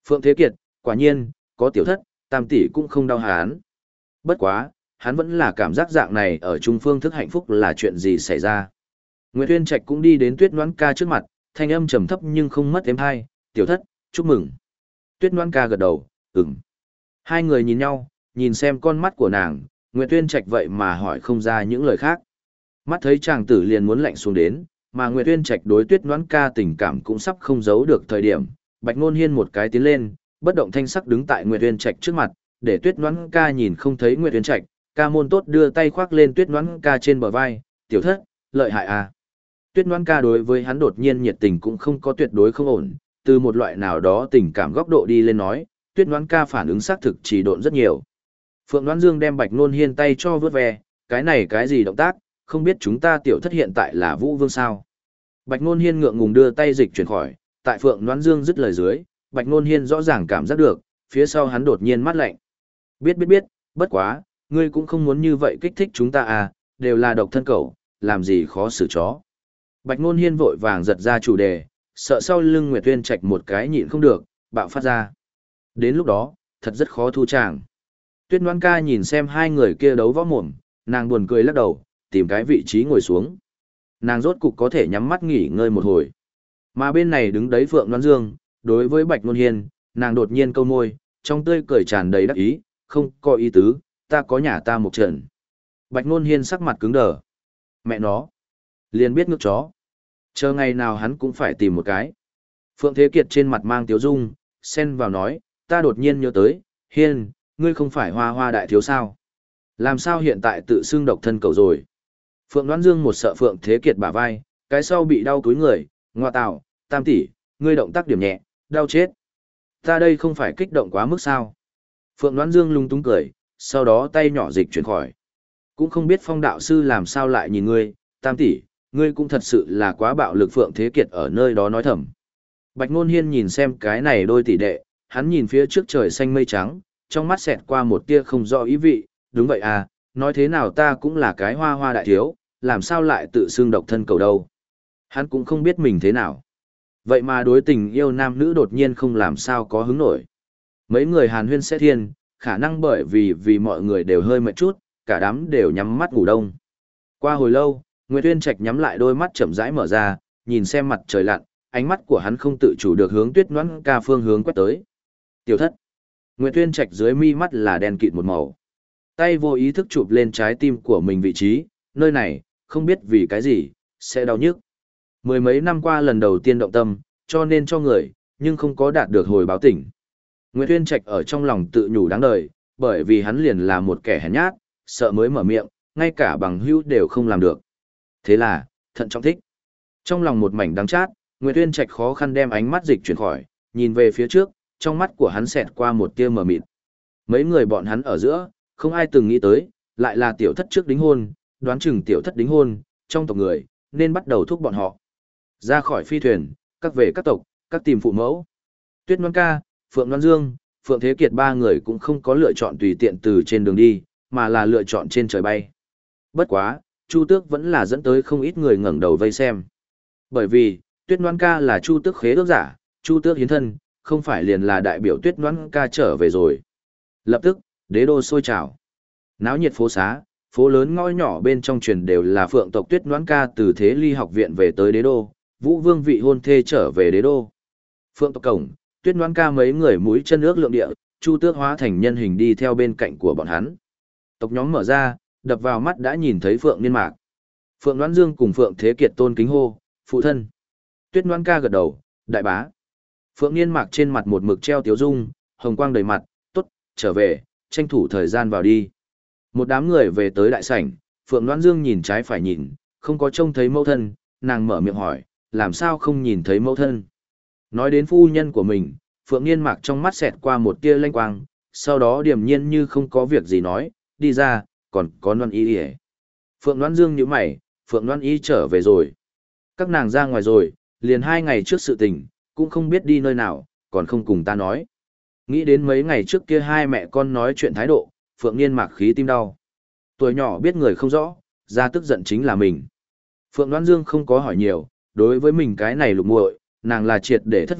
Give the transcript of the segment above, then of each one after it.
Phượng Thế Kiệt, quả nhiên, có tiểu thất, tam tỷ cũng không đau hắn. Bất quá, hắn vẫn là cảm giác dạng này ở Trung Phương thức hạnh phúc là chuyện gì xảy ra. Nguyệt Uyên Trạch cũng đi đến Tuyết Noãn Ca trước mặt, thanh âm trầm thấp nhưng không mất êm hay, tiểu thất, chúc mừng. Tuyết Noãn Ca gật đầu, ừm. Hai người nhìn nhau, nhìn xem con mắt của nàng, Nguyệt Uyên Trạch vậy mà hỏi không ra những lời khác. Mắt thấy chàng tử liền muốn lạnh xuống đến, mà Nguyệt Uyên Trạch đối Tuyết Noãn Ca tình cảm cũng sắp không giấu được thời điểm, Bạch Nôn Hiên một cái tiến lên, bất động thanh sắc đứng tại Nguyệt Uyên Trạch trước mặt, để Tuyết Noãn Ca nhìn không thấy Nguyệt Uyên Trạch, Ca Môn Tốt đưa tay khoác lên Tuyết Noãn Ca trên bờ vai, "Tiểu thất, lợi hại à?" Tuyết Noãn Ca đối với hắn đột nhiên nhiệt tình cũng không có tuyệt đối không ổn, từ một loại nào đó tình cảm góc độ đi lên nói, Tuyết Noãn Ca phản ứng xác thực trì độn rất nhiều. Phượng Noãn Dương đem Bạch Nôn Hiên tay cho vớt ve, "Cái này cái gì động tác, không biết chúng ta tiểu thất hiện tại là Vũ Vương sao?" Bạch Nôn Hiên ngượng ngùng đưa tay dịch chuyển khỏi, tại Phượng Noãn Dương dứt lời dưới, Bạch Nôn Hiên rõ ràng cảm giác được, phía sau hắn đột nhiên mát lạnh. Biết, bất quá, ngươi cũng không muốn như vậy kích thích chúng ta à, đều là độc thân cẩu, làm gì khó xử chó." Bạch Nôn Hiên vội vàng giật ra chủ đề, sợ sau lưng Nguyệt Uyên Trạch một cái nhịn không được, bạo phát ra. Đến lúc đó, thật rất khó thu tràng. Tuyết Noãn Ca nhìn xem hai người kia đấu võ mồm, nàng buồn cười lắc đầu, tìm cái vị trí ngồi xuống. Nàng rốt cục có thể nhắm mắt nghỉ ngơi một hồi. Mà bên này đứng đấy Phượng Noãn Dương, đối với Bạch Nôn Hiên, nàng đột nhiên câu môi, trong tươi cười tràn đầy đắc ý, "Không có ý tứ, ta có nhà ta một trận." Bạch Nôn Hiên sắc mặt cứng đờ. Mẹ nó, liền biết ngước chó. Chờ ngày nào hắn cũng phải tìm một cái. Phượng Thế Kiệt trên mặt mang tiếu dung, xen vào nói, "Ta đột nhiên nhớ tới, Hiên, ngươi không phải Hoa Hoa đại thiếu sao? Làm sao hiện tại tự xưng độc thân cầu rồi?" Phượng Noãn Dương một sợ Phượng Thế Kiệt bả vai, cái sau bị đau túi người, "Ngoa tạo, tam tỷ, ngươi động tác điểm nhẹ, đau chết. Ta đây không phải kích động quá mức sao?" Phượng Noãn Dương lung túng cười, sau đó tay nhỏ dịch chuyển khỏi. "Cũng không biết Phong đạo sư làm sao lại nhìn ngươi, tam tỷ, ngươi cũng thật sự là quá bạo lực." Phượng Thế Kiệt ở nơi đó nói thầm. Bạch Nôn Hiên nhìn xem cái này đôi tỷ đệ, hắn nhìn phía trước trời xanh mây trắng, trong mắt xẹt qua một tia không rõ ý vị, "Đúng vậy à, nói thế nào ta cũng là cái Hoa Hoa đại thiếu, làm sao lại tự xưng độc thân cầu đâu." Hắn cũng không biết mình thế nào. Vậy mà đối tình yêu nam nữ đột nhiên không làm sao có hứng nổi. Mấy người hàn huyên sẽ thiên, khả năng bởi vì mọi người đều hơi mệt chút, cả đám đều nhắm mắt ngủ đông. Qua hồi lâu, Nguyệt Uyên Trạch nhắm lại đôi mắt chậm rãi mở ra, nhìn xem mặt trời lặn, ánh mắt của hắn không tự chủ được hướng Tuyết Noãn Ca phương hướng quét tới. "Tiểu thất." Nguyệt Uyên Trạch dưới mi mắt là đen kịt một màu. Tay vô ý thức chụp lên trái tim của mình vị trí, nơi này, không biết vì cái gì, sẽ đau nhức. Mười mấy năm qua lần đầu tiên động tâm, cho nên cho người, nhưng không có đạt được hồi báo tỉnh. Nguyệt Uyên Trạch ở trong lòng tự nhủ đáng đời, bởi vì hắn liền là một kẻ hèn nhát, sợ mới mở miệng, ngay cả bằng hữu đều không làm được. Thế là, thận trọng thích. Trong lòng một mảnh đắng chát, Nguyệt Uyên Trạch khó khăn đem ánh mắt dịch chuyển khỏi, nhìn về phía trước, trong mắt của hắn xẹt qua một tia mờ mịt. Mấy người bọn hắn ở giữa, không ai từng nghĩ tới, lại là tiểu thất trước đính hôn, đoán chừng tiểu thất đính hôn, trong tộc người, nên bắt đầu thúc bọn họ. Ra khỏi phi thuyền, các về các tộc, các tìm phụ mẫu. Tuyết Noãn Ca, Phượng Noãn Dương, Phượng Thế Kiệt ba người cũng không có lựa chọn tùy tiện từ trên đường đi, mà là lựa chọn trên trời bay. Bất quá, Chu Tước vẫn là dẫn tới không ít người ngẩng đầu vây xem. Bởi vì, Tuyết Noãn Ca là Chu Tước khế ước giả, Chu Tước hiến thân, không phải liền là đại biểu Tuyết Noãn Ca trở về rồi. Lập tức, đế đô sôi trào. Náo nhiệt phố xá, phố lớn ngõ nhỏ bên trong truyền đều là Phượng tộc Tuyết Noãn Ca từ Thế Ly học viện về tới đế đô, Vũ Vương vị hôn thê trở về đế đô. Phượng tộc cổng, Tuyết Noãn Ca mấy người mũi chân ước lượng địa, Chu Tước hóa thành nhân hình đi theo bên cạnh của bọn hắn. Tộc nhóm mở ra, đập vào mắt đã nhìn thấy Phượng Niên Mạc. Phượng Noãn Dương cùng Phượng Thế Kiệt tôn kính hô, "Phụ thân." Tuyết Noãn Ca gật đầu, "Đại bá." Phượng Niên Mạc trên mặt một mực treo tiếu dung, hồng quang đầy mặt, "Tốt, trở về, tranh thủ thời gian vào đi." Một đám người về tới đại sảnh, Phượng Noãn Dương nhìn trái phải nhìn, không có trông thấy mẫu thân, nàng mở miệng hỏi, "Làm sao không nhìn thấy mẫu thân?" Nói đến phu nhân của mình, Phượng Niên Mạc trong mắt xẹt qua một tia lanh quang, sau đó điềm nhiên như không có việc gì nói, "Đi ra, còn có Loan Y ỉa." Phượng Noãn Dương nhíu mày, "Phượng Loan Y trở về rồi." Các nàng ra ngoài rồi, liền 2 ngày trước sự tình, cũng không biết đi nơi nào, còn không cùng ta nói. Nghĩ đến mấy ngày trước kia hai mẹ con nói chuyện thái độ, Phượng Niên Mạc khí tim đau. Tuổi nhỏ biết người không rõ, ra tức giận chính là mình. Phượng Noãn Dương không có hỏi nhiều, đối với mình cái này lục muội, nàng là triệt để thất vọng,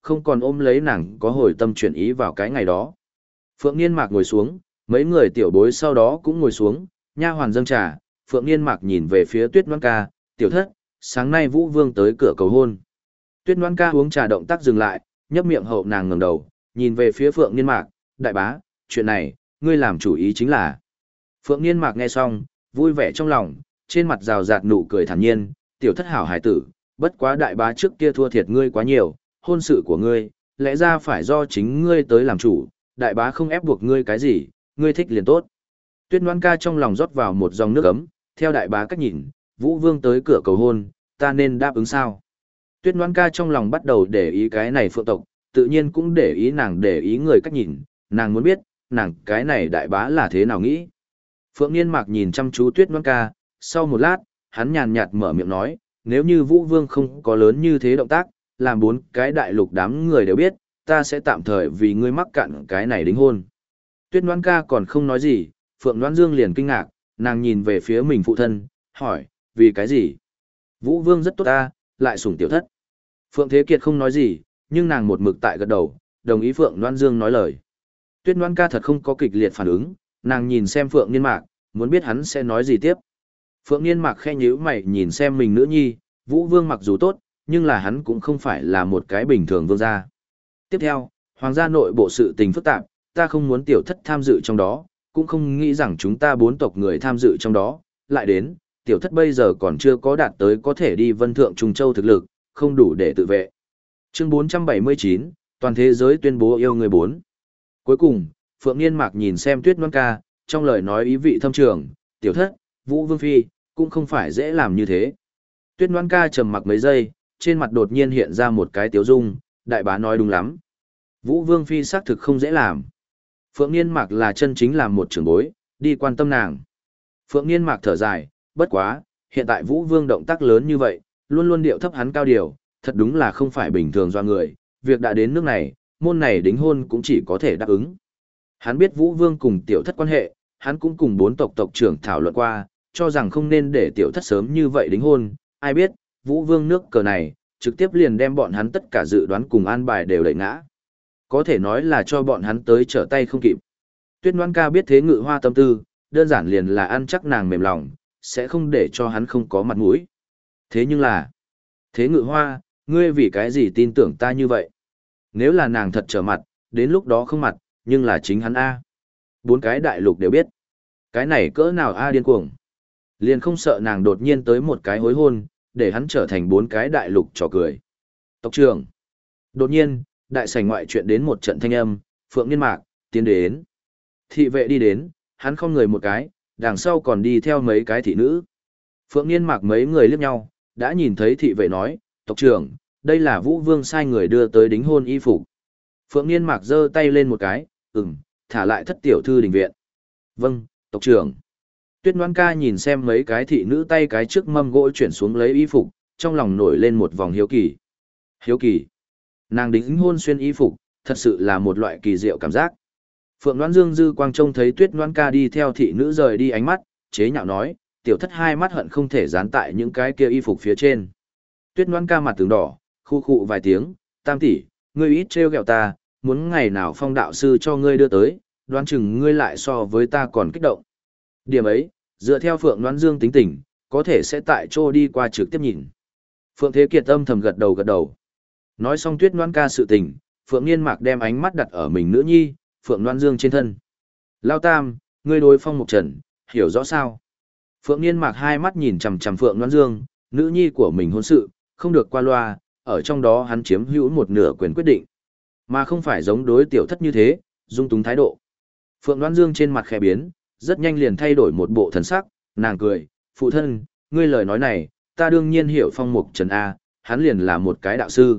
không còn ôm lấy nàng có hồi tâm chuyển ý vào cái ngày đó. Phượng Niên Mạc ngồi xuống, mấy người tiểu bối sau đó cũng ngồi xuống, nha hoàn dâng trà, Phượng Niên Mạc nhìn về phía Tuyết Loan Ca, tiểu thất, sáng nay Vũ Vương tới cửa cầu hôn. Tuyết Loan Ca uống trà động tác dừng lại, nhấp miệng hậu nàng ngẩng đầu, nhìn về phía Phượng Niên Mạc, đại bá, chuyện này, ngươi làm chủ ý chính là. Phượng Niên Mạc nghe xong, vui vẻ trong lòng, trên mặt rào rạt nụ cười thản nhiên, tiểu thất hảo hải tử, bất quá đại bá trước kia thua thiệt ngươi quá nhiều, hôn sự của ngươi, lẽ ra phải do chính ngươi tới làm chủ, đại bá không ép buộc ngươi cái gì, ngươi thích liền tốt. Tuyết Loan Ca trong lòng rót vào một dòng nước ấm, theo đại bá cách nhìn, Vũ Vương tới cửa cầu hôn, ta nên đáp ứng sao? Tuyết Loan Ca trong lòng bắt đầu để ý cái này phượng tộc, tự nhiên cũng để ý nàng để ý người cách nhìn, nàng muốn biết, nàng cái này đại bá là thế nào nghĩ. Phượng Niên Mạc nhìn chăm chú Tuyết Loan Ca, sau một lát, hắn nhàn nhạt mở miệng nói, nếu như Vũ Vương không có lớn như thế động tác, làm 4 cái đại lục đám người đều biết, ta sẽ tạm thời vì ngươi mắc cạn cái này đính hôn. Tuyết Loan Ca còn không nói gì, Phượng Loan Dương liền kinh ngạc, nàng nhìn về phía mình phụ thân, hỏi, vì cái gì? Vũ Vương rất tốt ta, lại sủng tiểu thất. Phượng Thế Kiệt không nói gì, nhưng nàng một mực tại gật đầu, đồng ý Phượng Loan Dương nói lời. Tuyết Loan Ca thật không có kịch liệt phản ứng, nàng nhìn xem Phượng Niên Mạc, muốn biết hắn sẽ nói gì tiếp. Phượng Niên Mạc khẽ nhíu mày nhìn xem mình nữ nhi, Vũ Vương mặc dù tốt, nhưng là hắn cũng không phải là một cái bình thường vương gia. Tiếp theo, hoàng gia nội bộ sự tình phức tạp, ta không muốn tiểu thất tham dự trong đó, cũng không nghĩ rằng chúng ta 4 tộc người tham dự trong đó, lại đến, tiểu thất bây giờ còn chưa có đạt tới có thể đi Vân Thượng Trung Châu thực lực, không đủ để tự vệ. Chương 479, toàn thế giới tuyên bố yêu người 4. Cuối cùng, Phượng Niên Mạc nhìn xem Tuyết Loan Ca, trong lời nói ý vị thâm trường, tiểu thất, Vũ Vương Phi, cũng không phải dễ làm như thế. Tuyết Loan Ca trầm mặc mấy giây, trên mặt đột nhiên hiện ra một cái tiếu dung, đại bá nói đúng lắm. Vũ Vương Phi xác thực không dễ làm. Phượng Niên Mạc là chân chính làm một trưởng bối, đi quan tâm nàng. Phượng Niên Mạc thở dài, bất quá, hiện tại Vũ Vương động tác lớn như vậy, luôn luôn điệu thấp hắn cao điều, thật đúng là không phải bình thường do người, việc đã đến nước này, môn này đính hôn cũng chỉ có thể đáp ứng. Hắn biết Vũ Vương cùng tiểu thất quan hệ, hắn cũng cùng 4 tộc tộc trưởng thảo luận qua, cho rằng không nên để tiểu thất sớm như vậy đính hôn, ai biết, Vũ Vương nước cờ này, trực tiếp liền đem bọn hắn tất cả dự đoán cùng an bài đều đẩy ngã. Có thể nói là cho bọn hắn tới trở tay không kịp. Tuyết Loan Ca biết thế Ngự Hoa tâm tư, đơn giản liền là ăn chắc nàng mềm lòng, sẽ không để cho hắn không có mặt mũi. Thế nhưng là, thế Ngự Hoa, ngươi vì cái gì tin tưởng ta như vậy? Nếu là nàng thật trở mặt, đến lúc đó không mặt, nhưng là chính hắn A. 4 cái đại lục đều biết. Cái này cỡ nào A điên cuồng. Liền không sợ nàng đột nhiên tới một cái hối hôn, để hắn trở thành 4 cái đại lục trò cười. Tộc trưởng. Đột nhiên, đại sảnh ngoại chuyện đến một trận thanh âm, Phượng Niên Mạc, tiến đến. Thị vệ đi đến, hắn không người một cái, đằng sau còn đi theo mấy cái thị nữ. Phượng Niên Mạc mấy người liếc nhau, đã nhìn thấy thị vệ nói, tộc trưởng, đây là Vũ Vương sai người đưa tới đính hôn y phục. Phượng Niên Mạc giơ tay lên một cái, thả lại thất tiểu thư đình viện. Vâng, tộc trưởng. Tuyết Loan Ca nhìn xem mấy cái thị nữ tay cái trước mâm gỗ chuyển xuống lấy y phục, trong lòng nổi lên một vòng hiếu kỳ. Hiếu kỳ. Nàng đính hôn xuyên y phục, thật sự là một loại kỳ diệu cảm giác. Phượng Loan Dương dư quang trông thấy Tuyết Loan Ca đi theo thị nữ rời đi ánh mắt, chế nhạo nói, tiểu thất hai mắt hận không thể dán tại những cái kia y phục phía trên. Tuyết Loan Ca mặt tướng đỏ, khu khụ vài tiếng, tam tỷ, ngươi ít trêu ghẹo ta, muốn ngày nào phong đạo sư cho ngươi đưa tới, đoán chừng ngươi lại so với ta còn kích động. Điểm ấy, dựa theo Phượng Loan Dương tính tình, có thể sẽ tại chỗ đi qua trực tiếp nhìn. Phượng Thế Kiệt âm thầm gật đầu. Nói xong Tuyết Loan Ca sự tình, Phượng Niên Mạc đem ánh mắt đặt ở mình nữ nhi, Phượng Loan Dương trên thân. Lao Tam, ngươi đối Phong Mục Trần, hiểu rõ sao? Phượng Niên Mạc hai mắt nhìn chằm chằm Phượng Loan Dương, nữ nhi của mình hôn sự, không được qua loa, ở trong đó hắn chiếm hữu một nửa quyền quyết định. Mà không phải giống đối tiểu thất như thế, dung túng thái độ. Phượng Loan Dương trên mặt khẽ biến, rất nhanh liền thay đổi một bộ thần sắc, nàng cười, phụ thân, ngươi lời nói này, ta đương nhiên hiểu Phong Mục Trần A, hắn liền là một cái đạo sư.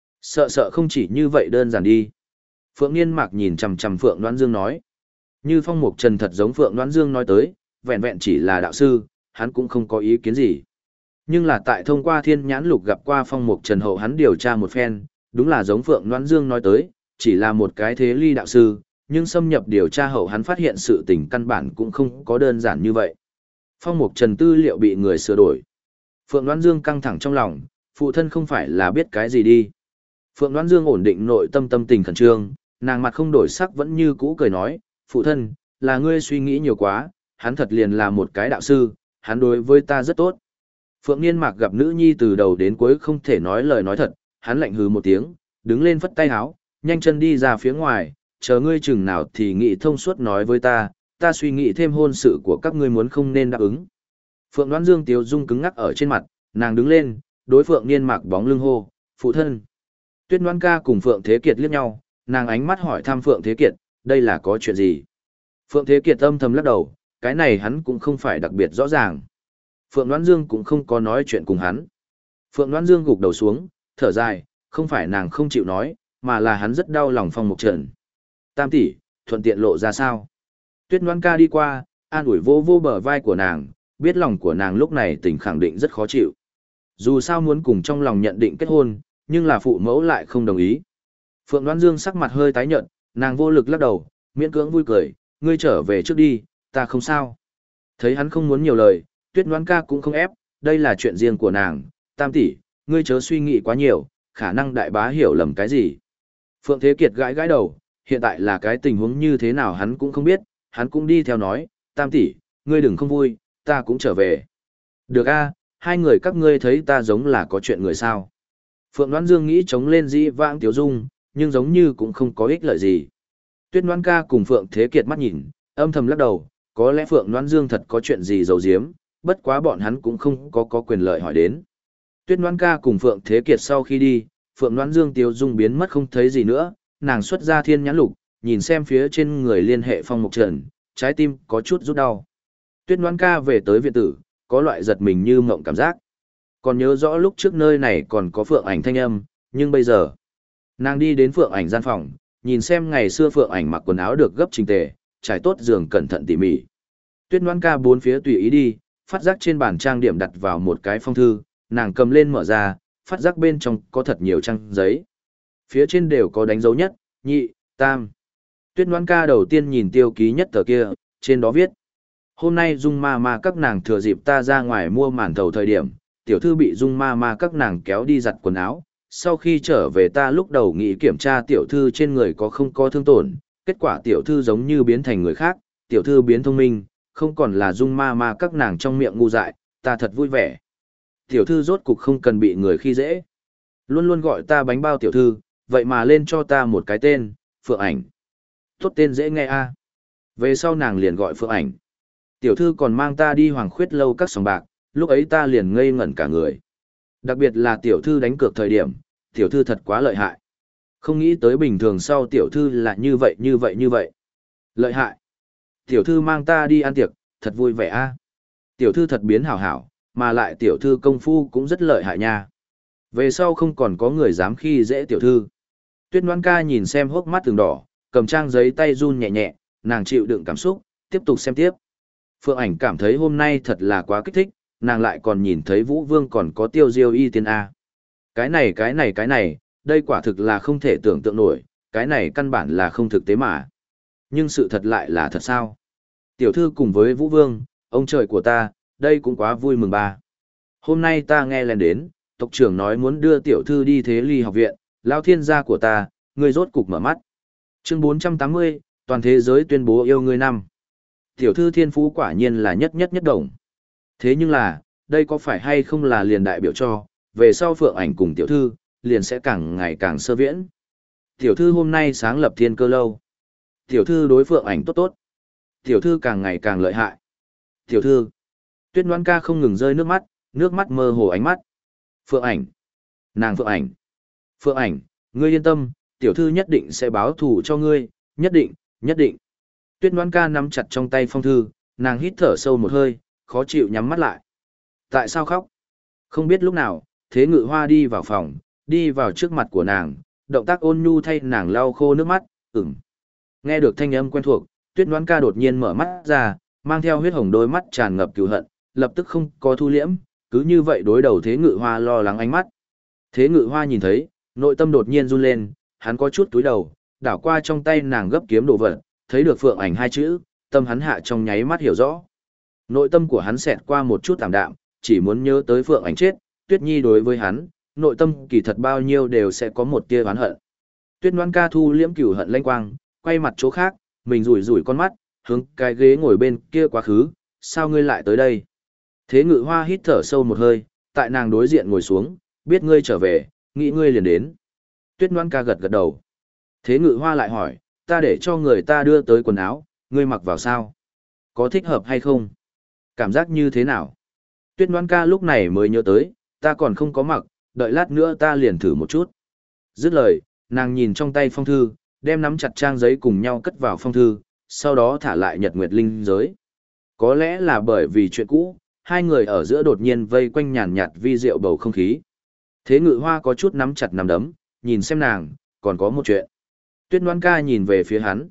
Sợ không chỉ như vậy đơn giản đi. Phượng Niên Mạc nhìn chằm chằm Phượng Loan Dương nói. Như Phong Mục Trần thật giống Phượng Loan Dương nói tới, vẹn vẹn chỉ là đạo sư, hắn cũng không có ý kiến gì. Nhưng là tại thông qua Thiên Nhãn Lục gặp qua Phong Mục Trần hậu hắn điều tra một phen, đúng là giống Phượng Loan Dương nói tới, chỉ là một cái thế ly đạo sư, nhưng xâm nhập điều tra hậu hắn phát hiện sự tình căn bản cũng không có đơn giản như vậy. Phong Mục Trần tư liệu bị người sửa đổi. Phượng Loan Dương căng thẳng trong lòng, phụ thân không phải là biết cái gì đi. Phượng Đoán Dương ổn định nội tâm tâm tình khẩn trương, nàng mặt không đổi sắc vẫn như cũ cười nói, phụ thân, là ngươi suy nghĩ nhiều quá, hắn thật liền là một cái đạo sư, hắn đối với ta rất tốt. Phượng Niên Mạc gặp nữ nhi từ đầu đến cuối không thể nói lời nói thật, hắn lạnh hừ một tiếng, đứng lên phất tay áo, nhanh chân đi ra phía ngoài, chờ ngươi chừng nào thì nghĩ thông suốt nói với ta suy nghĩ thêm hôn sự của các ngươi muốn không nên đáp ứng. Phượng Đoán Dương tiếu dung cứng ngắc ở trên mặt, nàng đứng lên, đối Phượng Niên Mạc bóng lưng hô, phụ thân. Tuyết Đoán Ca cùng Phượng Thế Kiệt liếc nhau, nàng ánh mắt hỏi thăm Phượng Thế Kiệt, đây là có chuyện gì? Phượng Thế Kiệt âm thầm lắc đầu, cái này hắn cũng không phải đặc biệt rõ ràng. Phượng Đoán Dương cũng không có nói chuyện cùng hắn. Phượng Đoán Dương gục đầu xuống, thở dài, không phải nàng không chịu nói, mà là hắn rất đau lòng Phong Mục Trần. Tam tỷ, thuận tiện lộ ra sao? Tuyết Đoán Ca đi qua, an ủi vô vô bờ vai của nàng, biết lòng của nàng lúc này tình khẳng định rất khó chịu. Dù sao muốn cùng trong lòng nhận định kết hôn, nhưng là phụ mẫu lại không đồng ý. Phượng Đoán Dương sắc mặt hơi tái nhợt, nàng vô lực lắc đầu, miễn cưỡng vui cười, ngươi trở về trước đi, ta không sao. Thấy hắn không muốn nhiều lời, Tuyết Đoán Ca cũng không ép, đây là chuyện riêng của nàng, Tam tỷ, ngươi chớ suy nghĩ quá nhiều, khả năng đại bá hiểu lầm cái gì. Phượng Thế Kiệt gãi gãi đầu, hiện tại là cái tình huống như thế nào hắn cũng không biết, hắn cũng đi theo nói, Tam tỷ, ngươi đừng không vui, ta cũng trở về. Được a, hai người các ngươi thấy ta giống là có chuyện người sao. Phượng Đoán Dương nghĩ chống lên dĩ vãng Tiếu Dung, nhưng giống như cũng không có ích lợi gì. Tuyết Đoán Ca cùng Phượng Thế Kiệt mắt nhìn, âm thầm lắc đầu, có lẽ Phượng Đoán Dương thật có chuyện gì giấu giếm, bất quá bọn hắn cũng không có quyền lợi hỏi đến. Tuyết Đoán Ca cùng Phượng Thế Kiệt sau khi đi, Phượng Đoán Dương Tiếu Dung biến mất không thấy gì nữa, nàng xuất ra thiên nhãn lục, nhìn xem phía trên người liên hệ Phong Mục Trần, trái tim có chút rút đau. Tuyết Đoán Ca về tới viện tử, có loại giật mình như mộng cảm giác. Còn nhớ rõ lúc trước nơi này còn có Phượng Ảnh thanh âm, nhưng bây giờ, nàng đi đến Phượng Ảnh gian phòng, nhìn xem ngày xưa Phượng Ảnh mặc quần áo được gấp chỉnh tề, trải tốt giường cẩn thận tỉ mỉ. Tuyết Đoán Ca bốn phía tùy ý đi, phát giác trên bàn trang điểm đặt vào một cái phong thư, nàng cầm lên mở ra, phát giác bên trong có thật nhiều trang giấy. Phía trên đều có đánh dấu nhất, nhị, tam. Tuyết Đoán Ca đầu tiên nhìn tiêu ký nhất tờ kia, trên đó viết: hôm nay Dung ma ma các nàng thừa dịp ta ra ngoài mua màn thầu thời điểm, tiểu thư bị Dung ma ma các nàng kéo đi giặt quần áo. Sau khi trở về ta lúc đầu nghĩ kiểm tra tiểu thư trên người có không có thương tổn, kết quả tiểu thư giống như biến thành người khác, tiểu thư biến thông minh, không còn là Dung ma ma các nàng trong miệng ngu dại, ta thật vui vẻ. Tiểu thư rốt cục không cần bị người khi dễ. Luôn luôn gọi ta bánh bao tiểu thư, vậy mà lên cho ta một cái tên, Phượng Ảnh. Tốt tên dễ nghe a. Về sau nàng liền gọi Phượng Ảnh. Tiểu thư còn mang ta đi Hoàng Khuyết lâu các sòng bạc, lúc ấy ta liền ngây ngẩn cả người. Đặc biệt là tiểu thư đánh cược thời điểm, tiểu thư thật quá lợi hại. Không nghĩ tới bình thường sau tiểu thư là như vậy. Lợi hại. Tiểu thư mang ta đi ăn tiệc, thật vui vẻ a. Tiểu thư thật biến hảo hảo, mà lại tiểu thư công phu cũng rất lợi hại nha. Về sau không còn có người dám khi dễ tiểu thư. Tuyết Đoán Ca nhìn xem hốc mắt từng đỏ, cầm trang giấy tay run nhẹ nhẹ, nàng chịu đựng cảm xúc, tiếp tục xem tiếp. Phượng Ảnh cảm thấy hôm nay thật là quá kích thích, nàng lại còn nhìn thấy Vũ Vương còn có Tiêu Diêu Y tiên A. Cái này, đây quả thực là không thể tưởng tượng nổi, cái này căn bản là không thực tế mà. Nhưng sự thật lại là thật sao? Tiểu thư cùng với Vũ Vương, ông trời của ta, đây cũng quá vui mừng ba. Hôm nay ta nghe lên đến, tộc trưởng nói muốn đưa tiểu thư đi Thế Ly học viện, lao thiên gia của ta, ngươi rốt cục mở mắt. Chương 480, toàn thế giới tuyên bố yêu ngươi năm. Tiểu thư thiên phú quả nhiên là nhất đồng. Thế nhưng là, đây có phải hay không là liền đại biểu cho, về sau Phượng Ảnh cùng tiểu thư, liền sẽ càng ngày càng sơ viễn. Tiểu thư hôm nay sáng lập thiên cơ lâu. Tiểu thư đối Phượng Ảnh tốt. Tiểu thư càng ngày càng lợi hại. Tiểu thư. Tuyết Đoán Ca không ngừng rơi nước mắt mơ hồ ánh mắt. Phượng Ảnh. Nàng Phượng Ảnh. Phượng Ảnh, ngươi yên tâm, tiểu thư nhất định sẽ báo thù cho ngươi, nhất định. Tuyết Đoán Ca nắm chặt trong tay phong thư, nàng hít thở sâu một hơi, khó chịu nhắm mắt lại. Tại sao khóc? Không biết lúc nào, Thế Ngự Hoa đi vào phòng, đi vào trước mặt của nàng, động tác ôn nhu thay nàng lau khô nước mắt, Nghe được thanh âm quen thuộc, Tuyết Đoán Ca đột nhiên mở mắt ra, mang theo huyết hồng đôi mắt tràn ngập cừu hận, lập tức không có thu liễm, cứ như vậy đối đầu Thế Ngự Hoa lo lắng ánh mắt. Thế Ngự Hoa nhìn thấy, nội tâm đột nhiên run lên, hắn có chút túi đầu, đảo qua trong tay nàng gấp kiếm đồ vật, thấy được Phượng Ảnh hai chữ, tâm hắn hạ trong nháy mắt hiểu rõ. Nội tâm của hắn xẹt qua một chút tạm đạm, chỉ muốn nhớ tới Phượng Ảnh chết, Tuyết Nhi đối với hắn, nội tâm kỳ thật bao nhiêu đều sẽ có một tia oán hận. Tuyết Ngoan Ca thu liễm cửu hận lanh quang, quay mặt chỗ khác, mình rủi rủi con mắt, hướng cái ghế ngồi bên kia quá khứ, sao ngươi lại tới đây? Thế Ngự Hoa hít thở sâu một hơi, tại nàng đối diện ngồi xuống, biết ngươi trở về, nghĩ ngươi liền đến. Tuyết Ngoan Ca gật gật đầu. Thế Ngự Hoa lại hỏi, ta để cho người ta đưa tới quần áo, ngươi mặc vào sao? Có thích hợp hay không? Cảm giác như thế nào? Tuyết Ngoan Ca lúc này mới nhớ tới, ta còn không có mặc, đợi lát nữa ta liền thử một chút. Dứt lời, nàng nhìn trong tay phong thư, đem nắm chặt trang giấy cùng nhau cất vào phong thư, sau đó thả lại Nhật Nguyệt Linh giới. Có lẽ là bởi vì chuyện cũ, hai người ở giữa đột nhiên vây quanh nhàn nhạt vi diệu bầu không khí. Thế Ngự Hoa có chút nắm chặt nắm đấm, nhìn xem nàng, còn có một chuyện. Tuyết Ngoan Ca nhìn về phía hắn,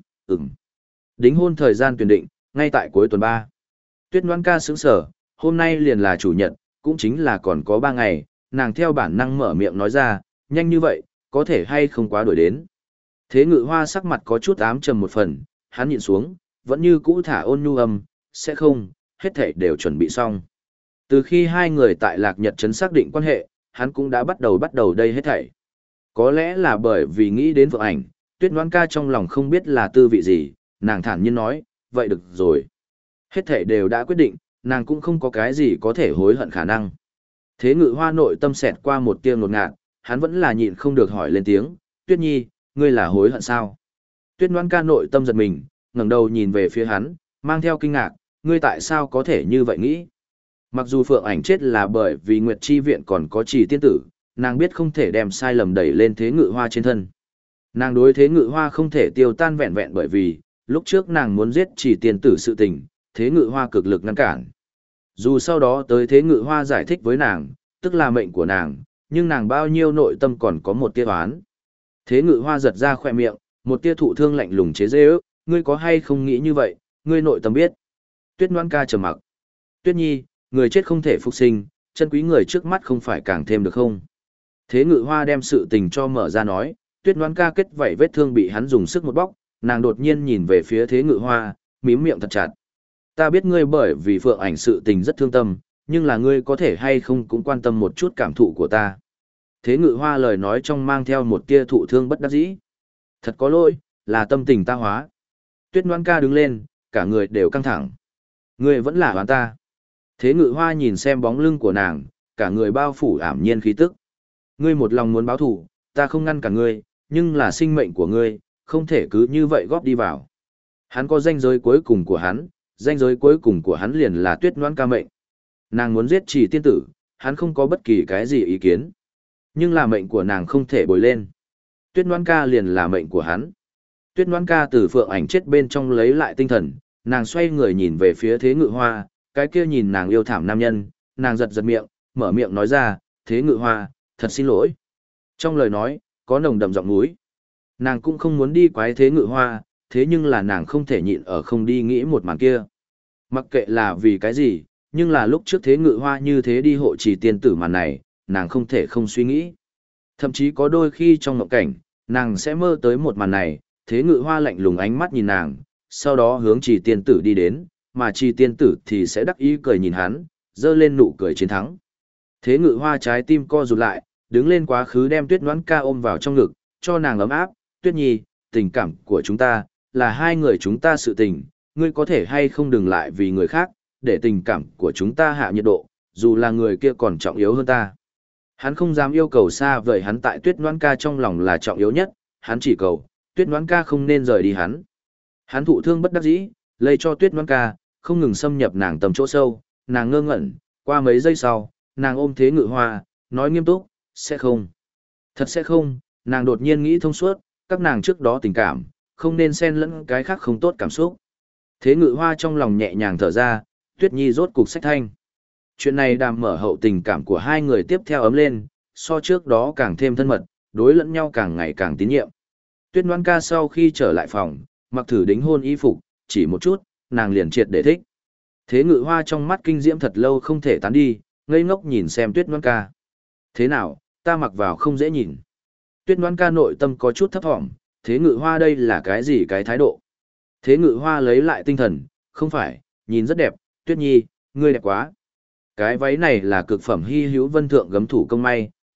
Đính hôn thời gian tuyển định, ngay tại cuối tuần 3. Tuyết Ngoan Ca sững sở, hôm nay liền là chủ nhật, cũng chính là còn có 3 ngày, nàng theo bản năng mở miệng nói ra, nhanh như vậy, có thể hay không quá đuổi đến. Thế Ngự Hoa sắc mặt có chút ám trầm một phần, hắn nhìn xuống, vẫn như cũ thả ôn nhu âm, sẽ không, hết thảy đều chuẩn bị xong. Từ khi hai người tại Lạc Nhật Trấn xác định quan hệ, hắn cũng đã bắt đầu đây hết thảy. Có lẽ là bởi vì nghĩ đến Phượng Ảnh, Tuyết Ngoan Ca trong lòng không biết là tư vị gì, nàng thản nhiên nói, vậy được rồi. Hết thảy đều đã quyết định, nàng cũng không có cái gì có thể hối hận khả năng. Thế Ngự Hoa nội tâm xẹt qua một tia ngột ngạt, hắn vẫn là nhịn không được hỏi lên tiếng, Tuyết Nhi, ngươi là hối hận sao? Tuyết Ngoan Ca nội tâm giật mình, ngẩng đầu nhìn về phía hắn, mang theo kinh ngạc, ngươi tại sao có thể như vậy nghĩ? Mặc dù Phượng Ảnh chết là bởi vì Nguyệt Chi Viện còn có Trì tiên tử, nàng biết không thể đem sai lầm đẩy lên Thế Ngự Hoa trên thân. Nàng đối Thế Ngự Hoa không thể tiêu tan vẹn vẹn bởi vì, lúc trước nàng muốn giết Trì tiên tử sự tình, Thế Ngự Hoa cực lực ngăn cản. Dù sau đó tới Thế Ngự Hoa giải thích với nàng, tức là mệnh của nàng, nhưng nàng bao nhiêu nội tâm còn có một tia oán. Thế Ngự Hoa giật ra khỏe miệng, một tia thụ thương lạnh lùng chế giễu, ngươi có hay không nghĩ như vậy, ngươi nội tâm biết. Tuyết Ngoan Ca trầm mặc. Tuyết Nhi, người chết không thể phục sinh, chân quý người trước mắt không phải càng thêm được không? Thế Ngự Hoa đem sự tình cho mở ra nói, Tuyết Ngoan Ca kết vảy vết thương bị hắn dùng sức một bóc, nàng đột nhiên nhìn về phía Thế Ngự Hoa, mím miệng thật chặt. Ta biết ngươi bởi vì Phượng Ảnh sự tình rất thương tâm, nhưng là ngươi có thể hay không cũng quan tâm một chút cảm thụ của ta. Thế Ngự Hoa lời nói trong mang theo một tia thụ thương bất đắc dĩ. Thật có lỗi, là tâm tình ta hóa. Tuyết Ngoan Ca đứng lên, cả người đều căng thẳng. Ngươi vẫn là oán ta. Thế Ngự Hoa nhìn xem bóng lưng của nàng, cả người bao phủ ảm nhiên khí tức. Ngươi một lòng muốn báo thù, ta không ngăn cả ngươi, nhưng là sinh mệnh của ngươi, không thể cứ như vậy góp đi vào. Hắn có danh giới cuối cùng của hắn, danh giới cuối cùng của hắn liền là Tuyết Ngoan Ca mệnh. Nàng muốn giết Trì tiên tử, hắn không có bất kỳ cái gì ý kiến. Nhưng là mệnh của nàng không thể bồi lên. Tuyết Ngoan Ca liền là mệnh của hắn. Tuyết Ngoan Ca từ Phượng Ảnh chết bên trong lấy lại tinh thần, nàng xoay người nhìn về phía Thế Ngự Hoa, cái kia nhìn nàng yêu thảm nam nhân, nàng giật giật miệng, mở miệng nói ra, Thế Ngự Hoa, thật xin lỗi. Trong lời nói, có nồng đậm giọng núi. Nàng cũng không muốn đi quái Thế Ngự Hoa, thế nhưng là nàng không thể nhịn ở không đi nghĩ một màn kia. Mặc kệ là vì cái gì, nhưng là lúc trước Thế Ngự Hoa như thế đi hộ trì tiên tử màn này, nàng không thể không suy nghĩ. Thậm chí có đôi khi trong mộng cảnh, nàng sẽ mơ tới một màn này, Thế Ngự Hoa lạnh lùng ánh mắt nhìn nàng, sau đó hướng Trì tiên tử đi đến, mà Trì tiên tử thì sẽ đắc ý cười nhìn hắn, dơ lên nụ cười chiến thắng. Thế Ngự Hoa trái tim co rụt lại, đứng lên quá khứ đem Tuyết Ngoan Ca ôm vào trong ngực, cho nàng ấm áp, Tuyết Nhi, tình cảm của chúng ta, là hai người chúng ta sự tình, ngươi có thể hay không đừng lại vì người khác, để tình cảm của chúng ta hạ nhiệt độ, dù là người kia còn trọng yếu hơn ta. Hắn không dám yêu cầu xa vời hắn tại Tuyết Ngoan Ca trong lòng là trọng yếu nhất, hắn chỉ cầu, Tuyết Ngoan Ca không nên rời đi hắn. Hắn thụ thương bất đắc dĩ, lây cho Tuyết Ngoan Ca, không ngừng xâm nhập nàng tầm chỗ sâu, nàng ngơ ngẩn, qua mấy giây sau, nàng ôm Thế Ngự Hoa, nói nghiêm túc, sẽ không. Thật sẽ không, nàng đột nhiên nghĩ thông suốt, các nàng trước đó tình cảm, không nên xen lẫn cái khác không tốt cảm xúc. Thế Ngự Hoa trong lòng nhẹ nhàng thở ra, Tuyết Nhi rốt cục sách thanh. Chuyện này đàm mở hậu tình cảm của hai người tiếp theo ấm lên, so trước đó càng thêm thân mật, đối lẫn nhau càng ngày càng tín nhiệm. Tuyết Ngoan Ca sau khi trở lại phòng, mặc thử đính hôn y phục, chỉ một chút, nàng liền triệt để thích. Thế Ngự Hoa trong mắt kinh diễm thật lâu không thể tán đi, ngây ngốc nhìn xem Tuyết Ngoan Ca. Thế nào, ta mặc vào không dễ nhìn. Tuyết Ngoan Ca nội tâm có chút thấp thỏm, Thế Ngự Hoa đây là cái gì cái thái độ. Thế Ngự Hoa lấy lại tinh thần, không phải, nhìn rất đẹp, Tuyết Nhi, ngươi đẹp quá. Cái váy này là cực phẩm hy hữu vân thượng gấm thủ công may,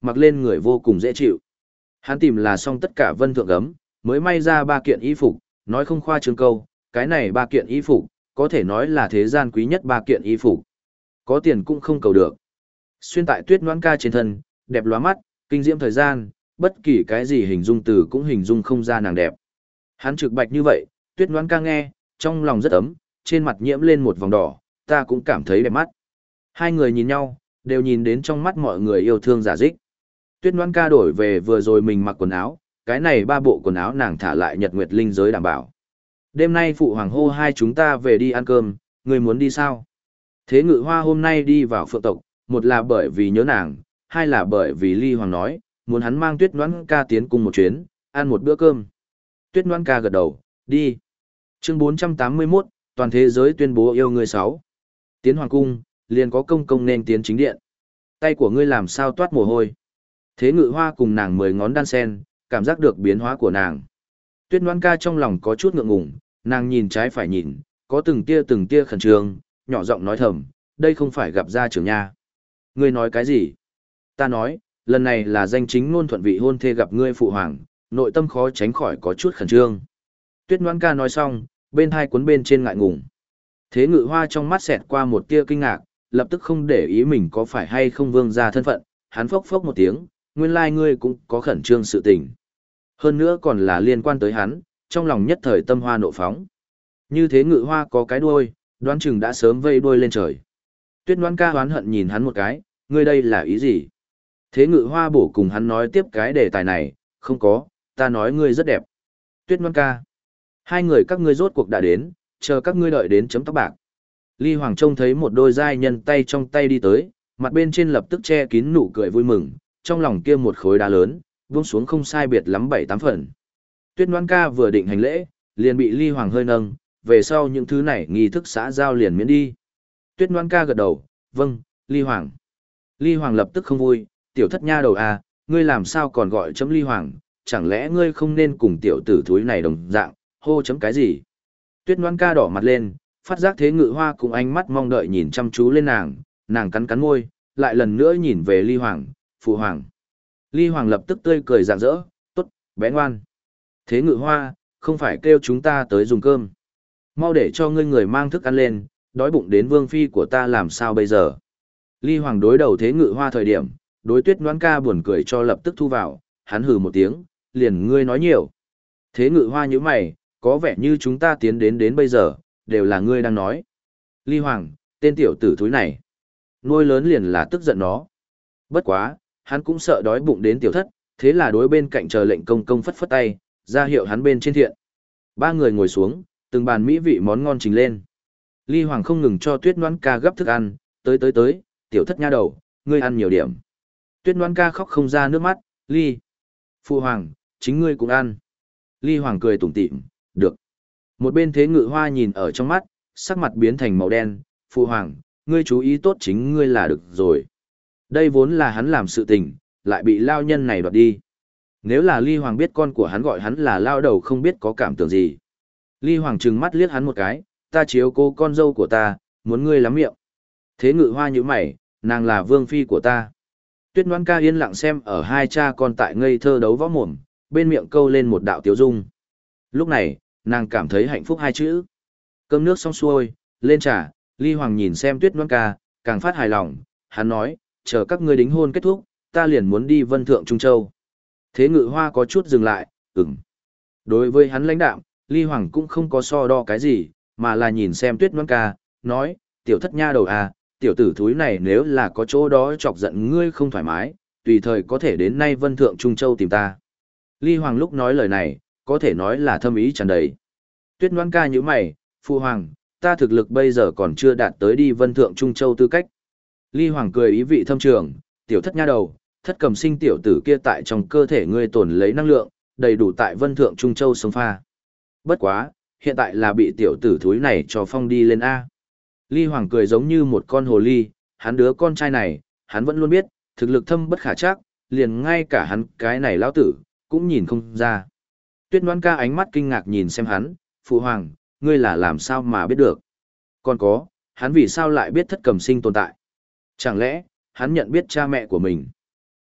mặc lên người vô cùng dễ chịu. Hắn tìm là xong tất cả vân thượng gấm, mới may ra 3 kiện y phục, nói không khoa trương câu, cái này 3 kiện y phục, có thể nói là thế gian quý nhất 3 kiện y phục. Có tiền cũng không cầu được. Xuyên tại Tuyết Ngoãn Ca trên thân, đẹp lóa mắt, kinh diễm thời gian, bất kỳ cái gì hình dung từ cũng hình dung không ra nàng đẹp. Hắn trực bạch như vậy, Tuyết Ngoãn Ca nghe, trong lòng rất ấm, trên mặt nhiễm lên một vòng đỏ, ta cũng cảm thấy đẹp mắt. Hai người nhìn nhau, đều nhìn đến trong mắt mọi người yêu thương giả dích. Tuyết Ngoãn Ca đổi về vừa rồi mình mặc quần áo, cái này 3 bộ quần áo nàng thả lại Nhật Nguyệt Linh giới đảm bảo. Đêm nay phụ hoàng hô hai chúng ta về đi ăn cơm, người muốn đi sao? Thế Ngự Hoa hôm nay đi vào Phượng tộc, một là bởi vì nhớ nàng, hai là bởi vì Ly Hoàng nói, muốn hắn mang Tuyết Ngoãn Ca tiến cùng một chuyến, ăn một bữa cơm. Tuyết Ngoãn Ca gật đầu, đi. Chương 481, toàn thế giới tuyên bố yêu người 6. Tiến hoàng cung, liền có công công nên tiến chính điện. Tay của ngươi làm sao toát mồ hôi. Thế Ngự Hoa cùng nàng 10 ngón đan sen, cảm giác được biến hóa của nàng. Tuyết Ngoãn Ca trong lòng có chút ngượng ngùng, nàng nhìn trái phải nhìn, có từng tia khẩn trương, nhỏ giọng nói thầm, đây không phải gặp gia trưởng nha. Ngươi nói cái gì? Ta nói, lần này là danh chính ngôn thuận vị hôn thê gặp ngươi phụ hoàng, nội tâm khó tránh khỏi có chút khẩn trương. Tuyết Ngoãn Ca nói xong, bên hai cuốn bên trên ngại ngùng. Thế Ngự Hoa trong mắt xẹt qua một tia kinh ngạc, lập tức không để ý mình có phải hay không vương gia thân phận, hắn phốc phốc một tiếng, nguyên lai ngươi cũng có khẩn trương sự tình. Hơn nữa còn là liên quan tới hắn, trong lòng nhất thời tâm hoa nộ phóng. Như Thế Ngự Hoa có cái đuôi, đoán chừng đã sớm vây đuôi lên trời. Tuyết Ngoãn Ca oán hận nhìn hắn một cái, ngươi đây là ý gì? Thế Ngự Hoa bổ cùng hắn nói tiếp cái đề tài này, không có, ta nói ngươi rất đẹp. Tuyết Ngoãn Ca, hai người các ngươi rốt cuộc đã đến, chờ các ngươi đợi đến chấm tóc bạc. Ly Hoàng trông thấy một đôi giai nhân tay trong tay đi tới, mặt bên trên lập tức che kín nụ cười vui mừng, trong lòng kia một khối đá lớn, buông xuống không sai biệt lắm 7-8 phần. Tuyết Ngoãn Ca vừa định hành lễ, liền bị Ly Hoàng hơi nâng, về sau những thứ này nghi thức xã giao liền miễn đi. Tuyết Ngoãn Ca gật đầu, vâng, Ly Hoàng. Ly Hoàng lập tức không vui, tiểu thất nha đầu à, ngươi làm sao còn gọi chấm Ly Hoàng, chẳng lẽ ngươi không nên cùng tiểu tử thúi này đồng dạng, hô chấm cái gì? Tuyết Ngoãn Ca đỏ mặt lên, phát giác Thế Ngự Hoa cùng ánh mắt mong đợi nhìn chăm chú lên nàng, nàng cắn cắn môi, lại lần nữa nhìn về Ly Hoàng, phụ hoàng. Ly Hoàng lập tức tươi cười rạng rỡ, tốt, bé ngoan. Thế Ngự Hoa, không phải kêu chúng ta tới dùng cơm. Mau để cho ngươi người mang thức ăn lên, đói bụng đến vương phi của ta làm sao bây giờ. Ly Hoàng đối đầu Thế Ngự Hoa thời điểm, đối Tuyết Ngoãn Ca buồn cười cho lập tức thu vào, hắn hừ một tiếng, liền ngươi nói nhiều. Thế Ngự Hoa nhíu mày, có vẻ như chúng ta tiến đến bây giờ, đều là ngươi đang nói. Ly Hoàng, tên tiểu tử thúi này. Nuôi lớn liền là tức giận nó. Bất quá, hắn cũng sợ đói bụng đến tiểu thất, thế là đối bên cạnh chờ lệnh công công phất phất tay, ra hiệu hắn bên trên thiện. Ba người ngồi xuống, từng bàn mỹ vị món ngon trình lên. Ly Hoàng không ngừng cho Tuyết Ngoãn Ca gấp thức ăn, tới, tiểu thất nha đầu, ngươi ăn nhiều điểm. Tuyết Ngoãn Ca khóc không ra nước mắt, Ly. Phụ Hoàng, chính ngươi cũng ăn. Ly Hoàng cười tủm tỉm, được. Một bên Thế Ngự Hoa nhìn ở trong mắt, sắc mặt biến thành màu đen, Phụ Hoàng, ngươi chú ý tốt chính ngươi là được rồi. Đây vốn là hắn làm sự tình, lại bị lao nhân này đoạt đi. Nếu là Ly Hoàng biết con của hắn gọi hắn là lao đầu không biết có cảm tưởng gì. Ly Hoàng trừng mắt liếc hắn một cái, ta chiếu cô con dâu của ta, muốn ngươi lắm miệng. Thế Ngự Hoa nhíu mày, nàng là vương phi của ta. Tuyết Ngoãn Ca yên lặng xem ở hai cha con tại ngây thơ đấu võ mồm, bên miệng câu lên một đạo tiếu dung. Lúc này, nàng cảm thấy hạnh phúc hai chữ. Cơm nước xong xuôi, lên trà, Ly Hoàng nhìn xem Tuyết Ngoãn Ca, càng phát hài lòng, hắn nói, chờ các ngươi đính hôn kết thúc, ta liền muốn đi Vân Thượng Trung Châu. Thế Ngự Hoa có chút dừng lại, ừm. Đối với hắn lãnh đạm, Ly Hoàng cũng không có so đo cái gì, mà là nhìn xem Tuyết Ngoãn Ca, nói, tiểu thất nha đầu à, tiểu tử thúi này nếu là có chỗ đó chọc giận ngươi không thoải mái, tùy thời có thể đến nay Vân Thượng Trung Châu tìm ta. Ly Hoàng lúc nói lời này, có thể nói là thâm ý tràn đầy. Tuyết Ngoãn Ca nhíu mày, Phu Hoàng, ta thực lực bây giờ còn chưa đạt tới đi Vân Thượng Trung Châu tư cách. Ly Hoàng cười ý vị thâm trường, tiểu thất nha đầu, thất cầm sinh tiểu tử kia tại trong cơ thể ngươi tồn lấy năng lượng, đầy đủ tại Vân Thượng Trung Châu sông pha. Bất quá, hiện tại là bị tiểu tử thúi này cho phong đi lên A. Ly Hoàng cười giống như một con hồ ly, hắn đứa con trai này, hắn vẫn luôn biết, thực lực thâm bất khả trắc, liền ngay cả hắn cái này lão tử, cũng nhìn không ra. Tuyết Ngoãn Ca ánh mắt kinh ngạc nhìn xem hắn, Phụ Hoàng, ngươi là làm sao mà biết được? Còn có, hắn vì sao lại biết thất cầm sinh tồn tại? Chẳng lẽ, hắn nhận biết cha mẹ của mình?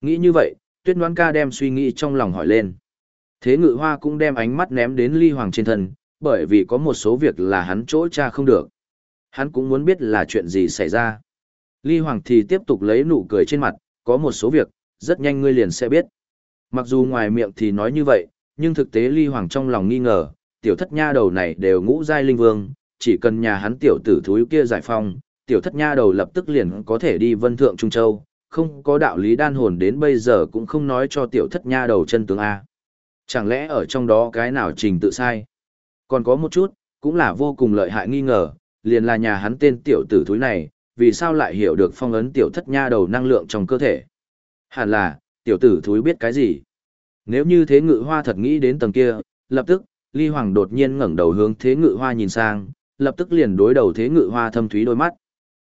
Nghĩ như vậy, Tuyết Ngoãn Ca đem suy nghĩ trong lòng hỏi lên. Thế Ngự Hoa cũng đem ánh mắt ném đến Ly Hoàng trên thân, bởi vì có một số việc là hắn chỗ tra không được. Hắn cũng muốn biết là chuyện gì xảy ra. Ly Hoàng thì tiếp tục lấy nụ cười trên mặt, có một số việc, rất nhanh ngươi liền sẽ biết. Mặc dù ngoài miệng thì nói như vậy, nhưng thực tế Ly Hoàng trong lòng nghi ngờ, tiểu thất nha đầu này đều ngũ giai linh vương, chỉ cần nhà hắn tiểu tử thúi kia giải phong, tiểu thất nha đầu lập tức liền có thể đi Vân Thượng Trung Châu, không có đạo lý đan hồn đến bây giờ cũng không nói cho tiểu thất nha đầu chân tướng A. Chẳng lẽ ở trong đó cái nào trình tự sai? Còn có một chút, cũng là vô cùng lợi hại nghi ngờ, liền là nhà hắn tên tiểu tử thúi này, vì sao lại hiểu được phong ấn tiểu thất nha đầu năng lượng trong cơ thể? Hẳn là, tiểu tử thúi biết cái gì? Nếu như Thế Ngự Hoa thật nghĩ đến tầng kia, lập tức, Ly Hoàng đột nhiên ngẩng đầu hướng Thế Ngự Hoa nhìn sang, lập tức liền đối đầu Thế Ngự Hoa thâm thúy đôi mắt.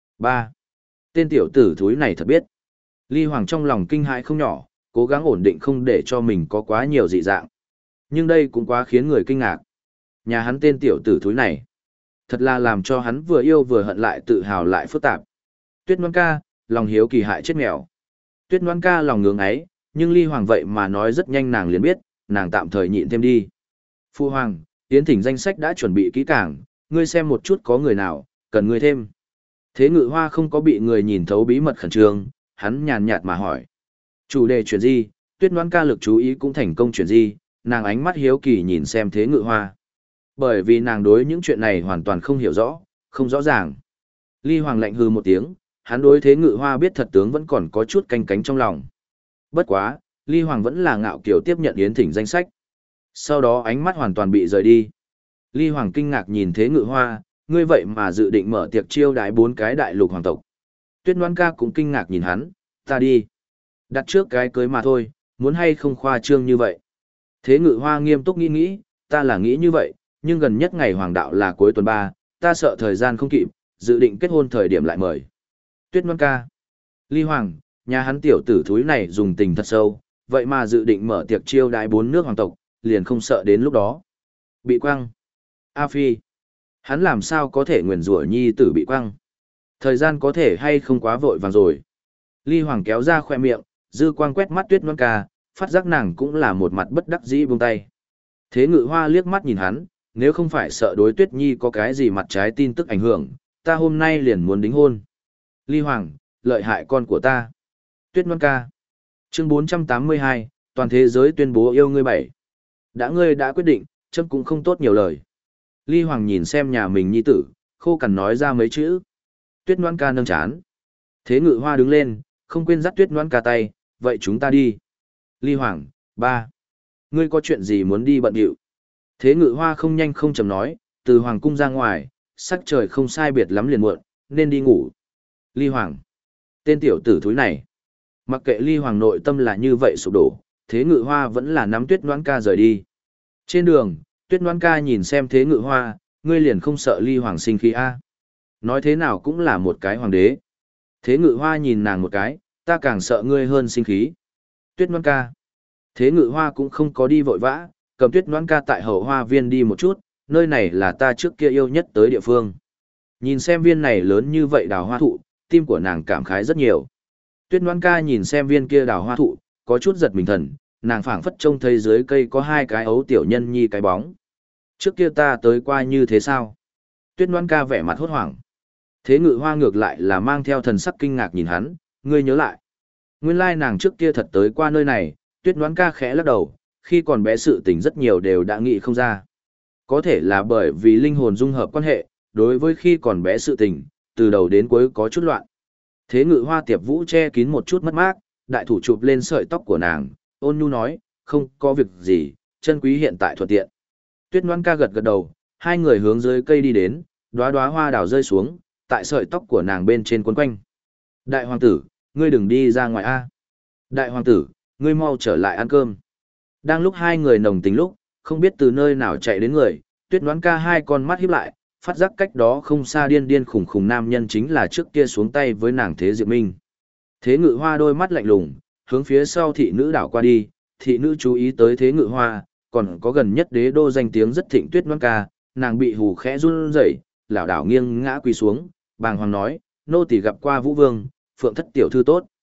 3. Tên tiểu tử thúi này thật biết. Ly Hoàng trong lòng kinh hãi không nhỏ, cố gắng ổn định không để cho mình có quá nhiều dị dạng. Nhưng đây cũng quá khiến người kinh ngạc. Nhà hắn tên tiểu tử thúi này, thật là làm cho hắn vừa yêu vừa hận lại tự hào lại phức tạp. Tuyết Ngoãn Ca, lòng hiếu kỳ hại chết mèo. Tuyết Ngoãn Ca lòng ngưỡng ấy, nhưng Ly Hoàng vậy mà nói rất nhanh nàng liền biết, nàng tạm thời nhịn thêm đi. Phu Hoàng, Yến Thỉnh danh sách đã chuẩn bị kỹ càng, ngươi xem một chút có người nào, cần ngươi thêm. Thế Ngự Hoa không có bị người nhìn thấu bí mật khẩn trương, hắn nhàn nhạt mà hỏi. Chủ đề chuyện gì, Tuyết Ngoãn Ca lực chú ý cũng thành công chuyện gì, nàng ánh mắt hiếu kỳ nhìn xem Thế Ngự Hoa. Bởi vì nàng đối những chuyện này hoàn toàn không hiểu rõ, không rõ ràng. Ly Hoàng lạnh hừ một tiếng, hắn đối Thế Ngự Hoa biết thật tướng vẫn còn có chút canh cánh trong lòng. Bất quá, Ly Hoàng vẫn là ngạo kiều tiếp nhận Yến Thỉnh danh sách. Sau đó ánh mắt hoàn toàn bị rời đi. Ly Hoàng kinh ngạc nhìn Thế Ngự Hoa, ngươi vậy mà dự định mở tiệc chiêu đãi 4 cái đại lục hoàng tộc. Tuyết Ngoãn Ca cũng kinh ngạc nhìn hắn, ta đi. Đặt trước cái cưới mà thôi, muốn hay không khoa trương như vậy. Thế Ngự Hoa nghiêm túc nghĩ, ta là nghĩ như vậy, nhưng gần nhất ngày hoàng đạo là cuối tuần 3, ta sợ thời gian không kịp, dự định kết hôn thời điểm lại mời. Tuyết Ngoãn Ca. Ly Hoàng, nhà hắn tiểu tử thúi này dùng tình thật sâu, vậy mà dự định mở tiệc chiêu đãi 4 nước hoàng tộc, liền không sợ đến lúc đó. Bị quăng. A Phi. Hắn làm sao có thể nguyền rủa nhi tử bị quăng. Thời gian có thể hay không quá vội vàng rồi. Ly Hoàng kéo ra khoe miệng, dư quang quét mắt Tuyết Ngoãn Ca, phát giác nàng cũng là một mặt bất đắc dĩ buông tay. Thế Ngự Hoa liếc mắt nhìn hắn, nếu không phải sợ đối Tuyết Nhi có cái gì mặt trái tin tức ảnh hưởng, ta hôm nay liền muốn đính hôn. Ly Hoàng, lợi hại con của ta. Tuyết Ngoãn Ca. Chương 482, toàn thế giới tuyên bố yêu ngươi 7. Ngươi đã quyết định, chấm cũng không tốt nhiều lời. Ly Hoàng nhìn xem nhà mình nhi tử, khô cằn nói ra mấy chữ. Tuyết Ngoãn Ca nâng chán. Thế Ngự Hoa đứng lên, không quên dắt Tuyết Ngoãn Ca tay, vậy chúng ta đi. Ly Hoàng, 3. Ngươi có chuyện gì muốn đi bận điệu? Thế Ngự Hoa không nhanh không chậm nói, từ Hoàng cung ra ngoài, sắc trời không sai biệt lắm liền muộn, nên đi ngủ. Ly Hoàng. Tên tiểu tử thúi này. Mặc kệ Ly Hoàng nội tâm là như vậy sụp đổ, Thế Ngự Hoa vẫn là nắm Tuyết Ngoãn Ca rời đi. Trên đường, Tuyết Ngoãn Ca nhìn xem Thế Ngự Hoa, ngươi liền không sợ Ly Hoàng sinh khí a? Nói thế nào cũng là một cái hoàng đế. Thế Ngự Hoa nhìn nàng một cái, ta càng sợ ngươi hơn sinh khí. Tuyết Ngoãn Ca. Thế Ngự Hoa cũng không có đi vội vã, cầm Tuyết Ngoãn Ca tại hậu hoa viên đi một chút, nơi này là ta trước kia yêu nhất tới địa phương. Nhìn xem viên này lớn như vậy đào hoa thụ, tim của nàng cảm khái rất nhiều. Tuyết Ngoãn Ca nhìn xem viên kia đào hoa thụ, có chút giật mình thần, nàng phảng phất trông thấy dưới cây có 2 cái ấu tiểu nhân nhi cái bóng. Trước kia ta tới qua như thế sao? Tuyết Ngoãn Ca vẻ mặt hốt hoảng. Thế Ngự Hoa ngược lại là mang theo thần sắc kinh ngạc nhìn hắn, ngươi nhớ lại. Nguyên lai nàng trước kia thật tới qua nơi này, Tuyết Ngoãn Ca khẽ lắc đầu, khi còn bé sự tình rất nhiều đều đã nghĩ không ra. Có thể là bởi vì linh hồn dung hợp quan hệ, đối với khi còn bé sự tình, từ đầu đến cuối có chút loạn. Thế Ngự Hoa Tiệp Vũ che kín một chút mất mát, đại thủ chụp lên sợi tóc của nàng, ôn nhu nói, không có việc gì, chân quý hiện tại thuận tiện. Tuyết Ngoãn Ca gật gật đầu, hai người hướng dưới cây đi đến, đóa đóa hoa đào rơi xuống, tại sợi tóc của nàng bên trên quấn quanh. Đại hoàng tử, ngươi đừng đi ra ngoài a. Đại hoàng tử, ngươi mau trở lại ăn cơm. Đang lúc hai người nồng tình lúc, không biết từ nơi nào chạy đến người, Tuyết Ngoãn Ca hai con mắt híp lại, phát giác cách đó không xa điên điên khủng khủng nam nhân chính là trước kia xuống tay với nàng Thế Diệp Minh. Thế Ngự Hoa đôi mắt lạnh lùng, hướng phía sau thị nữ đảo qua đi, thị nữ chú ý tới Thế Ngự Hoa, còn có gần nhất đế đô danh tiếng rất thịnh Tuyết Ngoãn Ca, nàng bị hù khẽ run rẩy, lảo đảo nghiêng ngã quỳ xuống, bàng hoàng nói, nô tỳ gặp qua Vũ Vương, Phượng thất tiểu thư tốt.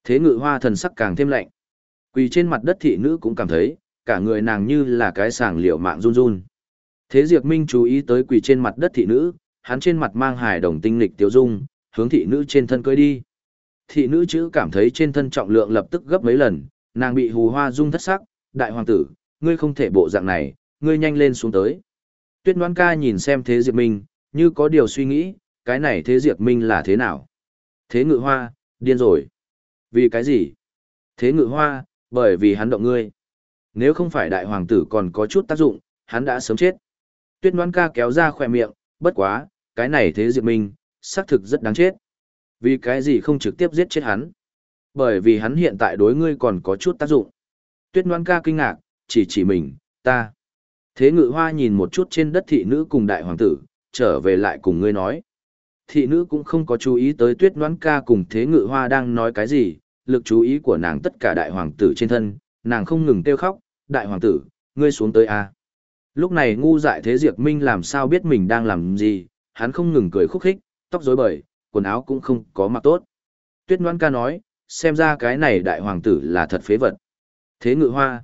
Thế Ngự Hoa thần sắc càng thêm lạnh. Quỳ trên mặt đất thị nữ cũng cảm thấy, cả người nàng như là cái sàng liệu mạng run run. Thế Diệp Minh chú ý tới quỳ trên mặt đất thị nữ, hắn trên mặt mang hài đồng tinh lịch tiêu dung, hướng thị nữ trên thân cưỡi đi. Thị nữ chữ cảm thấy trên thân trọng lượng lập tức gấp mấy lần, nàng bị hù hoa rung thất sắc, đại hoàng tử, ngươi không thể bộ dạng này, ngươi nhanh lên xuống tới. Tuyết Đoán Ca nhìn xem Thế Diệp Minh, như có điều suy nghĩ, cái này Thế Diệp Minh là thế nào? Thế Ngự Hoa, điên rồi. Vì cái gì? Thế Ngự Hoa, bởi vì hắn động ngươi. Nếu không phải đại hoàng tử còn có chút tác dụng, hắn đã sớm chết. Tuyết Đoán Ca kéo ra khỏe miệng, bất quá, cái này Thế Diệp Minh, xác thực rất đáng chết. Vì cái gì không trực tiếp giết chết hắn? Bởi vì hắn hiện tại đối ngươi còn có chút tác dụng. Tuyết Đoán Ca kinh ngạc, chỉ mình, ta. Thế Ngự Hoa nhìn một chút trên đất thị nữ cùng đại hoàng tử, trở về lại cùng ngươi nói. Thị nữ cũng không có chú ý tới Tuyết Đoán Ca cùng Thế Ngự Hoa đang nói cái gì, lực chú ý của nàng tất cả đại hoàng tử trên thân, nàng không ngừng kêu khóc, đại hoàng tử, ngươi xuống tới a. Lúc này ngu dại Thế Diệp Minh làm sao biết mình đang làm gì, hắn không ngừng cười khúc khích, tóc rối bời, quần áo cũng không có mặc tốt. Tuyết Đoán Ca nói, xem ra cái này đại hoàng tử là thật phế vật. Thế Ngự Hoa,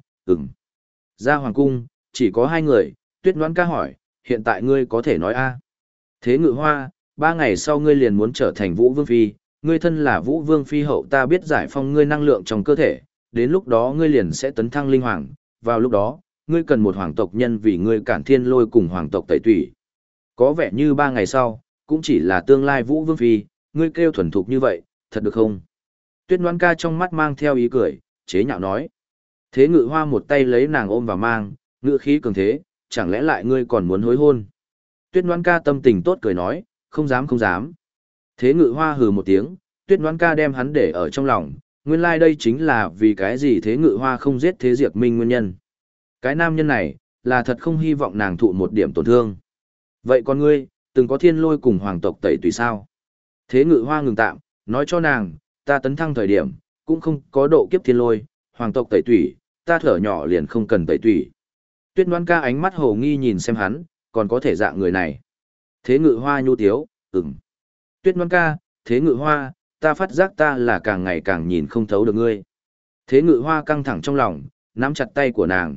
ra hoàng cung, chỉ có 2 người, Tuyết Đoán Ca hỏi, hiện tại ngươi có thể nói a? Thế Ngự Hoa, 3 ngày sau ngươi liền muốn trở thành Vũ Vương Phi, ngươi thân là Vũ Vương Phi hậu ta biết giải phong ngươi năng lượng trong cơ thể, đến lúc đó ngươi liền sẽ tấn thăng linh hoàng, vào lúc đó, ngươi cần một hoàng tộc nhân vì ngươi cản thiên lôi cùng hoàng tộc tẩy tủy. Có vẻ như 3 ngày sau, cũng chỉ là tương lai Vũ Vương Phi, ngươi kêu thuần thục như vậy, thật được không? Tuyết Đoán Ca trong mắt mang theo ý cười, chế nhạo nói. Thế Ngự Hoa một tay lấy nàng ôm vào mang, ngự khí cường thế, chẳng lẽ lại ngươi còn muốn hối hôn? Tuyết Đoán Ca tâm tình tốt cười nói, không dám không dám. Thế Ngự Hoa hừ một tiếng, Tuyết Đoán Ca đem hắn để ở trong lòng, nguyên lai đây chính là vì cái gì Thế Ngự Hoa không giết Thế Diệp Minh nguyên nhân. Cái nam nhân này, là thật không hy vọng nàng thụ một điểm tổn thương. Vậy còn ngươi, từng có thiên lôi cùng hoàng tộc tẩy tùy sao? Thế Ngự Hoa ngừng tạm, nói cho nàng, ta tấn thăng thời điểm, cũng không có độ kiếp thiên lôi, hoàng tộc tẩy tủy, ta thở nhỏ liền không cần tẩy tủy. Tuyết Đoán Ca ánh mắt hồ nghi nhìn xem hắn, còn có thể dạng người này. Thế Ngự Hoa nhu tiếu, Tuyết Đoán Ca, Thế Ngự Hoa, ta phát giác ta là càng ngày càng nhìn không thấu được ngươi. Thế Ngự Hoa căng thẳng trong lòng, nắm chặt tay của nàng,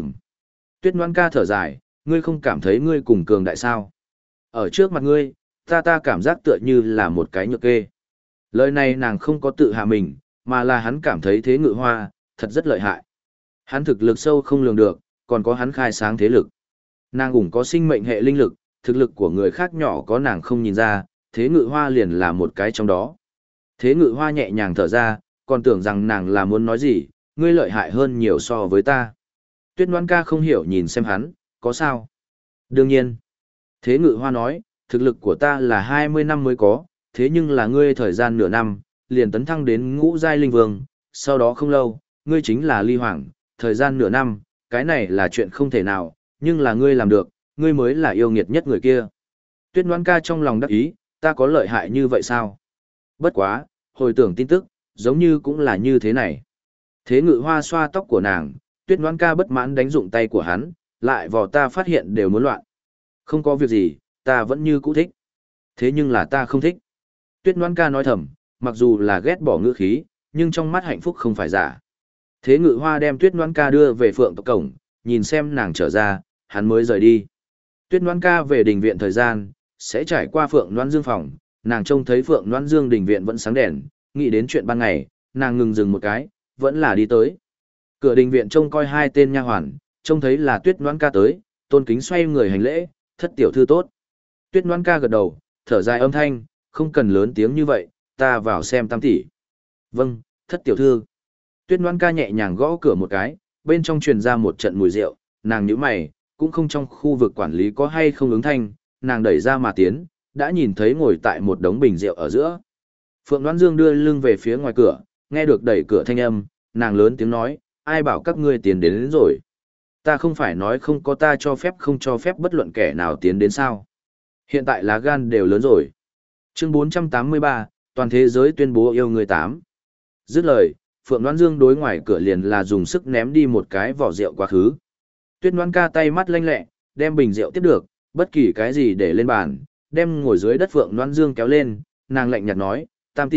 Tuyết Đoán Ca thở dài, ngươi không cảm thấy ngươi cùng cường đại sao? Ở trước mặt ngươi, ta cảm giác tựa như là một cái nhược kê. Lời này nàng không có tự hạ mình, mà là hắn cảm thấy Thế Ngự Hoa, thật rất lợi hại. Hắn thực lực sâu không lường được, còn có hắn khai sáng thế lực. Nàng cũng có sinh mệnh hệ linh lực, thực lực của người khác nhỏ có nàng không nhìn ra, Thế Ngự Hoa liền là một cái trong đó. Thế Ngự Hoa nhẹ nhàng thở ra, còn tưởng rằng nàng là muốn nói gì, ngươi lợi hại hơn nhiều so với ta. Tuyết Đoán Ca không hiểu nhìn xem hắn, có sao? Đương nhiên. Thế Ngự Hoa nói, thực lực của ta là 20 năm mới có, thế nhưng là ngươi thời gian nửa năm, liền tấn thăng đến ngũ giai linh vương, sau đó không lâu, ngươi chính là ly hoàng, thời gian nửa năm, cái này là chuyện không thể nào, nhưng là ngươi làm được, ngươi mới là yêu nghiệt nhất người kia. Tuyết Đoán Ca trong lòng đắc ý, ta có lợi hại như vậy sao? Bất quá, hồi tưởng tin tức, giống như cũng là như thế này. Thế Ngự Hoa xoa tóc của nàng, Tuyết Đoán Ca bất mãn đánh dụng tay của hắn, lại vò ta phát hiện đều muốn loạn. Không có việc gì, ta vẫn như cũ thích. Thế nhưng là ta không thích. Tuyết Đoán Ca nói thầm, mặc dù là ghét bỏ ngữ khí, nhưng trong mắt hạnh phúc không phải giả. Thế Ngự Hoa đem Tuyết Đoán Ca đưa về phượng tộc cổng, nhìn xem nàng trở ra, hắn mới rời đi. Tuyết Đoán Ca về đình viện thời gian, sẽ trải qua Phượng Loan Dương phòng, nàng trông thấy Phượng Loan Dương đình viện vẫn sáng đèn, nghĩ đến chuyện ban ngày, nàng ngừng dừng một cái, vẫn là đi tới. Cửa đình viện trông coi 2 tên nha hoàn, trông thấy là Tuyết Đoán Ca tới, tôn kính xoay người hành lễ, thất tiểu thư tốt. Tuyết Đoán Ca gật đầu, thở dài âm thanh, không cần lớn tiếng như vậy, ta vào xem tam tỷ. Vâng, thất tiểu thư. Tuyết Đoán Ca nhẹ nhàng gõ cửa một cái, bên trong truyền ra một trận mùi rượu, nàng nhíu mày, cũng không trong khu vực quản lý có hay không ứng thanh, nàng đẩy ra mà tiến, đã nhìn thấy ngồi tại một đống bình rượu ở giữa. Phượng Đoán Dương đưa lưng về phía ngoài cửa, nghe được đẩy cửa thanh âm, nàng lớn tiếng nói, ai bảo các ngươi tiến đến rồi. Ta không phải nói không có ta cho phép không cho phép bất luận kẻ nào tiến đến sao. Hiện tại lá gan đều lớn rồi. Chương 483, toàn thế giới tuyên bố yêu người 8. Dứt lời, Phượng Đoán Dương đối ngoài cửa liền là dùng sức ném đi một cái vỏ rượu quá khứ. Tuyết Đoán Ca tay mắt lanh lẹ, đem bình rượu tiếp được, bất kỳ cái gì để lên bàn, đem ngồi dưới đất Phượng Đoán Dương kéo lên, nàng lạnh nhạt nói, tam tỷ,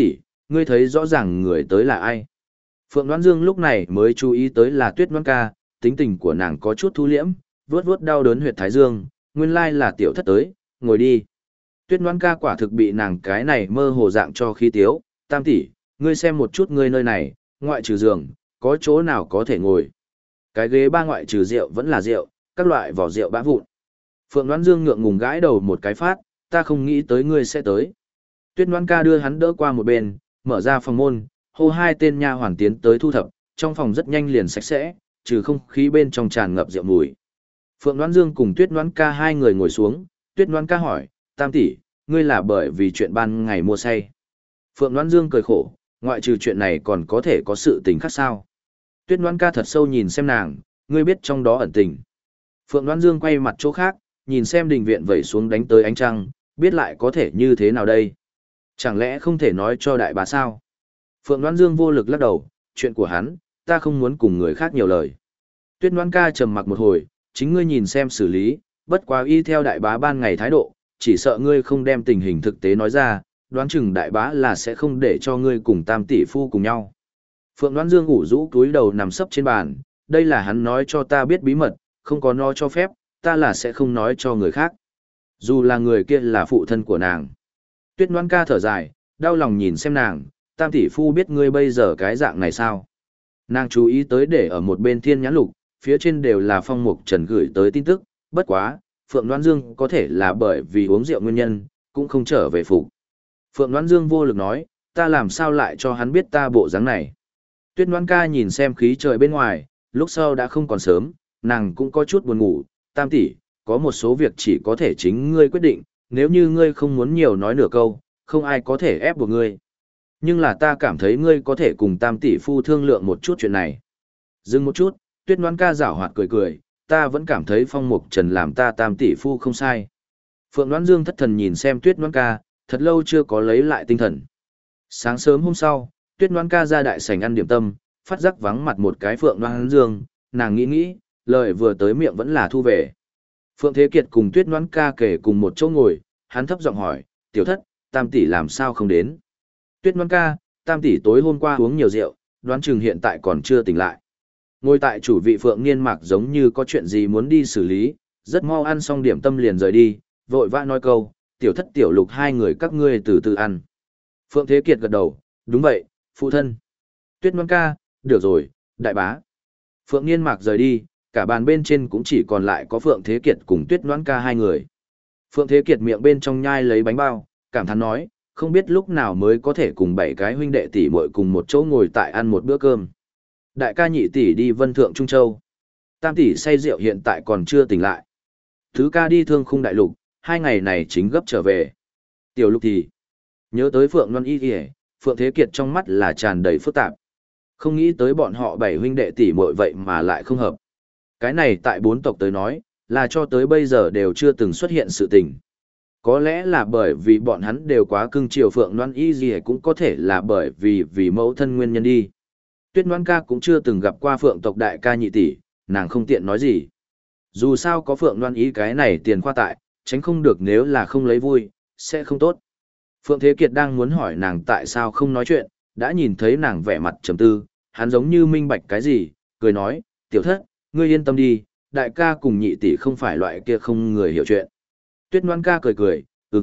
ngươi thấy rõ ràng người tới là ai. Phượng Đoán Dương lúc này mới chú ý tới là Tuyết Đoán Ca, tính tình của nàng có chút thu liễm, vuốt vuốt đau đớn huyệt thái dương, nguyên lai là tiểu thất tới, ngồi đi. Tuyết Đoán Ca quả thực bị nàng cái này mơ hồ dạng cho khí tiếu, tam tỷ, ngươi xem một chút ngươi nơi này, ngoại trừ giường, có chỗ nào có thể ngồi. Cái ghế ba ngoại trừ rượu vẫn là rượu, các loại vỏ rượu bã vụn. Phượng Đoán Dương ngượng ngùng gãi đầu một cái phát, ta không nghĩ tới ngươi sẽ tới. Tuyết Đoán Ca đưa hắn đỡ qua một bên, mở ra phòng môn, hô hai tên nha hoàn tiến tới thu thập, trong phòng rất nhanh liền sạch sẽ, trừ không khí bên trong tràn ngập rượu mùi. Phượng Đoán Dương cùng Tuyết Đoán Ca hai người ngồi xuống, Tuyết Đoán Ca hỏi, tam tỷ, ngươi là bởi vì chuyện ban ngày mua say. Phượng Đoán Dương cười khổ, ngoại trừ chuyện này còn có thể có sự tình khác sao. Tuyết Đoán Ca thật sâu nhìn xem nàng, ngươi biết trong đó ẩn tình. Phượng Đoán Dương quay mặt chỗ khác, nhìn xem đình viện vẩy xuống đánh tới ánh trăng, biết lại có thể như thế nào đây. Chẳng lẽ không thể nói cho đại bá sao? Phượng Đoán Dương vô lực lắc đầu, chuyện của hắn, ta không muốn cùng người khác nhiều lời. Tuyết Đoán Ca trầm mặc một hồi, chính ngươi nhìn xem xử lý, bất quá y theo đại bá ban ngày thái độ, chỉ sợ ngươi không đem tình hình thực tế nói ra, đoán chừng đại bá là sẽ không để cho ngươi cùng tam tỷ phu cùng nhau. Phượng Đoán Dương ủ rũ túi đầu nằm sấp trên bàn, đây là hắn nói cho ta biết bí mật, không có nó cho phép, ta là sẽ không nói cho người khác. Dù là người kia là phụ thân của nàng. Tuyết Đoán Ca thở dài, đau lòng nhìn xem nàng, tam tỷ phu biết ngươi bây giờ cái dạng này sao. Nàng chú ý tới để ở một bên thiên nhãn lục, phía trên đều là Phong Mục Trần gửi tới tin tức, bất quá, Phượng Đoán Dương có thể là bởi vì uống rượu nguyên nhân, cũng không trở về phục. Phượng Đoán Dương vô lực nói, ta làm sao lại cho hắn biết ta bộ dáng này. Tuyết Đoán Ca nhìn xem khí trời bên ngoài, lúc sau đã không còn sớm, nàng cũng có chút buồn ngủ, tam tỷ, có một số việc chỉ có thể chính ngươi quyết định, nếu như ngươi không muốn nhiều nói nửa câu, không ai có thể ép buộc ngươi. Nhưng là ta cảm thấy ngươi có thể cùng tam tỷ phu thương lượng một chút chuyện này. Dừng một chút, Tuyết Đoán Ca giảo hoạt cười cười, ta vẫn cảm thấy Phong Mục Trần làm ta tam tỷ phu không sai. Phượng Đoán Dương thất thần nhìn xem Tuyết Đoán Ca, thật lâu chưa có lấy lại tinh thần. Sáng sớm hôm sau, Tuyết Đoán Ca ra đại sảnh ăn điểm tâm, phát giác vắng mặt một cái Phượng Đoán Dương, nàng nghĩ nghĩ, lời vừa tới miệng vẫn là thu về. Phượng Thế Kiệt cùng Tuyết Đoán Ca kể cùng một chỗ ngồi, hắn thấp giọng hỏi, tiểu thất, tam tỷ làm sao không đến? Tuyết Đoán Ca, tam tỷ tối hôm qua uống nhiều rượu, đoán chừng hiện tại còn chưa tỉnh lại. Ngồi tại chủ vị Phượng Niên Mạc giống như có chuyện gì muốn đi xử lý, rất mau ăn xong điểm tâm liền rời đi, vội vã nói câu, tiểu thất tiểu lục hai người các ngươi từ từ ăn. Phượng Thế Kiệt gật đầu, đúng vậy, phụ thân. Tuyết Đoán Ca, được rồi, đại bá. Phượng Niên Mạc rời đi, cả bàn bên trên cũng chỉ còn lại có Phượng Thế Kiệt cùng Tuyết Đoán Ca hai người. Phượng Thế Kiệt miệng bên trong nhai lấy bánh bao, cảm thán nói, không biết lúc nào mới có thể cùng 7 cái huynh đệ tỷ muội cùng một chỗ ngồi tại ăn một bữa cơm. Đại ca nhị tỷ đi Vân Thượng Trung Châu. Tam tỷ say rượu hiện tại còn chưa tỉnh lại. Thứ ca đi Thương Khung Đại Lục, 2 ngày này chính gấp trở về. Tiểu Lục thì nhớ tới Phượng Loan Y kìa, Phượng Thế Kiệt trong mắt là tràn đầy phức tạp. Không nghĩ tới bọn họ 7 huynh đệ tỷ muội vậy mà lại không hợp. Cái này tại 4 tộc tới nói, là cho tới bây giờ đều chưa từng xuất hiện sự tình. Có lẽ là bởi vì bọn hắn đều quá cưng chiều Phượng Loan Y gì cũng có thể là bởi vì mẫu thân nguyên nhân đi. Tuyết Loan Ca cũng chưa từng gặp qua Phượng tộc đại ca nhị tỷ, nàng không tiện nói gì. Dù sao có Phượng Loan Y cái này tiền khoa tại, tránh không được nếu là không lấy vui, sẽ không tốt. Phượng Thế Kiệt đang muốn hỏi nàng tại sao không nói chuyện, đã nhìn thấy nàng vẻ mặt trầm tư, hắn giống như minh bạch cái gì, cười nói, tiểu thất, ngươi yên tâm đi, đại ca cùng nhị tỷ không phải loại kia không người hiểu chuyện. Tuyết Loan Ca cười cười,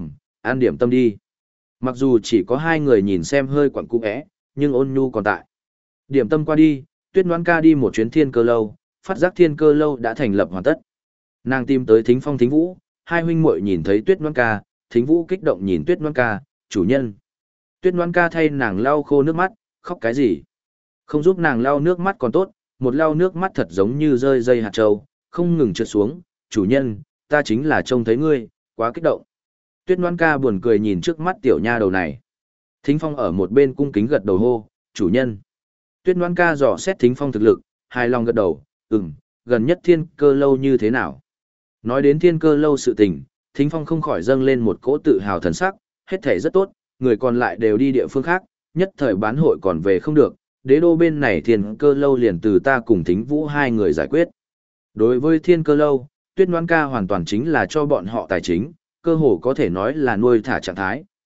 ăn điểm tâm đi. Mặc dù chỉ có 2 người nhìn xem hơi quặn cung ẽ, nhưng ôn nhu còn tại. Điểm tâm qua đi, Tuyết Loan Ca đi một chuyến Thiên Cơ Lâu, phát giác Thiên Cơ Lâu đã thành lập hoàn tất. Nàng tìm tới Thính Phong Thính Vũ, 2 huynh muội nhìn thấy Tuyết Loan Ca, Thính Vũ kích động nhìn Tuyết Loan Ca, chủ nhân. Tuyết Loan Ca thay nàng lau khô nước mắt, khóc cái gì? Không giúp nàng lau nước mắt còn tốt, một lau nước mắt thật giống như rơi dây hạt châu, không ngừng trượt xuống, chủ nhân, ta chính là trông thấy ngươi, quá kích động. Tuyết Loan Ca buồn cười nhìn trước mắt tiểu nha đầu này. Thính Phong ở một bên cung kính gật đầu hô, chủ nhân. Tuyết Loan Ca dò xét Thính Phong thực lực, hài lòng gật đầu, gần nhất Thiên Cơ Lâu như thế nào? Nói đến Thiên Cơ Lâu sự tình, Thính Phong không khỏi dâng lên một cỗ tự hào thần sắc, hết thể rất tốt, người còn lại đều đi địa phương khác, nhất thời bán hội còn về không được, đế đô bên này Thiên Cơ Lâu liền từ ta cùng Thính Vũ 2 người giải quyết. Đối với Thiên Cơ Lâu, Tuyết Loan Ca hoàn toàn chính là cho bọn họ tài chính, cơ hồ có thể nói là nuôi thả trạng thái,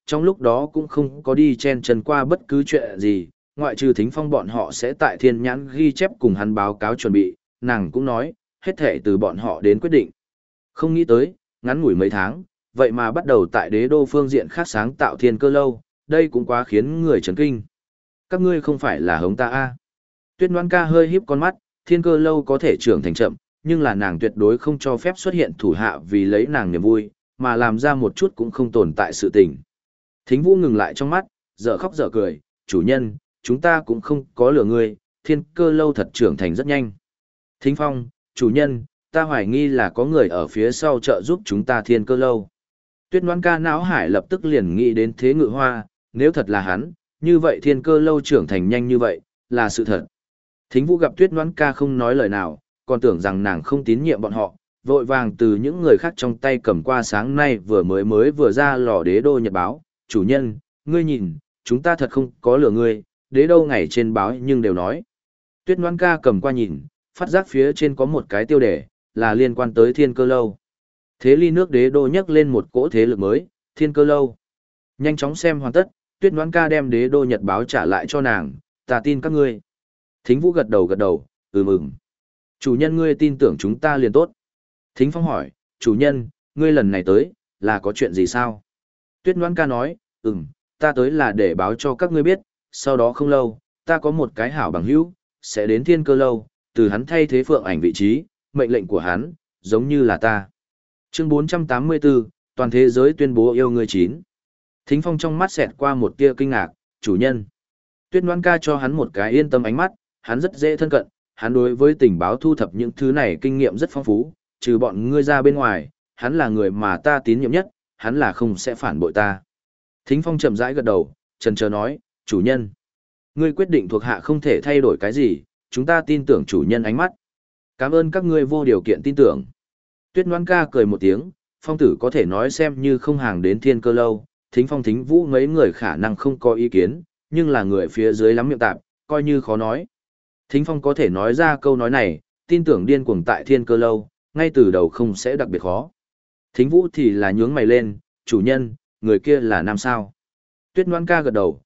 trong lúc đó cũng không có đi chen chân qua bất cứ chuyện gì, ngoại trừ Thính Phong bọn họ sẽ tại Thiên Nhãn ghi chép cùng hắn báo cáo chuẩn bị, nàng cũng nói, hết thể từ bọn họ đến quyết định. Không nghĩ tới, ngắn ngủi mấy tháng, vậy mà bắt đầu tại đế đô phương diện khác sáng tạo thiên cơ lâu, đây cũng quá khiến người chấn kinh. Các ngươi không phải là hống ta a? Tuyết Ngoan Ca hơi híp con mắt, thiên cơ lâu có thể trưởng thành chậm, nhưng là nàng tuyệt đối không cho phép xuất hiện thủ hạ vì lấy nàng niềm vui, mà làm ra một chút cũng không tồn tại sự tình. Thính Vũ ngừng lại trong mắt, dở khóc dở cười, chủ nhân, chúng ta cũng không có lừa ngươi, thiên cơ lâu thật trưởng thành rất nhanh. Thính Phong, chủ nhân, ta hoài nghi là có người ở phía sau trợ giúp chúng ta thiên cơ lâu. Tuyết Ngoan Ca não hải lập tức liền nghĩ đến Thế Ngự Hoa, nếu thật là hắn, như vậy thiên cơ lâu trưởng thành nhanh như vậy, là sự thật. Thính Vũ gặp Tuyết Ngoan Ca không nói lời nào, còn tưởng rằng nàng không tín nhiệm bọn họ, vội vàng từ những người khác trong tay cầm qua sáng nay vừa ra lò đế đô nhật báo. Chủ nhân, ngươi nhìn, chúng ta thật không có lừa ngươi, đế đô ngày trên báo nhưng đều nói. Tuyết Ngoan Ca cầm qua nhìn, phát giác phía trên có một cái tiêu đề, là liên quan tới thiên cơ lâu. Thế ly nước đế đô nhắc lên một cỗ thế lực mới, thiên cơ lâu. Nhanh chóng xem hoàn tất, Tuyết Ngoan Ca đem đế đô nhật báo trả lại cho nàng, ta tin các ngươi. Thính Vũ gật đầu, ừm. Chủ nhân ngươi tin tưởng chúng ta liền tốt. Thính Phong hỏi, chủ nhân, ngươi lần này tới, là có chuyện gì sao? Tuyết Ngoan Ca nói, ta tới là để báo cho các ngươi biết, sau đó không lâu, ta có một cái hảo bằng hữu, sẽ đến thiên cơ lâu, từ hắn thay thế Phượng Ảnh vị trí, mệnh lệnh của hắn, giống như là ta. Chương 484, toàn thế giới tuyên bố yêu ngươi 9. Thính Phong trong mắt xẹt qua một tia kinh ngạc, chủ nhân. Tuyết Ngoan Ca cho hắn một cái yên tâm ánh mắt, hắn rất dễ thân cận, hắn đối với tình báo thu thập những thứ này kinh nghiệm rất phong phú, trừ bọn ngươi ra bên ngoài, hắn là người mà ta tín nhiệm nhất, hắn là không sẽ phản bội ta. Thính Phong chậm rãi gật đầu, chần chờ nói, chủ nhân. Ngươi quyết định thuộc hạ không thể thay đổi cái gì, chúng ta tin tưởng chủ nhân ánh mắt. Cảm ơn các ngươi vô điều kiện tin tưởng. Tuyết Ngoan Ca cười một tiếng, Phong tử có thể nói xem như không hàng đến thiên cơ lâu, Thính Phong Thính Vũ mấy người khả năng không có ý kiến, nhưng là người phía dưới lắm miệng tạp, coi như khó nói. Thính Phong có thể nói ra câu nói này, tin tưởng điên cuồng tại thiên cơ lâu, ngay từ đầu không sẽ đặc biệt khó. Thính Vũ thì là nhướng mày lên, chủ nhân, người kia là nam sao. Tuyết Ngoan Ca gật đầu,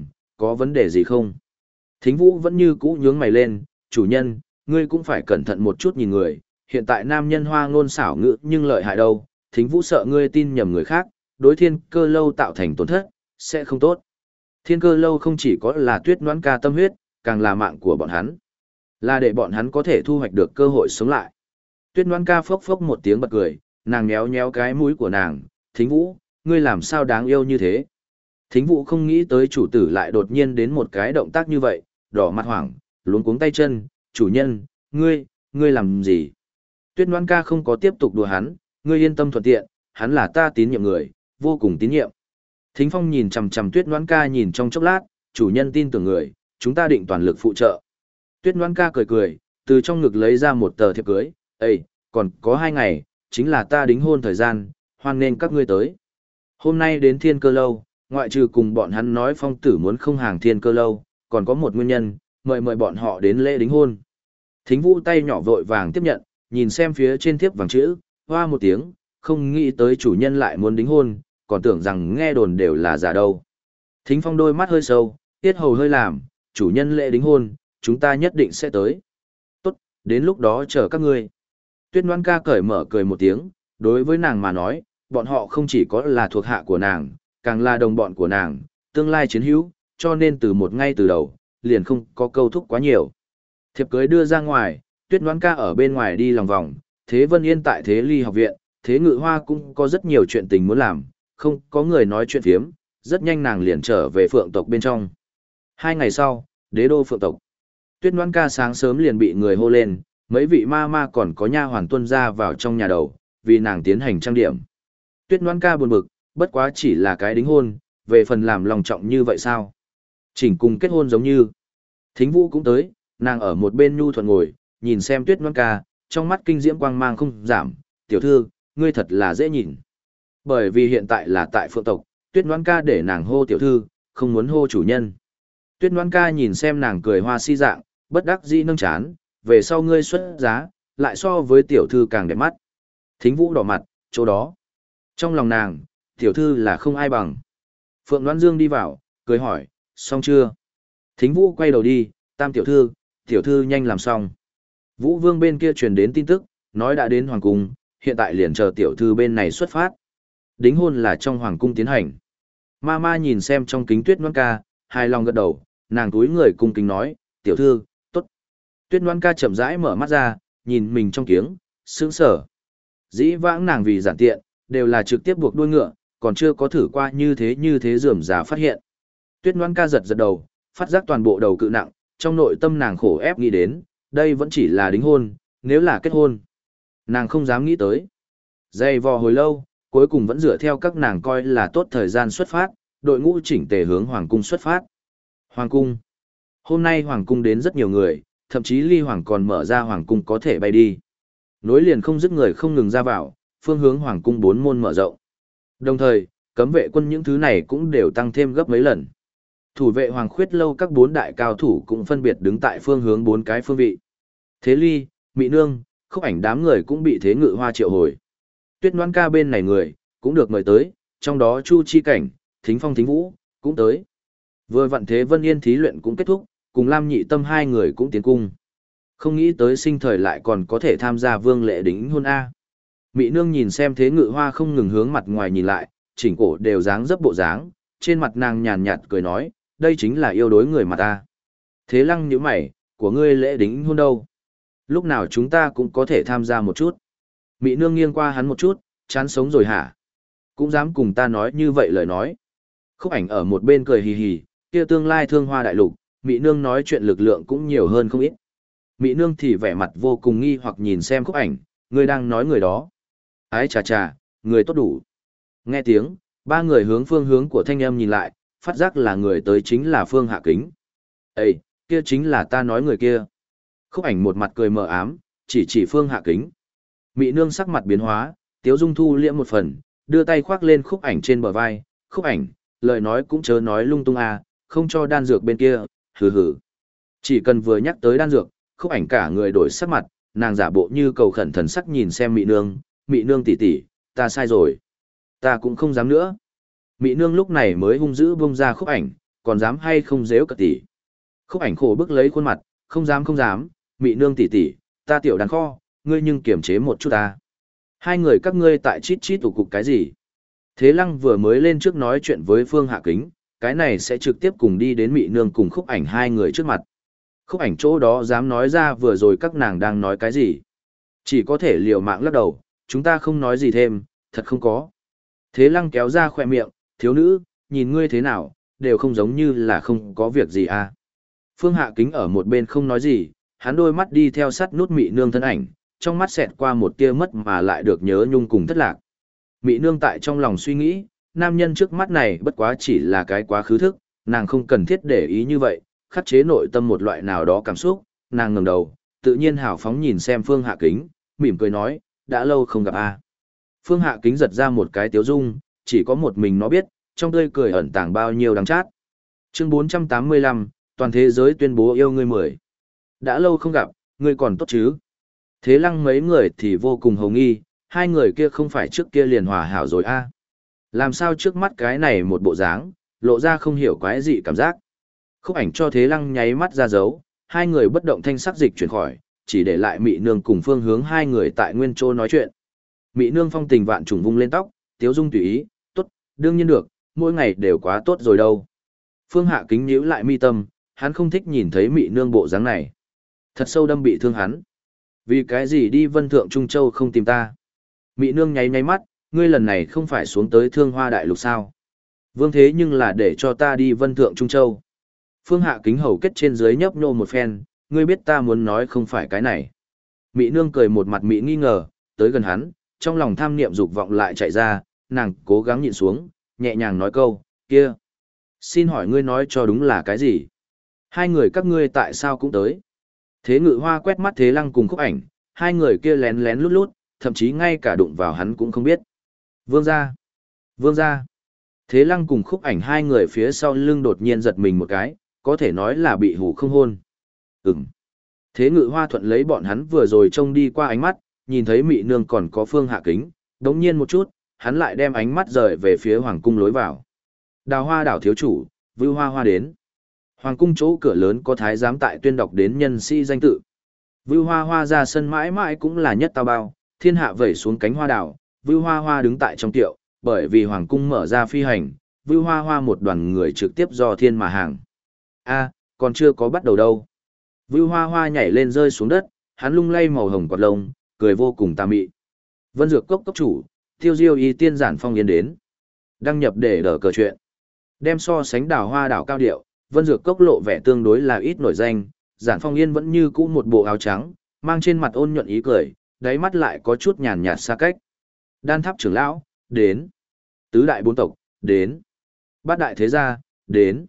có vấn đề gì không? Thính Vũ vẫn như cũ nhướng mày lên, chủ nhân, ngươi cũng phải cẩn thận một chút nhìn người, hiện tại nam nhân hoa ngôn xảo ngữ nhưng lợi hại đâu, Thính Vũ sợ ngươi tin nhầm người khác, đối thiên cơ lâu tạo thành tổn thất, sẽ không tốt. Thiên cơ lâu không chỉ có là Tuyết Ngoan Ca tâm huyết, càng là mạng của bọn hắn. Là để bọn hắn có thể thu hoạch được cơ hội sống lại. Tuyết Ngoan Ca phốc phốc một tiếng bật cười, nàng nhéo nhéo cái mũi của nàng, Thính Vũ, ngươi làm sao đáng yêu như thế. Thính Vũ không nghĩ tới chủ tử lại đột nhiên đến một cái động tác như vậy, đỏ mặt hoảng, luống cuống tay chân, chủ nhân, ngươi làm gì? Tuyết Ngoan Ca không có tiếp tục đùa hắn, ngươi yên tâm thuận tiện, hắn là ta tín nhiệm người, vô cùng tín nhiệm. Thính Phong nhìn chằm chằm Tuyết Ngoan Ca nhìn trong chốc lát, chủ nhân tin tưởng người, chúng ta định toàn lực phụ trợ. Tuyết Ngoan Ca cười cười, từ trong ngực lấy ra một tờ thiệp cưới, còn có 2 ngày, chính là ta đính hôn thời gian, hoan nên các ngươi tới. Hôm nay đến thiên cơ lâu, ngoại trừ cùng bọn hắn nói Phong tử muốn không hàng thiên cơ lâu, còn có một nguyên nhân, mời bọn họ đến lễ đính hôn. Thính Vũ tay nhỏ vội vàng tiếp nhận, nhìn xem phía trên thiếp vàng chữ, hoa một tiếng, không nghĩ tới chủ nhân lại muốn đính hôn, còn tưởng rằng nghe đồn đều là giả đâu. Thính Phong đôi mắt hơi sâu, tiết hầu hơi làm, chủ nhân lễ đính hôn, chúng ta nhất định sẽ tới. Tốt, đến lúc đó chờ các ngươi. Tuyết Ngoan Ca cởi mở cười một tiếng, đối với nàng mà nói, bọn họ không chỉ có là thuộc hạ của nàng, càng là đồng bọn của nàng, tương lai chiến hữu, cho nên từ ngay từ đầu, liền không có câu thúc quá nhiều. Thiệp cưới đưa ra ngoài, Tuyết Ngoan Ca ở bên ngoài đi lòng vòng, Thế Vân Yên tại Thế Ly học viện, Thế Ngự Hoa cũng có rất nhiều chuyện tình muốn làm, không có người nói chuyện phiếm, rất nhanh nàng liền trở về Phượng tộc bên trong. 2 ngày sau, đế đô Phượng tộc. Tuyết Ngoan Ca sáng sớm liền bị người hô lên, mấy vị ma còn có nha hoàn tuân ra vào trong nhà đầu, vì nàng tiến hành trang điểm. Tuyết Ngoan Ca buồn bực, bất quá chỉ là cái đính hôn, về phần làm lòng trọng như vậy sao? Chỉnh cùng kết hôn giống như. Thính Vũ cũng tới, nàng ở một bên nhu thuận ngồi, nhìn xem Tuyết Ngoan Ca, trong mắt kinh diễm quang mang không giảm, tiểu thư, ngươi thật là dễ nhìn. Bởi vì hiện tại là tại Phượng tộc, Tuyết Ngoan Ca để nàng hô tiểu thư, không muốn hô chủ nhân. Tuyết Ngoan Ca nhìn xem nàng cười hoa si dạng, bất đắc dĩ nâng chán, về sau ngươi xuất giá, lại so với tiểu thư càng đẹp mắt. Thính Vũ đỏ mặt, chỗ đó. Trong lòng nàng, tiểu thư là không ai bằng. Phượng Đoán Dương đi vào, cười hỏi, xong chưa? Thính Vũ quay đầu đi, Tam tiểu thư nhanh làm xong. Vũ Vương bên kia truyền đến tin tức, nói đã đến Hoàng Cung, hiện tại liền chờ tiểu thư bên này xuất phát. Đính hôn là trong Hoàng Cung tiến hành. Ma nhìn xem trong kính Tuyết Ngoan Ca, hài lòng gật đầu, nàng túi người cung kính nói, tiểu thư, tốt. Tuyết Ngoan Ca chậm rãi mở mắt ra, nhìn mình trong kiếng, sững sờ. Dĩ vãng nàng vì giản tiện, đều là trực tiếp buộc đuôi ngựa, còn chưa có thử qua như thế rườm rà phát hiện. Tuyết Ngoan Ca giật đầu, phát giác toàn bộ đầu cự nặng, trong nội tâm nàng khổ ép nghĩ đến, đây vẫn chỉ là đính hôn, nếu là kết hôn. Nàng không dám nghĩ tới. Dày vò hồi lâu, cuối cùng vẫn dựa theo các nàng coi là tốt thời gian xuất phát, đội ngũ chỉnh tề hướng Hoàng Cung xuất phát. Hoàng Cung. Hôm nay Hoàng Cung đến rất nhiều người, thậm chí Ly Hoàng còn mở ra Hoàng Cung có thể bay đi. Nối liền không dứt người không ngừng ra vào, phương hướng Hoàng Cung 4 môn mở rộng. Đồng thời, cấm vệ quân những thứ này cũng đều tăng thêm gấp mấy lần. Thủ vệ Hoàng Khuyết Lâu các 4 đại cao thủ cũng phân biệt đứng tại phương hướng 4 cái phương vị. Thế Ly, Mị Nương, Khúc Ảnh đám người cũng bị Thế Ngự Hoa triệu hồi. Tuyết Ngoan Ca bên này người, cũng được mời tới, trong đó Chu Chi Cảnh, Thính Phong Thính Vũ, cũng tới. Vừa vặn Thế Vân Yên thí luyện cũng kết thúc, cùng Lam Nhị Tâm hai người cũng tiến cung. Không nghĩ tới sinh thời lại còn có thể tham gia vương lễ đính hôn A. Mị Nương nhìn xem Thế Ngự Hoa không ngừng hướng mặt ngoài nhìn lại, chỉnh cổ đều dáng dấp bộ dáng, trên mặt nàng nhàn nhạt cười nói, đây chính là yêu đối người mà ta. Thế Lăng nhíu mày, của ngươi lễ đính hôn đâu? Lúc nào chúng ta cũng có thể tham gia một chút. Mị Nương nghiêng qua hắn một chút, chán sống rồi hả? Cũng dám cùng ta nói như vậy lời nói. Khúc Ảnh ở một bên cười hì hì, kia tương lai thương hoa đại lục, Mị Nương nói chuyện lực lượng cũng nhiều hơn không ít. Mị Nương thì vẻ mặt vô cùng nghi hoặc nhìn xem Khúc Ảnh, ngươi đang nói người đó. Ái chà chà, người tốt đủ. Nghe tiếng, ba người hướng phương hướng của thanh âm nhìn lại, phát giác là người tới chính là Phương Hạ Kính. Ê, kia chính là ta nói người kia. Khúc Ảnh một mặt cười mờ ám, chỉ Phương Hạ Kính. Mị Nương sắc mặt biến hóa, Tiếu Dung thu liễm một phần, đưa tay khoác lên Khúc Ảnh trên bờ vai. Khúc Ảnh, lời nói cũng chớ nói lung tung à, không cho đan dược bên kia, hừ hừ. Chỉ cần vừa nhắc tới đan dược, Khúc Ảnh cả người đổi sắc mặt, nàng giả bộ như cầu khẩn thần sắc nhìn xem Mị Nương tỷ tỷ, ta sai rồi. Ta cũng không dám nữa. Mị Nương lúc này mới hung dữ buông ra Khúc Ảnh, còn dám hay không giễu cợt tỷ. Khúc Ảnh khổ bức lấy khuôn mặt, không dám, Mị Nương tỷ tỷ, ta tiểu đàn kho, ngươi nhưng kiềm chế một chút ta. Hai người các ngươi tại chít tụ cục cái gì? Thế Lăng vừa mới lên trước nói chuyện với Phương Hạ Kính, cái này sẽ trực tiếp cùng đi đến Mị Nương cùng Khúc Ảnh hai người trước mặt. Khúc Ảnh chỗ đó dám nói ra vừa rồi các nàng đang nói cái gì? Chỉ có thể liều mạng lắc đầu, chúng ta không nói gì thêm, thật không có. Thế Lăng kéo ra khỏe miệng, thiếu nữ, nhìn ngươi thế nào, đều không giống như là không có việc gì à. Phương Hạ Kính ở một bên không nói gì, hắn đôi mắt đi theo sát nút Mị Nương thân ảnh, trong mắt xẹt qua một tia mất mà lại được nhớ nhung cùng thất lạc. Mị Nương tại trong lòng suy nghĩ, nam nhân trước mắt này bất quá chỉ là cái quá khứ thức, nàng không cần thiết để ý như vậy, khắc chế nội tâm một loại nào đó cảm xúc, nàng ngẩng đầu, tự nhiên hào phóng nhìn xem Phương Hạ Kính, mỉm cười nói, đã lâu không gặp a. Phương Hạ Kính giật ra một cái tiếu dung, chỉ có một mình nó biết, trong tươi cười ẩn tàng bao nhiêu đắng chát. Chương 485, toàn thế giới tuyên bố yêu ngươi 10. Đã lâu không gặp, ngươi còn tốt chứ? Thế Lăng mấy người thì vô cùng hồng nghi, hai người kia không phải trước kia liền hòa hảo rồi a? Làm sao trước mắt cái này một bộ dáng, lộ ra không hiểu quái dị cảm giác. Khúc Ảnh cho Thế Lăng nháy mắt ra dấu, hai người bất động thanh sắc dịch chuyển khỏi, chỉ để lại Mị Nương cùng Phương hướng hai người tại nguyên chỗ nói chuyện. Mị Nương phong tình vạn trùng vung lên tóc, tiếu dung tùy ý, tốt, đương nhiên được, mỗi ngày đều quá tốt rồi đâu. Phương Hạ Kính nhíu lại mi tâm, hắn không thích nhìn thấy Mị Nương bộ dáng này. Thật sâu đâm bị thương hắn. Vì cái gì đi Vân Thượng Trung Châu không tìm ta? Mị Nương nháy nháy mắt, ngươi lần này không phải xuống tới Thương Hoa Đại Lục sao? Vương thế nhưng là để cho ta đi Vân Thượng Trung Châu. Phương Hạ Kính hầu kết trên dưới nhấp nhô một phen, ngươi biết ta muốn nói không phải cái này. Mị Nương cười một mặt mị nghi ngờ, tới gần hắn, trong lòng tham niệm dục vọng lại chạy ra, nàng cố gắng nhịn xuống, nhẹ nhàng nói câu, kia. Xin hỏi ngươi nói cho đúng là cái gì? Hai người các ngươi tại sao cũng tới? Thế Ngự Hoa quét mắt Thế Lăng cùng Khúc Ảnh, hai người kia lén lén lút lút, thậm chí ngay cả đụng vào hắn cũng không biết. Vương gia! Vương gia! Thế Lăng cùng Khúc Ảnh hai người phía sau lưng đột nhiên giật mình một cái, có thể nói là bị hủ không hôn. Thế Ngự Hoa thuận lấy bọn hắn vừa rồi trông đi qua ánh mắt, nhìn thấy Mị Nương còn có Phương Hạ Kính, đống nhiên một chút, hắn lại đem ánh mắt rời về phía Hoàng Cung lối vào. Đào Hoa đảo thiếu chủ, Vưu Hoa Hoa đến. Hoàng cung chỗ cửa lớn có thái giám tại tuyên đọc đến nhân sĩ danh tự. Vưu Hoa Hoa ra sân mãi mãi cũng là nhất tao bao, thiên hạ vẩy xuống cánh hoa đảo, Vưu Hoa Hoa đứng tại trong tiệu, bởi vì hoàng cung mở ra phi hành, Vưu Hoa Hoa một đoàn người trực tiếp do thiên mà hàng. A, còn chưa có bắt đầu đâu. Vưu Hoa Hoa nhảy lên rơi xuống đất, hắn lung lay màu hồng quạt lông, cười vô cùng tà mị. Vân Dược Cốc cốc chủ, Tiêu Diêu y tiên giản phong yến đến. Đăng nhập để đỡ cờ chuyện. Đem so sánh Đào Hoa đảo cao điệu, Vân Dược Cốc lộ vẻ tương đối là ít nổi danh, giản phong yên vẫn như cũ một bộ áo trắng, mang trên mặt ôn nhuận ý cười, đáy mắt lại có chút nhàn nhạt xa cách. Đan tháp trưởng lão, đến. Tứ đại bốn tộc, đến. Bát đại thế gia, đến.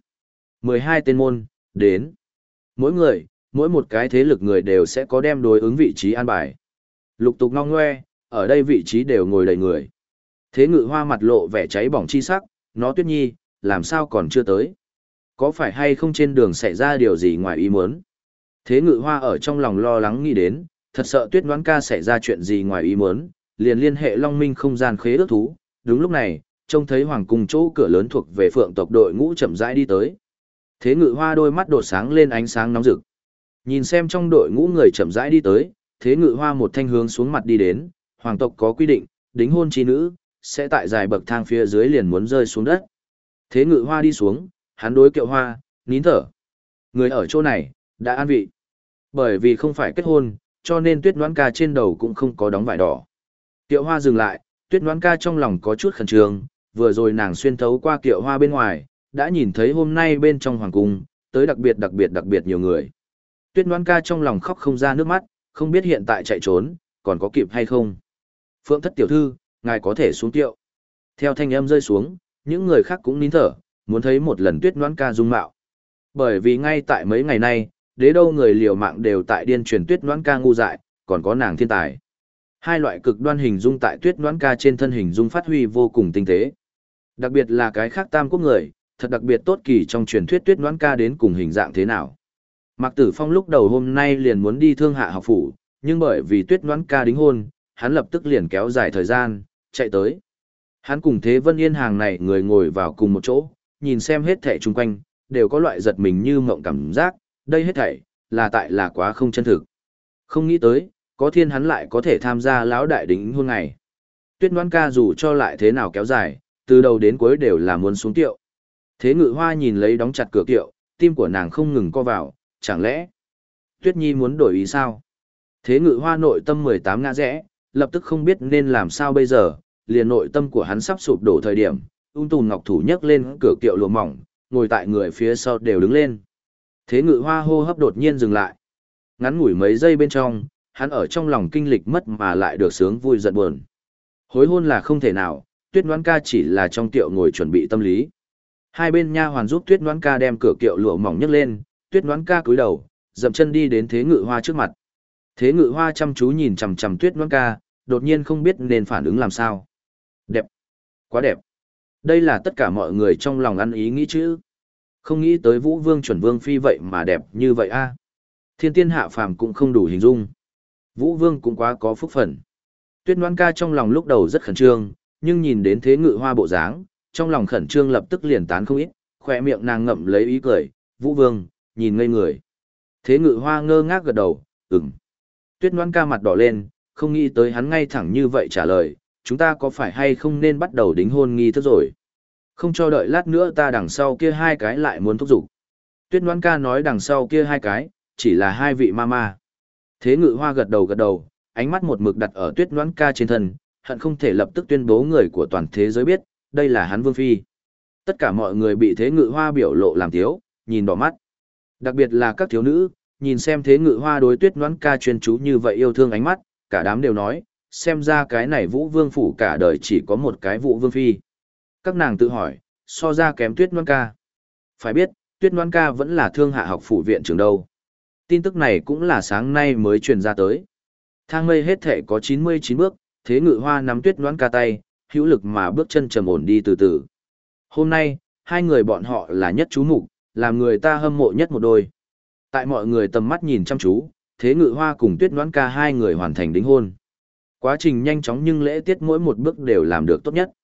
12 tên môn, đến. Mỗi người, mỗi một cái thế lực người đều sẽ có đem đối ứng vị trí an bài. Lục tục ngong ngoe, ở đây vị trí đều ngồi đầy người. Thế Ngự Hoa mặt lộ vẻ cháy bỏng chi sắc, nó Tuyết Nhi, làm sao còn chưa tới? Có phải hay không trên đường xảy ra điều gì ngoài ý muốn? Thế Ngự Hoa ở trong lòng lo lắng nghĩ đến, thật sợ Tuyết Đoán Ca xảy ra chuyện gì ngoài ý muốn, liền liên hệ Long Minh không gian khế ước thú. Đúng lúc này, trông thấy hoàng cung chỗ cửa lớn thuộc về Phượng tộc đội ngũ chậm rãi đi tới. Thế Ngự Hoa đôi mắt đột sáng lên ánh sáng nóng rực. Nhìn xem trong đội ngũ người chậm rãi đi tới, Thế Ngự Hoa một thanh hướng xuống mặt đi đến, hoàng tộc có quy định, đính hôn chi nữ sẽ tại dài bậc thang phía dưới liền muốn rơi xuống đất. Thế Ngự Hoa đi xuống, hắn đối Kiệu Hoa, nín thở. Người ở chỗ này đã an vị. Bởi vì không phải kết hôn, cho nên Tuyết Đoán Ca trên đầu cũng không có đóng vải đỏ. Kiệu Hoa dừng lại, Tuyết Đoán Ca trong lòng có chút khẩn trương, vừa rồi nàng xuyên thấu qua Kiệu Hoa bên ngoài, đã nhìn thấy hôm nay bên trong hoàng cung, tới đặc biệt nhiều người. Tuyết Đoán Ca trong lòng khóc không ra nước mắt, không biết hiện tại chạy trốn, còn có kịp hay không. Phượng thất tiểu thư, ngài có thể xuống kiệu. Theo thanh âm rơi xuống, những người khác cũng nín thở, muốn thấy một lần Tuyết Đoán Ca dung mạo. Bởi vì ngay tại mấy ngày nay, đế đâu người liều mạng đều tại điên truyền Tuyết Đoán Ca ngu dại, còn có nàng thiên tài. Hai loại cực đoan hình dung tại Tuyết Đoán Ca trên thân hình dung phát huy vô cùng tinh tế. Đặc biệt là cái khác tam quốc người, thật đặc biệt tốt kỳ trong truyền thuyết Tuyết Đoán Ca đến cùng hình dạng thế nào. Mạc Tử Phong lúc đầu hôm nay liền muốn đi Thương Hạ học phủ, nhưng bởi vì Tuyết Đoán Ca đính hôn, hắn lập tức liền kéo dài thời gian, chạy tới. Hắn cùng Thế Vân Yên hàng này người ngồi vào cùng một chỗ, nhìn xem hết thảy chung quanh, đều có loại giật mình như mộng cảm giác, đây hết thảy, là tại là quá không chân thực. Không nghĩ tới, có thiên hắn lại có thể tham gia lão đại đính hôn ngày. Tuyết Đoán Ca dù cho lại thế nào kéo dài, từ đầu đến cuối đều là muốn xuống kiệu. Thế Ngự Hoa nhìn lấy đóng chặt cửa kiệu, tim của nàng không ngừng co vào, chẳng lẽ Tuyết Nhi muốn đổi ý sao? Thế Ngự Hoa nội tâm 18 ngã rẽ, lập tức không biết nên làm sao bây giờ, liền nội tâm của hắn sắp sụp đổ thời điểm, Tùn Ngọc Thủ nhấc lên cửa kiệu lụa mỏng, ngồi tại người phía sau đều đứng lên. Thế Ngự Hoa hô hấp đột nhiên dừng lại. Ngắn ngủi mấy giây bên trong, hắn ở trong lòng kinh lịch mất mà lại được sướng vui giận buồn. Hối hôn là không thể nào, Tuyết Đoán Ca chỉ là trong tiệu ngồi chuẩn bị tâm lý. Hai bên nha hoàn giúp Tuyết Đoán Ca đem cửa kiệu lụa mỏng nhấc lên, Tuyết Đoán Ca cúi đầu, dậm chân đi đến Thế Ngự Hoa trước mặt. Thế Ngự Hoa chăm chú nhìn chằm chằm Tuyết Đoán Ca, đột nhiên không biết nên phản ứng làm sao. Đẹp, quá đẹp. Đây là tất cả mọi người trong lòng ăn ý nghĩ chứ. Không nghĩ tới Vũ Vương chuẩn vương phi vậy mà đẹp như vậy a. Thiên tiên hạ phàm cũng không đủ hình dung. Vũ Vương cũng quá có phúc phần. Tuyết Đoán Ca trong lòng lúc đầu rất khẩn trương, nhưng nhìn đến Thế Ngự Hoa bộ dáng, trong lòng khẩn trương lập tức liền tán không ít, khỏe miệng nàng ngậm lấy ý cười, Vũ Vương, nhìn ngây người. Thế Ngự Hoa ngơ ngác gật đầu, ừm. Tuyết Đoán Ca mặt đỏ lên, không nghĩ tới hắn ngay thẳng như vậy trả lời, chúng ta có phải hay không nên bắt đầu đính hôn nghi thức rồi? Không cho đợi lát nữa ta đằng sau kia hai cái lại muốn thúc giục. Tuyết Đoán Ca nói đằng sau kia hai cái, chỉ là hai vị mama. Thế Ngự Hoa gật đầu, ánh mắt một mực đặt ở Tuyết Đoán Ca trên thân, hận không thể lập tức tuyên bố người của toàn thế giới biết, đây là hắn vương phi. Tất cả mọi người bị Thế Ngự Hoa biểu lộ làm thiếu, nhìn đỏ mắt. Đặc biệt là các thiếu nữ, nhìn xem Thế Ngự Hoa đối Tuyết Đoán Ca chuyên chú như vậy yêu thương ánh mắt, cả đám đều nói, xem ra cái này Vũ Vương phủ cả đời chỉ có một cái Vũ Vương phi. Các nàng tự hỏi, so ra kém Tuyết Đoán Ca. Phải biết, Tuyết Đoán Ca vẫn là Thương Hạ học phủ viện trưởng đâu. Tin tức này cũng là sáng nay mới truyền ra tới. Thang mây hết thể có 99 bước, Thế Ngự Hoa nắm Tuyết Đoán Ca tay, hữu lực mà bước chân trầm ổn đi từ từ. Hôm nay, hai người bọn họ là nhất chú mục, làm người ta hâm mộ nhất một đôi. Tại mọi người tầm mắt nhìn chăm chú, Thế Ngự Hoa cùng Tuyết Đoán Ca hai người hoàn thành đính hôn. Quá trình nhanh chóng nhưng lễ tiết mỗi một bước đều làm được tốt nhất.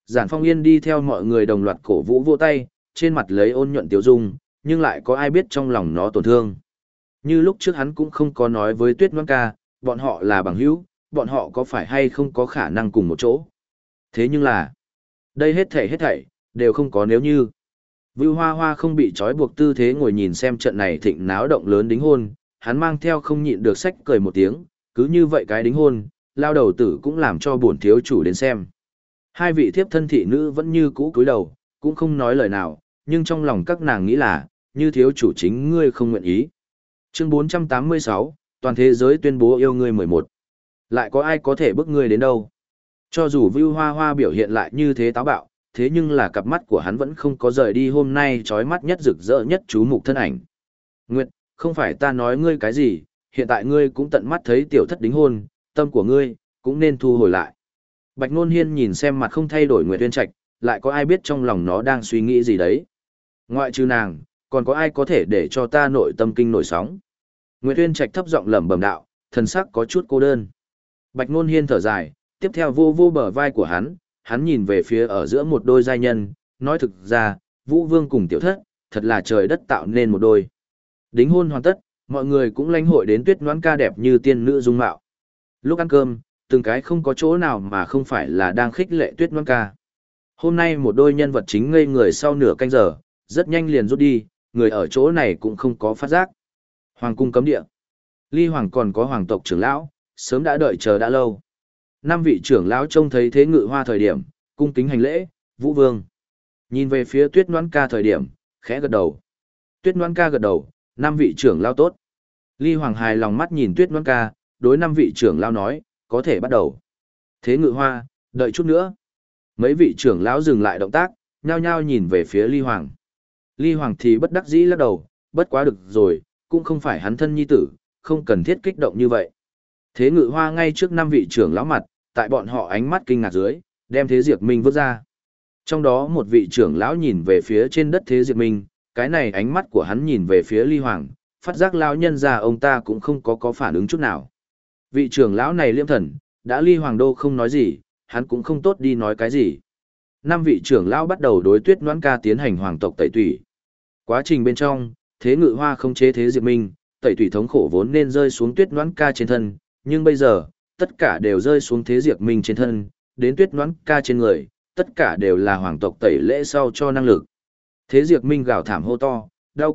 Giản Phong Yên đi theo mọi người đồng loạt cổ vũ vỗ tay, trên mặt lấy ôn nhuận tiếu dung, nhưng lại có ai biết trong lòng nó tổn thương. Như lúc trước hắn cũng không có nói với Tuyết Ngoan ca, bọn họ là bằng hữu, bọn họ có phải hay không có khả năng cùng một chỗ. Thế nhưng là, đây hết thảy, đều không có nếu như. Vưu Hoa Hoa không bị trói buộc tư thế ngồi nhìn xem trận này thịnh náo động lớn đính hôn, hắn mang theo không nhịn được sách cười một tiếng, cứ như vậy cái đính hôn, lao đầu tử cũng làm cho bổn thiếu chủ đến xem. Hai vị thiếp thân thị nữ vẫn như cũ cúi đầu, cũng không nói lời nào, nhưng trong lòng các nàng nghĩ là, như thiếu chủ chính ngươi không nguyện ý. Chương 486, toàn thế giới tuyên bố yêu ngươi 11. Lại có ai có thể bức ngươi đến đâu? Cho dù Vưu Hoa Hoa biểu hiện lại như thế táo bạo, thế nhưng là cặp mắt của hắn vẫn không có rời đi hôm nay trói mắt nhất rực rỡ nhất chú mục thân ảnh. Nguyệt, không phải ta nói ngươi cái gì, hiện tại ngươi cũng tận mắt thấy tiểu thất đính hôn, tâm của ngươi cũng nên thu hồi lại. Bạch Nôn Hiên nhìn xem mặt không thay đổi Nguyệt Uyên Trạch, lại có ai biết trong lòng nó đang suy nghĩ gì đấy. Ngoại trừ nàng, còn có ai có thể để cho ta nội tâm kinh nổi sóng. Nguyệt Uyên Trạch thấp giọng lẩm bẩm đạo, thần sắc có chút cô đơn. Bạch Nôn Hiên thở dài, tiếp theo vô vô bờ vai của hắn nhìn về phía ở giữa một đôi giai nhân, nói thực ra, Vũ Vương cùng tiểu thất, thật là trời đất tạo nên một đôi. Đính hôn hoàn tất, mọi người cũng lãnh hội đến Tuyết Ngoãn ca đẹp như tiên nữ dung mạo. Lúc ăn cơm, từng cái không có chỗ nào mà không phải là đang khích lệ Tuyết Ngoãn ca. Hôm nay một đôi nhân vật chính ngây người sau nửa canh giờ, rất nhanh liền rút đi, người ở chỗ này cũng không có phát giác. Hoàng cung cấm địa. Ly Hoàng còn có hoàng tộc trưởng lão, sớm đã đợi chờ đã lâu. Năm vị trưởng lão trông thấy Thế Ngự Hoa thời điểm, cung kính hành lễ, Vũ Vương. Nhìn về phía Tuyết Ngoãn ca thời điểm, khẽ gật đầu. Tuyết Ngoãn ca gật đầu, năm vị trưởng lão tốt. Ly Hoàng hài lòng mắt nhìn Tuyết Ngoãn ca, đối năm vị trưởng lão nói, có thể bắt đầu. Thế Ngự Hoa, đợi chút nữa. Mấy vị trưởng lão dừng lại động tác, nhao nhao nhìn về phía Ly Hoàng. Ly Hoàng thì bất đắc dĩ lắc đầu, bất quá được rồi, cũng không phải hắn thân nhi tử, không cần thiết kích động như vậy. Thế Ngự Hoa ngay trước năm vị trưởng lão mặt, tại bọn họ ánh mắt kinh ngạc dưới, đem Thế Diệp Minh vứt ra. Trong đó một vị trưởng lão nhìn về phía trên đất Thế Diệp Minh, cái này ánh mắt của hắn nhìn về phía Ly Hoàng, phát giác lão nhân già ông ta cũng không có phản ứng chút nào. Vị trưởng lão này liêm thần, đã Ly Hoàng đô không nói gì, hắn cũng không tốt đi nói cái gì. Năm vị trưởng lão bắt đầu đối Tuyết Ngoãn ca tiến hành hoàng tộc tẩy tủy. Quá trình bên trong, Thế Ngự Hoa không chế Thế Diệp Minh, tẩy tủy thống khổ vốn nên rơi xuống Tuyết Ngoãn ca trên thân, nhưng bây giờ, tất cả đều rơi xuống Thế Diệp Minh trên thân, đến Tuyết Ngoãn ca trên người, tất cả đều là hoàng tộc tẩy lễ sau cho năng lực. Thế Diệp Minh gào thảm hô to,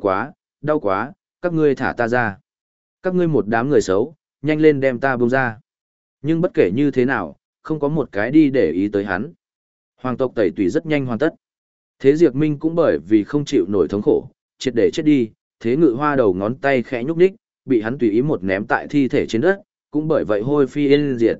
đau quá, các ngươi thả ta ra. Các ngươi một đám người xấu, nhanh lên đem ta buông ra. Nhưng bất kể như thế nào, không có một cái đi để ý tới hắn. Hoàng tộc tẩy tủy rất nhanh hoàn tất. Thế Diệp Minh cũng bởi vì không chịu nổi thống khổ, triệt để chết đi, Thế Ngự Hoa đầu ngón tay khẽ nhúc nhích, bị hắn tùy ý một ném tại thi thể trên đất, cũng bởi vậy hôi phi yên diệt.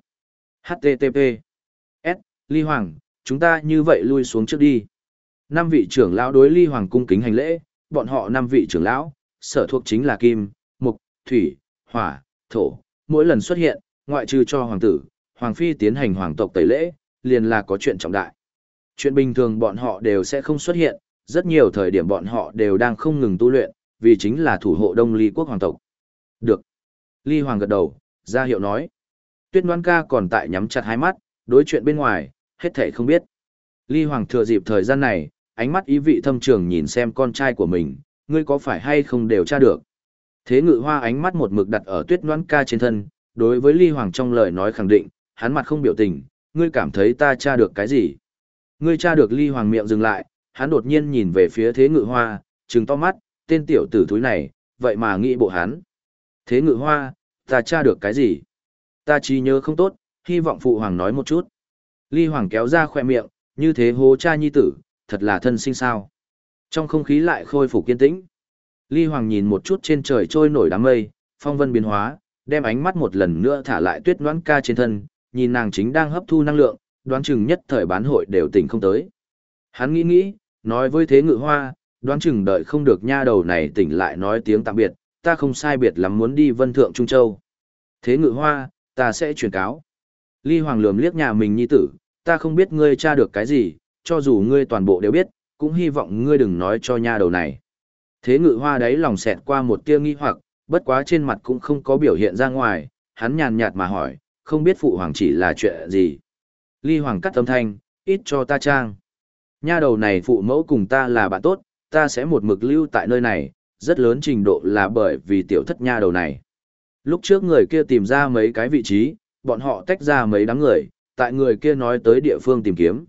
HTTP S. Ly Hoàng, chúng ta như vậy lui xuống trước đi. Năm vị trưởng lão đối Ly Hoàng cung kính hành lễ, bọn họ năm vị trưởng lão, sở thuộc chính là kim, mộc, thủy, hỏa, thổ, mỗi lần xuất hiện, ngoại trừ cho hoàng tử, hoàng phi tiến hành hoàng tộc tẩy lễ, liền là có chuyện trọng đại. Chuyện bình thường bọn họ đều sẽ không xuất hiện, rất nhiều thời điểm bọn họ đều đang không ngừng tu luyện, vì chính là thủ hộ Đông Ly quốc hoàng tộc. Được. Ly Hoàng gật đầu, ra hiệu nói. Tuyết Ngoãn ca còn tại nhắm chặt hai mắt, đối chuyện bên ngoài, hết thảy không biết. Ly Hoàng thừa dịp thời gian này, ánh mắt ý vị thâm trường nhìn xem con trai của mình, ngươi có phải hay không đều tra được. Thế Ngự Hoa ánh mắt một mực đặt ở Tuyết Ngoãn ca trên thân, đối với Ly Hoàng trong lời nói khẳng định, hắn mặt không biểu tình, ngươi cảm thấy ta tra được cái gì? Ngươi tra được. Ly Hoàng miệng dừng lại, hắn đột nhiên nhìn về phía Thế Ngự Hoa, trừng to mắt, tên tiểu tử thúi này, vậy mà nghĩ bộ hắn. Thế Ngự Hoa, ta tra được cái gì? Ta trí nhớ không tốt, hy vọng phụ hoàng nói một chút. Ly Hoàng kéo ra khỏe miệng, như thế hố cha nhi tử, thật là thân sinh sao. Trong không khí lại khôi phục kiên tĩnh. Ly Hoàng nhìn một chút trên trời trôi nổi đám mây, phong vân biến hóa, đem ánh mắt một lần nữa thả lại Tuyết Ngoãn ca trên thân, nhìn nàng chính đang hấp thu năng lượng, đoán chừng nhất thời bán hội đều tỉnh không tới. Hắn nghĩ, nói với Thế Ngự Hoa, đoán chừng đợi không được nha đầu này tỉnh lại nói tiếng tạm biệt, ta không sai biệt lắm muốn đi Vân Thượng Trung Châu. Thế Ngự Hoa, ta sẽ truyền cáo. Ly Hoàng lườm liếc nhà mình nhi tử, ta không biết ngươi tra được cái gì, cho dù ngươi toàn bộ đều biết, cũng hy vọng ngươi đừng nói cho nha đầu này. Thế Ngự Hoa đáy lòng xẹt qua một tia nghi hoặc, bất quá trên mặt cũng không có biểu hiện ra ngoài, hắn nhàn nhạt mà hỏi, không biết phụ hoàng chỉ là chuyện gì. Ly Hoàng cắt âm thanh, ít cho ta trang. Nha đầu này phụ mẫu cùng ta là bạn tốt, ta sẽ một mực lưu tại nơi này, rất lớn trình độ là bởi vì tiểu thất nha đầu này. Lúc trước người kia tìm ra mấy cái vị trí, bọn họ tách ra mấy đám người, tại người kia nói tới địa phương tìm kiếm.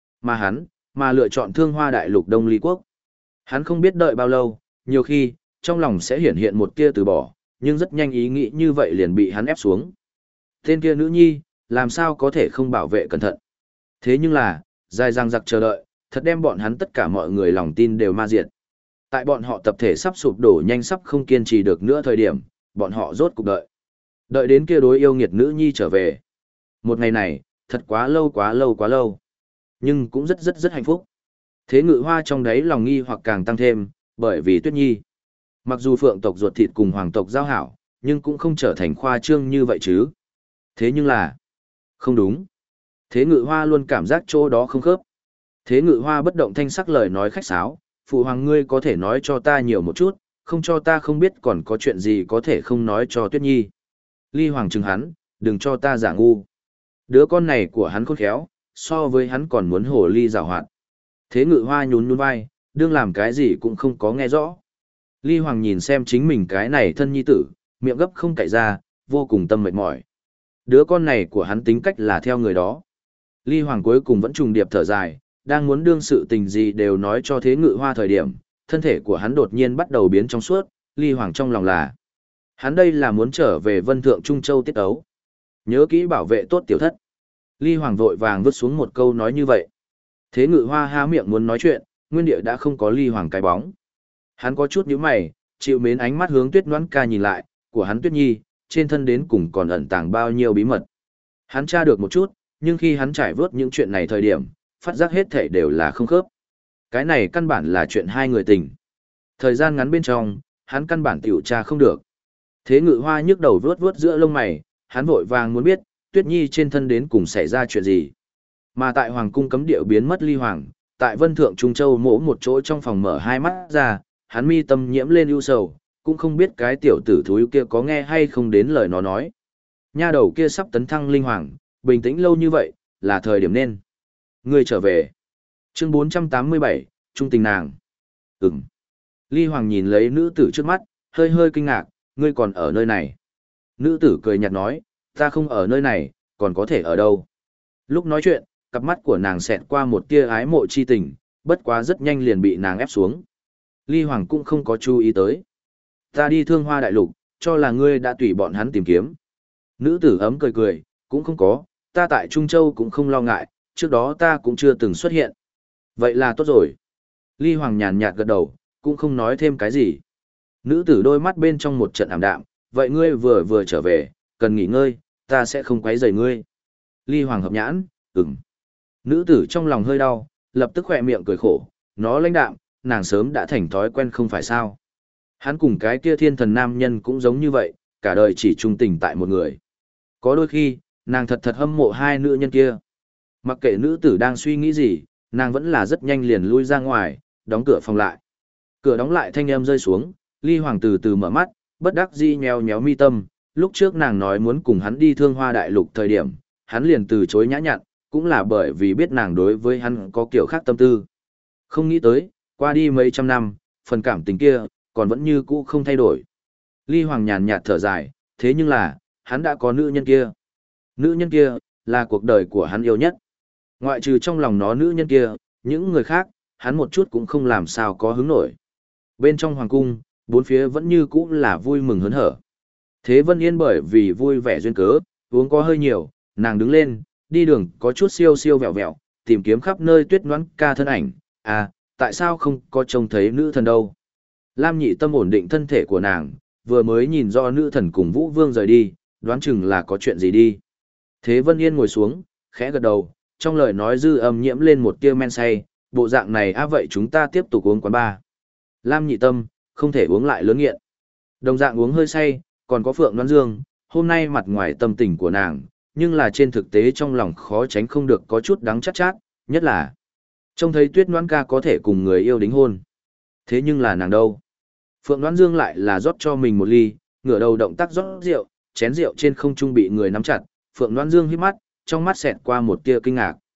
Mà lựa chọn Thương Hoa Đại Lục Đông Ly Quốc. Hắn không biết đợi bao lâu, nhiều khi, trong lòng sẽ hiển hiện một tia từ bỏ, nhưng rất nhanh ý nghĩ như vậy liền bị hắn ép xuống. Tên kia nữ nhi, làm sao có thể không bảo vệ cẩn thận. Thế nhưng là, dài dằng dặc chờ đợi, thật đem bọn hắn tất cả mọi người lòng tin đều ma diệt. Tại bọn họ tập thể sắp sụp đổ nhanh sắp không kiên trì được nữa thời điểm, bọn họ rốt cuộc đợi. Đợi đến kia đối yêu nghiệt nữ nhi trở về. Một ngày này, thật quá lâu quá lâu quá lâu. Nhưng cũng rất hạnh phúc. Thế Ngự Hoa trong đấy lòng nghi hoặc càng tăng thêm, bởi vì Tuyết Nhi. Mặc dù phượng tộc ruột thịt cùng hoàng tộc giao hảo, nhưng cũng không trở thành khoa trương như vậy chứ. Thế nhưng là, không đúng. Thế Ngự Hoa luôn cảm giác chỗ đó không khớp. Thế Ngự Hoa bất động thanh sắc lời nói khách sáo, phụ hoàng ngươi có thể nói cho ta nhiều một chút, không cho ta không biết còn có chuyện gì có thể không nói cho Tuyết Nhi. Ly Hoàng chừng hắn, đừng cho ta giả ngu. Đứa con này của hắn khôn khéo, so với hắn còn muốn hồ ly giảo hoạt. Thế Ngự Hoa nhún nhún vai, đương làm cái gì cũng không có nghe rõ. Ly Hoàng nhìn xem chính mình cái này thân nhi tử, miệng gấp không cậy ra, vô cùng tâm mệt mỏi. Đứa con này của hắn tính cách là theo người đó. Ly Hoàng cuối cùng vẫn trùng điệp thở dài, đang muốn đương sự tình gì đều nói cho Thế Ngự Hoa thời điểm, thân thể của hắn đột nhiên bắt đầu biến trong suốt, Ly Hoàng trong lòng là. Hắn đây là muốn trở về Vân Thượng Trung Châu tiết ấu. Nhớ kỹ bảo vệ tốt tiểu thất. Ly Hoàng vội vàng vứt xuống một câu nói như vậy. Thế Ngự Hoa há miệng muốn nói chuyện, nguyên địa đã không có Ly Hoàng cái bóng. Hắn có chút nhíu mày, chịu mến ánh mắt hướng Tuyết Noãn Ca nhìn lại, của hắn Tuyết Nhi, trên thân đến cùng còn ẩn tàng bao nhiêu bí mật. Hắn tra được một chút, nhưng khi hắn trải vớt những chuyện này thời điểm, phát giác hết thảy đều là không khớp. Cái này căn bản là chuyện hai người tình. Thời gian ngắn bên trong, hắn căn bản tiểu tra không được. Thế Ngự Hoa nhức đầu vuốt vuốt giữa lông mày, hắn vội vàng muốn biết, Tuyết Nhi trên thân đến cùng xảy ra chuyện gì. Mà tại Hoàng cung cấm địa biến mất Ly Hoàng, tại Vân Thượng Trung Châu mỗ một chỗ trong phòng mở hai mắt ra, hắn mi tâm nhiễm lên ưu sầu, cũng không biết cái tiểu tử thúi kia có nghe hay không đến lời nó nói. Nha đầu kia sắp tấn thăng linh hoàng, bình tĩnh lâu như vậy, là thời điểm nên. Ngươi trở về. Chương 487, Trung tình nàng. Ừm. Ly Hoàng nhìn lấy nữ tử trước mắt, hơi hơi kinh ngạc, ngươi còn ở nơi này. Nữ tử cười nhạt nói, ta không ở nơi này, còn có thể ở đâu. Lúc nói chuyện, cặp mắt của nàng xẹt qua một tia ái mộ chi tình, bất quá rất nhanh liền bị nàng ép xuống. Ly Hoàng cũng không có chú ý tới. Ta đi Thương Hoa Đại Lục, cho là ngươi đã tùy bọn hắn tìm kiếm. Nữ tử ấm cười cười, cũng không có, ta tại Trung Châu cũng không lo ngại, trước đó ta cũng chưa từng xuất hiện. Vậy là tốt rồi. Ly Hoàng nhàn nhạt gật đầu, cũng không nói thêm cái gì. Nữ tử đôi mắt bên trong một trận ảm đạm, vậy ngươi vừa trở về, cần nghỉ ngơi, ta sẽ không quấy rầy ngươi. Ly Hoàng hợp nhãn, ừm. Nữ tử trong lòng hơi đau, lập tức khỏe miệng cười khổ, nó lãnh đạm, nàng sớm đã thành thói quen không phải sao. Hắn cùng cái kia thiên thần nam nhân cũng giống như vậy, cả đời chỉ trung tình tại một người. Có đôi khi, nàng thật hâm mộ hai nữ nhân kia. Mặc kệ nữ tử đang suy nghĩ gì, nàng vẫn là rất nhanh liền lui ra ngoài, đóng cửa phòng lại. Cửa đóng lại thanh âm rơi xuống, Ly Hoàng từ từ mở mắt, bất đắc dĩ nheo nhéo mi tâm. Lúc trước nàng nói muốn cùng hắn đi Thương Hoa Đại Lục thời điểm, hắn liền từ chối nhã nhặn, cũng là bởi vì biết nàng đối với hắn có kiểu khác tâm tư. Không nghĩ tới, qua đi mấy trăm năm, phần cảm tình kia, còn vẫn như cũ không thay đổi. Ly Hoàng nhàn nhạt thở dài, thế nhưng là, hắn đã có nữ nhân kia. Nữ nhân kia, là cuộc đời của hắn yêu nhất. Ngoại trừ trong lòng nó nữ nhân kia, những người khác, hắn một chút cũng không làm sao có hứng nổi. Bên trong hoàng cung, bốn phía vẫn như cũ là vui mừng hớn hở. Thế Vân Yên bởi vì vui vẻ duyên cớ, uống có hơi nhiều, nàng đứng lên, đi đường có chút siêu siêu vẹo vẹo, tìm kiếm khắp nơi Tuyết Noãn Ca thân ảnh. À, tại sao không có trông thấy nữ thần đâu? Lam Nhị Tâm ổn định thân thể của nàng, vừa mới nhìn do nữ thần cùng Vũ Vương rời đi, đoán chừng là có chuyện gì đi. Thế Vân Yên ngồi xuống, khẽ gật đầu, trong lời nói dư âm nhiễm lên một tia men say, bộ dạng này vậy chúng ta tiếp tục uống quán ba. Lam Nhị Tâm, không thể uống lại lớn nghiện. Đồng dạng uống hơi say, còn có Phượng Đoan Dương, hôm nay mặt ngoài tâm tình của nàng, nhưng là trên thực tế trong lòng khó tránh không được có chút đắng chát chát, nhất là trông thấy Tuyết Noãn Ca có thể cùng người yêu đính hôn. Thế nhưng là nàng đâu? Phượng Đoan Dương lại là rót cho mình một ly, ngửa đầu động tác rót rượu, chén rượu trên không trung bị người nắm chặt, Phượng Đoan Dương hít mắt, trong mắt xẹt qua một tia kinh ngạc.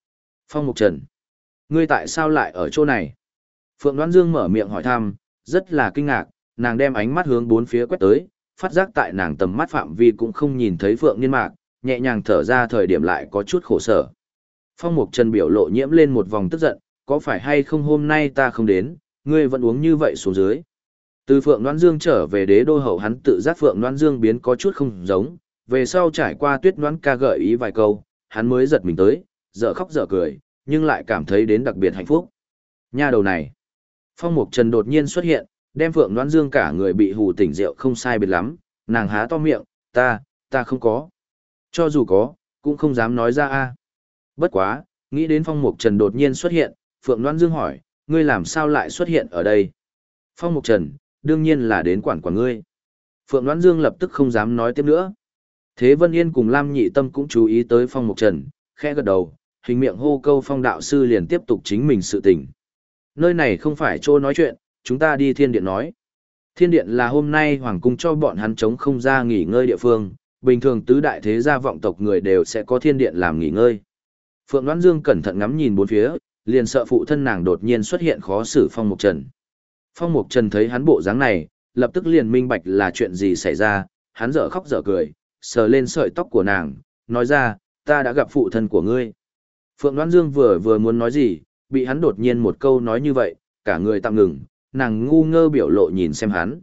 Phong Mục Trần, ngươi tại sao lại ở chỗ này? Phượng Đoan Dương mở miệng hỏi thăm, rất là kinh ngạc, nàng đem ánh mắt hướng bốn phía quét tới, phát giác tại nàng tầm mắt phạm vi cũng không nhìn thấy Phượng Niên Mạc, nhẹ nhàng thở ra thời điểm lại có chút khổ sở. Phong Mục Trần biểu lộ nhiễm lên một vòng tức giận, có phải hay không hôm nay ta không đến, ngươi vẫn uống như vậy xuống dưới. Từ Phượng Đoan Dương trở về đế đô hậu hắn tự giác Phượng Đoan Dương biến có chút không giống, về sau trải qua Tuyết Đoan ca gợi ý vài câu, hắn mới giật mình tới, dở khóc dở cười, nhưng lại cảm thấy đến đặc biệt hạnh phúc. Nha đầu này. Phong Mục Trần đột nhiên xuất hiện, đem Phượng Đoan Dương cả người bị hù tỉnh rượu không sai biệt lắm, nàng há to miệng, ta không có. Cho dù có, cũng không dám nói ra a. Bất quá, nghĩ đến Phong Mục Trần đột nhiên xuất hiện, Phượng Đoan Dương hỏi, ngươi làm sao lại xuất hiện ở đây? Phong Mục Trần, đương nhiên là đến quản ngươi. Phượng Đoan Dương lập tức không dám nói tiếp nữa. Thế Vân Yên cùng Lam Nhị Tâm cũng chú ý tới Phong Mục Trần, khẽ gật đầu, hình miệng hô câu Phong đạo sư liền tiếp tục chính mình sự tình. Nơi này không phải chỗ nói chuyện, chúng ta đi thiên điện nói. Thiên điện là hôm nay hoàng cung cho bọn hắn chống không ra nghỉ ngơi địa phương, bình thường tứ đại thế gia vọng tộc người đều sẽ có thiên điện làm nghỉ ngơi. Phượng Đoan Dương cẩn thận ngắm nhìn bốn phía, liền sợ phụ thân nàng đột nhiên xuất hiện khó xử Phong Mục Trần. Phong Mục Trần thấy hắn bộ dáng này, lập tức liền minh bạch là chuyện gì xảy ra, hắn dở khóc dở cười, sờ lên sợi tóc của nàng, nói ra, ta đã gặp phụ thân của ngươi. Phượng Đoan Dương vừa muốn nói gì, bị hắn đột nhiên một câu nói như vậy, cả người tạm ngừng, nàng ngu ngơ biểu lộ nhìn xem hắn,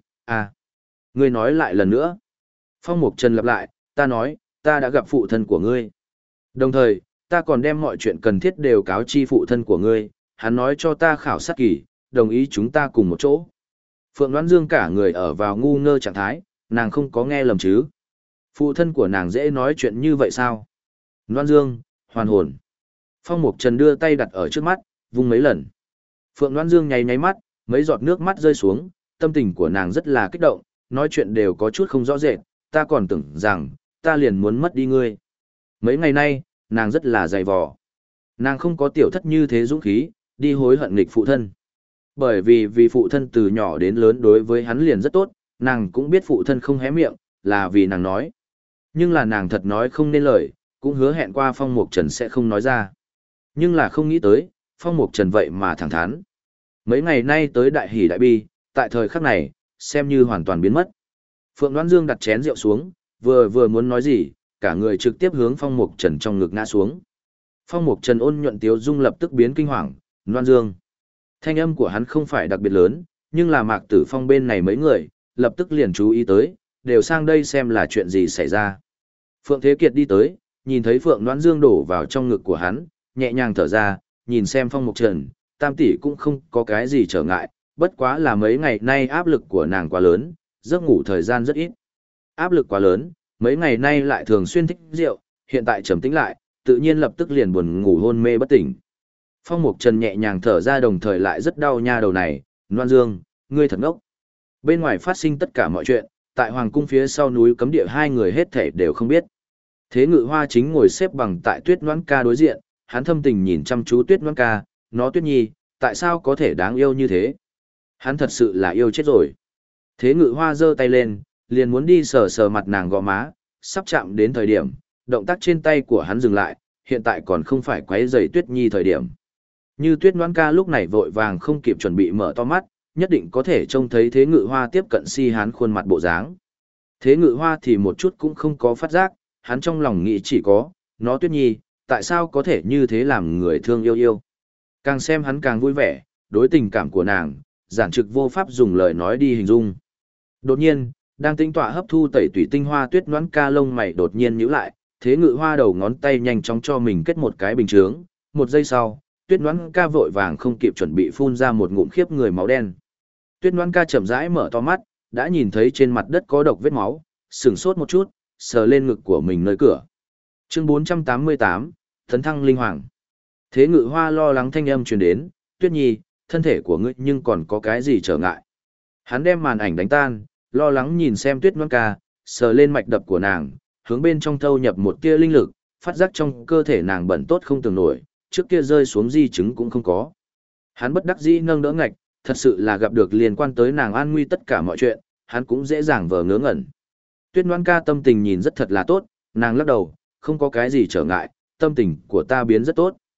ngươi nói lại lần nữa. Phong Mục Trần lặp lại, ta nói, ta đã gặp phụ thân của ngươi. Đồng thời, ta còn đem mọi chuyện cần thiết đều cáo chi phụ thân của ngươi, hắn nói cho ta khảo sát kỳ, đồng ý chúng ta cùng một chỗ. Phượng Đoan Dương cả người ở vào ngu ngơ trạng thái, nàng không có nghe lầm chứ. Phụ thân của nàng dễ nói chuyện như vậy sao? Đoan Dương, hoàn hồn. Phong Mục Trần đưa tay đặt ở trước mắt, vung mấy lần. Phượng Đoan Dương nháy nháy mắt, mấy giọt nước mắt rơi xuống, tâm tình của nàng rất là kích động, nói chuyện đều có chút không rõ rệt, ta còn tưởng rằng, ta liền muốn mất đi ngươi. Mấy ngày nay, nàng rất là dày vò. Nàng không có tiểu thất như thế dũng khí, đi hối hận nghịch phụ thân. Bởi vì phụ thân từ nhỏ đến lớn đối với hắn liền rất tốt, nàng cũng biết phụ thân không hé miệng, là vì nàng nói. Nhưng là nàng thật nói không nên lời, cũng hứa hẹn qua Phong Mục Trần sẽ không nói ra. Nhưng là không nghĩ tới, Phong Mục Trần vậy mà thẳng thắn. Mấy ngày nay tới đại hỷ đại bi, tại thời khắc này, xem như hoàn toàn biến mất. Phượng Đoan Dương đặt chén rượu xuống, vừa muốn nói gì, cả người trực tiếp hướng Phong Mục Trần trong ngực ngã xuống. Phong Mục Trần ôn nhuận tiếu dung lập tức biến kinh hoàng, Đoan Dương. Thanh âm của hắn không phải đặc biệt lớn, nhưng là Mạc Tử Phong bên này mấy người, lập tức liền chú ý tới, đều sang đây xem là chuyện gì xảy ra. Phượng Thế Kiệt đi tới, nhìn thấy Phượng Đoan Dương đổ vào trong ngực của hắn, nhẹ nhàng thở ra, nhìn xem Phong Mục Trần, tam tỷ cũng không có cái gì trở ngại, bất quá là mấy ngày nay áp lực của nàng quá lớn, giấc ngủ thời gian rất ít. Áp lực quá lớn, mấy ngày nay lại thường xuyên thích rượu, hiện tại trầm tĩnh lại, tự nhiên lập tức liền buồn ngủ hôn mê bất tỉnh. Phong Mục Trần nhẹ nhàng thở ra đồng thời lại rất đau nha đầu này, Loan Dương, ngươi thật ngốc. Bên ngoài phát sinh tất cả mọi chuyện, tại Hoàng cung phía sau núi cấm địa hai người hết thể đều không biết. Thế Ngự Hoa chính ngồi xếp bằng tại Tuyết Noãn Ca đối diện, hắn thâm tình nhìn chăm chú Tuyết Noãn Ca, nó Tuyết Nhi, tại sao có thể đáng yêu như thế? Hắn thật sự là yêu chết rồi. Thế Ngự Hoa giơ tay lên, liền muốn đi sờ sờ mặt nàng gò má, sắp chạm đến thời điểm, động tác trên tay của hắn dừng lại, hiện tại còn không phải quấy rầy Tuyết Nhi thời điểm. Như Tuyết Noãn Ca lúc này vội vàng không kịp chuẩn bị mở to mắt, nhất định có thể trông thấy Thế Ngự Hoa tiếp cận si hán khuôn mặt bộ dáng. Thế Ngự Hoa thì một chút cũng không có phát giác, hắn trong lòng nghĩ chỉ có, nó Tuyết Nhi, tại sao có thể như thế làm người thương yêu yêu. Càng xem hắn càng vui vẻ, đối tình cảm của nàng, giản trực vô pháp dùng lời nói đi hình dung. Đột nhiên, đang tĩnh tọa hấp thu tẩy tủy tinh hoa Tuyết Noãn Ca lông mày đột nhiên nhíu lại, Thế Ngự Hoa đầu ngón tay nhanh chóng cho mình kết một cái bình chướng, một giây sau, Tuyết Noãn Ca vội vàng không kịp chuẩn bị phun ra một ngụm khiếp người máu đen. Tuyết Noãn Ca chậm rãi mở to mắt, đã nhìn thấy trên mặt đất có độc vết máu, sửng sốt một chút, sờ lên ngực của mình nơi cửa. Chương 488, Tấn thăng linh hoàng. Thế Ngự Hoa lo lắng thanh âm truyền đến, Tuyết Nhi, thân thể của ngươi nhưng còn có cái gì trở ngại. Hắn đem màn ảnh đánh tan, lo lắng nhìn xem Tuyết Noãn Ca, sờ lên mạch đập của nàng, hướng bên trong thâu nhập một tia linh lực, phát giác trong cơ thể nàng bẩn tốt không tưởng nổi, trước kia rơi xuống di chứng cũng không có. Hắn bất đắc dĩ nâng đỡ ngạch, thật sự là gặp được liên quan tới nàng an nguy tất cả mọi chuyện, hắn cũng dễ dàng vờ ngớ ngẩn. Tuyết Noãn Ca tâm tình nhìn rất thật là tốt, nàng lắc đầu, không có cái gì trở ngại, tâm tình của ta biến rất tốt.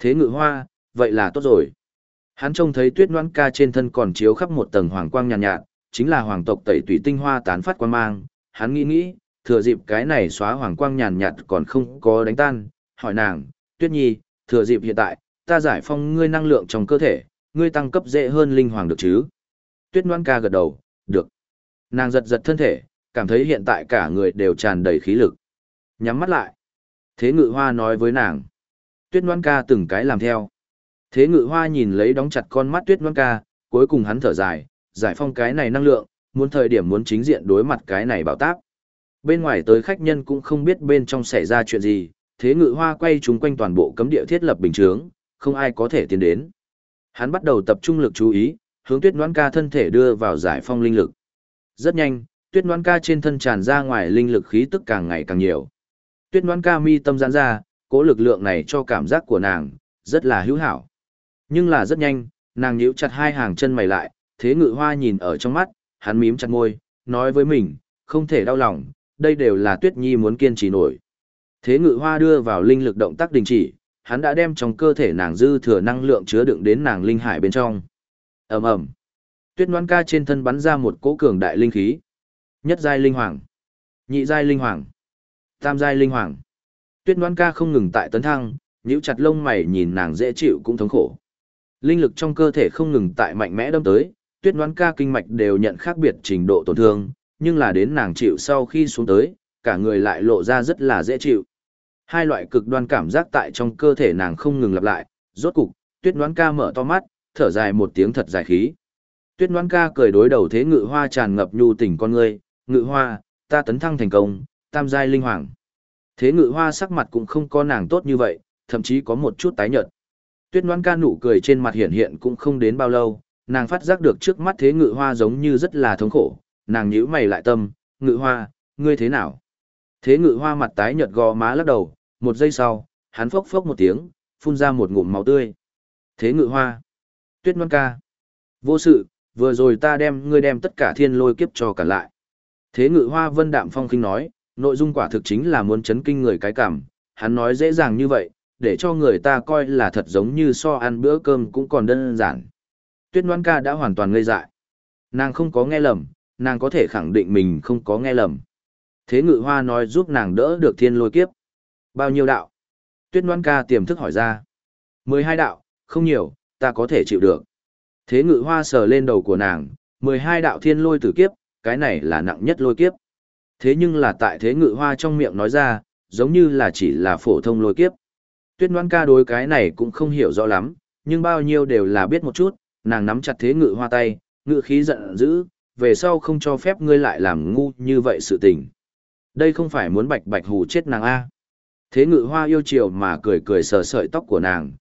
Thế Ngự Hoa, vậy là tốt rồi. Hắn trông thấy Tuyết Noãn Ca trên thân còn chiếu khắp một tầng hoàng quang nhàn nhạt, chính là hoàng tộc tẩy tủy tinh hoa tán phát quang mang. Hắn nghĩ, thừa dịp cái này xóa hoàng quang nhàn nhạt còn không có đánh tan, hỏi nàng, Tuyết Nhi, thừa dịp hiện tại, ta giải phong ngươi năng lượng trong cơ thể, ngươi tăng cấp dễ hơn linh hoàng được chứ? Tuyết Noãn Ca gật đầu, được. Nàng giật giật thân thể, cảm thấy hiện tại cả người đều tràn đầy khí lực. Nhắm mắt lại. Thế Ngự Hoa nói với nàng. Tuyết Noãn Ca từng cái làm theo. Thế Ngự Hoa nhìn lấy đóng chặt con mắt Tuyết Noãn Ca, cuối cùng hắn thở dài, giải phong cái này năng lượng, muốn thời điểm muốn chính diện đối mặt cái này bảo táp. Bên ngoài tới khách nhân cũng không biết bên trong xảy ra chuyện gì, Thế Ngự Hoa quay chúng quanh toàn bộ cấm địa thiết lập bình chướng, không ai có thể tiến đến. Hắn bắt đầu tập trung lực chú ý, hướng Tuyết Noãn Ca thân thể đưa vào giải phong linh lực. Rất nhanh, Tuyết Noãn Ca trên thân tràn ra ngoài linh lực khí tức càng ngày càng nhiều. Tuyết Noãn Ca mi tâm giãn ra, cố lực lượng này cho cảm giác của nàng rất là hữu hảo. Nhưng là rất nhanh, nàng nhíu chặt hai hàng chân mày lại, Thế Ngự Hoa nhìn ở trong mắt, hắn mím chặt môi, nói với mình, không thể đau lòng, đây đều là Tuyết Nhi muốn kiên trì nổi. Thế Ngự Hoa đưa vào linh lực động tác đình chỉ, hắn đã đem trong cơ thể nàng dư thừa năng lượng chứa đựng đến nàng linh hải bên trong. Ầm ầm. Tuyết Noãn Ca trên thân bắn ra một cỗ cường đại linh khí. Nhất giai linh hoàng, nhị giai linh hoàng, tam giai linh hoàng. Tuyết Noãn Ca không ngừng tại tấn thăng, nhíu chặt lông mày nhìn nàng dễ chịu cũng thống khổ. Linh lực trong cơ thể không ngừng tại mạnh mẽ đâm tới, Tuyết Noãn Ca kinh mạch đều nhận khác biệt trình độ tổn thương, nhưng là đến nàng chịu sau khi xuống tới, cả người lại lộ ra rất là dễ chịu. Hai loại cực đoan cảm giác tại trong cơ thể nàng không ngừng lặp lại, rốt cục, Tuyết Noãn Ca mở to mắt, thở dài một tiếng thật dài khí. Tuyết Noãn Ca cười đối đầu Thế Ngự Hoa tràn ngập nhu tình con ngươi, Ngự Hoa, ta tấn thăng thành công, tam giai linh hoàng. Thế Ngự Hoa sắc mặt cũng không có nàng tốt như vậy, thậm chí có một chút tái nhợt. Tuyết Noãn Ca nụ cười trên mặt hiện hiện cũng không đến bao lâu, nàng phát giác được trước mắt Thế Ngự Hoa giống như rất là thống khổ, nàng nhíu mày lại tâm, Ngự Hoa, ngươi thế nào? Thế Ngự Hoa mặt tái nhợt gò má lắc đầu, một giây sau, hắn phốc phốc một tiếng, phun ra một ngụm máu tươi. Thế Ngự Hoa, Tuyết Noãn Ca, vô sự, vừa rồi ta ngươi đem tất cả thiên lôi kiếp cho cả lại. Thế Ngự Hoa vân đạm phong khinh nói, nội dung quả thực chính là muốn chấn kinh người cái cảm, hắn nói dễ dàng như vậy, để cho người ta coi là thật giống như so ăn bữa cơm cũng còn đơn giản. Tuyết Noãn Ca đã hoàn toàn ngây dại. Nàng không có nghe lầm, nàng có thể khẳng định mình không có nghe lầm. Thế Ngự Hoa nói giúp nàng đỡ được thiên lôi kiếp. Bao nhiêu đạo? Tuyết Noãn Ca tiềm thức hỏi ra. 12 đạo, không nhiều, ta có thể chịu được. Thế Ngự Hoa sờ lên đầu của nàng, 12 đạo thiên lôi tử kiếp, cái này là nặng nhất lôi kiếp. Thế nhưng là tại Thế Ngự Hoa trong miệng nói ra, giống như là chỉ là phổ thông lôi kiếp. Tuyết Noãn Ca đối cái này cũng không hiểu rõ lắm, nhưng bao nhiêu đều là biết một chút, nàng nắm chặt Thế Ngự Hoa tay, ngự khí giận dữ, về sau không cho phép ngươi lại làm ngu như vậy sự tình. Đây không phải muốn bạch bạch hù chết nàng a. Thế Ngự Hoa yêu chiều mà cười cười sờ sợi tóc của nàng,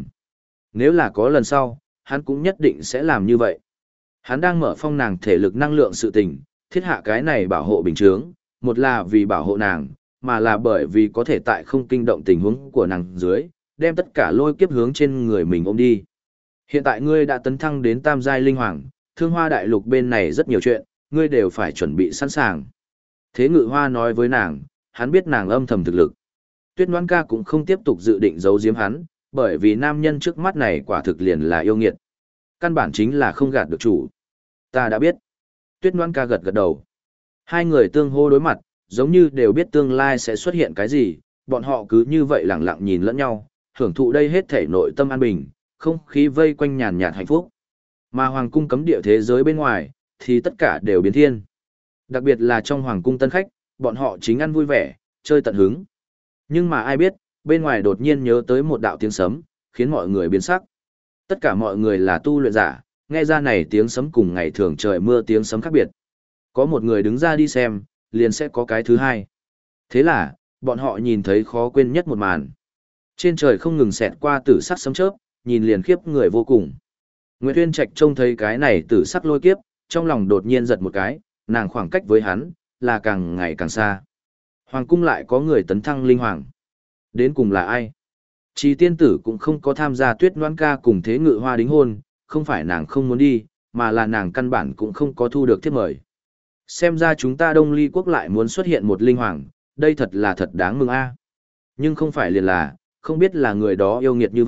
nếu là có lần sau, hắn cũng nhất định sẽ làm như vậy. Hắn đang mở phong nàng thể lực năng lượng sự tình, thiết hạ cái này bảo hộ bình chướng, một là vì bảo hộ nàng, mà là bởi vì có thể tại không kinh động tình huống của nàng dưới, đem tất cả lôi kiếp hướng trên người mình ôm đi. Hiện tại ngươi đã tấn thăng đến tam giai linh hoàng, Thương Hoa đại lục bên này rất nhiều chuyện, ngươi đều phải chuẩn bị sẵn sàng. Thế Ngự Hoa nói với nàng, hắn biết nàng âm thầm thực lực. Tuyết Noãn Ca cũng không tiếp tục dự định giấu giếm hắn, bởi vì nam nhân trước mắt này quả thực liền là yêu nghiệt. Căn bản chính là không gạt được chủ. Ta đã biết. Tuyết Noãn Ca gật gật đầu. Hai người tương hô đối mặt, giống như đều biết tương lai sẽ xuất hiện cái gì, bọn họ cứ như vậy lặng lặng nhìn lẫn nhau, hưởng thụ đây hết thể nội tâm an bình, không khí vây quanh nhàn nhạt hạnh phúc. Mà hoàng cung cấm địa thế giới bên ngoài, thì tất cả đều biến thiên. Đặc biệt là trong hoàng cung tân khách, bọn họ chính ăn vui vẻ, chơi tận hứng. Nhưng mà ai biết, bên ngoài đột nhiên nhớ tới một đạo tiếng sấm, khiến mọi người biến sắc. Tất cả mọi người là tu luyện giả, nghe ra này tiếng sấm cùng ngày thường trời mưa tiếng sấm khác biệt. Có một người đứng ra đi xem, liền sẽ có cái thứ hai. Thế là, bọn họ nhìn thấy khó quên nhất một màn. Trên trời không ngừng xẹt qua tử sắc sấm chớp, nhìn liền khiếp người vô cùng. Nguyệt Uyên Trạch trông thấy cái này tử sắc lôi kiếp, trong lòng đột nhiên giật một cái, nàng khoảng cách với hắn, là càng ngày càng xa. Hoàng cung lại có người tấn thăng linh hoàng. Đến cùng là ai? Chỉ tiên tử cũng không có tham gia Tuyết Noãn Ca cùng Thế Ngự Hoa đính hôn, không phải nàng không muốn đi, mà là nàng căn bản cũng không có thu được thiếp mời. Xem ra chúng ta Đông Ly quốc lại muốn xuất hiện một linh hoàng, đây thật là thật đáng mừng a. Nhưng không phải liền là, không biết là người đó yêu nghiệt như vậy,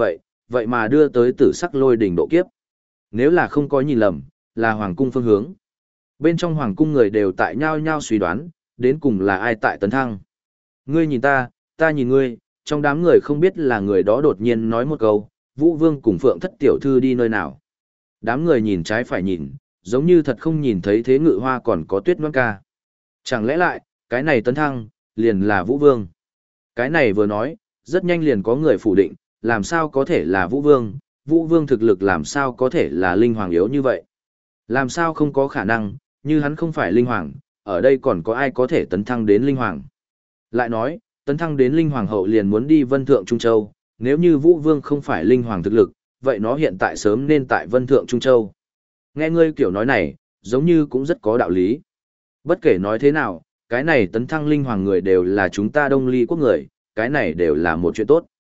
vậy mà đưa tới tử sắc lôi đỉnh độ kiếp. Nếu là không có nhìn lầm, là hoàng cung phương hướng. Bên trong hoàng cung người đều tại nhau nhau suy đoán, đến cùng là ai tại tấn thăng. Ngươi nhìn ta nhìn ngươi, trong đám người không biết là người đó đột nhiên nói một câu, Vũ Vương cùng Phượng Thất tiểu thư đi nơi nào. Đám người nhìn trái phải nhìn, giống như thật không nhìn thấy Thế Ngự Hoa còn có Tuyết Loan Ca. Chẳng lẽ lại, cái này tấn thăng, liền là Vũ Vương. Cái này vừa nói, rất nhanh liền có người phủ định, làm sao có thể là Vũ Vương, Vũ Vương thực lực làm sao có thể là linh hoàng yếu như vậy. Làm sao không có khả năng, như hắn không phải linh hoàng, ở đây còn có ai có thể tấn thăng đến linh hoàng. Lại nói, tấn thăng đến linh hoàng hậu liền muốn đi Vân Thượng Trung Châu, nếu như Vũ Vương không phải linh hoàng thực lực, vậy nó hiện tại sớm nên tại Vân Thượng Trung Châu. Nghe ngươi kiểu nói này, giống như cũng rất có đạo lý. Bất kể nói thế nào, cái này tấn thăng linh hoàng người đều là chúng ta Đông Ly quốc người, cái này đều là một chuyện tốt.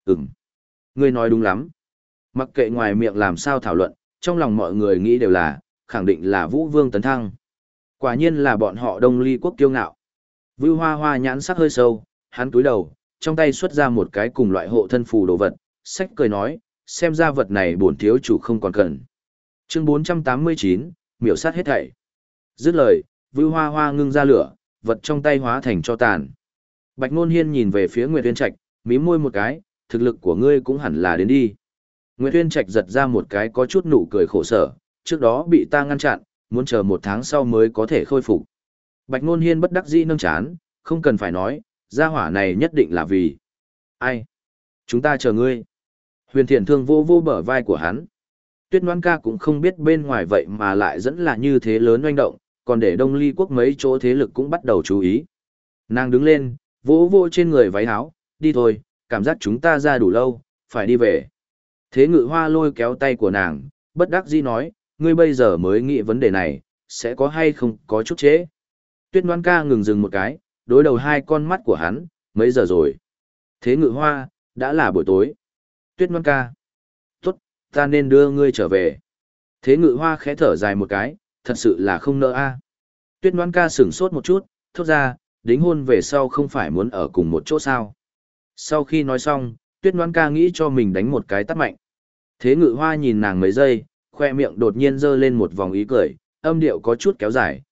Ngươi nói đúng lắm. Mặc kệ ngoài miệng làm sao thảo luận, trong lòng mọi người nghĩ đều là, khẳng định là Vũ Vương tấn thăng. Quả nhiên là bọn họ Đông Ly quốc kiêu ngạo. Vưu Hoa Hoa nhãn sắc hơi sâu, hắn cúi đầu, trong tay xuất ra một cái cùng loại hộ thân phù đồ vật, sách cười nói, xem ra vật này bổn thiếu chủ không còn cần. Chương 489, miểu sát hết thảy. Dứt lời, Vưu Hoa Hoa ngưng ra lửa, vật trong tay hóa thành cho tàn. Bạch Nôn Hiên nhìn về phía Nguyệt Uyên Trạch, mím môi một cái, thực lực của ngươi cũng hẳn là đến đi. Nguyệt Uyên Trạch giật ra một cái có chút nụ cười khổ sở, trước đó bị ta ngăn chặn, muốn chờ 1 tháng sau mới có thể khôi phục. Bạch Nôn Hiên bất đắc dĩ nâng chán, không cần phải nói, gia hỏa này nhất định là vì ai? Chúng ta chờ ngươi. Huyền Thiện Thương vô vô bờ vai của hắn. Tuyết Loan Ca cũng không biết bên ngoài vậy mà lại dẫn là như thế lớn oanh động, còn để Đông Ly quốc mấy chỗ thế lực cũng bắt đầu chú ý. Nàng đứng lên, vỗ vỗ trên người váy áo, đi thôi, cảm giác chúng ta ra đủ lâu, phải đi về. Thế Ngự Hoa lôi kéo tay của nàng, bất đắc dĩ nói, ngươi bây giờ mới nghĩ vấn đề này, sẽ có hay không có chút trễ. Tuyết Loan Ca ngừng dừng một cái, đối đầu 2 con mắt của hắn, mấy giờ rồi? Thế Ngự Hoa, đã là buổi tối. Tuyết Loan Ca, tốt, ta nên đưa ngươi trở về. Thế Ngự Hoa khẽ thở dài một cái, thật sự là không nỡ a. Tuyết Loan Ca sửng sốt một chút, thốt ra, đính hôn về sau không phải muốn ở cùng một chỗ sao. Sau khi nói xong, Tuyết Loan Ca nghĩ cho mình đánh một cái tát mạnh. Thế Ngự Hoa nhìn nàng mấy giây, khoe miệng đột nhiên giơ lên một vòng ý cười, âm điệu có chút kéo dài,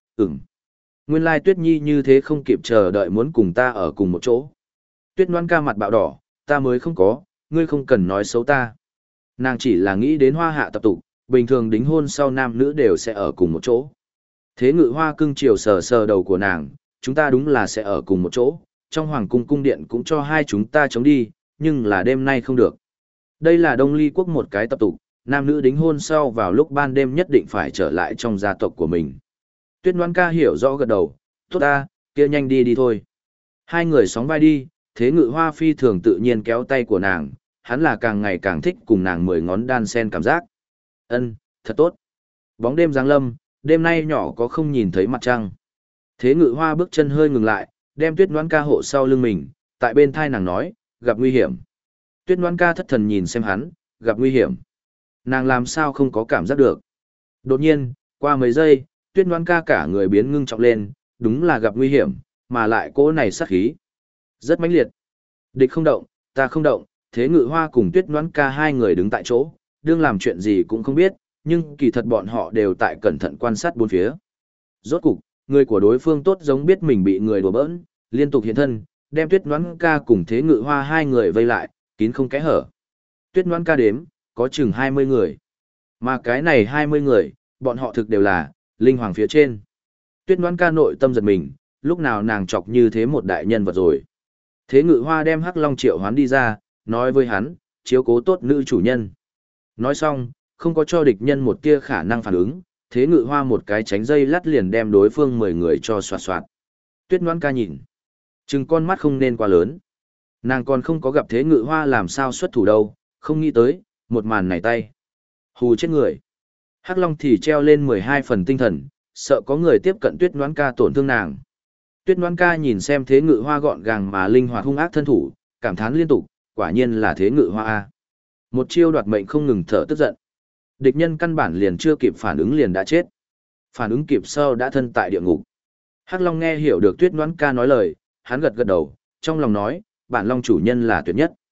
Nguyên lai Tuyết Nhi như thế không kịp chờ đợi muốn cùng ta ở cùng một chỗ. Tuyết Loan Ca mặt bạo đỏ, ta mới không có, ngươi không cần nói xấu ta. Nàng chỉ là nghĩ đến Hoa Hạ tập tục, bình thường đính hôn sau nam nữ đều sẽ ở cùng một chỗ. Thế Ngự Hoa cưng chiều sờ sờ đầu của nàng, chúng ta đúng là sẽ ở cùng một chỗ, trong hoàng cung cung điện cũng cho hai chúng ta chống đi, nhưng là đêm nay không được. Đây là Đông Ly quốc một cái tập tục, nam nữ đính hôn sau vào lúc ban đêm nhất định phải trở lại trong gia tộc của mình. Tuyết Loan Ca hiểu rõ gật đầu, tốt ta, kia nhanh đi đi thôi. Hai người sóng vai đi, Thế Ngự Hoa phi thường tự nhiên kéo tay của nàng, hắn là càng ngày càng thích cùng nàng 10 ngón đan sen cảm giác. Thật tốt. Bóng đêm giáng lâm, đêm nay nhỏ có không nhìn thấy mặt trăng. Thế Ngự Hoa bước chân hơi ngừng lại, đem Tuyết Loan Ca hộ sau lưng mình, tại bên thai nàng nói, gặp nguy hiểm. Tuyết Loan Ca thất thần nhìn xem hắn, gặp nguy hiểm. Nàng làm sao không có cảm giác được. Đột nhiên, qua mấy giây, Tuyết Loan Ca cả người biến ngưng trọng lên, đúng là gặp nguy hiểm, mà lại cỗ này sát khí. Rất mãnh liệt. Địch không động, ta không động, Thế Ngự Hoa cùng Tuyết Loan Ca hai người đứng tại chỗ, đương làm chuyện gì cũng không biết, nhưng kỳ thật bọn họ đều tại cẩn thận quan sát bốn phía. Rốt cục, người của đối phương tốt giống biết mình bị người đùa bỡn, liên tục hiện thân, đem Tuyết Loan Ca cùng Thế Ngự Hoa hai người vây lại, kín không kẽ hở. Tuyết Loan Ca đếm, có chừng 20 người. Mà cái này 20 người, bọn họ thực đều là linh hoàng phía trên. Tuyết Loan Ca nội tâm giật mình, lúc nào nàng chọc như thế một đại nhân vật rồi. Thế Ngự Hoa đem Hắc Long triệu hoán đi ra, nói với hắn, chiếu cố tốt nữ chủ nhân. Nói xong, không có cho địch nhân một tia khả năng phản ứng, Thế Ngự Hoa một cái tránh dây lắt liền đem đối phương 10 người cho soạt soạt. Tuyết Loan Ca nhìn, chừng con mắt không nên quá lớn. Nàng còn không có gặp Thế Ngự Hoa làm sao xuất thủ đâu, không nghĩ tới, một màn này tay. Hù chết người. Hắc Long thì treo lên 12 phần tinh thần, sợ có người tiếp cận Tuyết Loan Ca tổn thương nàng. Tuyết Loan Ca nhìn xem Thế Ngự Hoa gọn gàng mà linh hoạt hung ác thân thủ, cảm thán liên tục, quả nhiên là Thế Ngự Hoa a. Một chiêu đoạt mệnh không ngừng thở tức giận. Địch nhân căn bản liền chưa kịp phản ứng liền đã chết. Phản ứng kịp sau đã thân tại địa ngục. Hắc Long nghe hiểu được Tuyết Loan Ca nói lời, hắn gật gật đầu, trong lòng nói, bản Long chủ nhân là tuyệt nhất.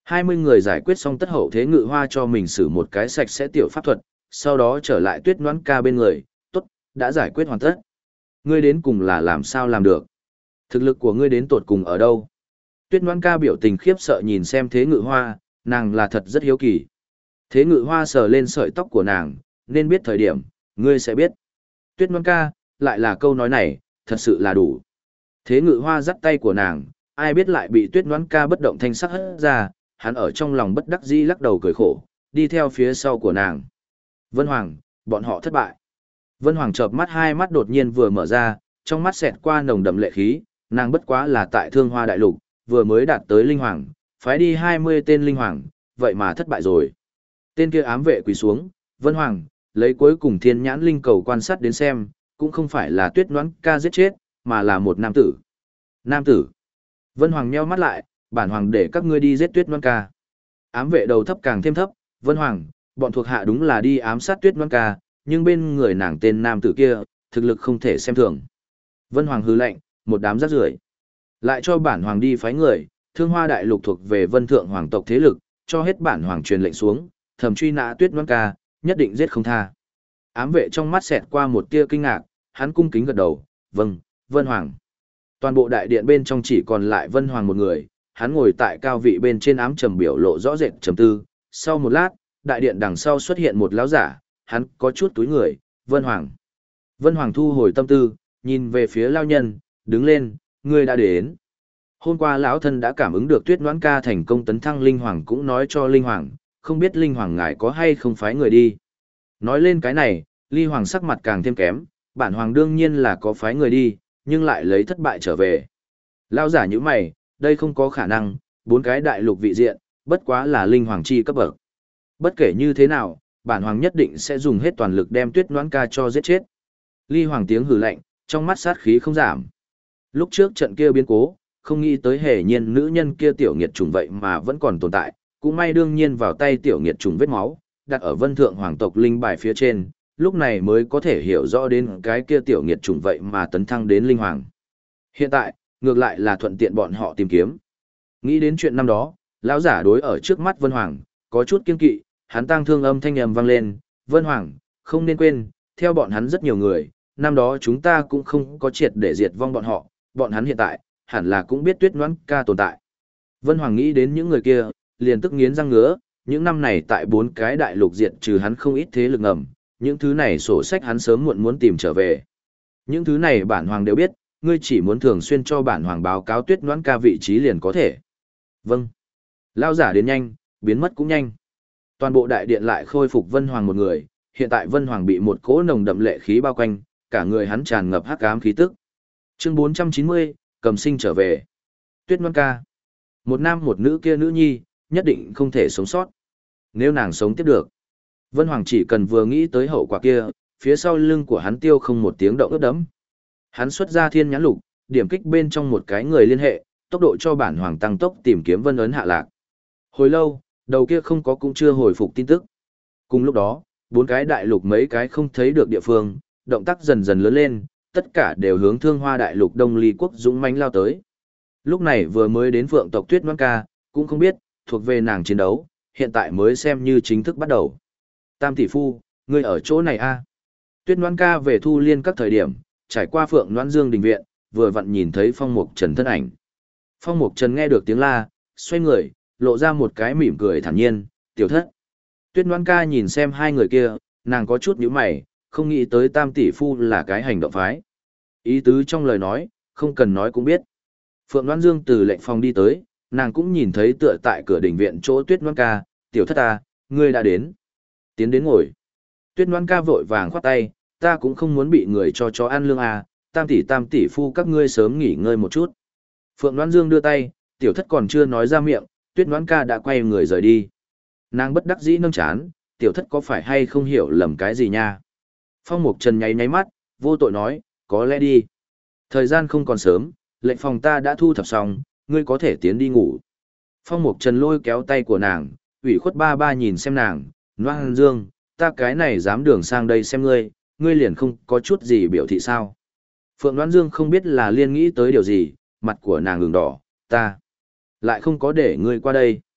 20 người giải quyết xong tất hậu thế ngự hoa cho mình xử một cái sạch sẽ tiểu pháp thuật, sau đó trở lại tuyết noãn ca bên người, tốt, đã giải quyết hoàn tất. Ngươi đến cùng là làm sao làm được? Thực lực của ngươi đến tột cùng ở đâu? Tuyết noãn ca biểu tình khiếp sợ nhìn xem thế ngự hoa, nàng là thật rất hiếu kỳ. Thế ngự hoa sờ lên sợi tóc của nàng, nên biết thời điểm, ngươi sẽ biết. Tuyết noãn ca, lại là câu nói này, thật sự là đủ. Thế ngự hoa dắt tay của nàng, ai biết lại bị tuyết noãn ca bất động thanh sắc hất ra, hắn ở trong lòng bất đắc dĩ lắc đầu cười khổ, đi theo phía sau của nàng. Vân Hoàng, bọn họ thất bại. Vân Hoàng chợp mắt, hai mắt đột nhiên vừa mở ra, trong mắt xẹt qua nồng đậm lệ khí, nàng bất quá là tại Thương Hoa Đại Lục, vừa mới đạt tới linh hoàng, phái đi 20 tên linh hoàng, vậy mà thất bại rồi. Tên kia ám vệ quỳ xuống, Vân Hoàng, lấy cuối cùng thiên nhãn linh cầu quan sát đến xem, cũng không phải là tuyết noãn ca giết chết, mà là một nam tử. Nam tử. Vân Hoàng nheo mắt lại, bản hoàng để các ngươi đi giết tuyết noãn ca. Ám vệ đầu thấp càng thêm thấp, Vân Hoàng, bọn thuộc hạ đúng là đi ám sát tuyết noãn ca, nhưng bên người nàng tên nam tử kia, thực lực không thể xem thường. Vân Hoàng hừ lạnh, một đám rác rưởi. Lại cho bản hoàng đi phái người, Thương Hoa Đại Lục thuộc về Vân Thượng hoàng tộc thế lực, cho hết bản hoàng truyền lệnh xuống, thẩm truy nã tuyết noãn ca, nhất định giết không tha. Ám vệ trong mắt xẹt qua một tia kinh ngạc, hắn cung kính gật đầu, vâng, Vân Hoàng. Toàn bộ đại điện bên trong chỉ còn lại Vân Hoàng một người, hắn ngồi tại cao vị bên trên ám trầm biểu lộ rõ rệt trầm tư. Sau một lát, đại điện đằng sau xuất hiện một lão giả, hắn có chút túi người, Vân Hoàng. Vân Hoàng thu hồi tâm tư, nhìn về phía lão nhân, đứng lên, ngươi đã đến. Hôm qua lão thân đã cảm ứng được tuyết noãn ca thành công tấn thăng linh hoàng, cũng nói cho linh hoàng, không biết linh hoàng ngài có hay không phái người đi. Nói lên cái này, Ly Hoàng sắc mặt càng thêm kém, bản hoàng đương nhiên là có phái người đi, nhưng lại lấy thất bại trở về. Lao giả như mày, đây không có khả năng, 4 cái đại lục vị diện, bất quá là linh hoàng chi cấp bậc. Bất kể như thế nào, bản hoàng nhất định sẽ dùng hết toàn lực đem tuyết noãn ca cho giết chết. Ly Hoàng tiếng hừ lạnh, trong mắt sát khí không giảm. Lúc trước trận kia biến cố, không nghĩ tới hề nhiên nữ nhân kia tiểu nghiệt trùng vậy mà vẫn còn tồn tại, cũng may đương nhiên vào tay tiểu nghiệt trùng vết máu, đặt ở Vân Thượng hoàng tộc linh bài phía trên, lúc này mới có thể hiểu rõ đến cái kia tiểu nghiệt chủng vậy mà tấn thăng đến linh hoàng. Hiện tại, ngược lại là thuận tiện bọn họ tìm kiếm. Nghĩ đến chuyện năm đó, lão giả đối ở trước mắt Vân Hoàng, có chút kiên kỵ, hắn tang thương âm thanh ầm vang lên, Vân Hoàng, không nên quên, theo bọn hắn rất nhiều người, năm đó chúng ta cũng không có triệt để diệt vong bọn hắn hiện tại, hẳn là cũng biết tuyết noãn ca tồn tại. Vân Hoàng nghĩ đến những người kia, liền tức nghiến răng ngứa, những năm này tại 4 cái đại lục diệt trừ hắn không ít thế lực ngầm, những thứ này sổ sách hắn sớm muộn muốn tìm trở về. Những thứ này bản hoàng đều biết, ngươi chỉ muốn thường xuyên cho bản hoàng báo cáo tuyết noãn ca vị trí liền có thể. Vâng. Lao giả đến nhanh, biến mất cũng nhanh. Toàn bộ đại điện lại khôi phục Vân Hoàng một người, hiện tại Vân Hoàng bị một cỗ nồng đậm lệ khí bao quanh, cả người hắn tràn ngập hắc ám khí tức. Chương 490, cầm sinh trở về. Tuyết noãn ca. Một nam một nữ kia nữ nhi, nhất định không thể sống sót. Nếu nàng sống tiếp được, Vân Hoàng chỉ cần vừa nghĩ tới hậu quả kia, phía sau lưng của hắn tiêu không một tiếng động ướt đẫm. Hắn xuất ra thiên nhãn lục, điểm kích bên trong một cái người liên hệ, tốc độ cho bản hoàng tăng tốc tìm kiếm Vân ấn hạ lạc. Hồi lâu, đầu kia không có cũng chưa hồi phục tin tức. Cùng lúc đó, 4 cái đại lục mấy cái không thấy được địa phương, động tác dần dần lớn lên, tất cả đều hướng Thương Hoa Đại Lục Đông Ly quốc dũng mãnh lao tới. Lúc này vừa mới đến Phượng tộc Tuyết Noãn ca, cũng không biết thuộc về nàng chiến đấu, hiện tại mới xem như chính thức bắt đầu. Tam tỷ phu, ngươi ở chỗ này a? Tuyết Noãn ca về Thu Liên các thời điểm, trải qua Phượng Noãn Dương đình viện, vừa vặn nhìn thấy Phong Mục Trần thân ảnh. Phong Mục Trần nghe được tiếng la, xoay người, lộ ra một cái mỉm cười thản nhiên, "Tiểu thất." Tuyết Noãn ca nhìn xem hai người kia, nàng có chút nhíu mày, không nghĩ tới Tam tỷ phu là cái hành động phái. Ý tứ trong lời nói, không cần nói cũng biết. Phượng Noãn Dương từ lệnh phòng đi tới, nàng cũng nhìn thấy tựa tại cửa đình viện chỗ Tuyết Noãn ca, "Tiểu thất ta, ngươi đã đến." Tiến đến ngồi. Tuyết Noãn ca vội vàng khoát tay, "Ta cũng không muốn bị người cho chó ăn lương à, tam tỷ phu các ngươi sớm nghỉ ngơi một chút." Phượng Noãn Dương đưa tay, tiểu thất còn chưa nói ra miệng, Tuyết Noãn ca đã quay người rời đi. Nàng bất đắc dĩ nâng chán, tiểu thất có phải hay không hiểu lầm cái gì nha. Phong Mục Trần nháy nháy mắt, vô tội nói, "Có lẽ đi. Thời gian không còn sớm, lệnh phòng ta đã thu thập xong, ngươi có thể tiến đi ngủ." Phong Mục Trần lôi kéo tay của nàng, ủy khuất ba ba nhìn xem nàng, "Noãn Dương, ta cái này dám đường sang đây xem ngươi, ngươi liền không có chút gì biểu thị sao?" Phượng Noãn Dương không biết là liên nghĩ tới điều gì, mặt của nàng ửng đỏ, "Ta lại không có để ngươi qua đây."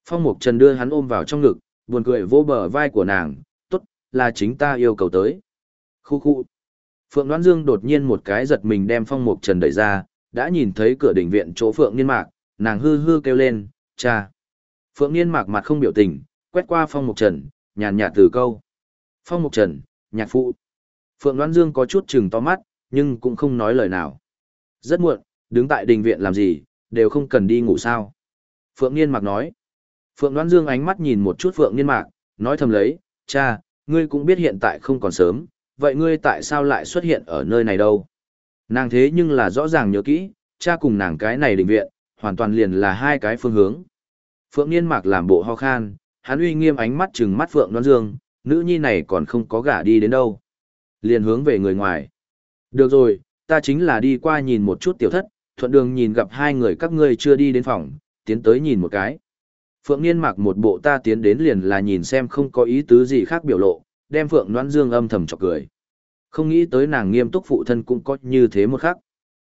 Phong Mục Trần đưa hắn ôm vào trong ngực, buồn cười vỗ bờ vai của nàng, tốt, là chính ta yêu cầu tới. Khu khu. Phượng Đoán Dương đột nhiên một cái giật mình đem Phong Mục Trần đẩy ra, đã nhìn thấy cửa đình viện chỗ Phượng Niên Mạc, nàng hư hư kêu lên, cha. Phượng Niên Mạc mặt không biểu tình, quét qua Phong Mục Trần, nhàn nhạt từ câu. Phong Mục Trần, nhạc phụ. Phượng Đoán Dương có chút chừng to mắt, nhưng cũng không nói lời nào. Rất muộn, đứng tại đình viện làm gì, đều không cần đi ngủ sao. Phượng Niên Mạc nói. Phượng Đoán Dương ánh mắt nhìn một chút Phượng Niên Mạc, nói thầm lấy, cha, ngươi cũng biết hiện tại không còn sớm, vậy ngươi tại sao lại xuất hiện ở nơi này đâu? Nàng thế nhưng là rõ ràng nhớ kỹ, cha cùng nàng cái này đình viện, hoàn toàn liền là hai cái phương hướng. Phượng Niên Mạc làm bộ ho khan, hắn uy nghiêm ánh mắt trừng mắt Phượng Đoán Dương, nữ nhi này còn không có gả đi đến đâu. Liền hướng về người ngoài. Được rồi, ta chính là đi qua nhìn một chút tiểu thất, thuận đường nhìn gặp hai người các ngươi chưa đi đến phòng, tiến tới nhìn một cái. Phượng Niên Mạc một bộ ta tiến đến liền là nhìn xem không có ý tứ gì khác biểu lộ, đem Phượng Đoán Dương âm thầm chọc cười. Không nghĩ tới nàng nghiêm túc phụ thân cũng có như thế một khắc.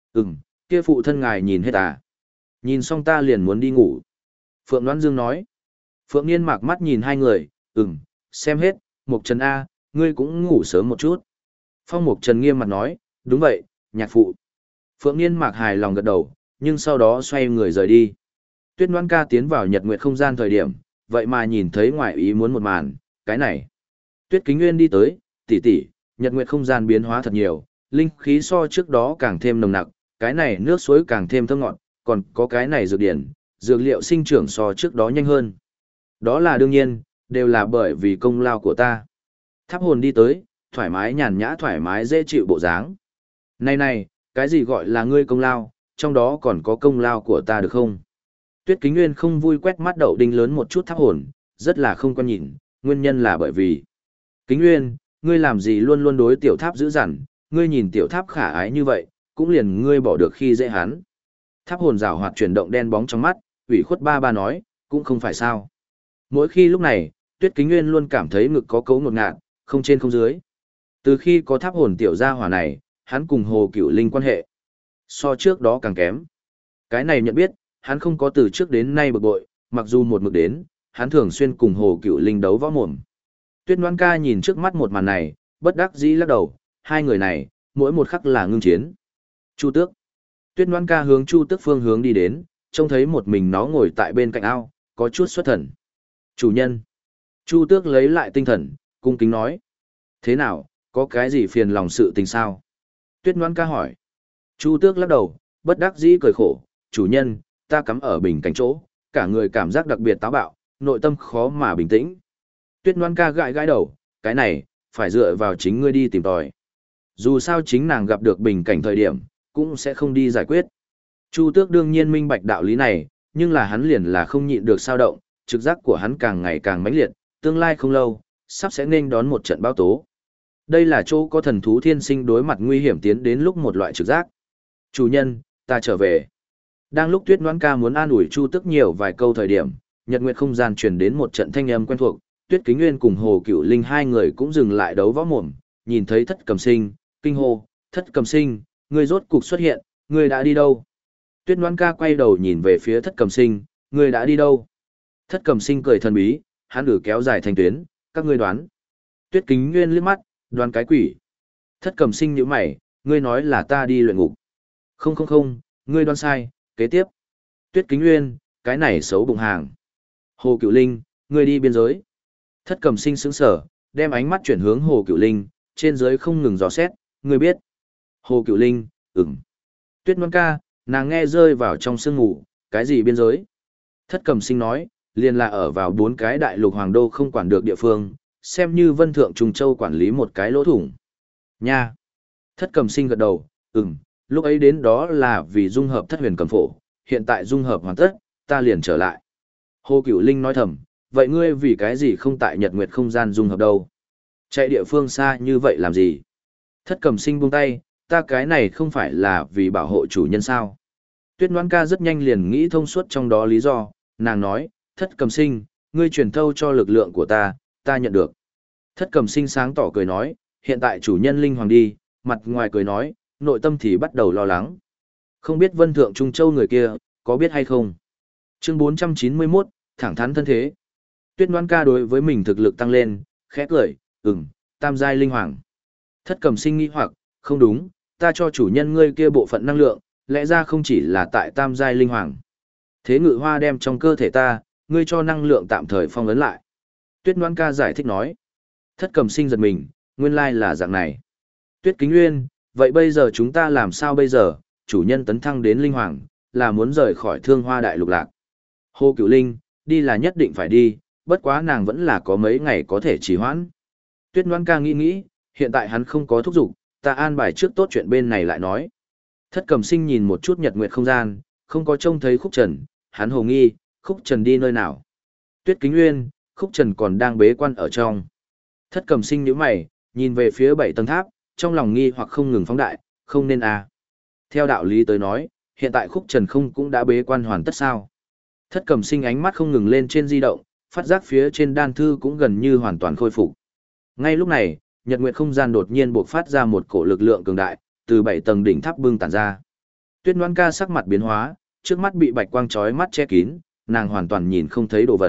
Kia phụ thân ngài nhìn hết à? Nhìn xong ta liền muốn đi ngủ. Phượng Đoán Dương nói. Phượng Niên Mạc mắt nhìn hai người, xem hết, Mục Trần A, ngươi cũng ngủ sớm một chút. Phong Mục Trần nghiêm mặt nói, đúng vậy, nhạc phụ. Phượng Niên Mạc hài lòng gật đầu, nhưng sau đó xoay người rời đi. Tuyết Ngoan Ca tiến vào Nhật Nguyệt không gian thời điểm, vậy mà nhìn thấy ngoài ý muốn một màn, cái này. Tuyết Kính Nguyên đi tới, tỷ tỷ, Nhật Nguyệt không gian biến hóa thật nhiều, linh khí so trước đó càng thêm nồng nặc, cái này nước suối càng thêm thơm ngọt, còn có cái này dược điển, dược liệu sinh trưởng so trước đó nhanh hơn. Đó là đương nhiên, đều là bởi vì công lao của ta. Tháp hồn đi tới, thoải mái nhàn nhã thoải mái dễ chịu bộ dáng. Này, cái gì gọi là ngươi công lao, trong đó còn có công lao của ta được không? Tuyết Kính Nguyên không vui quét mắt Đậu Đinh lớn một chút tháp hồn, rất là không quan nhìn, nguyên nhân là bởi vì. Kính Nguyên, ngươi làm gì luôn luôn đối tiểu tháp dữ dằn, ngươi nhìn tiểu tháp khả ái như vậy, cũng liền ngươi bỏ được khi dễ hắn. Tháp hồn rào hoạt chuyển động đen bóng trong mắt, ủy khuất ba nói, cũng không phải sao. Mỗi khi lúc này, Tuyết Kính Nguyên luôn cảm thấy ngực có cấu ngột ngạt, không trên không dưới. Từ khi có tháp hồn tiểu gia hỏa này, hắn cùng Hồ Cửu Linh quan hệ. So trước đó càng kém. Cái này nhận biết, hắn không có từ trước đến nay bực bội, mặc dù một mực đến, hắn thường xuyên cùng Hồ Cửu Linh đấu võ mồm. Tuyết Ngoan Ca nhìn trước mắt một màn này, bất đắc dĩ lắc đầu, hai người này, mỗi một khắc là ngưng chiến. Chu Tước. Tuyết Ngoan Ca hướng Chu Tước phương hướng đi đến, trông thấy một mình nó ngồi tại bên cạnh ao, có chút xuất thần. Chủ nhân. Chu Tước lấy lại tinh thần, cung kính nói. Thế nào, có cái gì phiền lòng sự tình sao? Tuyết Ngoan Ca hỏi. Chu Tước lắc đầu, bất đắc dĩ cười khổ, chủ nhân, ta cắm ở bình cảnh chỗ, cả người cảm giác đặc biệt táo bạo, nội tâm khó mà bình tĩnh. Tuyết Ngoan Ca gãi gãi đầu, cái này, phải dựa vào chính ngươi đi tìm tòi. Dù sao chính nàng gặp được bình cảnh thời điểm, cũng sẽ không đi giải quyết. Chu Tước đương nhiên minh bạch đạo lý này, nhưng là hắn liền là không nhịn được sao động, trực giác của hắn càng ngày càng mãnh liệt, tương lai không lâu, sắp sẽ nên đón một trận bão tố. Đây là chỗ có thần thú thiên sinh đối mặt nguy hiểm tiến đến lúc một loại trực giác. Chủ nhân, ta trở về. Đang lúc Tuyết Ngoan Ca muốn an ủi Chu Tước nhiều vài câu thời điểm, Nhật Nguyệt không gian truyền đến một trận thanh âm quen thuộc, Tuyết Kính Nguyên cùng Hồ Cửu Linh hai người cũng dừng lại đấu võ mồm, nhìn thấy Thất Cầm Sinh, kinh hô, Thất Cầm Sinh, ngươi rốt cục xuất hiện, ngươi đã đi đâu? Tuyết Ngoan Ca quay đầu nhìn về phía Thất Cầm Sinh, ngươi đã đi đâu? Thất Cầm Sinh cười thần bí, hắn kéo dài thành tuyến, các ngươi đoán. Tuyết Kính Nguyên liếc mắt, đoán cái quỷ. Thất Cầm Sinh nhíu mày, ngươi nói là ta đi luyện ngục. Không, ngươi đoán sai, kế tiếp. Tuyết Kính Nguyên, cái này xấu bụng hàng. Hồ Cửu Linh, ngươi đi biên giới. Thất Cầm Sinh sững sờ, đem ánh mắt chuyển hướng Hồ Cửu Linh, trên dưới không ngừng dò xét, ngươi biết. Hồ Cửu Linh, Tuyết Ngoan Ca, nàng nghe rơi vào trong sương ngủ, cái gì biên giới? Thất Cầm Sinh nói, liền là ở vào 4 cái đại lục hoàng đô không quản được địa phương, xem như Vân Thượng Trùng Châu quản lý một cái lỗ thủng. Nha. Thất Cầm Sinh gật đầu, lúc ấy đến đó là vì dung hợp Thất Huyền Cầm Phổ, hiện tại dung hợp hoàn tất, ta liền trở lại. Hồ Cửu Linh nói thầm, vậy ngươi vì cái gì không tại Nhật Nguyệt không gian dung hợp đâu? Chạy địa phương xa như vậy làm gì? Thất Cầm Sinh buông tay, ta cái này không phải là vì bảo hộ chủ nhân sao? Tuyết Ngoan Ca rất nhanh liền nghĩ thông suốt trong đó lý do, nàng nói, Thất Cầm Sinh, ngươi truyền thâu cho lực lượng của ta nhận được. Thất Cầm Sinh sáng tỏ cười nói, hiện tại chủ nhân linh hoàng đi, mặt ngoài cười nói, nội tâm thì bắt đầu lo lắng. Không biết Vân Thượng Trung Châu người kia, có biết hay không? Chương 491, thẳng thắn thân thế. Tuyết Ngoan Ca đối với mình thực lực tăng lên, khẽ cười, tam giai linh hoàng. Thất Cầm Sinh nghi hoặc, không đúng, ta cho chủ nhân ngươi kia bộ phận năng lượng, lẽ ra không chỉ là tại tam giai linh hoàng. Thế Ngự Hoa đem trong cơ thể ta, ngươi cho năng lượng tạm thời phong ấn lại. Tuyết Ngoan Ca giải thích nói. Thất Cầm Sinh giật mình, nguyên lai là dạng này. Tuyết Kính Nguyên, vậy bây giờ chúng ta làm sao bây giờ, chủ nhân tấn thăng đến linh hoàng, là muốn rời khỏi Thương Hoa Đại Lục lạc. Hồ Cửu Linh, đi là nhất định phải đi, bất quá nàng vẫn là có mấy ngày có thể trì hoãn. Tuyết Ngoan Ca nghĩ, hiện tại hắn không có thúc giục, ta an bài trước tốt chuyện bên này lại nói. Thất Cầm Sinh nhìn một chút nhật nguyệt không gian, không có trông thấy Khúc Trần, hắn hồ nghi, Khúc Trần đi nơi nào. Tuyết Kính Nguyên, Khúc Trần còn đang bế quan ở trong. Thất Cầm Sinh nhíu mày, nhìn về phía 7 tầng tháp, trong lòng nghi hoặc không ngừng phóng đại, không nên à. Theo đạo lý tới nói, hiện tại Khúc Trần không cũng đã bế quan hoàn tất sao. Thất Cầm Sinh ánh mắt không ngừng lên trên di động, phát giác phía trên đan thư cũng gần như hoàn toàn khôi phục. Ngay lúc này, nhật nguyệt không gian đột nhiên bộc phát ra một cổ lực lượng cường đại, từ 7 tầng đỉnh tháp bưng tản ra. Tuyết Ngoan Ca sắc mặt biến hóa, trước mắt bị bạch quang chói mắt che kín, nàng hoàn toàn nhìn không thấy đồ vật.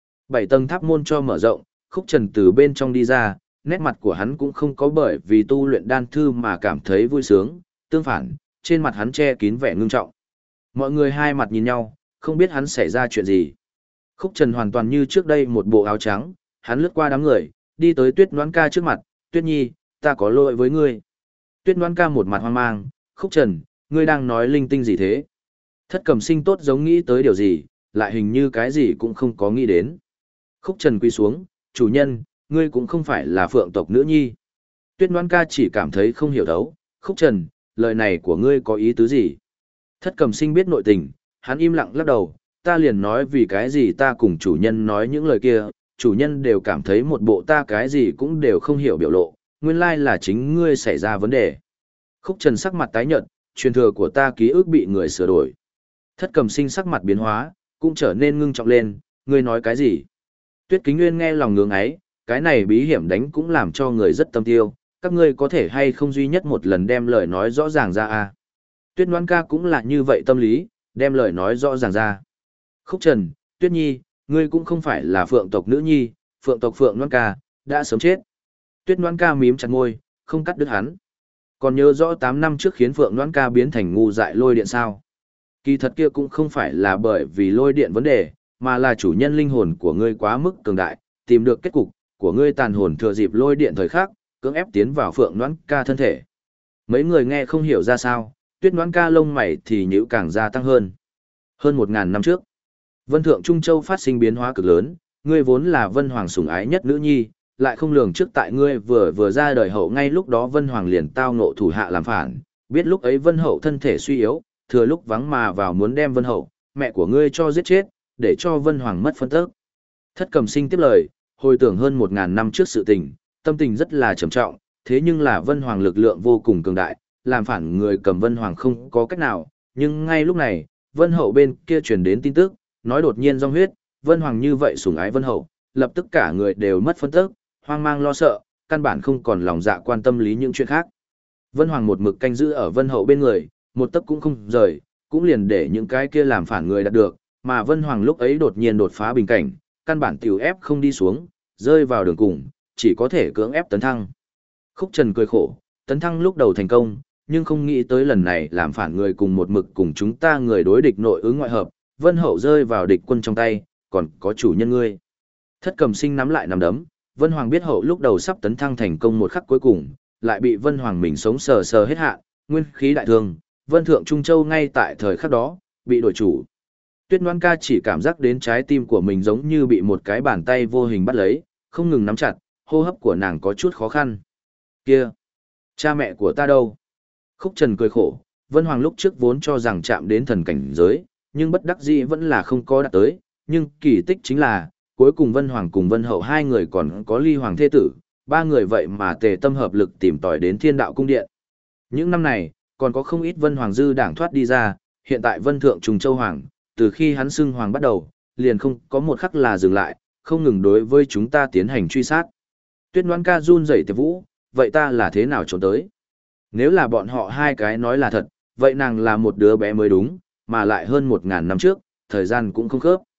7 tầng tháp môn cho mở rộng, Khúc Trần từ bên trong đi ra, nét mặt của hắn cũng không có bởi vì tu luyện đan thư mà cảm thấy vui sướng, tương phản, trên mặt hắn che kín vẻ ngưng trọng. Mọi người hai mặt nhìn nhau, không biết hắn xảy ra chuyện gì. Khúc Trần hoàn toàn như trước đây một bộ áo trắng, hắn lướt qua đám người, đi tới Tuyết Ngoan Ca trước mặt, Tuyết Nhi, ta có lỗi với ngươi. Tuyết Ngoan Ca một mặt hoang mang, Khúc Trần, ngươi đang nói linh tinh gì thế? Thất Cầm Sinh tốt giống nghĩ tới điều gì, lại hình như cái gì cũng không có nghĩ đến. Khúc Trần quy xuống, chủ nhân, ngươi cũng không phải là phượng tộc nữ nhi. Tuyết Ngoan Ca chỉ cảm thấy không hiểu thấu, Khúc Trần, lời này của ngươi có ý tứ gì? Thất Cầm Sinh biết nội tình, hắn im lặng lắc đầu, ta liền nói vì cái gì ta cùng chủ nhân nói những lời kia, chủ nhân đều cảm thấy một bộ ta cái gì cũng đều không hiểu biểu lộ, nguyên lai là chính ngươi xảy ra vấn đề. Khúc Trần sắc mặt tái nhợt, truyền thừa của ta ký ức bị người sửa đổi. Thất Cầm Sinh sắc mặt biến hóa, cũng trở nên ngưng trọng lên, ngươi nói cái gì? Tuyết Kính Nguyên nghe lòng ngưỡng ấy, cái này bí hiểm đánh cũng làm cho người rất tâm tiêu, các ngươi có thể hay không duy nhất một lần đem lời nói rõ ràng ra à? Tuyết Ngoan Ca cũng là như vậy tâm lý, đem lời nói rõ ràng ra. Khúc Trần, Tuyết Nhi, ngươi cũng không phải là phượng tộc nữ nhi, phượng tộc Phượng Ngoan Ca, đã sớm chết. Tuyết Ngoan Ca mím chặt môi, không cắt đứt hắn. Còn nhớ rõ 8 năm trước khiến Phượng Ngoan Ca biến thành ngu dại lôi điện sao? Kỳ thật kia cũng không phải là bởi vì lôi điện vấn đề, mà là chủ nhân linh hồn của ngươi quá mức cường đại, tìm được kết cục của ngươi tàn hồn thừa dịp lôi điện thời khắc, cưỡng ép tiến vào Phượng Ngoan Ca thân thể. Mấy người nghe không hiểu ra sao, Tuyết Ngoan Ca lông mày thì nhíu càng gia tăng hơn. Hơn 1000 năm trước, Vân Thượng Trung Châu phát sinh biến hóa cực lớn, ngươi vốn là Vân Hoàng sủng ái nhất nữ nhi, lại không lường trước tại ngươi vừa ra đời hậu ngay lúc đó Vân Hoàng liền tao ngộ thủ hạ làm phản, biết lúc ấy Vân Hậu thân thể suy yếu, thừa lúc vắng mà vào muốn đem Vân Hậu, mẹ của ngươi cho giết chết, để cho Vân Hoàng mất phân tức. Thất Cầm Sinh tiếp lời, hồi tưởng hơn 1000 năm trước sự tình, tâm tình rất là trầm trọng, thế nhưng là Vân Hoàng lực lượng vô cùng cường đại, làm phản người cầm Vân Hoàng không có cách nào, nhưng ngay lúc này, Vân Hậu bên kia truyền đến tin tức, nói đột nhiên dòng huyết, Vân Hoàng như vậy sủng ái Vân Hậu, lập tức cả người đều mất phân tức, hoang mang lo sợ, căn bản không còn lòng dạ quan tâm lý những chuyện khác. Vân Hoàng một mực canh giữ ở Vân Hậu bên người, một tấc cũng không rời, cũng liền để những cái kia làm phản người đạt được, mà Vân Hoàng lúc ấy đột nhiên đột phá bình cảnh, căn bản tiểu ép không đi xuống, rơi vào đường cùng, chỉ có thể cưỡng ép tấn thăng. Khúc Trần cười khổ, tấn thăng lúc đầu thành công, nhưng không nghĩ tới lần này làm phản người cùng một mực cùng chúng ta người đối địch nội ứng ngoại hợp, Vân Hậu rơi vào địch quân trong tay, còn có chủ nhân ngươi. Thất Cầm Sinh nắm lại nắm đấm, Vân Hoàng biết Hậu lúc đầu sắp tấn thăng thành công một khắc cuối cùng, lại bị Vân Hoàng mình sống sờ sờ hết hạn, nguyên khí đại thương, Vân Thượng Trung Châu ngay tại thời khắc đó, bị đổi chủ. Tuyết Ngoan Ca chỉ cảm giác đến trái tim của mình giống như bị một cái bàn tay vô hình bắt lấy, không ngừng nắm chặt, hô hấp của nàng có chút khó khăn. Kia! Cha mẹ của ta đâu? Khúc Trần cười khổ, Vân Hoàng lúc trước vốn cho rằng chạm đến thần cảnh giới, nhưng bất đắc dĩ vẫn là không có đạt tới, nhưng kỳ tích chính là, cuối cùng Vân Hoàng cùng Vân Hậu hai người còn có ly hoàng thế tử, ba người vậy mà tề tâm hợp lực tìm tòi đến Thiên Đạo Cung Điện. Những năm này, còn có không ít Vân Hoàng dư đảng thoát đi ra, hiện tại Vân Thượng Trùng Châu Hoàng, từ khi hắn xưng Hoàng bắt đầu, liền không có một khắc là dừng lại, không ngừng đối với chúng ta tiến hành truy sát. Tuyết Ngoan Ca run rẩy Tiệp Vũ, vậy ta là thế nào trốn tới? Nếu là bọn họ hai cái nói là thật, vậy nàng là một đứa bé mới đúng, mà lại hơn 1000 năm trước, thời gian cũng không khớp.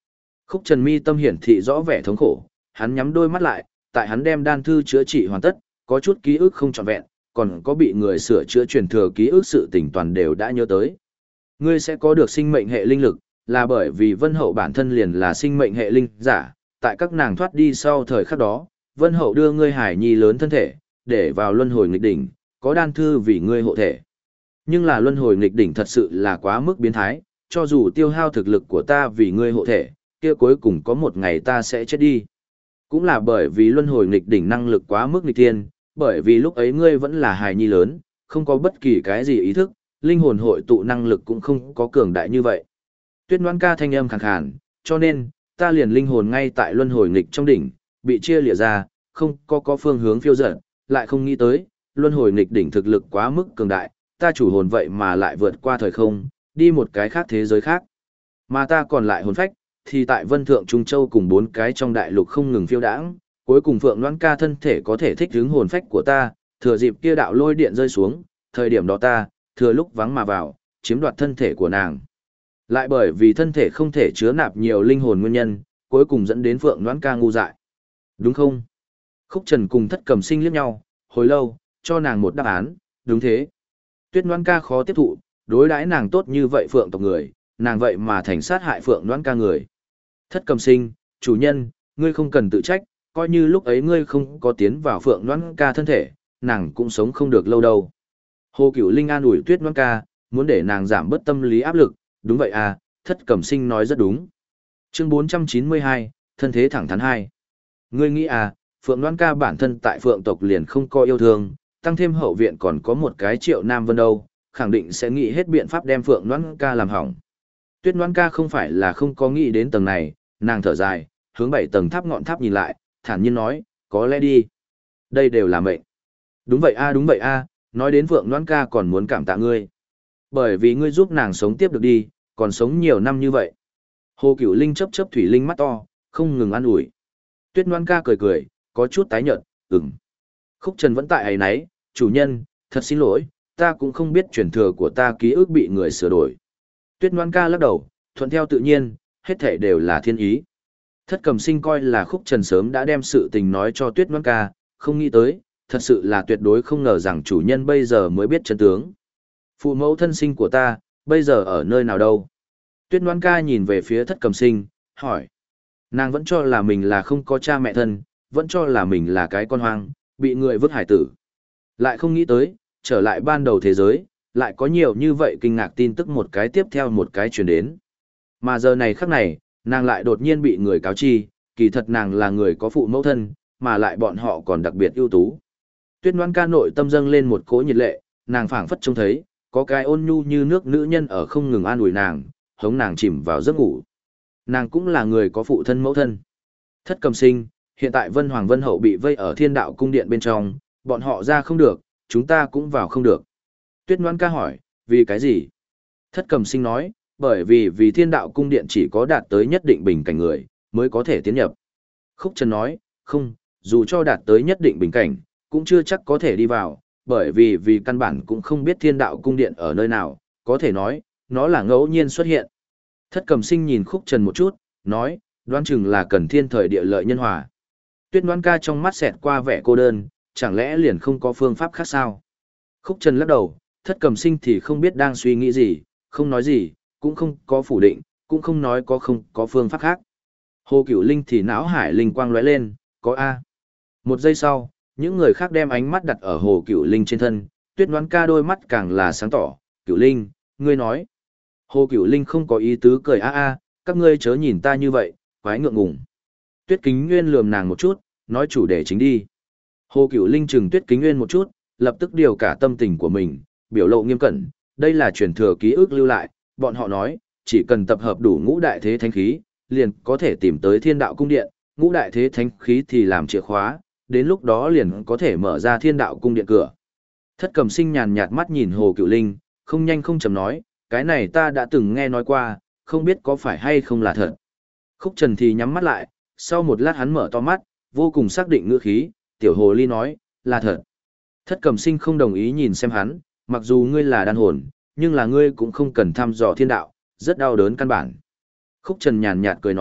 Khúc Trần mi tâm hiển thị rõ vẻ thống khổ, hắn nhắm đôi mắt lại, tại hắn đem đan thư chữa trị hoàn tất, có chút ký ức không trọn vẹn, còn có bị người sửa chữa truyền thừa ký ức sự tình toàn đều đã nhớ tới. Ngươi sẽ có được sinh mệnh hệ linh lực, là bởi vì Vân Hậu bản thân liền là sinh mệnh hệ linh giả, tại các nàng thoát đi sau thời khắc đó, Vân Hậu đưa ngươi hải nhi lớn thân thể, để vào luân hồi nghịch đỉnh, có đan thư vì ngươi hộ thể. Nhưng là luân hồi nghịch đỉnh thật sự là quá mức biến thái, cho dù tiêu hao thực lực của ta vì ngươi hộ thể, kia cuối cùng có một ngày ta sẽ chết đi. Cũng là bởi vì luân hồi nghịch đỉnh năng lực quá mức nghịch tiên, bởi vì lúc ấy ngươi vẫn là hài nhi lớn, không có bất kỳ cái gì ý thức, linh hồn hội tụ năng lực cũng không có cường đại như vậy. Tuyết Ngoan ca thanh âm khàn khàn, cho nên, ta liền linh hồn ngay tại luân hồi nghịch trong đỉnh, bị chia lìa ra, không có phương hướng phiêu dật, lại không nghĩ tới, luân hồi nghịch đỉnh thực lực quá mức cường đại, ta chủ hồn vậy mà lại vượt qua thời không, đi một cái khác thế giới khác. Mà ta còn lại hồn phách, thì tại Vân Thượng Trung Châu cùng 4 cái trong đại lục không ngừng phiêu đãng, cuối cùng Phượng Loan ca thân thể có thể thích ứng hồn phách của ta, thừa dịp kia đạo lôi điện rơi xuống, thời điểm đó ta, thừa lúc vắng mà vào, chiếm đoạt thân thể của nàng. Lại bởi vì thân thể không thể chứa nạp nhiều linh hồn nguyên nhân, cuối cùng dẫn đến Phượng Loan ca ngu dại. Đúng không? Khúc Trần cùng Thất Cầm Sinh liếc nhau, hồi lâu, cho nàng một đáp án, đúng thế. Tuyết Loan ca khó tiếp thụ, đối đãi nàng tốt như vậy Phượng tộc người, nàng vậy mà thành sát hại Phượng Loan ca người. Thất Cầm Sinh, chủ nhân, ngươi không cần tự trách, coi như lúc ấy ngươi không có tiến vào Phượng Loan ca thân thể, nàng cũng sống không được lâu đâu. Hồ Cửu Linh an ủi Tuyết Loan ca, muốn để nàng giảm bớt tâm lý áp lực, đúng vậy à, Thất Cầm Sinh nói rất đúng. Chương 492, thân thế thẳng thắn 2. Ngươi nghĩ à, Phượng Loan ca bản thân tại Phượng tộc liền không có yêu thương, tăng thêm hậu viện còn có một cái Triệu Nam Vân đâu, khẳng định sẽ nghĩ hết biện pháp đem Phượng Loan ca làm hỏng. Tuyết Loan ca không phải là không có nghĩ đến tầng này, nàng thở dài, hướng 7 tầng tháp ngọn tháp nhìn lại, thản nhiên nói, có lẽ đi. Đây đều là mệnh. Đúng vậy a, nói đến Phượng Loan ca còn muốn cảm tạ ngươi. Bởi vì ngươi giúp nàng sống tiếp được đi, còn sống nhiều năm như vậy. Hồ Cửu Linh chớp chớp thủy linh mắt to, không ngừng an ủi. Tuyết Loan ca cười cười, có chút tái nhợt, ừm. Khúc Trần vẫn tại ấy nấy, chủ nhân, thật xin lỗi, ta cũng không biết truyền thừa của ta ký ức bị người sửa đổi. Tuyết Loan ca lắc đầu, thuận theo tự nhiên, hết thảy đều là thiên ý. Thất Cầm Sinh coi là Khúc Trần sớm đã đem sự tình nói cho Tuyết Loan ca, không nghĩ tới, thật sự là tuyệt đối không ngờ rằng chủ nhân bây giờ mới biết chân tướng. Phụ mẫu thân sinh của ta, bây giờ ở nơi nào đâu? Tuyết Loan ca nhìn về phía Thất Cầm Sinh, hỏi. Nàng vẫn cho là mình là không có cha mẹ thân, vẫn cho là mình là cái con hoang, bị người vứt hải tử. Lại không nghĩ tới, trở lại ban đầu thế giới, lại có nhiều như vậy kinh ngạc tin tức một cái tiếp theo một cái truyền đến. Mà giờ này khắc này, nàng lại đột nhiên bị người cáo chi, kỳ thật nàng là người có phụ mẫu thân, mà lại bọn họ còn đặc biệt ưu tú. Tuyết Loan ca nội tâm dâng lên một cỗ nhiệt lệ, nàng phảng phất trông thấy, có cái ôn nhu như nước nữ nhân ở không ngừng an ủi nàng, hống nàng chìm vào giấc ngủ. Nàng cũng là người có phụ thân mẫu thân. Thất Cầm Sinh, hiện tại Vân Hoàng Vân Hậu bị vây ở Thiên Đạo cung điện bên trong, bọn họ ra không được, chúng ta cũng vào không được. Tuyết Loan ca hỏi, vì cái gì? Thất Cầm Sinh nói, bởi vì Thiên Đạo cung điện chỉ có đạt tới nhất định bình cảnh người, mới có thể tiến nhập. Khúc Trần nói, không, dù cho đạt tới nhất định bình cảnh, cũng chưa chắc có thể đi vào, bởi vì căn bản cũng không biết Thiên Đạo cung điện ở nơi nào, có thể nói, nó là ngẫu nhiên xuất hiện. Thất Cầm Sinh nhìn Khúc Trần một chút, nói, đoán chừng là cần thiên thời địa lợi nhân hòa. Tuyết Loan ca trong mắt xẹt qua vẻ cô đơn, chẳng lẽ liền không có phương pháp khác sao? Khúc Trần lắc đầu, Thất Cầm Sinh thì không biết đang suy nghĩ gì, không nói gì, cũng không có phủ định, cũng không nói không có phương pháp khác. Hồ Cửu Linh thì não hải linh quang lóe lên, có A. Một giây sau, những người khác đem ánh mắt đặt ở Hồ Cửu Linh trên thân, Tuyết Loan ca đôi mắt càng là sáng tỏ, Cửu Linh, ngươi nói. Hồ Cửu Linh không có ý tứ cười các ngươi chớ nhìn ta như vậy, quái ngượng ngùng. Tuyết Kính Nguyên lườm nàng một chút, nói chủ đề chính đi. Hồ Cửu Linh chừng Tuyết Kính Nguyên một chút, lập tức điều cả tâm tình của mình, biểu lộ nghiêm cẩn, đây là truyền thừa ký ức lưu lại, bọn họ nói, chỉ cần tập hợp đủ ngũ đại thế thánh khí, liền có thể tìm tới Thiên Đạo cung điện, ngũ đại thế thánh khí thì làm chìa khóa, đến lúc đó liền có thể mở ra Thiên Đạo cung điện cửa. Thất Cầm Sinh nhàn nhạt mắt nhìn Hồ Cửu Linh, không nhanh không chậm nói, cái này ta đã từng nghe nói qua, không biết có phải hay không là thật. Khúc Trần thì nhắm mắt lại, sau một lát hắn mở to mắt, vô cùng xác định ngữ khí, tiểu hồ ly nói, là thật. Thất Cầm Sinh không đồng ý nhìn xem hắn, mặc dù ngươi là đan hồn, nhưng là ngươi cũng không cần thăm dò thiên đạo, rất đau đớn căn bản. Khúc Trần nhàn nhạt cười nói,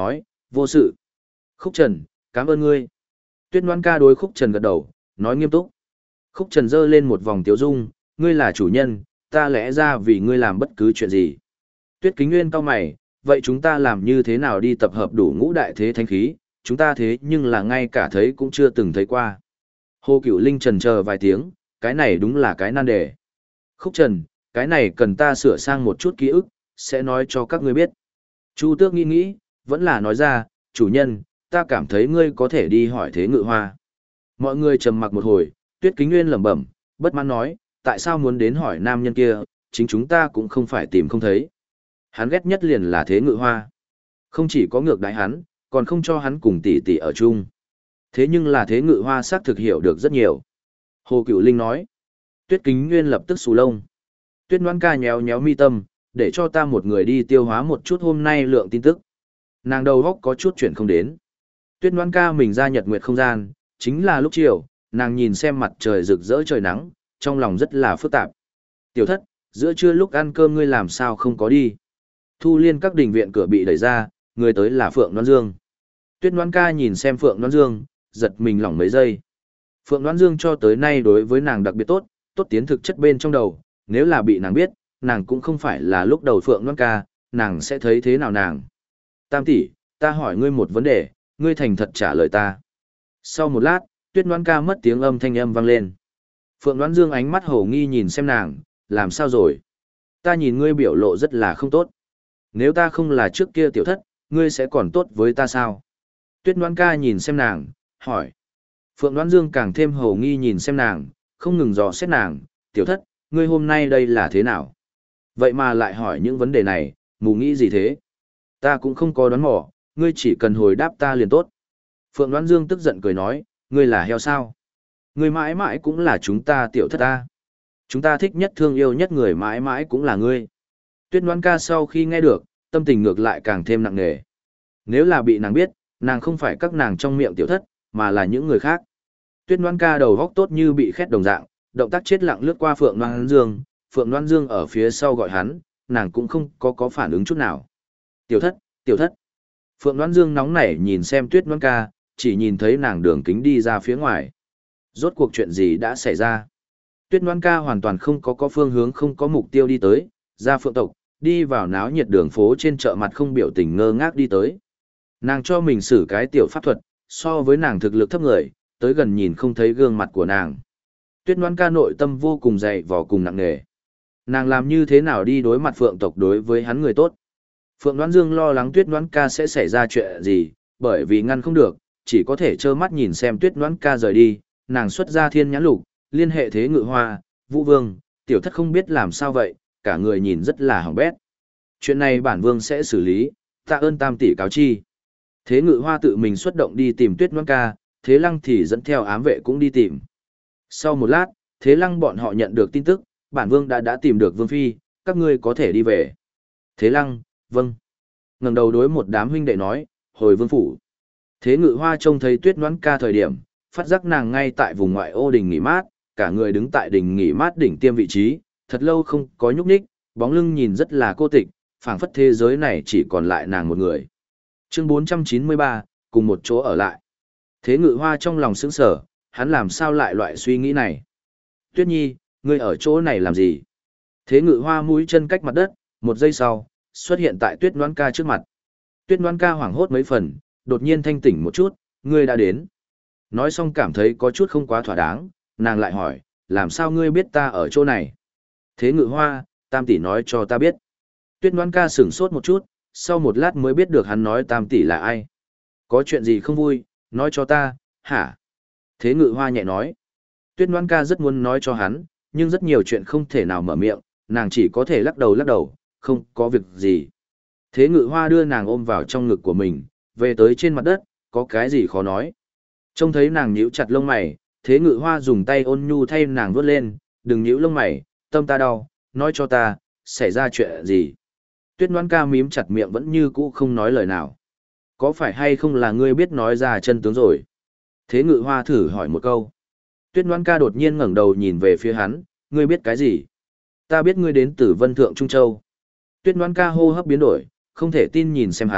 vô sự. Khúc Trần, cảm ơn ngươi. Tuyết Ngoan ca đối Khúc Trần gật đầu, nói nghiêm túc. Khúc Trần giơ lên một vòng tiếu dung, ngươi là chủ nhân, ta lẽ ra vì ngươi làm bất cứ chuyện gì. Tuyết Kính Nguyên cau mày, vậy chúng ta làm như thế nào đi tập hợp đủ ngũ đại thế thánh khí, chúng ta thế nhưng là ngay cả thấy cũng chưa từng thấy qua. Hồ Cửu Linh trần chờ vài tiếng, cái này đúng là cái nan đề. Khúc Trần, cái này cần ta sửa sang một chút ký ức, sẽ nói cho các ngươi biết. Chu Tước nghĩ nghĩ, vẫn là nói ra, chủ nhân, ta cảm thấy ngươi có thể đi hỏi Thế Ngự Hoa. Mọi người trầm mặc một hồi, Tuyết Kính Nguyên lẩm bẩm, bất mãn nói, tại sao muốn đến hỏi nam nhân kia, chính chúng ta cũng không phải tìm không thấy. Hắn ghét nhất liền là Thế Ngự Hoa. Không chỉ có ngược đãi hắn, còn không cho hắn cùng tỷ tỷ ở chung. Thế nhưng là Thế Ngự Hoa xác thực hiểu được rất nhiều. Hồ Cửu Linh nói. Tuyết Kính Nguyên lập tức xù lông. Tuyết Ngoan ca nhéo nhéo mi tâm, để cho ta một người đi tiêu hóa một chút hôm nay lượng tin tức. Nàng đầu góc có chút chuyện không đến. Tuyết Ngoan ca mình ra nhật nguyệt không gian, chính là lúc chiều, nàng nhìn xem mặt trời rực rỡ trời nắng, trong lòng rất là phức tạp. Tiểu thất, giữa trưa lúc ăn cơm ngươi làm sao không có đi. Thu Liên các đình viện cửa bị đẩy ra, người tới là Phượng Đoan Dương. Tuyết Ngoan ca nhìn xem Phượng Đoan Dương, giật mình lỏng mấy giây. Phượng Đoan Dương cho tới nay đối với nàng đặc biệt tốt, tốt tiến thực chất bên trong đầu, nếu là bị nàng biết, nàng cũng không phải là lúc đầu Phượng Đoan ca, nàng sẽ thấy thế nào nàng. Tam tỷ, ta hỏi ngươi một vấn đề, ngươi thành thật trả lời ta. Sau một lát, Tuyết Ngoan ca mất tiếng âm thanh âm vang lên. Phượng Đoan Dương ánh mắt hổ nghi nhìn xem nàng, làm sao rồi? Ta nhìn ngươi biểu lộ rất là không tốt. Nếu ta không là trước kia tiểu thất, ngươi sẽ còn tốt với ta sao? Tuyết Ngoan ca nhìn xem nàng, hỏi. Phượng Đoan Dương càng thêm hổ nghi nhìn xem nàng, không ngừng dò xét nàng, tiểu thất, ngươi hôm nay đây là thế nào? Vậy mà lại hỏi những vấn đề này, mù nghĩ gì thế? Ta cũng không có đoán mò, ngươi chỉ cần hồi đáp ta liền tốt. Phượng Đoan Dương tức giận cười nói, ngươi là heo sao? Ngươi mãi mãi cũng là chúng ta tiểu thất ta. Chúng ta thích nhất thương yêu nhất người mãi mãi cũng là ngươi. Tuyết Ngoan ca sau khi nghe được, tâm tình ngược lại càng thêm nặng nề. Nếu là bị nàng biết, nàng không phải các nàng trong miệng tiểu thất, mà là những người khác. Tuyết Ngoan ca đầu góc tốt như bị khét đồng dạng, động tác chết lặng lướt qua Phượng Đoan Dương, Phượng Đoan Dương ở phía sau gọi hắn, nàng cũng không có phản ứng chút nào. Tiểu thất, tiểu thất. Phượng Đoan Dương nóng nảy nhìn xem Tuyết Ngoan ca, chỉ nhìn thấy nàng đường kính đi ra phía ngoài. Rốt cuộc chuyện gì đã xảy ra? Tuyết Ngoan ca hoàn toàn không có phương hướng, không có mục tiêu đi tới, ra Phượng tộc, đi vào náo nhiệt đường phố trên chợ mặt không biểu tình ngơ ngác đi tới. Nàng cho mình xử cái tiểu pháp thuật, so với nàng thực lực thấp người, tới gần nhìn không thấy gương mặt của nàng. Tuyết Ngoan ca nội tâm vô cùng dày vò cùng nặng nề. Nàng làm như thế nào đi đối mặt Phượng tộc đối với hắn người tốt? Phượng Đoan Dương lo lắng Tuyết Ngoan ca sẽ xảy ra chuyện gì, bởi vì ngăn không được, chỉ có thể trơ mắt nhìn xem Tuyết Ngoan ca rời đi, nàng xuất ra Thiên Nhãn Lục, liên hệ Thế Ngự Hoa, Vũ Vương, tiểu thất không biết làm sao vậy, cả người nhìn rất là hỏng bét. Chuyện này bản vương sẽ xử lý, tạ ơn tam tỷ cáo chi. Thế Ngự Hoa tự mình xuất động đi tìm Tuyết Ngoan ca, Thế Lăng thì dẫn theo ám vệ cũng đi tìm. Sau một lát, Thế Lăng bọn họ nhận được tin tức, bản vương đã tìm được Vương Phi, các ngươi có thể đi về. Thế Lăng, vâng. Ngẩng đầu đối một đám huynh đệ nói, hồi vương phủ. Thế Ngự Hoa trông thấy Tuyết Ngoan ca thời điểm, phát giác nàng ngay tại vùng ngoại ô đình nghỉ mát, cả người đứng tại đình nghỉ mát đỉnh tiêm vị trí, thật lâu không có nhúc nhích, bóng lưng nhìn rất là cô tịch, phảng phất thế giới này chỉ còn lại nàng một người. Chương 493, cùng một chỗ ở lại. Thế Ngự Hoa trong lòng sững sờ, hắn làm sao lại loại suy nghĩ này? Tuyết Nhi, ngươi ở chỗ này làm gì? Thế Ngự Hoa mũi chân cách mặt đất, một giây sau, xuất hiện tại Tuyết Ngoan ca trước mặt. Tuyết Ngoan ca hoảng hốt mấy phần, đột nhiên thanh tỉnh một chút, ngươi đã đến. Nói xong cảm thấy có chút không quá thỏa đáng, nàng lại hỏi, làm sao ngươi biết ta ở chỗ này? Thế Ngự Hoa, tam tỷ nói cho ta biết. Tuyết Ngoan ca sửng sốt một chút, sau một lát mới biết được hắn nói tam tỷ là ai. Có chuyện gì không vui, nói cho ta, hả? Thế Ngự Hoa nhẹ nói. Tuyết Ngoan ca rất muốn nói cho hắn, nhưng rất nhiều chuyện không thể nào mở miệng, nàng chỉ có thể lắc đầu, không có việc gì. Thế Ngự Hoa đưa nàng ôm vào trong ngực của mình, về tới trên mặt đất, có cái gì khó nói. Trông thấy nàng nhíu chặt lông mày, Thế Ngự Hoa dùng tay ôn nhu thay nàng vuốt lên, đừng nhíu lông mày, tâm ta đau, nói cho ta, xảy ra chuyện gì. Tuyết Ngoan ca mím chặt miệng vẫn như cũ không nói lời nào. Có phải hay không là ngươi biết nói ra chân tướng rồi? Thế Ngự Hoa thử hỏi một câu. Tuyết Ngoan ca đột nhiên ngẩng đầu nhìn về phía hắn, ngươi biết cái gì? Ta biết ngươi đến từ Vân Thượng Trung Châu. Tuyết Ngoan ca hô hấp biến đổi, không thể tin nhìn xem hắn,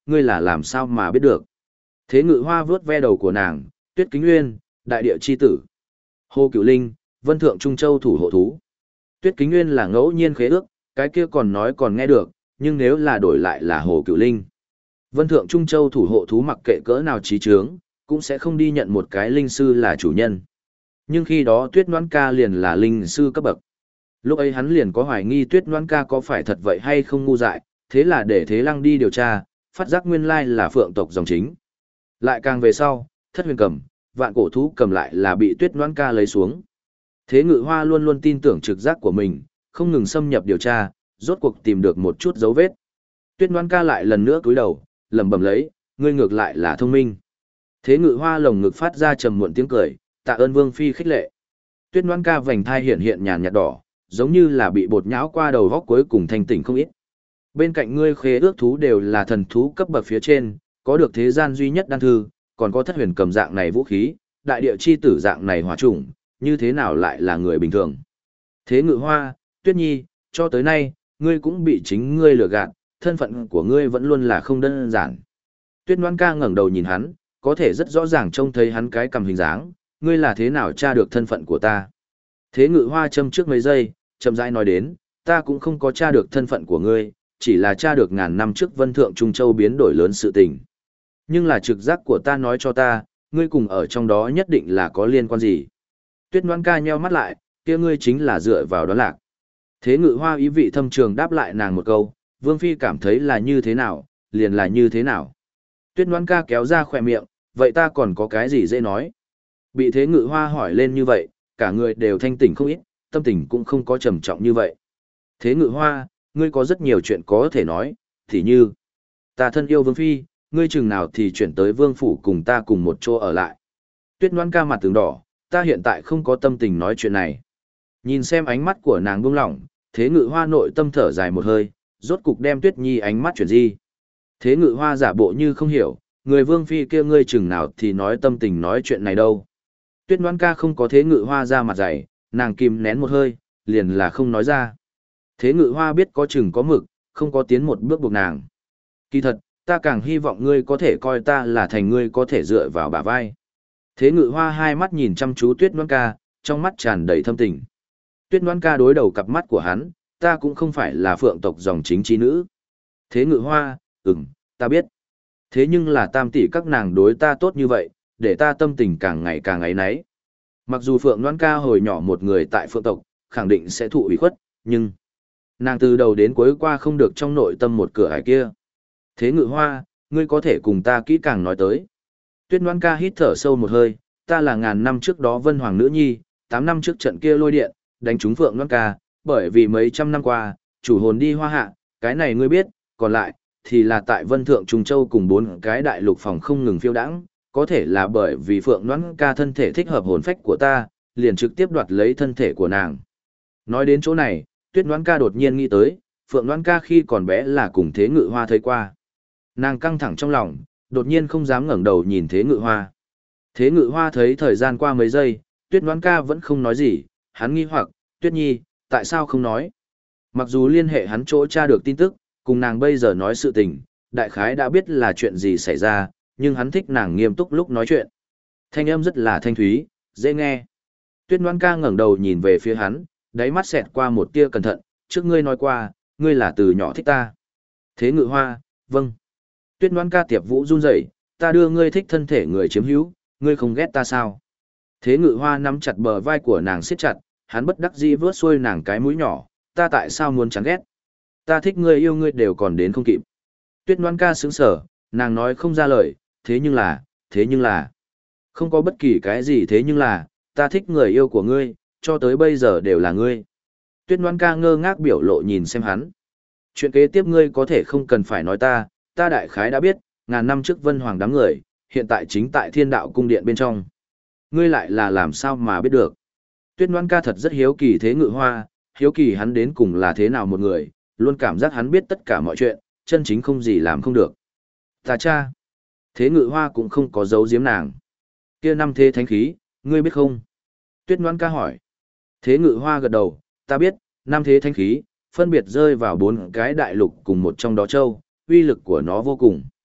ngươi là làm sao mà biết được. Thế Ngự Hoa vướt ve đầu của nàng, Tuyết Kính Nguyên, đại địa chi tử. Hồ Cửu Linh, Vân Thượng Trung Châu thủ hộ thú. Tuyết Kính Nguyên là ngẫu nhiên khế ước, cái kia còn nói còn nghe được, nhưng nếu là đổi lại là Hồ Cửu Linh. Vân Thượng Trung Châu thủ hộ thú mặc kệ cỡ nào trí trướng, cũng sẽ không đi nhận một cái linh sư là chủ nhân. Nhưng khi đó Tuyết Noãn Ca liền là linh sư cấp bậc. Lúc ấy hắn liền có hoài nghi Tuyết Noãn Ca có phải thật vậy hay không ngu dại, thế là để Thế Lăng đi điều tra, phát giác nguyên lai là phượng tộc dòng chính. Lại càng về sau, Thất Huyền Cầm, Vạn Cổ Thú Cầm lại là bị Tuyết Noãn Ca lấy xuống. Thế Ngự Hoa luôn luôn tin tưởng trực giác của mình, không ngừng xâm nhập điều tra, rốt cuộc tìm được một chút dấu vết. Tuyết Noãn Ca lại lần nữa cúi đầu, lẩm bẩm lấy, ngươi ngược lại là thông minh. Thế Ngự Hoa lồng ngực phát ra trầm muộn tiếng cười, tạ ơn Vương phi khích lệ. Tuyết Noãn Ca vành thai hiện hiện nhàn nhạt đỏ, giống như là bị bột nhão qua đầu góc, cuối cùng thanh tỉnh không ít. Bên cạnh ngươi khế ước thú đều là thần thú cấp bậc phía trên, có được thế gian duy nhất đan thư, còn có Thất Huyền Cầm dạng này vũ khí, đại địa chi tử dạng này hỏa chủng, như thế nào lại là người bình thường. Thế Ngự Hoa, Tuyết Nhi, cho tới nay, ngươi cũng bị chính ngươi lừa gạt, thân phận của ngươi vẫn luôn là không đơn giản. Tuyết Noãn Ca ngẩng đầu nhìn hắn, có thể rất rõ ràng trông thấy hắn cái cằm hình dáng, ngươi là thế nào tra được thân phận của ta. Thế Ngự Hoa châm trước mấy giây, chậm rãi nói đến, ta cũng không có tra được thân phận của ngươi, chỉ là tra được ngàn năm trước Vân Thượng Trung Châu biến đổi lớn sự tình. Nhưng là trực giác của ta nói cho ta, ngươi cùng ở trong đó nhất định là có liên quan gì. Tuyết Noãn Ca nheo mắt lại, kia ngươi chính là dựa vào đó lạc. Thế Ngự Hoa ý vị thâm trường đáp lại nàng một câu, Vương phi cảm thấy là như thế nào, liền là như thế nào. Tuyết Noãn Ca kéo ra khỏe miệng, vậy ta còn có cái gì dễ nói. Bị Thế Ngự Hoa hỏi lên như vậy, cả người đều thanh tỉnh không ít, tâm tình cũng không có trầm trọng như vậy. Thế Ngự Hoa, ngươi có rất nhiều chuyện có thể nói, thì như, ta thân yêu Vương phi, ngươi chừng nào thì chuyển tới Vương phủ cùng ta cùng một chỗ ở lại. Tuyết Noãn Ca mặt tướng đỏ, ta hiện tại không có tâm tình nói chuyện này. Nhìn xem ánh mắt của nàng buông lỏng, Thế Ngự Hoa nội tâm thở dài một hơi, rốt cục đem Tuyết Nhi ánh mắt chuyển di. Thế Ngự Hoa giả bộ như không hiểu, người Vương phi kia ngươi chừng nào thì nói tâm tình nói chuyện này đâu. Tuyết Noãn Ca không có Thế Ngự Hoa ra mặt dày, nàng kìm nén một hơi, liền là không nói ra. Thế Ngự Hoa biết có chừng có mực, không có tiến một bước buộc nàng. Kỳ thật, ta càng hy vọng ngươi có thể coi ta là thành ngươi có thể dựa vào bả vai. Thế Ngự Hoa hai mắt nhìn chăm chú Tuyết Noãn Ca, trong mắt tràn đầy thâm tình. Tuyết Noãn Ca đối đầu cặp mắt của hắn, ta cũng không phải là phượng tộc dòng chính chi nữ. Thế Ngự Hoa, ta biết. Thế nhưng là tam tỷ các nàng đối ta tốt như vậy, để ta tâm tình càng ngày càng ấy náy. Mặc dù Phượng Noãn Ca hồi nhỏ một người tại phượng tộc, khẳng định sẽ thụ ủy khuất, nhưng nàng từ đầu đến cuối qua không được trong nội tâm một cửa ải kia. Thế Ngự Hoa, ngươi có thể cùng ta kỹ càng nói tới. Tuyết Noãn Ca hít thở sâu một hơi, ta là ngàn năm trước đó Vân Hoàng nữ nhi, 8 năm trước trận kia lôi điện, đánh trúng Phượng Noãn Ca, bởi vì mấy trăm năm qua, chủ hồn đi hoa hạ, cái này ngươi biết, còn lại, thì là tại Vân Thượng Trung Châu cùng 4 cái đại lục phòng không ngừng phiêu đãng, có thể là bởi vì Phượng Noãn Ca thân thể thích hợp hồn phách của ta, liền trực tiếp đoạt lấy thân thể của nàng. Nói đến chỗ này, Tuyết Noãn Ca đột nhiên nghĩ tới, Phượng Noãn Ca khi còn bé là cùng Thế Ngự Hoa thấy qua. Nàng căng thẳng trong lòng, đột nhiên không dám ngẩng đầu nhìn Thế Ngự Hoa. Thế Ngự Hoa thấy thời gian qua mấy giây, Tuyết Noãn Ca vẫn không nói gì, hắn nghi hoặc, Tuyết Nhi, tại sao không nói? Mặc dù liên hệ hắn chỗ tra được tin tức, cùng nàng bây giờ nói sự tình, đại khái đã biết là chuyện gì xảy ra, nhưng hắn thích nàng nghiêm túc lúc nói chuyện. Thanh âm rất là thanh thúy, dễ nghe. Tuyết Noãn Ca ngẩng đầu nhìn về phía hắn, đáy mắt xẹt qua một tia cẩn thận, trước ngươi nói qua, ngươi là từ nhỏ thích ta. Thế Ngự Hoa, vâng. Tuyết Noãn Ca Tiệp Vũ run rẩy, ta đưa ngươi thích thân thể người chiếm hữu, ngươi không ghét ta sao? Thế Ngự Hoa nắm chặt bờ vai của nàng siết chặt, hắn bất đắc dĩ vướt xuôi nàng cái mũi nhỏ, ta tại sao muốn chán ghét? Ta thích ngươi yêu ngươi đều còn đến không kịp. Tuyết Noãn Ca sững sờ, nàng nói không ra lời, thế nhưng là, không có bất kỳ cái gì thế nhưng là, ta thích người yêu của ngươi, cho tới bây giờ đều là ngươi. Tuyết Noãn Ca ngơ ngác biểu lộ nhìn xem hắn. Chuyện kế tiếp ngươi có thể không cần phải nói ta đại khái đã biết, ngàn năm trước Vân Hoàng đám người, hiện tại chính tại Thiên Đạo cung điện bên trong. Ngươi lại là làm sao mà biết được? Tuyết Noãn Ca thật rất hiếu kỳ Thế Ngự Hoa, hiếu kỳ hắn đến cùng là thế nào một người, luôn cảm giác hắn biết tất cả mọi chuyện, chân chính không gì làm không được. Ta cha. Thế Ngự Hoa cũng không có giấu giếm nàng. Kia năm thế thánh khí, ngươi biết không? Tuyết Noãn Ca hỏi. Thế Ngự Hoa gật đầu, ta biết, năm thế thánh khí, phân biệt rơi vào 4 cái đại lục cùng một trong đó châu, uy lực của nó vô cùng.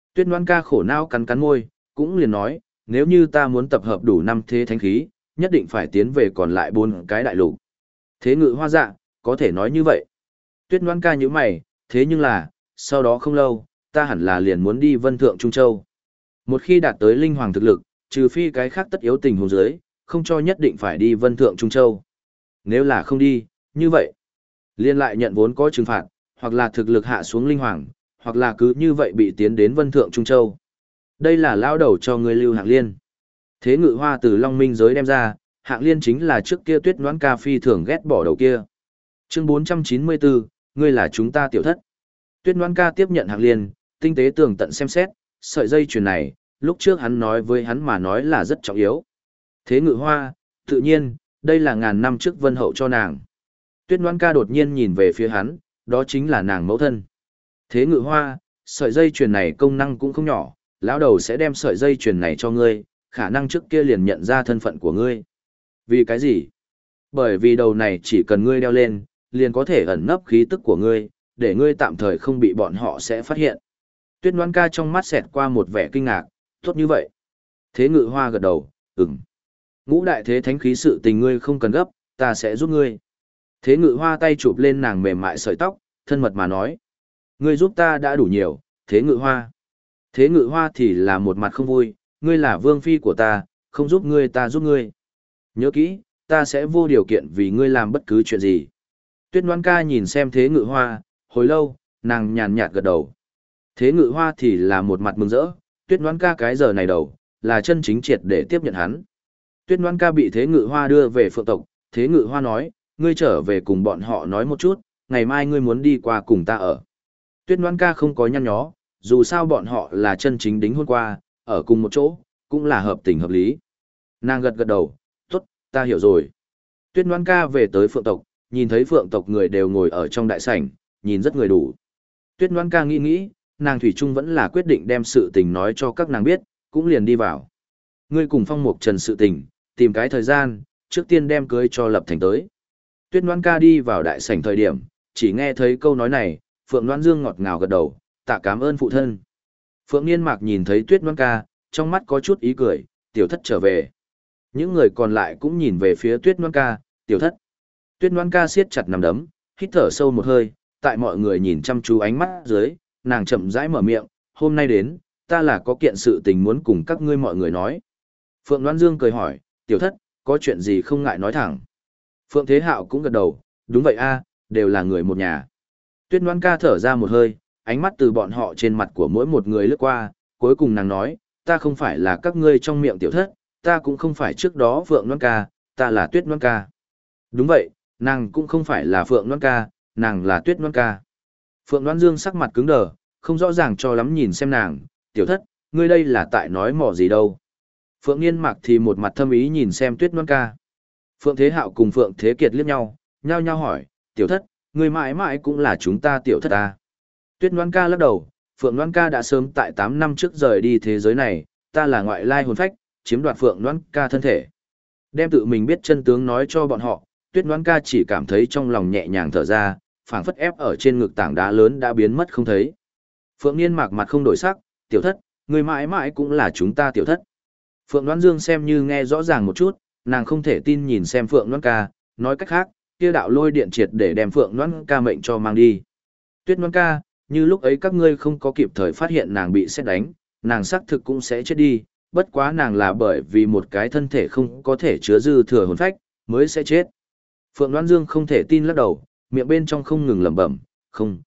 Tuyết Ngoan ca khổ não cắn cắn môi, cũng liền nói, nếu như ta muốn tập hợp đủ 5 thế thánh khí, nhất định phải tiến về còn lại 4 cái đại lục. Thế Ngự Hoa dạ, có thể nói như vậy. Tuyết Ngoan ca nhíu mày, thế nhưng là, sau đó không lâu, ta hẳn là liền muốn đi Vân Thượng Trung Châu. Một khi đạt tới linh hoàng thực lực, trừ phi cái khác tất yếu tình huống dưới, không cho nhất định phải đi Vân Thượng Trung Châu. Nếu là không đi, như vậy, liên lại nhận vốn có trừng phạt, hoặc là thực lực hạ xuống linh hoàng, hoặc là cứ như vậy bị tiến đến Vân Thượng Trung Châu. Đây là lao đầu cho người Lưu Hạng Liên. Thế Ngự Hoa từ Long Minh giới đem ra, Hạng Liên chính là trước kia Tuyết Ngoãn ca phi thường ghét bỏ đầu kia. Chương 494, ngươi là chúng ta tiểu thất. Tuyết Ngoãn ca tiếp nhận Hạng Liên, tinh tế tường tận xem xét, sợi dây chuyền này, lúc trước hắn nói với hắn mà nói là rất trọng yếu. Thế Ngự Hoa, tự nhiên, đây là ngàn năm trước Vân Hậu cho nàng. Tuyết Ngoãn ca đột nhiên nhìn về phía hắn, đó chính là nàng mẫu thân. Thế Ngự Hoa, sợi dây chuyền này công năng cũng không nhỏ, lão đầu sẽ đem sợi dây chuyền này cho ngươi, khả năng trước kia liền nhận ra thân phận của ngươi. Vì cái gì? Bởi vì đầu này chỉ cần ngươi đeo lên, liền có thể ẩn nấp khí tức của ngươi, để ngươi tạm thời không bị bọn họ sẽ phát hiện. Tuyết Ngoãn ca trong mắt xẹt qua một vẻ kinh ngạc, tốt như vậy. Thế Ngự Hoa gật đầu, ừm. Ngũ đại thế thánh khí sự tình ngươi không cần gấp, ta sẽ giúp ngươi. Thế Ngự Hoa tay chụp lên nàng mềm mại sợi tóc, thân mật mà nói. Ngươi giúp ta đã đủ nhiều, Thế Ngự Hoa. Thế Ngự Hoa thì là một mặt không vui, ngươi là vương phi của ta, không giúp ngươi ta giúp ngươi. Nhớ kỹ, ta sẽ vô điều kiện vì ngươi làm bất cứ chuyện gì. Tuyết Ngoãn ca nhìn xem Thế Ngự Hoa, hồi lâu, nàng nhàn nhạt gật đầu. Thế Ngự Hoa thì là một mặt mừng rỡ, Tuyết Ngoãn ca cái giờ này đầu, là chân chính triệt để tiếp nhận hắn. Tuyết Ngoãn ca bị Thế Ngự Hoa đưa về Phượng tộc, Thế Ngự Hoa nói, ngươi trở về cùng bọn họ nói một chút, ngày mai ngươi muốn đi qua cùng ta ở. Tuyết Ngoãn ca không có nhăn nhó, dù sao bọn họ là chân chính đính hôn qua, ở cùng một chỗ, cũng là hợp tình hợp lý. Nàng gật gật đầu, tốt, ta hiểu rồi. Tuyết Ngoãn ca về tới Phượng tộc, nhìn thấy Phượng tộc người đều ngồi ở trong đại sảnh, nhìn rất người đủ. Tuyết Ngoãn ca nghĩ, nàng thủy chung vẫn là quyết định đem sự tình nói cho các nàng biết, cũng liền đi vào. Ngươi cùng Phong Mục Trần sự tình, tìm cái thời gian, trước tiên đem cưới cho Lập Thành tới. Tuyết Ngoãn ca đi vào đại sảnh thời điểm, chỉ nghe thấy câu nói này, Phượng Loan Dương ngọt ngào gật đầu, tạ cảm ơn phụ thân. Phượng Niên Mạc nhìn thấy Tuyết Ngoãn ca, trong mắt có chút ý cười, tiểu thất trở về. Những người còn lại cũng nhìn về phía Tuyết Ngoãn ca, tiểu thất. Tuyết Ngoãn ca siết chặt nắm đấm, hít thở sâu một hơi, tại mọi người nhìn chăm chú ánh mắt dưới, nàng chậm rãi mở miệng, hôm nay đến, ta là có kiện sự tình muốn cùng các ngươi mọi người nói. Phượng Loan Dương cười hỏi, tiểu thất, có chuyện gì không ngại nói thẳng. Phượng Thế Hạo cũng gật đầu, đúng vậy a, đều là người một nhà. Tuyết Ngoãn ca thở ra một hơi, ánh mắt từ bọn họ trên mặt của mỗi một người lướt qua, cuối cùng nàng nói, ta không phải là các ngươi trong miệng tiểu thất, ta cũng không phải trước đó Phượng Ngoãn ca, ta là Tuyết Ngoãn ca. Đúng vậy, nàng cũng không phải là Phượng Ngoãn ca, nàng là Tuyết Ngoãn ca. Phượng Loan Dương sắc mặt cứng đờ, không rõ ràng cho lắm nhìn xem nàng, tiểu thất, ngươi đây là tại nói mỏ gì đâu. Phượng Niên Mạc thì một mặt thâm ý nhìn xem Tuyết Ngoãn ca. Phượng Thế Hạo cùng Phượng Thế Kiệt liếc nhau, nhao nhao hỏi, tiểu thất, ngươi mãi mãi cũng là chúng ta tiểu thất ta. Tuyết Ngoãn ca lắc đầu, Phượng Ngoãn ca đã sớm tại 8 năm trước rời đi thế giới này, ta là ngoại lai hồn phách, chiếm đoạt Phượng Ngoãn ca thân thể. Đem tự mình biết chân tướng nói cho bọn họ, Tuyết Ngoãn ca chỉ cảm thấy trong lòng nhẹ nhàng thở ra, phảng phất ép ở trên ngực tảng đá lớn đã biến mất không thấy. Phượng Niên Mạc mặt không đổi sắc, tiểu thất, ngươi mãi mãi cũng là chúng ta tiểu thất. Phượng Đoán Dương xem như nghe rõ ràng một chút, nàng không thể tin nhìn xem Phượng Đoán ca, nói cách khác, kia đạo lôi điện triệt để đem Phượng Đoán ca mệnh cho mang đi. Tuyết Đoán ca, như lúc ấy các ngươi không có kịp thời phát hiện nàng bị sét đánh, nàng xác thực cũng sẽ chết đi, bất quá nàng là bởi vì một cái thân thể không có thể chứa dư thừa hồn phách, mới sẽ chết. Phượng Đoán Dương không thể tin lắc đầu, miệng bên trong không ngừng lẩm bẩm, không,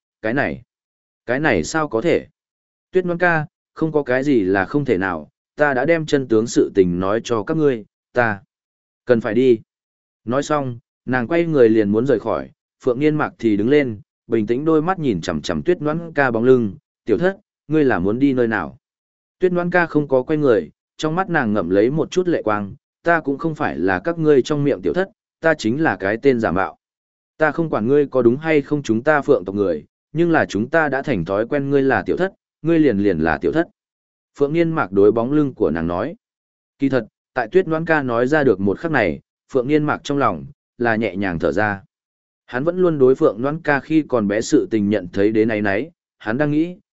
cái này sao có thể? Tuyết Ngoãn ca, không có cái gì là không thể nào, ta đã đem chân tướng sự tình nói cho các ngươi, ta cần phải đi. Nói xong, nàng quay người liền muốn rời khỏi, Phượng Niên Mạc thì đứng lên, bình tĩnh đôi mắt nhìn chằm chằm Tuyết Ngoãn ca bóng lưng, tiểu thất, ngươi là muốn đi nơi nào? Tuyết Ngoãn ca không có quay người, trong mắt nàng ngậm lấy một chút lệ quang, ta cũng không phải là các ngươi trong miệng tiểu thất, ta chính là cái tên giả mạo. Ta không quản ngươi có đúng hay không chúng ta Phượng tộc người, nhưng là chúng ta đã thành thói quen ngươi là tiểu thất, ngươi liền là tiểu thất. Phượng Niên Mạc đối bóng lưng của nàng nói. Kỳ thật, tại Tuyết Ngoãn ca nói ra được một khắc này, Phượng Niên Mạc trong lòng, là nhẹ nhàng thở ra. Hắn vẫn luôn đối Phượng Ngoãn ca khi còn bé sự tình nhận thấy đến ấy nấy, hắn đang nghĩ,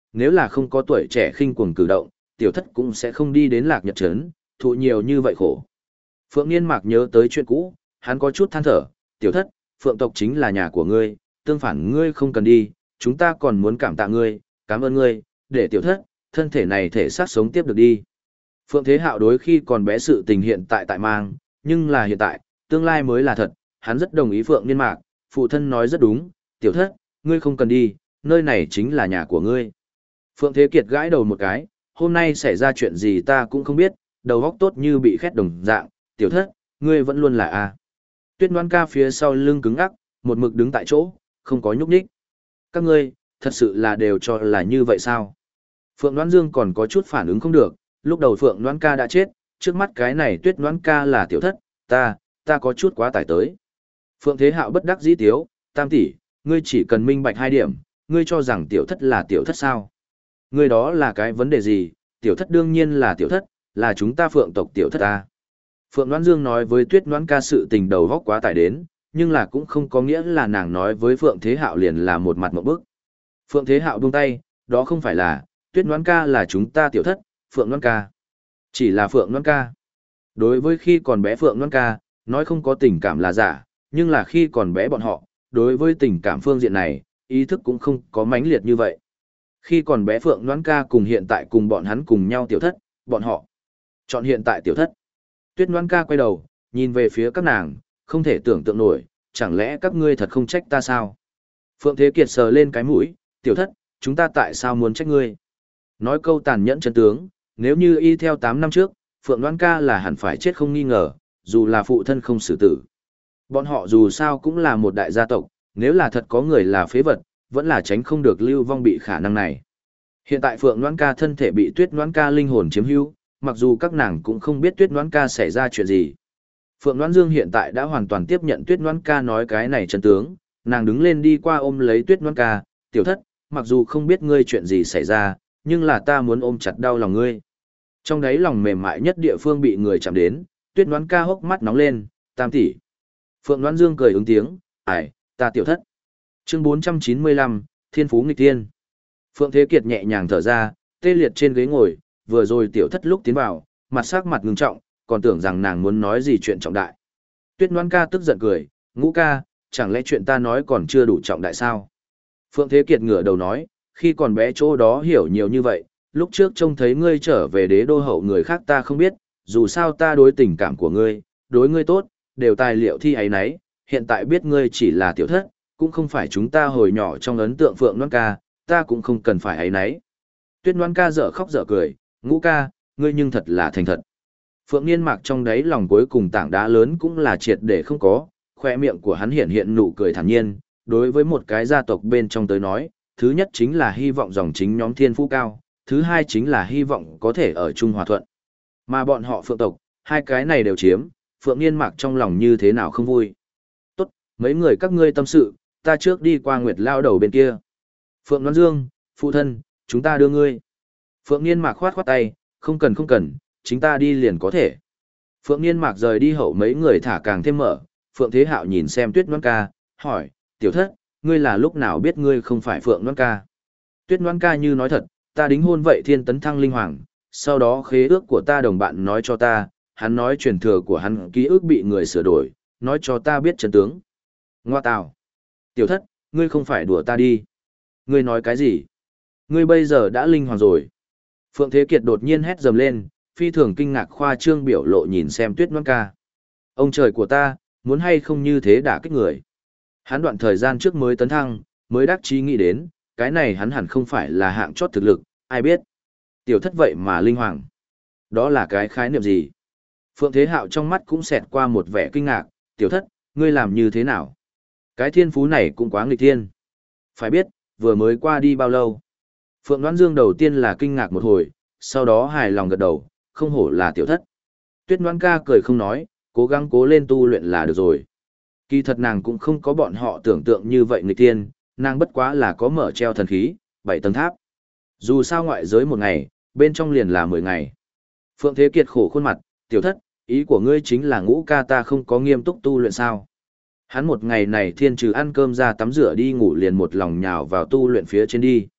nếu là không có tuổi trẻ khinh cuồng cử động, tiểu thất cũng sẽ không đi đến Lạc Nhật Trấn, thụ nhiều như vậy khổ. Phượng Niên Mạc nhớ tới chuyện cũ, hắn có chút than thở, tiểu thất, Phượng tộc chính là nhà của ngươi, tương phản ngươi không cần đi, chúng ta còn muốn cảm tạ ngươi, cảm ơn ngươi, để tiểu thất, thân thể này thể xác sống tiếp được đi. Phượng Thế Hạo đối khi còn bé sự tình hiện tại tại mang, nhưng là hiện tại, tương lai mới là thật, hắn rất đồng ý Phượng Niên Mạc, phụ thân nói rất đúng, tiểu thất, ngươi không cần đi, nơi này chính là nhà của ngươi. Phượng Thế Kiệt gãi đầu một cái, hôm nay xảy ra chuyện gì ta cũng không biết, đầu óc tốt như bị khét đồng dạng, tiểu thất, ngươi vẫn luôn là A. Tuyết Đoán Ca phía sau lưng cứng ngắc, một mực đứng tại chỗ, không có nhúc nhích. Các ngươi, thật sự là đều cho là như vậy sao? Phượng Đoán Dương còn có chút phản ứng không được, lúc đầu Phượng Đoán Ca đã chết, trước mắt cái này Tuyết Đoán Ca là tiểu thất, ta có chút quá tải tới. Phượng Thế Hạo bất đắc dĩ tiếu, tam tỷ, ngươi chỉ cần minh bạch hai điểm, ngươi cho rằng tiểu thất là tiểu thất sao? Ngươi đó là cái vấn đề gì? Tiểu thất đương nhiên là tiểu thất, là chúng ta Phượng tộc tiểu thất ta. Phượng Đoán Dương nói với Tuyết Đoán Ca sự tình đầu góc quá tải đến, nhưng là cũng không có nghĩa là nàng nói với Phượng Thế Hạo liền là một mặt một bức. Phượng Thế Hạo buông tay, đó không phải là, Tuyết Đoán Ca là chúng ta tiểu thất, Phượng Đoán Ca. Chỉ là Phượng Đoán Ca. Đối với khi còn bé Phượng Đoán Ca, nói không có tình cảm là giả, nhưng là khi còn bé bọn họ, đối với tình cảm phương diện này, ý thức cũng không có mãnh liệt như vậy. Khi còn bé Phượng Đoán Ca cùng hiện tại cùng bọn hắn cùng nhau tiểu thất, bọn họ chọn hiện tại tiểu thất. Tuyết Đoán Ca quay đầu, nhìn về phía các nàng, không thể tưởng tượng nổi, chẳng lẽ các ngươi thật không trách ta sao? Phượng Thế Kiệt sờ lên cái mũi, tiểu thất, chúng ta tại sao muốn trách ngươi? Nói câu tàn nhẫn chân tướng, nếu như y theo 8 năm trước, Phượng Đoán Ca là hẳn phải chết không nghi ngờ, dù là phụ thân không xử tử. Bọn họ dù sao cũng là một đại gia tộc, nếu là thật có người là phế vật, vẫn là tránh không được lưu vong bị khả năng này. Hiện tại Phượng Đoán Ca thân thể bị Tuyết Đoán Ca linh hồn chiếm hữu, mặc dù các nàng cũng không biết Tuyết Đoán Ca xảy ra chuyện gì. Phượng Đoán Dương hiện tại đã hoàn toàn tiếp nhận Tuyết Đoán Ca nói cái này chân tướng, nàng đứng lên đi qua ôm lấy Tuyết Đoán Ca, tiểu thất, mặc dù không biết ngươi chuyện gì xảy ra, nhưng là ta muốn ôm chặt đau lòng ngươi. Trong đấy lòng mềm mại nhất địa phương bị người chạm đến, Tuyết Đoán Ca hốc mắt nóng lên, tam tỷ. Phượng Đoán Dương cười ứng tiếng, ải, ta tiểu thất. Chương 495, Thiên Phú Nghịch Tiên. Phượng Thế Kiệt nhẹ nhàng thở ra, tê liệt trên ghế ngồi, vừa rồi tiểu thất lúc tiến vào, mặt sắc mặt ngưng trọng, còn tưởng rằng nàng muốn nói gì chuyện trọng đại. Tuyết Đoán Ca tức giận cười, Ngũ ca, chẳng lẽ chuyện ta nói còn chưa đủ trọng đại sao? Phượng Thế Kiệt ngửa đầu nói, khi còn bé chỗ đó hiểu nhiều như vậy, lúc trước trông thấy ngươi trở về đế đô hậu người khác ta không biết, dù sao ta đối tình cảm của ngươi, đối ngươi tốt, đều tài liệu thi ấy nấy, hiện tại biết ngươi chỉ là tiểu thất, cũng không phải chúng ta hồi nhỏ trong ấn tượng Phượng Đoán Ca, ta cũng không cần phải ấy nấy. Tuyết Đoán Ca dở khóc dở cười, Ngũ ca, ngươi nhưng thật là thành thật. Phượng Niên Mạc trong đáy lòng cuối cùng tảng đá lớn cũng là triệt để không có, khoe miệng của hắn hiện nụ cười thản nhiên, đối với một cái gia tộc bên trong tới nói, thứ nhất chính là hy vọng dòng chính nhóm thiên phú cao, thứ hai chính là hy vọng có thể ở chung hòa thuận. Mà bọn họ Phượng tộc, hai cái này đều chiếm, Phượng Niên Mạc trong lòng như thế nào không vui. Tốt, mấy người các ngươi tâm sự, ta trước đi qua Nguyệt Lao đầu bên kia. Phượng Đoán Dương, phụ thân, chúng ta đưa ngươi. Phượng Niên Mạc khoát khoát tay, không cần, chính ta đi liền có thể. Phượng Niên Mạc rời đi hậu mấy người thả càng thêm mở, Phượng Thế Hạo nhìn xem Tuyết Đoán Ca, hỏi, tiểu thất, ngươi là lúc nào biết ngươi không phải Phượng Đoán Ca? Tuyết Đoán Ca như nói thật, ta đính hôn vậy thiên tấn thăng linh hoàng, sau đó khế ước của ta đồng bạn nói cho ta, hắn nói truyền thừa của hắn ký ức bị người sửa đổi, nói cho ta biết chân tướng. Ngoa tào. Tiểu thất, ngươi không phải đùa ta đi. Ngươi nói cái gì? Ngươi bây giờ đã linh hoàng rồi. Phượng Thế Kiệt đột nhiên hét dầm lên, phi thường kinh ngạc khoa trương biểu lộ nhìn xem Tuyết Đoán Ca. Ông trời của ta, muốn hay không như thế đả kích người. Hắn đoạn thời gian trước mới tấn thăng, mới đắc chí nghĩ đến, cái này hắn hẳn không phải là hạng chót thực lực, ai biết. Tiểu thất vậy mà linh hoàng. Đó là cái khái niệm gì? Phượng Thế Hạo trong mắt cũng xẹt qua một vẻ kinh ngạc, tiểu thất, ngươi làm như thế nào? Cái thiên phú này cũng quá nghịch thiên. Phải biết, vừa mới qua đi bao lâu? Phượng Đoán Dương đầu tiên là kinh ngạc một hồi, sau đó hài lòng gật đầu, không hổ là tiểu thất. Tuyết Đoán Ca cười không nói, cố gắng cố lên tu luyện là được rồi. Kỳ thật nàng cũng không có bọn họ tưởng tượng như vậy nghịch tiên, nàng bất quá là có mở treo thần khí, 7 tầng tháp. Dù sao ngoại giới một ngày, bên trong liền là 10 ngày. Phượng Thế Kiệt khổ khuôn mặt, tiểu thất, ý của ngươi chính là Ngũ ca ta không có nghiêm túc tu luyện sao? Hắn một ngày này thiên trừ ăn cơm ra tắm rửa đi ngủ liền một lòng nhào vào tu luyện phía trên đi.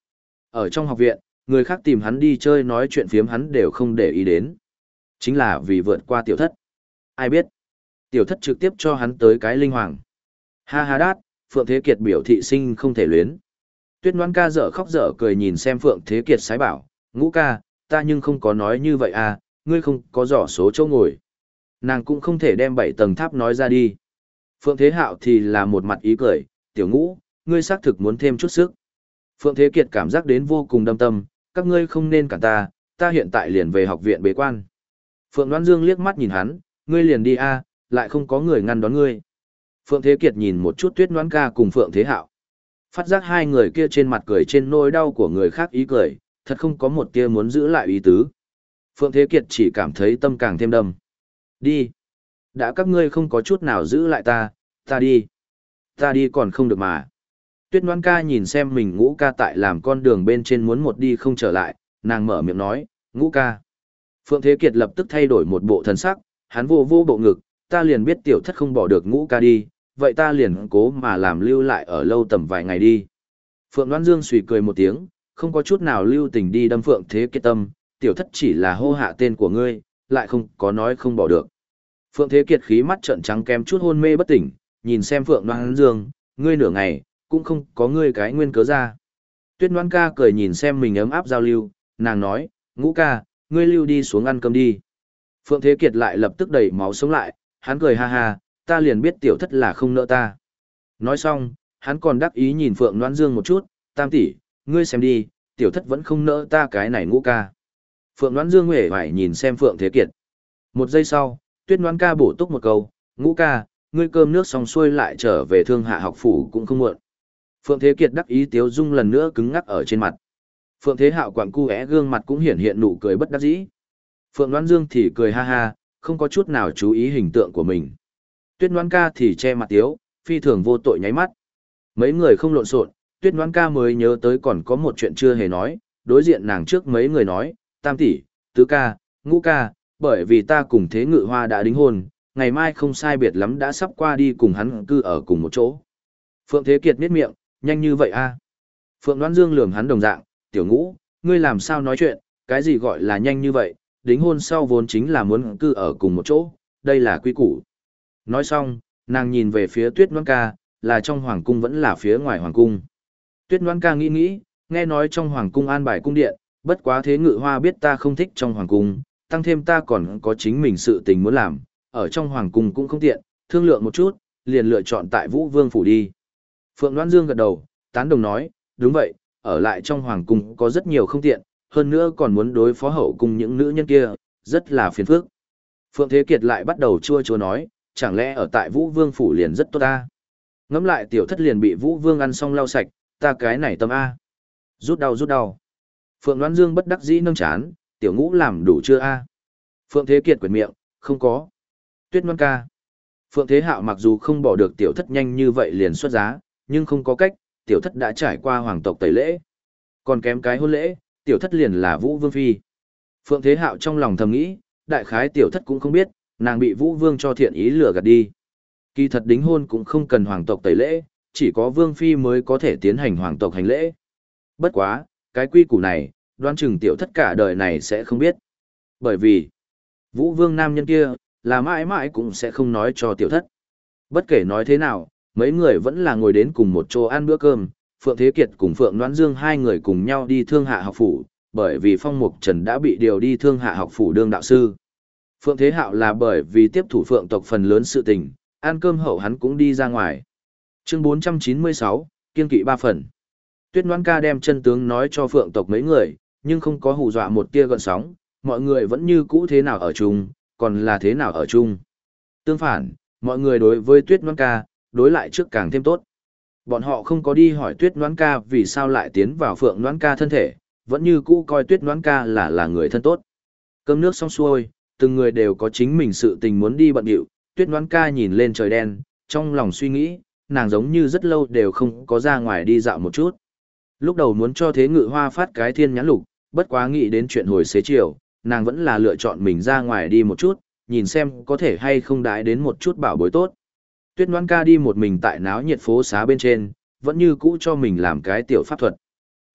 Ở trong học viện, người khác tìm hắn đi chơi nói chuyện phiếm hắn đều không để ý đến. Chính là vì vượt qua tiểu thất. Ai biết? Tiểu thất trực tiếp cho hắn tới cái linh hoàng. Ha ha đát, Phượng Thế Kiệt biểu thị sinh không thể luyến. Tuyết Ngoan ca dở khóc dở cười nhìn xem Phượng Thế Kiệt sái bảo, Ngũ ca, ta nhưng không có nói như vậy à, ngươi không có giỏ số chỗ ngồi. Nàng cũng không thể đem 7 tầng tháp nói ra đi. Phượng Thế Hạo thì là một mặt ý cười, tiểu Ngũ, ngươi xác thực muốn thêm chút sức. Phượng Thế Kiệt cảm giác đến vô cùng đâm tâm, các ngươi không nên cản ta hiện tại liền về học viện bế quan. Phượng Đoan Dương liếc mắt nhìn hắn, ngươi liền đi a, lại không có người ngăn đón ngươi. Phượng Thế Kiệt nhìn một chút Tuyết Ngoan ca cùng Phượng Thế Hạo. Phát giác hai người kia trên mặt cười trên nỗi đau của người khác ý cười, thật không có một tia muốn giữ lại ý tứ. Phượng Thế Kiệt chỉ cảm thấy tâm càng thêm đâm. Đi. Đã các ngươi không có chút nào giữ lại ta đi. Ta đi còn không được mà. Tuyết Ngoan ca nhìn xem mình Ngũ ca tại làm con đường bên trên muốn một đi không trở lại, nàng mở miệng nói, Ngũ ca. Phượng Thế Kiệt lập tức thay đổi một bộ thần sắc, hắn vô vô bộ ngực, ta liền biết tiểu thất không bỏ được Ngũ ca đi, vậy ta liền cố mà làm lưu lại ở lâu tầm vài ngày đi. Phượng Đoan Dương suy cười một tiếng, không có chút nào lưu tình đi đâm Phượng Thế Kiệt tâm, tiểu thất chỉ là hô hạ tên của ngươi, lại không có nói không bỏ được. Phượng Thế Kiệt khí mắt trợn trắng kém chút hôn mê bất tỉnh, nhìn xem Phượng Đoan Dương, ngươi nửa ngày, cũng không có ngươi cái nguyên cớ ra. Tuyết Ngoan ca cười nhìn xem mình ấm áp giao lưu, nàng nói, Ngũ ca, ngươi lưu đi xuống ăn cơm đi. Phượng Thế Kiệt lại lập tức đẩy máu sống lại, hắn cười ha ha, ta liền biết tiểu thất là không nợ ta. Nói xong, hắn còn đắc ý nhìn Phượng Đoan Dương một chút, tam tỷ, ngươi xem đi, tiểu thất vẫn không nợ ta cái này Ngũ ca. Phượng Đoan Dương huệ phải nhìn xem Phượng Thế Kiệt. Một giây sau, Tuyết Ngoan ca bổ túc một câu, Ngũ ca, ngươi cơm nước xong xuôi lại trở về Thương Hạ học phủ cũng không muộn. Phượng Thế Kiệt đắc ý tiếu dung lần nữa cứng ngắc ở trên mặt. Phượng Thế Hạo quặn cu é gương mặt cũng hiển hiện nụ cười bất đắc dĩ. Phượng Đoan Dương thì cười ha ha, không có chút nào chú ý hình tượng của mình. Tuyết Ngoan ca thì che mặt tiếu, phi thường vô tội nháy mắt. Mấy người không lộn xộn, Tuyết Ngoan ca mới nhớ tới còn có một chuyện chưa hề nói, đối diện nàng trước mấy người nói, tam tỷ, tứ ca, ngũ ca, bởi vì ta cùng Thế Ngự Hoa đã đính hôn, ngày mai không sai biệt lắm đã sắp qua đi cùng hắn cư ở cùng một chỗ. Phượng Thế Kiệt nhếch miệng, nhanh như vậy a? Phượng Đoan Dương lườm hắn đồng dạng, tiểu Ngũ, ngươi làm sao nói chuyện, cái gì gọi là nhanh như vậy, đính hôn sau vốn chính là muốn cư ở cùng một chỗ, đây là quy củ. Nói xong, nàng nhìn về phía Tuyết Ngoan ca, là trong hoàng cung vẫn là phía ngoài hoàng cung. Tuyết Ngoan ca nghĩ, nghe nói trong hoàng cung an bài cung điện, bất quá Thế Ngự Hoa biết ta không thích trong hoàng cung, tăng thêm ta còn có chính mình sự tình muốn làm, ở trong hoàng cung cũng không tiện, thương lượng một chút, liền lựa chọn tại Vũ Vương phủ đi. Phượng Đoan Dương gật đầu, tán đồng nói, đúng vậy, ở lại trong hoàng cung có rất nhiều không tiện, hơn nữa còn muốn đối phó hậu cung những nữ nhân kia, rất là phiền phức. Phượng Thế Kiệt lại bắt đầu chua chua nói, chẳng lẽ ở tại Vũ Vương phủ liền rất tốt ta? Ngẫm lại tiểu thất liền bị Vũ Vương ăn xong lau sạch, ta cái này tâm A. Rút đau. Phượng Đoan Dương bất đắc dĩ nâng chán, tiểu Ngũ làm đủ chưa A? Phượng Thế Kiệt quyệt miệng, không có. Tuyết Ngoan ca. Phượng Thế Hạo mặc dù không bỏ được tiểu thất nhanh như vậy liền xuất giá, nhưng không có cách, tiểu thất đã trải qua hoàng tộc tẩy lễ. Còn kém cái hôn lễ, tiểu thất liền là Vũ Vương phi. Phượng Thế Hạo trong lòng thầm nghĩ, đại khái tiểu thất cũng không biết, nàng bị Vũ Vương cho thiện ý lừa gạt đi. Kỳ thật đính hôn cũng không cần hoàng tộc tẩy lễ, chỉ có Vương phi mới có thể tiến hành hoàng tộc hành lễ. Bất quá, cái quy củ này, đoán chừng tiểu thất cả đời này sẽ không biết. Bởi vì, Vũ Vương nam nhân kia, là mãi mãi cũng sẽ không nói cho tiểu thất. Bất kể nói thế nào, mấy người vẫn là ngồi đến cùng một chỗ ăn bữa cơm, Phượng Thế Kiệt cùng Phượng Đoan Dương hai người cùng nhau đi Thương Hạ học phủ, bởi vì Phong Mục Trần đã bị điều đi Thương Hạ học phủ đương đạo sư. Phượng Thế Hạo là bởi vì tiếp thủ Phượng tộc phần lớn sự tình, ăn cơm hậu hắn cũng đi ra ngoài. Chương 496, kiên kỵ 3 phần. Tuyết Ngoan ca đem chân tướng nói cho Phượng tộc mấy người, nhưng không có hù dọa một tia gợn sóng, mọi người vẫn như cũ thế nào ở chung, còn là thế nào ở chung. Tương phản, mọi người đối với Tuyết Ngoan ca, đối lại trước càng thêm tốt. Bọn họ không có đi hỏi Tuyết Ngoan ca vì sao lại tiến vào Phượng Ngoan ca thân thể, vẫn như cũ coi Tuyết Ngoan ca là người thân tốt. Cơm nước xong xuôi, từng người đều có chính mình sự tình muốn đi bận điệu, Tuyết Ngoan ca nhìn lên trời đen, trong lòng suy nghĩ, nàng giống như rất lâu đều không có ra ngoài đi dạo một chút. Lúc đầu muốn cho Thế Ngự Hoa phát cái thiên nhãn lục, bất quá nghĩ đến chuyện hồi xế chiều, nàng vẫn là lựa chọn mình ra ngoài đi một chút, nhìn xem có thể hay không đãi đến một chút bảo bối tốt. Tuyết Ngoan ca đi một mình tại náo nhiệt phố xá bên trên, vẫn như cũ cho mình làm cái tiểu pháp thuật.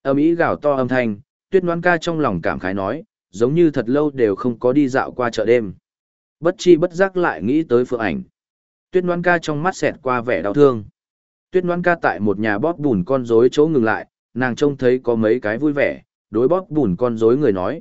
Âm ý gào to âm thanh, Tuyết Ngoan Ca trong lòng cảm khái nói, giống như thật lâu đều không có đi dạo qua chợ đêm. Bất chi bất giác lại nghĩ tới Phượng Ảnh. Tuyết Ngoan Ca trong mắt xẹt qua vẻ đau thương. Tuyết Ngoan Ca tại một nhà bóp bùn con rối chỗ ngừng lại, nàng trông thấy có mấy cái vui vẻ, đối bóp bùn con rối người nói,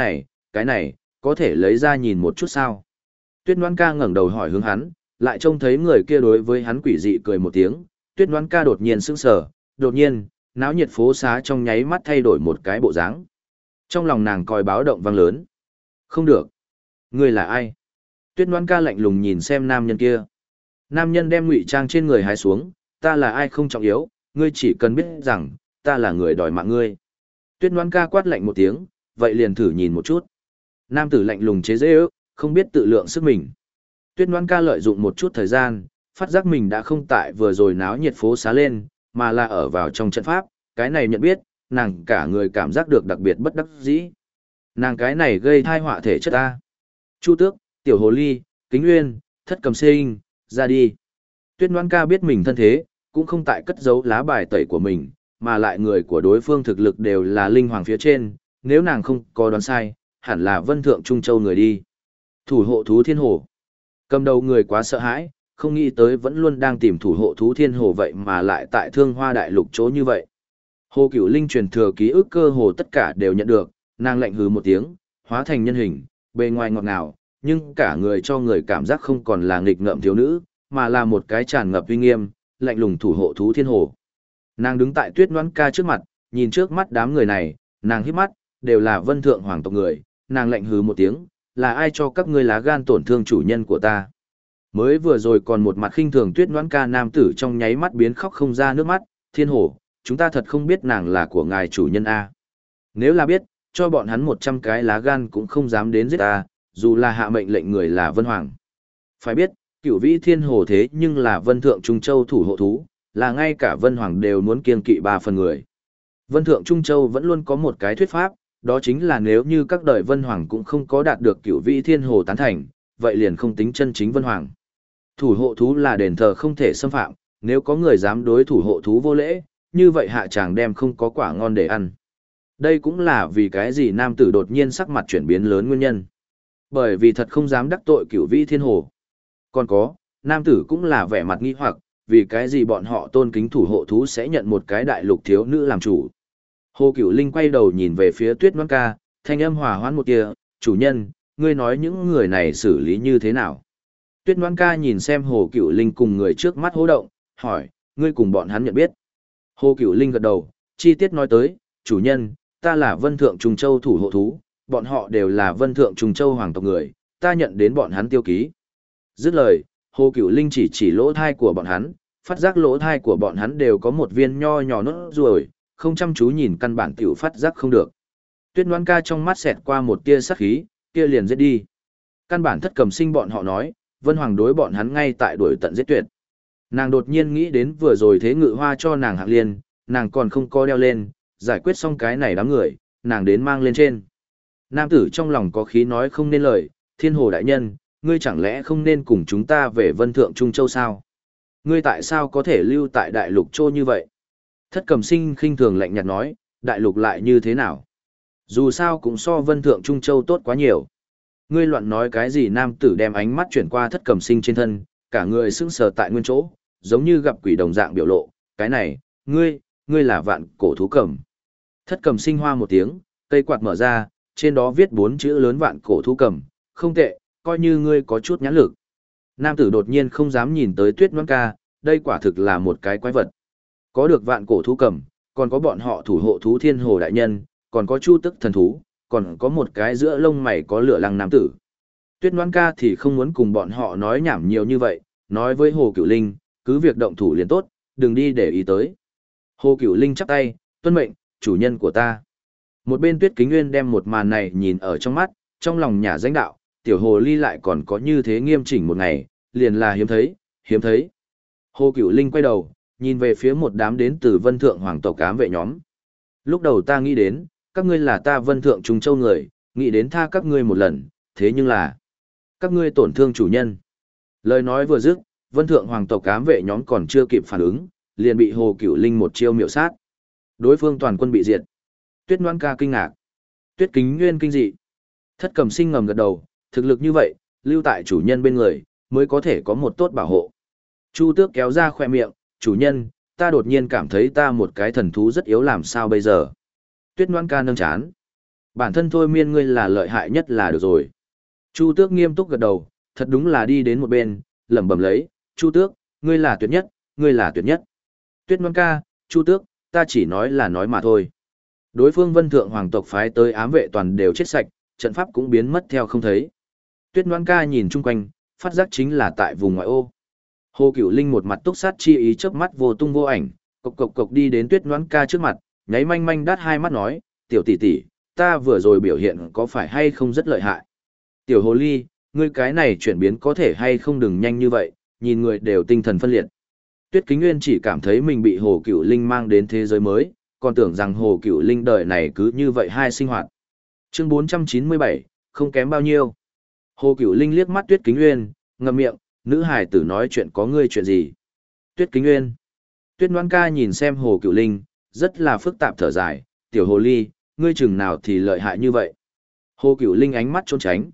cái này, có thể lấy ra nhìn một chút sao. Tuyết Ngoan Ca ngẩng đầu hỏi hướng hắn, lại trông thấy người kia đối với hắn quỷ dị cười một tiếng. Tuyết Ngoan Ca đột nhiên sững sờ, đột nhiên, náo nhiệt phố xá trong nháy mắt thay đổi một cái bộ dáng. Trong lòng nàng còi báo động vang lớn. Không được. Ngươi là ai? Tuyết Ngoan Ca lạnh lùng nhìn xem nam nhân kia. Nam nhân đem ngụy trang trên người hái xuống, ta là ai không trọng yếu, ngươi chỉ cần biết rằng, ta là người đòi mạng ngươi. Tuyết Ngoan Ca quát lạnh một tiếng, vậy liền thử nhìn một chút. Nam tử lạnh lùng chế giễu, không biết tự lượng sức mình. Tuyết Ngoan Ca lợi dụng một chút thời gian, phát giác mình đã không tại vừa rồi náo nhiệt phố xá lên, mà là ở vào trong trận pháp, cái này nhận biết, nàng cả người cảm giác được đặc biệt bất đắc dĩ. Nàng cái này gây thai họa thể chất ta. Chu Tước, Tiểu Hồ Ly, Kính Nguyên, Thất Cầm Sinh, ra đi. Tuyết Ngoan Ca biết mình thân thế, cũng không tại cất giấu lá bài tẩy của mình, mà lại người của đối phương thực lực đều là linh hoàng phía trên, nếu nàng không có đoán sai, hẳn là Vân Thượng Trung Châu người đi. Thủ hộ thú thiên hồ. Cầm đầu người quá sợ hãi, không nghĩ tới vẫn luôn đang tìm thủ hộ thú thiên hồ vậy mà lại tại Thương Hoa Đại Lục chỗ như vậy. Hồ Cửu Linh truyền thừa ký ức cơ hồ tất cả đều nhận được, nàng lạnh hừ một tiếng, hóa thành nhân hình, bề ngoài ngọt ngào, nhưng cả người cho người cảm giác không còn là nghịch ngợm thiếu nữ, mà là một cái tràn ngập uy nghiêm, lạnh lùng thủ hộ thú thiên hồ. Nàng đứng tại Tuyết Ngoan Ca trước mặt, nhìn trước mắt đám người này, nàng híp mắt, đều là Vân Thượng hoàng tộc người, nàng lạnh hừ một tiếng, là ai cho các ngươi lá gan tổn thương chủ nhân của ta? Mới vừa rồi còn một mặt khinh thường Tuyết Ngoan Ca nam tử trong nháy mắt biến khóc không ra nước mắt, thiên hồ, chúng ta thật không biết nàng là của ngài chủ nhân A. Nếu là biết, cho bọn hắn 100 cái lá gan cũng không dám đến giết ta, dù là hạ mệnh lệnh người là Vân Hoàng. Phải biết, Cửu Vĩ Thiên Hồ thế nhưng là Vân Thượng Trung Châu thủ hộ thú, là ngay cả Vân Hoàng đều muốn kiêng kỵ 3 phần người. Vân Thượng Trung Châu vẫn luôn có một cái thuyết pháp, đó chính là nếu như các đời Vân Hoàng cũng không có đạt được Cửu Vĩ Thiên Hồ tán thành, vậy liền không tính chân chính Vân Hoàng. Thủ hộ thú là đền thờ không thể xâm phạm, nếu có người dám đối thủ hộ thú vô lễ, như vậy hạ chàng đem không có quả ngon để ăn. Đây cũng là vì cái gì nam tử đột nhiên sắc mặt chuyển biến lớn nguyên nhân. Bởi vì thật không dám đắc tội Cửu Vĩ Thiên Hồ. Còn có, nam tử cũng là vẻ mặt nghi hoặc, vì cái gì bọn họ tôn kính thủ hộ thú sẽ nhận một cái đại lục thiếu nữ làm chủ. Hồ Cửu Linh quay đầu nhìn về phía Tuyết Ngoan Ca, thanh âm hòa hoãn một tia, chủ nhân, ngươi nói những người này xử lý như thế nào? Tuyết Ngoan Ca nhìn xem Hồ Cửu Linh cùng người trước mắt hô động, hỏi, ngươi cùng bọn hắn nhận biết. Hồ Cửu Linh gật đầu, chi tiết nói tới, chủ nhân, ta là Vân Thượng Trung Châu thủ hộ thú, bọn họ đều là Vân Thượng Trung Châu hoàng tộc người, ta nhận đến bọn hắn tiêu ký. Dứt lời, Hồ Cửu Linh chỉ lỗ thai của bọn hắn, phát giác lỗ thai của bọn hắn đều có một viên nho nhỏ nốt ruồi, không chăm chú nhìn căn bản tiểu phát giác không được. Tuyết Ngoan Ca trong mắt xẹt qua một tia sắc khí, kia liền giết đi. Căn bản Thất Cầm Sinh bọn họ nói, Vân Hoàng đối bọn hắn ngay tại đuổi tận giết tuyệt. Nàng đột nhiên nghĩ đến vừa rồi thế ngự hoa cho nàng hạng liên, nàng còn không có đeo lên, giải quyết xong cái này đám người, nàng đến mang lên trên. Nam tử trong lòng có khí nói không nên lời, Thiên Hồ đại nhân, ngươi chẳng lẽ không nên cùng chúng ta về Vân Thượng Trung Châu sao? Ngươi tại sao có thể lưu tại Đại Lục Châu như vậy? Thất Cầm Sinh khinh thường lạnh nhạt nói, Đại Lục lại như thế nào? Dù sao cũng so Vân Thượng Trung Châu tốt quá nhiều. Ngươi loạn nói cái gì? Nam tử đem ánh mắt chuyển qua Thất Cầm Sinh trên thân, cả người sững sờ tại nguyên chỗ, giống như gặp quỷ đồng dạng biểu lộ, cái này, ngươi là vạn cổ thú cầm. Thất Cầm Sinh hoa một tiếng, cây quạt mở ra, trên đó viết 4 chữ lớn vạn cổ thú cầm, không tệ, coi như ngươi có chút nhãn lực. Nam tử đột nhiên không dám nhìn tới Tuyết Ngoan Ca, đây quả thực là một cái quái vật. Có được vạn cổ thú cầm, còn có bọn họ thủ hộ thú Thiên Hồ đại nhân, còn có Chu Tức thần thú, còn có một cái giữa lông mày có lửa lăng nam tử. Tuyết Ngoan Ca thì không muốn cùng bọn họ nói nhảm nhiều như vậy, nói với Hồ Cửu Linh, cứ việc động thủ liền tốt, đừng đi để ý tới. Hồ Cửu Linh chắp tay, tuân mệnh, chủ nhân của ta. Một bên Tuyết Kính Nguyên đem một màn này nhìn ở trong mắt, trong lòng nhà danh đạo, tiểu hồ ly lại còn có như thế nghiêm chỉnh một ngày, liền là hiếm thấy, hiếm thấy. Hồ Cửu Linh quay đầu, nhìn về phía một đám đến từ Vân Thượng hoàng tộc ám vệ nhóm. Lúc đầu ta nghĩ đến, các ngươi là ta Vân Thượng Trung Châu người, nghĩ đến tha các ngươi một lần, thế nhưng là, các ngươi tổn thương chủ nhân. Lời nói vừa dứt, Vân Thượng hoàng tộc ám vệ nhóm còn chưa kịp phản ứng, liền bị Hồ Cửu Linh một chiêu miệu sát. Đối phương toàn quân bị diệt. Tuyết Ngoan Ca kinh ngạc. Tuyết Kính Nguyên kinh dị. Thất Cầm Sinh ngầm gật đầu, thực lực như vậy, lưu tại chủ nhân bên người, mới có thể có một tốt bảo hộ. Chu Tước kéo ra khoe miệng, chủ nhân, ta đột nhiên cảm thấy ta một cái thần thú rất yếu làm sao bây giờ. Tuyết Ngoan Ca nâng chán. Bản thân thôi miên ngươi là lợi hại nhất là được rồi. Chu Tước nghiêm túc gật đầu, thật đúng là đi đến một bên, lẩm bẩm lấy, Chu Tước, ngươi là tuyệt nhất, ngươi là tuyệt nhất. Tuyết Ngoan Ca, Chu Tước, ta chỉ nói là nói mà thôi. Đối phương Vân Thượng Hoàng tộc phái tới ám vệ toàn đều chết sạch, trận pháp cũng biến mất theo không thấy. Tuyết Ngoan Ca nhìn chung quanh, phát giác chính là tại vùng ngoại ô. Hồ Cửu Linh một mặt túc sát chi ý chớp mắt vô tung vô ảnh, cộc cộc cộc đi đến Tuyết Ngoan Ca trước mặt, nháy manh manh đát hai mắt nói, tiểu tỷ tỷ, ta vừa rồi biểu hiện có phải hay không rất lợi hại. Tiểu hồ ly, ngươi cái này chuyển biến có thể hay không đừng nhanh như vậy, nhìn người đều tinh thần phân liệt. Tuyết Kính Nguyên chỉ cảm thấy mình bị Hồ Cửu Linh mang đến thế giới mới, còn tưởng rằng Hồ Cửu Linh đời này cứ như vậy hai sinh hoạt. Chương 497, không kém bao nhiêu. Hồ Cửu Linh liếc mắt Tuyết Kính Nguyên, ngậm miệng, nữ hài tử nói chuyện có ngươi chuyện gì. Tuyết Kính Nguyên. Tuyết Ngoan Ca nhìn xem Hồ Cửu Linh, rất là phức tạp thở dài, tiểu hồ ly, ngươi chừng nào thì lợi hại như vậy. Hồ Cửu Linh ánh mắt trốn tránh,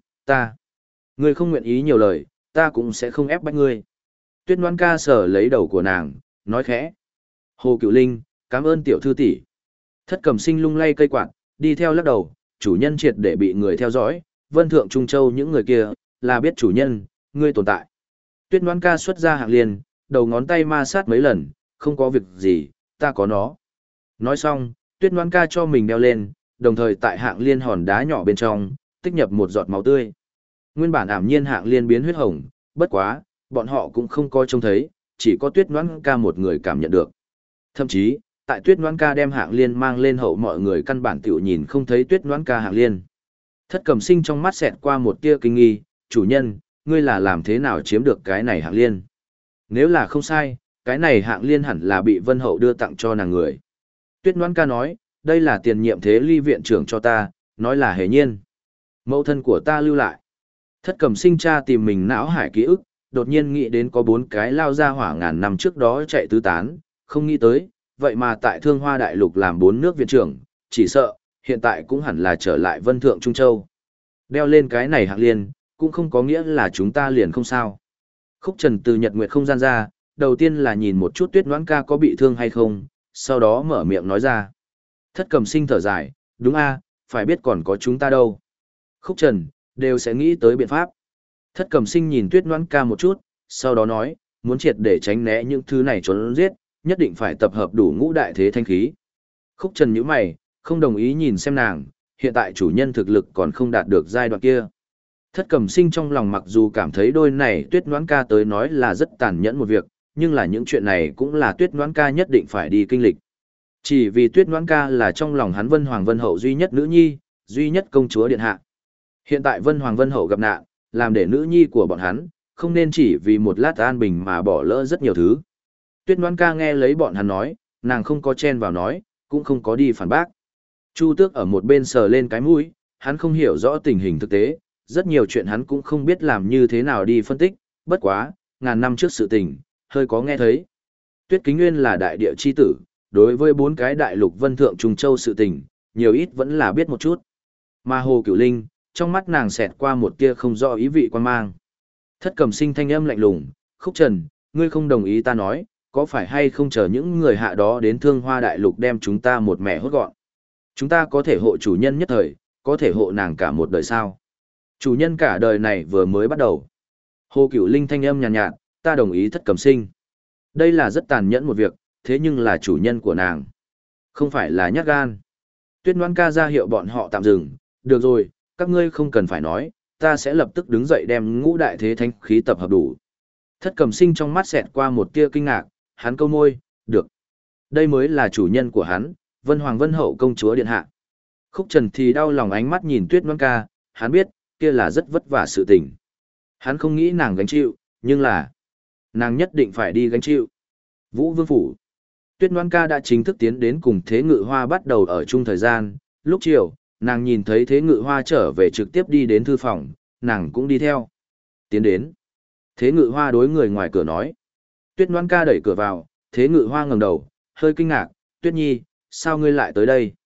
ngươi không nguyện ý nhiều lời, ta cũng sẽ không ép bách ngươi. Tuyết Ngoan Ca sờ lấy đầu của nàng, nói khẽ. Hồ Cửu Linh, cảm ơn tiểu thư tỷ. Thất Cầm Sinh lung lay cây quạt, đi theo lắc đầu, chủ nhân triệt để bị người theo dõi, Vân Thượng Trung Châu những người kia, là biết chủ nhân, ngươi tồn tại. Tuyết Ngoan Ca xuất ra hạng liên, đầu ngón tay ma sát mấy lần, không có việc gì, ta có nó. Nói xong, Tuyết Ngoan Ca cho mình đeo lên, đồng thời tại hạng liên hòn đá nhỏ bên trong, tích nhập một giọt máu tươi. Nguyên bản ảm nhiên hạng liên biến huyết hồng, bất quá, bọn họ cũng không coi trông thấy, chỉ có Tuyết Ngoan Ca một người cảm nhận được. Thậm chí, tại Tuyết Ngoan Ca đem hạng liên mang lên hậu mọi người căn bản tiểu nhìn không thấy Tuyết Ngoan Ca hạng liên. Thất Cầm Sinh trong mắt xẹt qua một tia kinh nghi, chủ nhân, ngươi là làm thế nào chiếm được cái này hạng liên? Nếu là không sai, cái này hạng liên hẳn là bị Vân Hậu đưa tặng cho nàng người. Tuyết Ngoan Ca nói, đây là tiền nhiệm thế ly viện trưởng cho ta, nói là hề nhiên. Mẫu thân của ta lưu lại. Thất Cầm Sinh cha tìm mình não hải ký ức, đột nhiên nghĩ đến có 4 cái lao ra hỏa ngàn năm trước đó chạy tứ tán, không nghĩ tới, vậy mà tại Thương Hoa Đại Lục làm 4 nước viện trưởng, chỉ sợ, hiện tại cũng hẳn là trở lại Vân Thượng Trung Châu. Đeo lên cái này hạng liên, cũng không có nghĩa là chúng ta liền không sao. Khúc Trần từ Nhật Nguyệt không gian ra, đầu tiên là nhìn một chút Tuyết Ngoãn Ca có bị thương hay không, sau đó mở miệng nói ra. Thất Cầm Sinh thở dài, đúng a, phải biết còn có chúng ta đâu. Khúc Trần, đều sẽ nghĩ tới biện pháp. Thất Cầm Sinh nhìn Tuyết Ngoãn Ca một chút, sau đó nói, muốn triệt để tránh né những thứ này trốn giết, nhất định phải tập hợp đủ ngũ đại thế thanh khí. Khúc Trần nhíu mày, không đồng ý nhìn xem nàng, hiện tại chủ nhân thực lực còn không đạt được giai đoạn kia. Thất Cầm Sinh trong lòng mặc dù cảm thấy đôi này Tuyết Ngoãn Ca tới nói là rất tàn nhẫn một việc, nhưng là những chuyện này cũng là Tuyết Ngoãn Ca nhất định phải đi kinh lịch. Chỉ vì Tuyết Ngoãn Ca là trong lòng hắn Vân Hoàng Vân Hậu duy nhất nữ nhi, duy nhất công chúa điện hạ. Hiện tại Vân Hoàng Vân Hậu gặp nạn, làm để nữ nhi của bọn hắn, không nên chỉ vì một lát an bình mà bỏ lỡ rất nhiều thứ. Tuyết Ngoãn Ca nghe lấy bọn hắn nói, nàng không có chen vào nói, cũng không có đi phản bác. Chu Tước ở một bên sờ lên cái mũi, hắn không hiểu rõ tình hình thực tế, rất nhiều chuyện hắn cũng không biết làm như thế nào đi phân tích, bất quá, ngàn năm trước sự tình, hơi có nghe thấy. Tuyết Kính Nguyên là đại địa chi tử, đối với 4 cái đại lục Vân Thượng Trung Châu sự tình, nhiều ít vẫn là biết một chút. Mà Hồ Cửu Linh, trong mắt nàng xẹt qua một tia không rõ ý vị quan mang. Thất Cầm Sinh thanh âm lạnh lùng, Khúc Trần, ngươi không đồng ý ta nói, có phải hay không chờ những người hạ đó đến Thương Hoa Đại Lục đem chúng ta một mẻ hốt gọn. Chúng ta có thể hộ chủ nhân nhất thời, có thể hộ nàng cả một đời sao. Chủ nhân cả đời này vừa mới bắt đầu. Hồ Cửu Linh thanh âm nhàn nhạt, ta đồng ý Thất Cầm Sinh. Đây là rất tàn nhẫn một việc, thế nhưng là chủ nhân của nàng. Không phải là nhát gan. Tuyết Ngoãn Ca ra hiệu bọn họ tạm dừng, được rồi, các ngươi không cần phải nói, ta sẽ lập tức đứng dậy đem ngũ đại thế thánh khí tập hợp đủ. Thất Cầm Sinh trong mắt xẹt qua một tia kinh ngạc, hắn câu môi, được. Đây mới là chủ nhân của hắn, Vân Hoàng Vân Hậu công chúa điện hạ. Khúc Trần thì đau lòng ánh mắt nhìn Tuyết Ngoãn Ca, hắn biết, kia là rất vất vả sự tình. Hắn không nghĩ nàng gánh chịu, nhưng là, nàng nhất định phải đi gánh chịu. Vũ Vương Phủ. Tuyết Ngoãn Ca đã chính thức tiến đến cùng Thế Ngự Hoa bắt đầu ở chung thời gian, lúc chiều, nàng nhìn thấy Thế Ngự Hoa trở về trực tiếp đi đến thư phòng, nàng cũng đi theo. Tiến đến. Thế Ngự Hoa đối người ngoài cửa nói. Tuyết Ngoãn Ca đẩy cửa vào, Thế Ngự Hoa ngẩng đầu, hơi kinh ngạc, Tuyết Nhi, sao ngươi lại tới đây?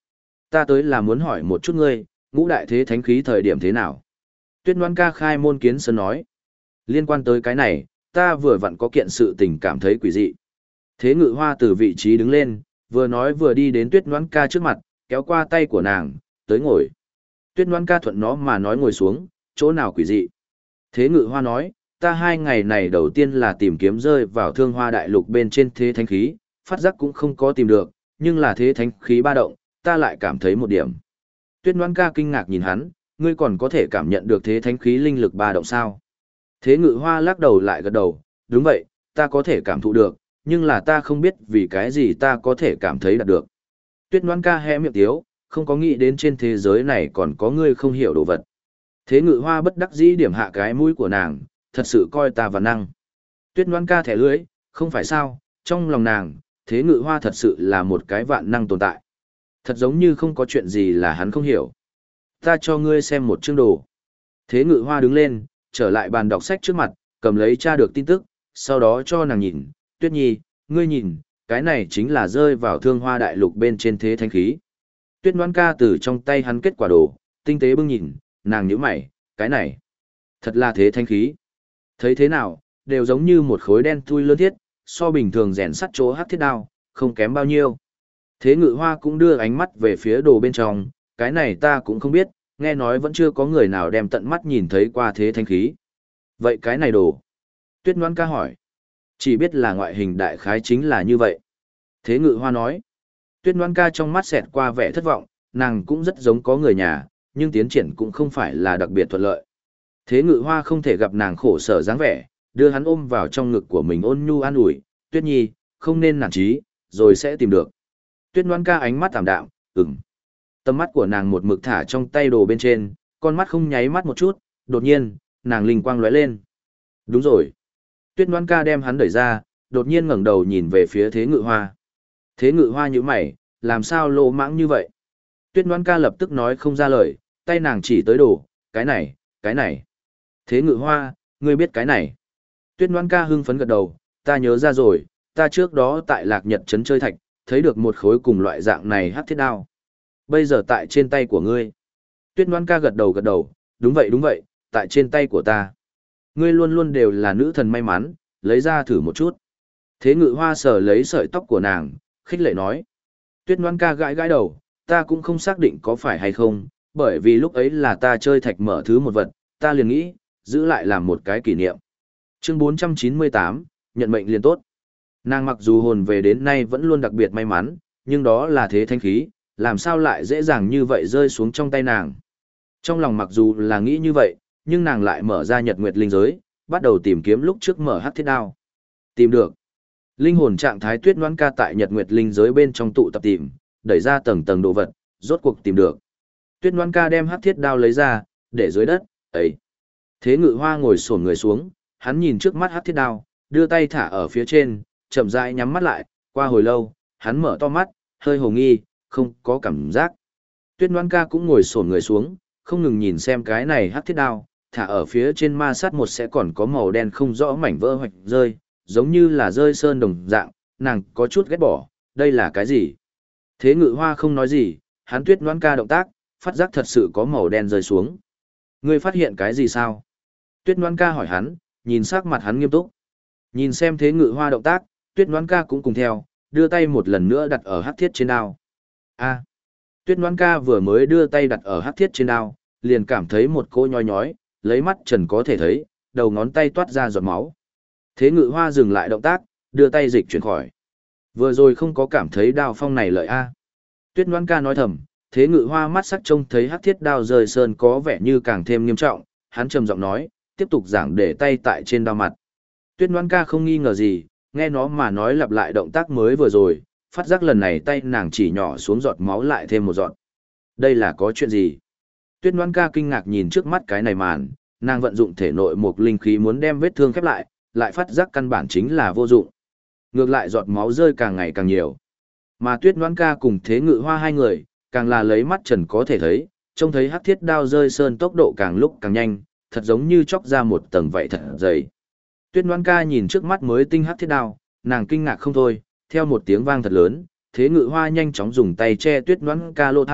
Ta tới là muốn hỏi một chút ngươi, ngũ đại thế thánh khí thời điểm thế nào? Tuyết Ngoan ca khai môn kiến sơn nói. Liên quan tới cái này, ta vừa vặn có kiện sự tình cảm thấy quỷ dị. Thế Ngự Hoa từ vị trí đứng lên, vừa nói vừa đi đến Tuyết Ngoan ca trước mặt, kéo qua tay của nàng, tới ngồi. Tuyết Ngoan ca thuận nó mà nói ngồi xuống, chỗ nào quỷ dị. Thế Ngự Hoa nói, ta 2 ngày này đầu tiên là tìm kiếm rơi vào Thương Hoa Đại Lục bên trên thế thánh khí, phát giác cũng không có tìm được, nhưng là thế thánh khí ba động, ta lại cảm thấy một điểm. Tuyết Ngoan ca kinh ngạc nhìn hắn, ngươi còn có thể cảm nhận được thế thánh khí linh lực ba động sao? Thế Ngự Hoa lắc đầu lại gật đầu, đúng vậy, ta có thể cảm thụ được, nhưng là ta không biết vì cái gì ta có thể cảm thấy đạt được. Tuyết Ngoan ca hé miệng tiếu, không có nghĩ đến trên thế giới này còn có ngươi không hiểu đồ vật. Thế Ngự Hoa bất đắc dĩ điểm hạ cái mũi của nàng, thật sự coi ta và năng. Tuyết Ngoan ca thẻ lưỡi, không phải sao, trong lòng nàng, Thế Ngự Hoa thật sự là một cái vạn năng tồn tại. Thật giống như không có chuyện gì là hắn không hiểu. Ta cho ngươi xem một chương đồ. Thế Ngự Hoa đứng lên, trở lại bàn đọc sách trước mặt, cầm lấy tra được tin tức, sau đó cho nàng nhìn, Tuyết Nhi, ngươi nhìn, cái này chính là rơi vào Thương Hoa Đại Lục bên trên thế thánh khí. Tuyết Ngoan ca từ trong tay hắn kết quả đồ, tinh tế bưng nhìn, nàng nhíu mày, cái này, thật là thế thánh khí. Thấy thế nào, đều giống như một khối đen thui lớn thiết, so bình thường rèn sắt chỗ hắc thiết đao, không kém bao nhiêu. Thế Ngự Hoa cũng đưa ánh mắt về phía đồ bên trong, cái này ta cũng không biết, nghe nói vẫn chưa có người nào đem tận mắt nhìn thấy qua thế thánh khí. Vậy cái này đồ? Tuyết Ngoan ca hỏi. Chỉ biết là ngoại hình đại khái chính là như vậy. Thế Ngự Hoa nói. Tuyết Ngoan ca trong mắt xẹt qua vẻ thất vọng, nàng cũng rất giống có người nhà, nhưng tiến triển cũng không phải là đặc biệt thuận lợi. Thế Ngự Hoa không thể gặp nàng khổ sở dáng vẻ, đưa hắn ôm vào trong ngực của mình ôn nhu an ủi, Tuyết Nhi, không nên nản chí, rồi sẽ tìm được. Tuyết Ngoan ca ánh mắt tạm đạm, ừm. Tầm mắt của nàng một mực thả trong tay đồ bên trên, con mắt không nháy mắt một chút, đột nhiên, nàng linh quang lóe lên. Đúng rồi. Tuyết Ngoan ca đem hắn đẩy ra, đột nhiên ngẩng đầu nhìn về phía Thế Ngự Hoa. Thế Ngự Hoa nhíu mày, làm sao lỗ mãng như vậy? Tuyết Ngoan ca lập tức nói không ra lời, tay nàng chỉ tới đồ, cái này, cái này. Thế Ngự Hoa, ngươi biết cái này. Tuyết Ngoan ca hưng phấn gật đầu, ta nhớ ra rồi, ta trước đó tại Lạc Nhật trấn chơi thạch, thấy được một khối cùng loại dạng này hắc thiết đao. Bây giờ tại trên tay của ngươi. Tuyết Ngoan ca gật đầu, đúng vậy, tại trên tay của ta. Ngươi luôn luôn đều là nữ thần may mắn, lấy ra thử một chút. Thế Ngự Hoa sờ lấy sợi tóc của nàng, khích lệ nói. Tuyết Ngoan ca gãi đầu, ta cũng không xác định có phải hay không, bởi vì lúc ấy là ta chơi thạch mở thứ một vật, ta liền nghĩ, giữ lại làm một cái kỷ niệm. Chương 498, nhận mệnh liền tốt. Nàng mặc dù hồn về đến nay vẫn luôn đặc biệt may mắn, nhưng đó là thế thanh khí, làm sao lại dễ dàng như vậy rơi xuống trong tay nàng. Trong lòng mặc dù là nghĩ như vậy, nhưng nàng lại mở ra Nhật Nguyệt linh giới, bắt đầu tìm kiếm lúc trước mở hắc thiết đao. Tìm được. Linh hồn trạng thái Tuyết Ngoan ca tại Nhật Nguyệt linh giới bên trong tụ tập tìm, đẩy ra tầng tầng đồ vật, rốt cuộc tìm được. Tuyết Ngoan ca đem hắc thiết đao lấy ra, để dưới đất, ấy. Thế Ngự Hoa ngồi xổm người xuống, hắn nhìn trước mắt hắc thiết đao, đưa tay thả ở phía trên, chậm rãi nhắm mắt lại, qua hồi lâu, hắn mở to mắt, hơi hồ nghi, không có cảm giác. Tuyết Ngoan ca cũng ngồi xổm người xuống, không ngừng nhìn xem cái này hắc thiết đao, thả ở phía trên ma sát một sẽ còn có màu đen không rõ mảnh vỡ hoạch rơi, giống như là rơi sơn đồng dạng, nàng có chút ghét bỏ, đây là cái gì? Thế Ngự Hoa không nói gì, hắn Tuyết Ngoan ca động tác, phát giác thật sự có màu đen rơi xuống. Ngươi phát hiện cái gì sao? Tuyết Ngoan ca hỏi hắn, nhìn sắc mặt hắn nghiêm túc. Nhìn xem Thế Ngự Hoa động tác, Tuyết Ngoan ca cũng cùng theo, đưa tay một lần nữa đặt ở hắc thiết trên đao. A. Tuyết Ngoan ca vừa mới đưa tay đặt ở hắc thiết trên đao, liền cảm thấy một cỗ nhói nhói, lấy mắt trần có thể thấy, đầu ngón tay toát ra giọt máu. Thế Ngự Hoa dừng lại động tác, đưa tay dịch chuyển khỏi. Vừa rồi không có cảm thấy đao phong này lợi a. Tuyết Ngoan ca nói thầm, Thế Ngự Hoa mắt sắc trông thấy hắc thiết đao rời sơn có vẻ như càng thêm nghiêm trọng, hắn trầm giọng nói, tiếp tục giảng để tay tại trên đao mặt. Tuyết Ngoan ca không nghi ngờ gì, nghe nó mà nói lặp lại động tác mới vừa rồi, phát giác lần này tay nàng chỉ nhỏ xuống giọt máu lại thêm một giọt. Đây là có chuyện gì? Tuyết Ngoan ca kinh ngạc nhìn trước mắt cái này màn, nàng vận dụng thể nội một linh khí muốn đem vết thương khép lại, lại phát giác căn bản chính là vô dụng. Ngược lại giọt máu rơi càng ngày càng nhiều. Mà Tuyết Ngoan ca cùng Thế Ngự Hoa hai người, càng là lấy mắt trần có thể thấy, trông thấy hắc thiết đao rơi sơn tốc độ càng lúc càng nhanh, thật giống như chóc ra một tầng vậy thật dày. Tuyết Ngoan ca nhìn trước mắt mới tinh hắc thiết đao, nàng kinh ngạc không thôi, theo một tiếng vang thật lớn, Thế Ngự Hoa nhanh chóng dùng tay che Tuyết Ngoan ca lỗ thai,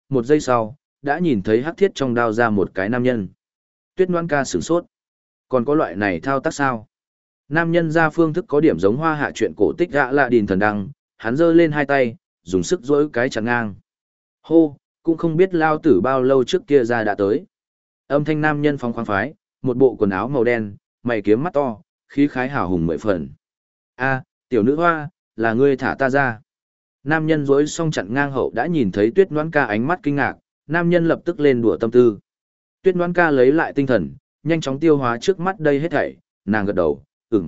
một giây sau, đã nhìn thấy hắc thiết trong đao ra một cái nam nhân. Tuyết Ngoan Ca sửng sốt. Còn có loại này thao tác sao? Nam nhân ra phương thức có điểm giống Hoa Hạ truyện cổ tích gã lạ đìn thần đăng, hắn giơ lên hai tay, dùng sức dỗi cái chắn ngang. Hô, cũng không biết lao tử bao lâu trước kia ra đã tới. Âm thanh nam nhân phóng khoáng phái, một bộ quần áo màu đen, mày kiếm mắt to, khí khái hào hùng mười phần. A, tiểu nữ hoa, là ngươi thả ta ra. Nam nhân dỗi xong chặn ngang hậu đã nhìn thấy Tuyết Ngoan Ca ánh mắt kinh ngạc, nam nhân lập tức lên đùa tâm tư. Tuyết Ngoan Ca lấy lại tinh thần, nhanh chóng tiêu hóa trước mắt đây hết thảy, nàng gật đầu,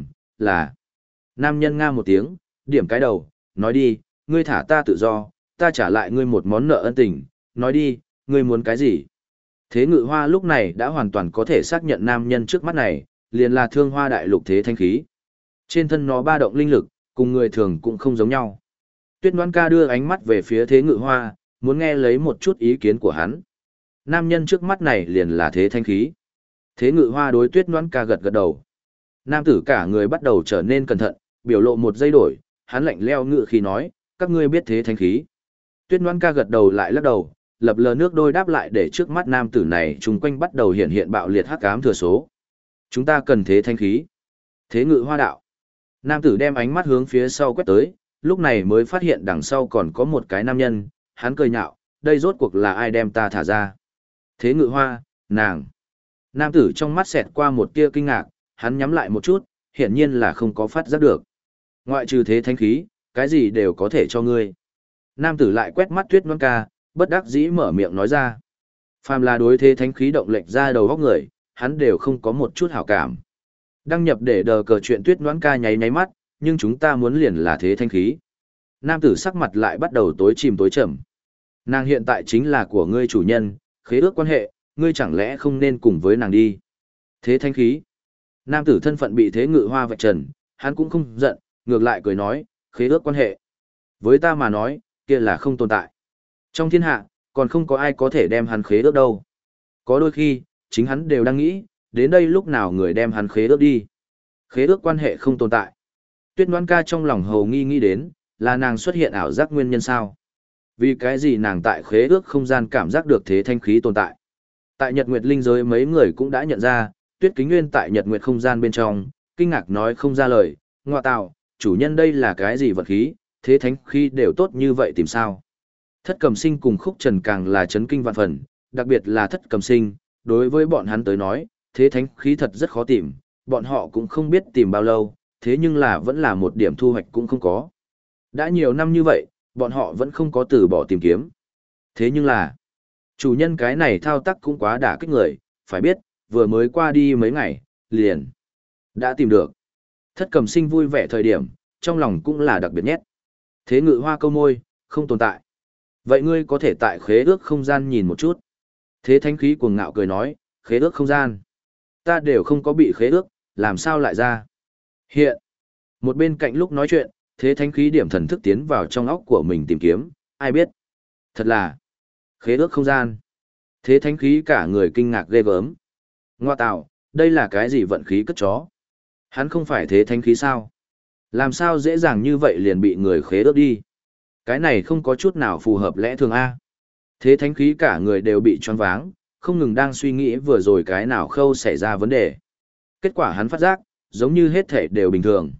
là. Nam nhân nga một tiếng, điểm cái đầu, nói đi, ngươi thả ta tự do, ta trả lại ngươi một món nợ ân tình, nói đi, ngươi muốn cái gì? Thế Ngự Hoa lúc này đã hoàn toàn có thể xác nhận nam nhân trước mắt này, liền là Thương Hoa Đại Lục Thế Thanh Khí. Trên thân nó ba động linh lực, cùng người thường cũng không giống nhau. Tuyết Ngoan Ca đưa ánh mắt về phía Thế Ngự Hoa, muốn nghe lấy một chút ý kiến của hắn. Nam nhân trước mắt này liền là Thế Thanh Khí. Thế Ngự Hoa đối Tuyết Ngoan Ca gật gật đầu. Nam tử cả người bắt đầu trở nên cẩn thận, biểu lộ một giây đổi, hắn lạnh leo ngự khi nói, các ngươi biết Thế Thanh Khí. Tuyết Ngoan Ca gật đầu lại lắc đầu, lập lờ nước đôi đáp lại để trước mắt nam tử này chung quanh bắt đầu hiện hiện bạo liệt hắc ám thừa số. Chúng ta cần Thế Thanh Khí. Thế Ngự Hoa đạo. Nam tử đem ánh mắt hướng phía sau quét tới, lúc này mới phát hiện đằng sau còn có một cái nam nhân, hắn cười nhạo, đây rốt cuộc là ai đem ta thả ra. Thế Ngự Hoa, nàng. Nam tử trong mắt xẹt qua một tia kinh ngạc, hắn nhắm lại một chút, hiển nhiên là không có phát giác được. Ngoại trừ Thế Thanh Khí, cái gì đều có thể cho ngươi. Nam tử lại quét mắt Tuyết Ngoan Ca, bất đắc dĩ mở miệng nói ra. Phàm là đối Thế Thanh Khí động lệch ra đầu góc người, hắn đều không có một chút hảo cảm. Đăng nhập để đờ cờ chuyện Tuyết Ngoan Ca nháy nháy mắt, nhưng chúng ta muốn liền là Thế Thanh Khí. Nam tử sắc mặt lại bắt đầu tối chìm tối trầm. Nàng hiện tại chính là của ngươi chủ nhân, khế ước quan hệ, ngươi chẳng lẽ không nên cùng với nàng đi. Thế Thanh Khí. Nam tử thân phận bị Thế Ngự Hoa vạch trần, hắn cũng không giận, ngược lại cười nói, khế ước quan hệ. Với ta mà nói, kia là không tồn tại. Trong thiên hạ, còn không có ai có thể đem hắn khế ước đâu. Có đôi khi, chính hắn đều đang nghĩ, đến đây lúc nào người đem hắn khế ước đi. Khế ước quan hệ không tồn tại. Tuyết Ngoan Ca trong lòng hầu nghi nghĩ đến, là nàng xuất hiện ảo giác nguyên nhân sao? Vì cái gì nàng tại khế ước không gian cảm giác được Thế Thanh Khí tồn tại? Tại Nhật Nguyệt Linh giới mấy người cũng đã nhận ra, Tuyết Kính Nguyên tại Nhật Nguyệt không gian bên trong, kinh ngạc nói không ra lời, ngoa tạo, chủ nhân đây là cái gì vật khí, Thế Thanh Khí đều tốt như vậy tìm sao? Thất Cầm Sinh cùng Khúc Trần càng là chấn kinh vạn phần, đặc biệt là Thất Cầm Sinh, đối với bọn hắn tới nói, Thế Thanh Khí thật rất khó tìm, bọn họ cũng không biết tìm bao lâu, thế nhưng là vẫn là một điểm thu hoạch cũng không có. Đã nhiều năm như vậy, bọn họ vẫn không có từ bỏ tìm kiếm. Thế nhưng là, chủ nhân cái này thao tác cũng quá đả kích người, phải biết, vừa mới qua đi mấy ngày, liền đã tìm được. Thất Cầm Sinh vui vẻ thời điểm, trong lòng cũng là đặc biệt nhét. Thế Ngự Hoa câu môi, không tồn tại. Vậy ngươi có thể tại khế ước không gian nhìn một chút. Thế Thanh Khí cuồng ngạo cười nói, khế ước không gian. Ta đều không có bị khế ước, làm sao lại ra. Hiện, một bên cạnh lúc nói chuyện, Thế Thanh Khí điểm thần thức tiến vào trong óc của mình tìm kiếm, ai biết. Thật là, khế ước không gian. Thế Thanh Khí cả người kinh ngạc ghê gớm. Ngoa tạo, đây là cái gì vận khí cất chó? Hắn không phải Thế Thanh Khí sao? Làm sao dễ dàng như vậy liền bị người khế ước đi? Cái này không có chút nào phù hợp lẽ thường A. Thế Thanh Khí cả người đều bị choáng váng, không ngừng đang suy nghĩ vừa rồi cái nào khâu xảy ra vấn đề. Kết quả hắn phát giác, giống như hết thể đều bình thường.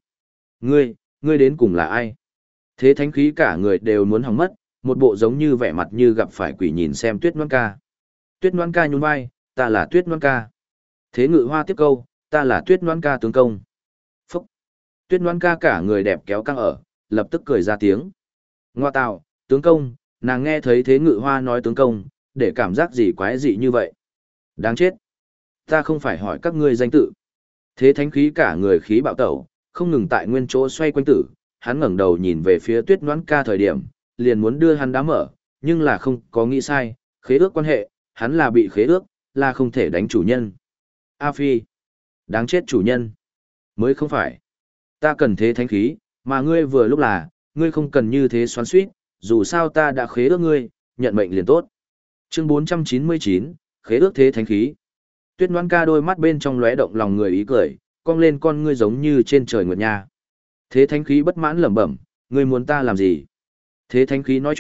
Ngươi đến cùng là ai? Thế Thanh Khí cả người đều muốn hỏng mất, một bộ giống như vẻ mặt như gặp phải quỷ nhìn xem Tuyết Ngoan Ca. Tuyết Ngoan Ca nhún vai, ta là Tuyết Ngoan Ca. Thế Ngự Hoa tiếp câu, ta là Tuyết Ngoan Ca tướng công. Phúc! Tuyết Ngoan Ca cả người đẹp kéo căng ở, lập tức cười ra tiếng. Ngoa tạo, tướng công, nàng nghe thấy Thế Ngự Hoa nói tướng công, để cảm giác gì quái dị như vậy. Đáng chết! Ta không phải hỏi các ngươi danh tự. Thế Thanh Khí cả người khí bạo tẩu, không ngừng tại nguyên chỗ xoay quanh tử, hắn ngẩng đầu nhìn về phía Tuyết Ngoan Ca thời điểm, liền muốn đưa hắn đá mở, nhưng là không có nghĩ sai, khế ước quan hệ, hắn là bị khế ước, là không thể đánh chủ nhân. A Phi, đáng chết chủ nhân. Mới không phải. Ta cần Thế Thanh Khí, mà ngươi vừa lúc là, ngươi không cần như thế xoắn xuýt, dù sao ta đã khế ước ngươi, nhận mệnh liền tốt. Chương 499, khế ước Thế Thanh Khí. Tuyết Ngoan Ca đôi mắt bên trong lóe động lòng người ý cười, cong lên con ngươi giống như trên trời nguyệt nha. Thế Thanh Khí bất mãn lẩm bẩm, ngươi muốn ta làm gì? Thế Thanh Khí nói chuyện,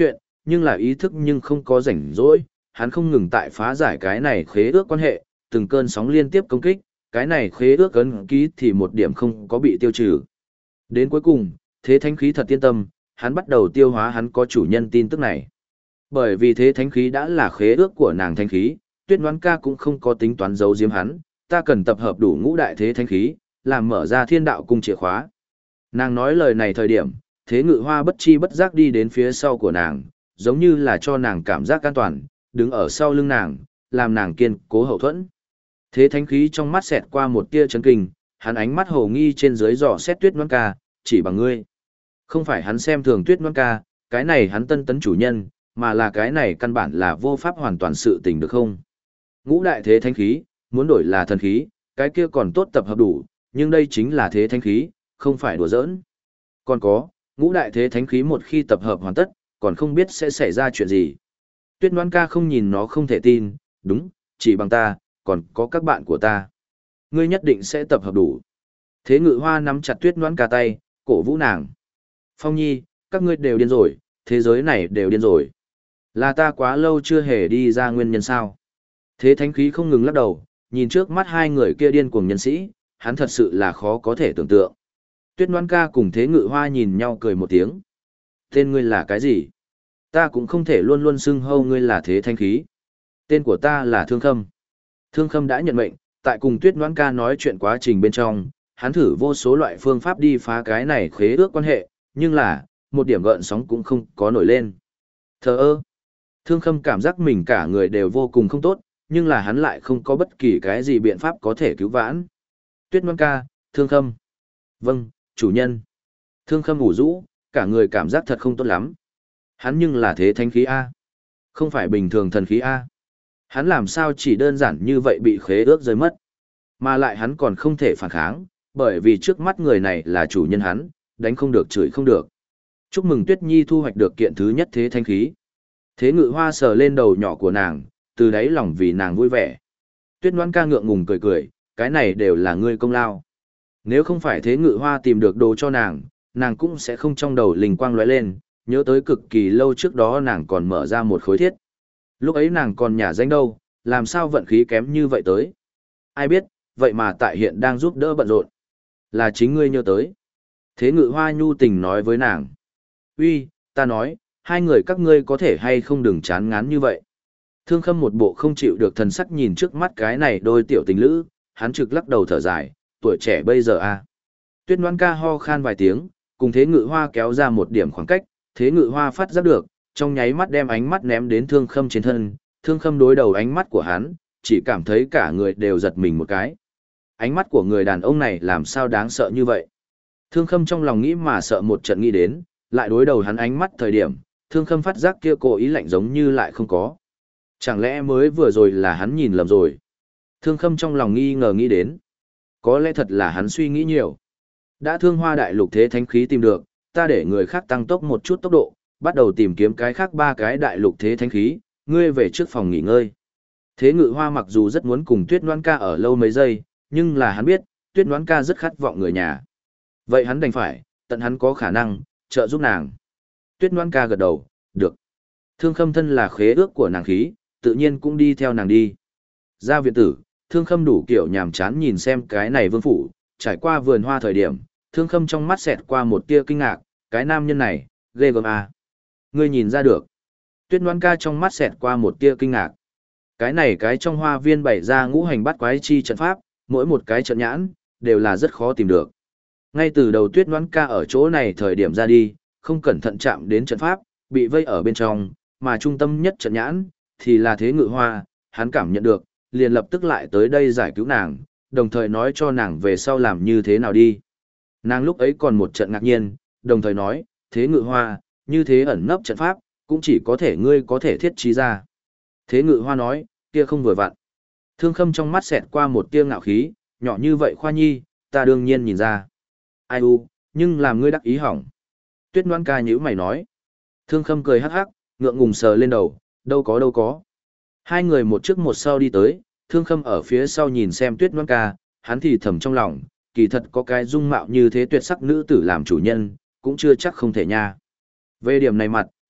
nhưng là ý thức nhưng không có rảnh rỗi, hắn không ngừng tại phá giải cái này khế ước quan hệ, từng cơn sóng liên tiếp công kích, cái này khế ước ấn ký thì một điểm không có bị tiêu trừ. Đến cuối cùng, thế thánh khí thật yên tâm, hắn bắt đầu tiêu hóa hắn có chủ nhân tin tức này. Bởi vì thế thánh khí đã là khế ước của nàng thánh khí, Tuyết Ngoan Ca cũng không có tính toán giấu giếm hắn, ta cần tập hợp đủ ngũ đại thế thánh khí, làm mở ra thiên đạo cung chìa khóa. Nàng nói lời này thời điểm, thế ngự hoa bất chi bất giác đi đến phía sau của nàng, giống như là cho nàng cảm giác an toàn, đứng ở sau lưng nàng, làm nàng kiên cố hậu thuẫn. Thế thánh khí trong mắt xẹt qua một tia chấn kinh, hắn ánh mắt hồ nghi trên dưới dò xét Tuyết Ngoan Ca, chỉ bằng ngươi. Không phải hắn xem thường Tuyết Ngoan Ca, cái này hắn tân tấn chủ nhân, mà là cái này căn bản là vô pháp hoàn toàn sự tình được không? Ngũ đại thế thánh khí, muốn đổi là thần khí, cái kia còn tốt tập hợp đủ, nhưng đây chính là thế thánh khí, không phải đùa giỡn. Còn có, ngũ đại thế thánh khí một khi tập hợp hoàn tất, còn không biết sẽ xảy ra chuyện gì. Tuyết Ngoan Ca không nhìn nó không thể tin, đúng, chỉ bằng ta, còn có các bạn của ta. Ngươi nhất định sẽ tập hợp đủ. Thế ngự hoa nắm chặt Tuyết Ngoan Ca tay, cổ vũ nàng. Phong Nhi, các ngươi đều điên rồi, thế giới này đều điên rồi. Là ta quá lâu chưa hề đi ra nguyên nhân sao? Thế thánh khí không ngừng lắc đầu, nhìn trước mắt hai người kia điên cuồng nhân sĩ, hắn thật sự là khó có thể tưởng tượng. Tuyết Ngoan Ca cùng Thế Ngự Hoa nhìn nhau cười một tiếng. Tên ngươi là cái gì? Ta cũng không thể luôn luôn xưng hô ngươi là Thế thánh khí. Tên của ta là Thương Khâm. Thương Khâm đã nhận mệnh, tại cùng Tuyết Ngoan Ca nói chuyện quá trình bên trong, hắn thử vô số loại phương pháp đi phá cái này khế ước quan hệ, nhưng là, một điểm gợn sóng cũng không có nổi lên. Thờ ơ. Thương Khâm cảm giác mình cả người đều vô cùng không tốt, nhưng là hắn lại không có bất kỳ cái gì biện pháp có thể cứu vãn. Tuyết Ngoan Ca, Thương Khâm. Vâng, chủ nhân. Thương Khâm ủ rũ, cả người cảm giác thật không tốt lắm. Hắn nhưng là thế thánh khí A. Không phải bình thường thần khí A. Hắn làm sao chỉ đơn giản như vậy bị khế ước rơi mất. Mà lại hắn còn không thể phản kháng, bởi vì trước mắt người này là chủ nhân hắn, đánh không được chửi không được. Chúc mừng Tuyết Nhi thu hoạch được kiện thứ nhất thế thánh khí. Thế Ngự Hoa sờ lên đầu nhỏ của nàng, từ đáy lòng vì nàng vui vẻ. Tuyết Ngoan Ca ngượng ngùng cười cười, cái này đều là ngươi công lao. Nếu không phải Thế Ngự Hoa tìm được đồ cho nàng, nàng cũng sẽ không trong đầu linh quang lóe lên, nhớ tới cực kỳ lâu trước đó nàng còn mở ra một khối thiết. Lúc ấy nàng còn nhả danh đâu, làm sao vận khí kém như vậy tới. Ai biết, vậy mà tại hiện đang giúp đỡ bận rộn. Là chính ngươi nhớ tới. Thế Ngự Hoa nhu tình nói với nàng. Uy, ta nói, hai người các ngươi có thể hay không đừng chán ngán như vậy. Thương Khâm một bộ không chịu được thần sắc nhìn trước mắt cái này đôi tiểu tình lữ, hắn trực lắc đầu thở dài, tuổi trẻ bây giờ à. Tuyết Ngoan Ca ho khan vài tiếng, cùng Thế Ngự Hoa kéo ra một điểm khoảng cách, Thế Ngự Hoa phát giác được, trong nháy mắt đem ánh mắt ném đến Thương Khâm trên thân, Thương Khâm đối đầu ánh mắt của hắn, chỉ cảm thấy cả người đều giật mình một cái. Ánh mắt của người đàn ông này làm sao đáng sợ như vậy? Thương Khâm trong lòng nghĩ mà sợ một trận nghĩ đến, lại đối đầu hắn ánh mắt thời điểm, Thương Khâm phát giác kia cố ý lạnh giống như lại không có. Chẳng lẽ mới vừa rồi là hắn nhìn lầm rồi? Thương Khâm trong lòng nghi ngờ nghĩ đến. Có lẽ thật là hắn suy nghĩ nhiều. Đã Thương Hoa Đại Lục thế thánh khí tìm được, ta để người khác tăng tốc một chút tốc độ, bắt đầu tìm kiếm cái khác ba cái đại lục thế thánh khí, ngươi về trước phòng nghỉ ngơi. Thế Ngự Hoa mặc dù rất muốn cùng Tuyết Ngoan Ca ở lâu mấy giây, nhưng là hắn biết, Tuyết Ngoan Ca rất khát vọng người nhà. Vậy hắn đành phải, tận hắn có khả năng, trợ giúp nàng. Tuyết Ngoan Ca gật đầu, được. Thương Khâm thân là khế ước của nàng khí, tự nhiên cũng đi theo nàng đi. Ra viện tử, Thương Khâm đủ kiểu nhàm chán nhìn xem cái này vương phủ, trải qua vườn hoa thời điểm, Thương Khâm trong mắt xẹt qua một tia kinh ngạc, cái nam nhân này, ghê gớm à. Ngươi nhìn ra được. Tuyết Ngoan Ca trong mắt xẹt qua một tia kinh ngạc. Cái này cái trong hoa viên bày ra ngũ hành bắt quái chi trận pháp, mỗi một cái trận nhãn, đều là rất khó tìm được. Ngay từ đầu Tuyết Ngoan Ca ở chỗ này thời điểm ra đi, không cẩn thận chạm đến trận pháp, bị vây ở bên trong, mà trung tâm nhất trận nhãn, thì là Thế Ngự Hoa, hắn cảm nhận được, liền lập tức lại tới đây giải cứu nàng, đồng thời nói cho nàng về sau làm như thế nào đi. Nàng lúc ấy còn một trận ngạc nhiên, đồng thời nói, Thế Ngự Hoa, như thế ẩn nấp trận pháp, cũng chỉ có thể ngươi có thể thiết trí ra. Thế Ngự Hoa nói, kia không vừa vặn. Thương Khâm trong mắt xẹt qua một tia ngạo khí, nhỏ như vậy Khoa Nhi, ta đương nhiên nhìn ra. Ai u, nhưng làm ngươi đắc ý hỏng. Tuyết Ngoan Ca nhíu mày nói. Thương Khâm cười hắc hắc, ngượng ngùng sờ lên đầu, đâu có. Hai người một trước một sau đi tới, Thương Khâm ở phía sau nhìn xem Tuyết Ngoan Ca, hắn thì thầm trong lòng, kỳ thật có cái dung mạo như thế tuyệt sắc nữ tử làm chủ nhân, cũng chưa chắc không thể nha. Về điểm này mặt,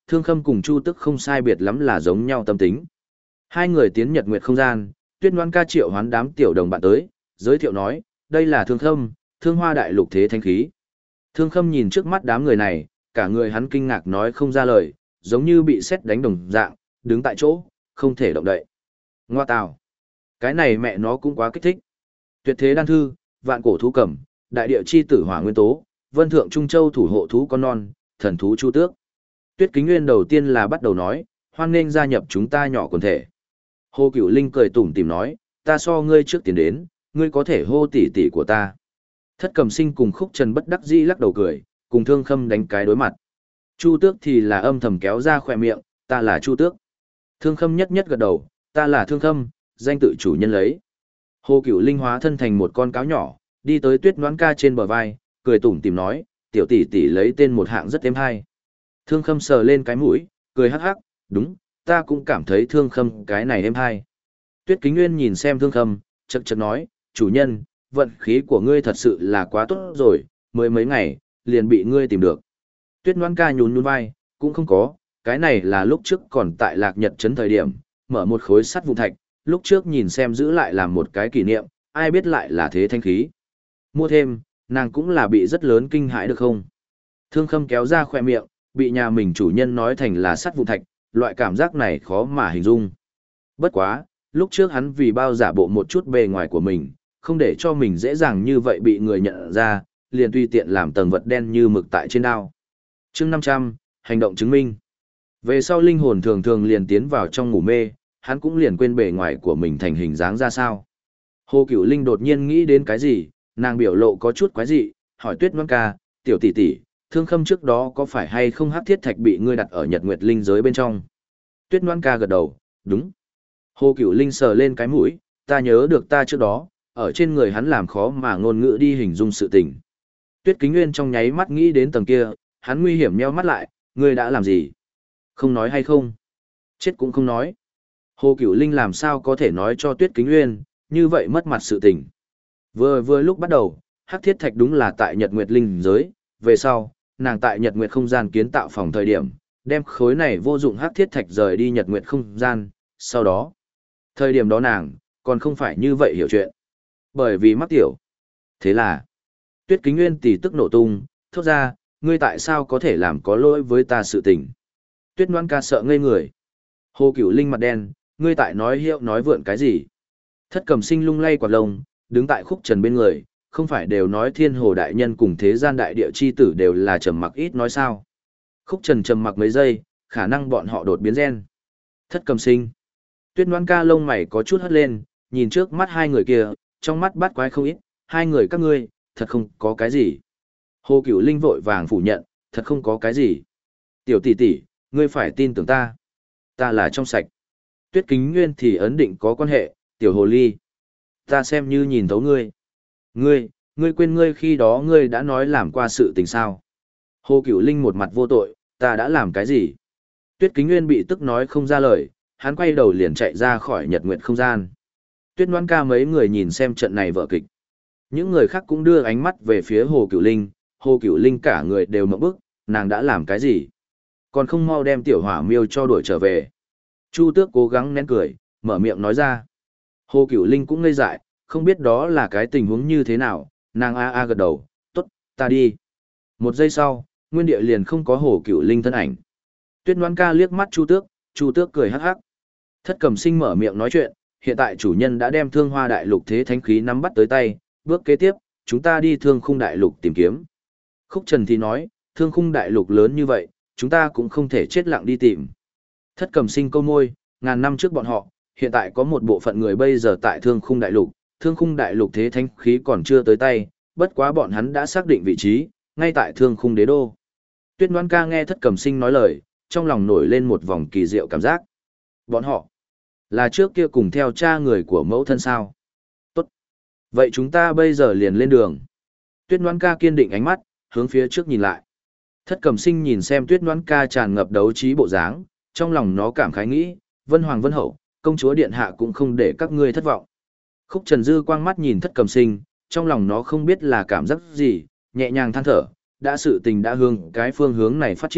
Thương Khâm cùng Chu Tức không sai biệt lắm là giống nhau tâm tính. Hai người tiến Nhật Nguyệt không gian, Tuyết Loan ca triệu hoán đám tiểu đồng bạn tới, giới thiệu nói, đây là Thương Khâm, Thương Hoa Đại Lục thế thánh khí. Thương Khâm nhìn trước mắt đám người này, cả người hắn kinh ngạc nói không ra lời, giống như bị sét đánh đồng dạng, đứng tại chỗ, không thể động đậy. Ngoa tào, cái này mẹ nó cũng quá kích thích. Tuyệt thế đan thư, vạn cổ thú cẩm, đại địa chi tử hỏa nguyên tố, vân thượng trung châu thủ hộ thú con non, thần thú chu tước. Tuyết Kính Nguyên đầu tiên là bắt đầu nói, hoan nghênh gia nhập chúng ta nhỏ quần thể. Hồ Cửu Linh cười tủm tỉm nói, ta so ngươi trước tiến đến, ngươi có thể hô tỷ tỷ của ta. Thất Cầm Sinh cùng Khúc Trần bất đắc dĩ lắc đầu cười, cùng Thương Khâm đánh cái đối mặt. Chu Tước thì là âm thầm kéo ra khỏe miệng, ta là Chu Tước. Thương Khâm nhất nhất gật đầu, ta là Thương Khâm, danh tự chủ nhân lấy. Hồ Cửu Linh hóa thân thành một con cáo nhỏ, đi tới Tuyết Noãn ca trên bờ vai, cười tủm tỉm nói, tiểu tỷ tỷ lấy tên một hạng rất êm hay. Thương Khâm sờ lên cái mũi, cười hắc hắc, đúng, ta cũng cảm thấy Thương Khâm cái này êm hay. Tuyết Kính Nguyên nhìn xem Thương Khâm, chậc chậc nói, chủ nhân, vận khí của ngươi thật sự là quá tốt rồi, mới mấy ngày, liền bị ngươi tìm được. Tuyết Noãn ca nhún nhún vai, cũng không có, cái này là lúc trước còn tại Lạc Nhật trấn thời điểm, mở một khối sắt vụn thạch, lúc trước nhìn xem giữ lại làm một cái kỷ niệm, ai biết lại là thế thanh khí. Mua thêm, nàng cũng là bị rất lớn kinh hãi được không? Thương Khâm kéo ra khỏe miệng, bị nhà mình chủ nhân nói thành là sắt vụn thạch, loại cảm giác này khó mà hình dung. Bất quá, lúc trước hắn vì bao giả bộ một chút bề ngoài của mình, không để cho mình dễ dàng như vậy bị người nhận ra, liền tùy tiện làm tầng vật đen như mực tại trên đao. Chương 500, hành động chứng minh. Về sau linh hồn thường thường liền tiến vào trong ngủ mê, hắn cũng liền quên bề ngoài của mình thành hình dáng ra sao. Hồ Cửu Linh đột nhiên nghĩ đến cái gì, nàng biểu lộ có chút quái dị, hỏi Tuyết Noãn ca, tiểu tỷ tỷ, Thương Khâm trước đó có phải hay không hắc thiết thạch bị ngươi đặt ở Nhật Nguyệt linh giới bên trong? Tuyết Noãn ca gật đầu, đúng. Hồ Cửu Linh sờ lên cái mũi, ta nhớ được ta trước đó, ở trên người hắn làm khó mà ngôn ngữ đi hình dung sự tình. Tuyết Kính Nguyên trong nháy mắt nghĩ đến tầng kia, hắn nguy hiểm nheo mắt lại, ngươi đã làm gì? Không nói hay không? Chết cũng không nói. Hồ Cửu Linh làm sao có thể nói cho Tuyết Kính Nguyên, như vậy mất mặt sự tình. Vừa lúc bắt đầu, hắc thiết thạch đúng là tại Nhật Nguyệt linh giới, về sau, nàng tại Nhật Nguyệt không gian kiến tạo phòng thời điểm, đem khối này vô dụng hắc thiết thạch rời đi Nhật Nguyệt không gian, sau đó, thời điểm đó nàng còn không phải như vậy hiểu chuyện. Bởi vì mắc tiểu. Thế là, Tuyết Kính Nguyên tỷ tức nổ tung, thốt ra, ngươi tại sao có thể làm có lỗi với ta sự tình? Tuyết Noãn ca sợ ngây người. Hồ Cửu Linh mặt đen, ngươi tại nói hiệu nói vượn cái gì? Thất Cầm Sinh lung lay quạt lông, đứng tại Khúc Trần bên người, không phải đều nói Thiên Hồ đại nhân cùng thế gian đại địa chi tử đều là trầm mặc ít nói sao? Khúc Trần trầm mặc mấy giây, khả năng bọn họ đột biến gen. Thất Cầm Sinh. Tuyết Noãn ca lông mày có chút hất lên, nhìn trước mắt hai người kia, trong mắt bắt quái không ít, hai người các ngươi, thật không có cái gì. Hồ Cửu Linh vội vàng phủ nhận, thật không có cái gì. Tiểu tỷ tỷ, ngươi phải tin tưởng ta. Ta là trong sạch. Tuyết Kính Nguyên thì ấn định có quan hệ, tiểu hồ ly. Ta xem như nhìn thấu ngươi. Ngươi quên ngươi khi đó ngươi đã nói làm qua sự tình sao. Hồ Cửu Linh một mặt vô tội, ta đã làm cái gì? Tuyết Kính Nguyên bị tức nói không ra lời, hắn quay đầu liền chạy ra khỏi Nhật Nguyệt không gian. Tuyết Noãn ca mấy người nhìn xem trận này vở kịch. Những người khác cũng đưa ánh mắt về phía Hồ Cửu Linh, Hồ Cửu Linh cả người đều ngộp bức, nàng đã làm cái gì? Còn không mau đem tiểu hỏa miêu cho đuổi trở về. Chu Tước cố gắng nén cười, mở miệng nói ra. Hồ Cửu Linh cũng ngây dại, không biết đó là cái tình huống như thế nào, nàng a gật đầu, tốt, ta đi. Một giây sau, nguyên địa liền không có Hồ Cửu Linh thân ảnh. Tuyết Noãn ca liếc mắt Chu Tước cười hắc hắc. Thất Cầm Sinh mở miệng nói chuyện, hiện tại chủ nhân đã đem Thương Hoa Đại Lục thế thánh khí nắm bắt tới tay, bước kế tiếp, chúng ta đi Thương Khung Đại Lục tìm kiếm. Khúc Trần thì nói, Thương Khung Đại Lục lớn như vậy, chúng ta cũng không thể chết lặng đi tìm. Thất Cầm Sinh câu môi, ngàn năm trước bọn họ, hiện tại có một bộ phận người bây giờ tại Thương Khung Đại Lục thế thánh khí còn chưa tới tay, bất quá bọn hắn đã xác định vị trí, ngay tại Thương Khung Đế Đô. Tuyết Noãn ca nghe Thất Cầm Sinh nói lời, trong lòng nổi lên một vòng kỳ diệu cảm giác. Bọn họ, là trước kia cùng theo cha người của mẫu thân sao? Tốt. Vậy chúng ta bây giờ liền lên đường. Tuyết Noãn ca kiên định ánh mắt, hướng phía trước nhìn lại. Thất Cầm Sinh nhìn xem Tuyết Noãn ca tràn ngập đấu trí bộ dáng, trong lòng nó cảm khái nghĩ, Vân Hoàng Vân Hậu, công chúa điện hạ cũng không để các ngươi thất vọng. Khúc Trần Dư quang mắt nhìn Thất Cầm Sinh, trong lòng nó không biết là cảm giác gì, nhẹ nhàng than thở, đã sự tình đã hướng cái phương hướng này phát triển,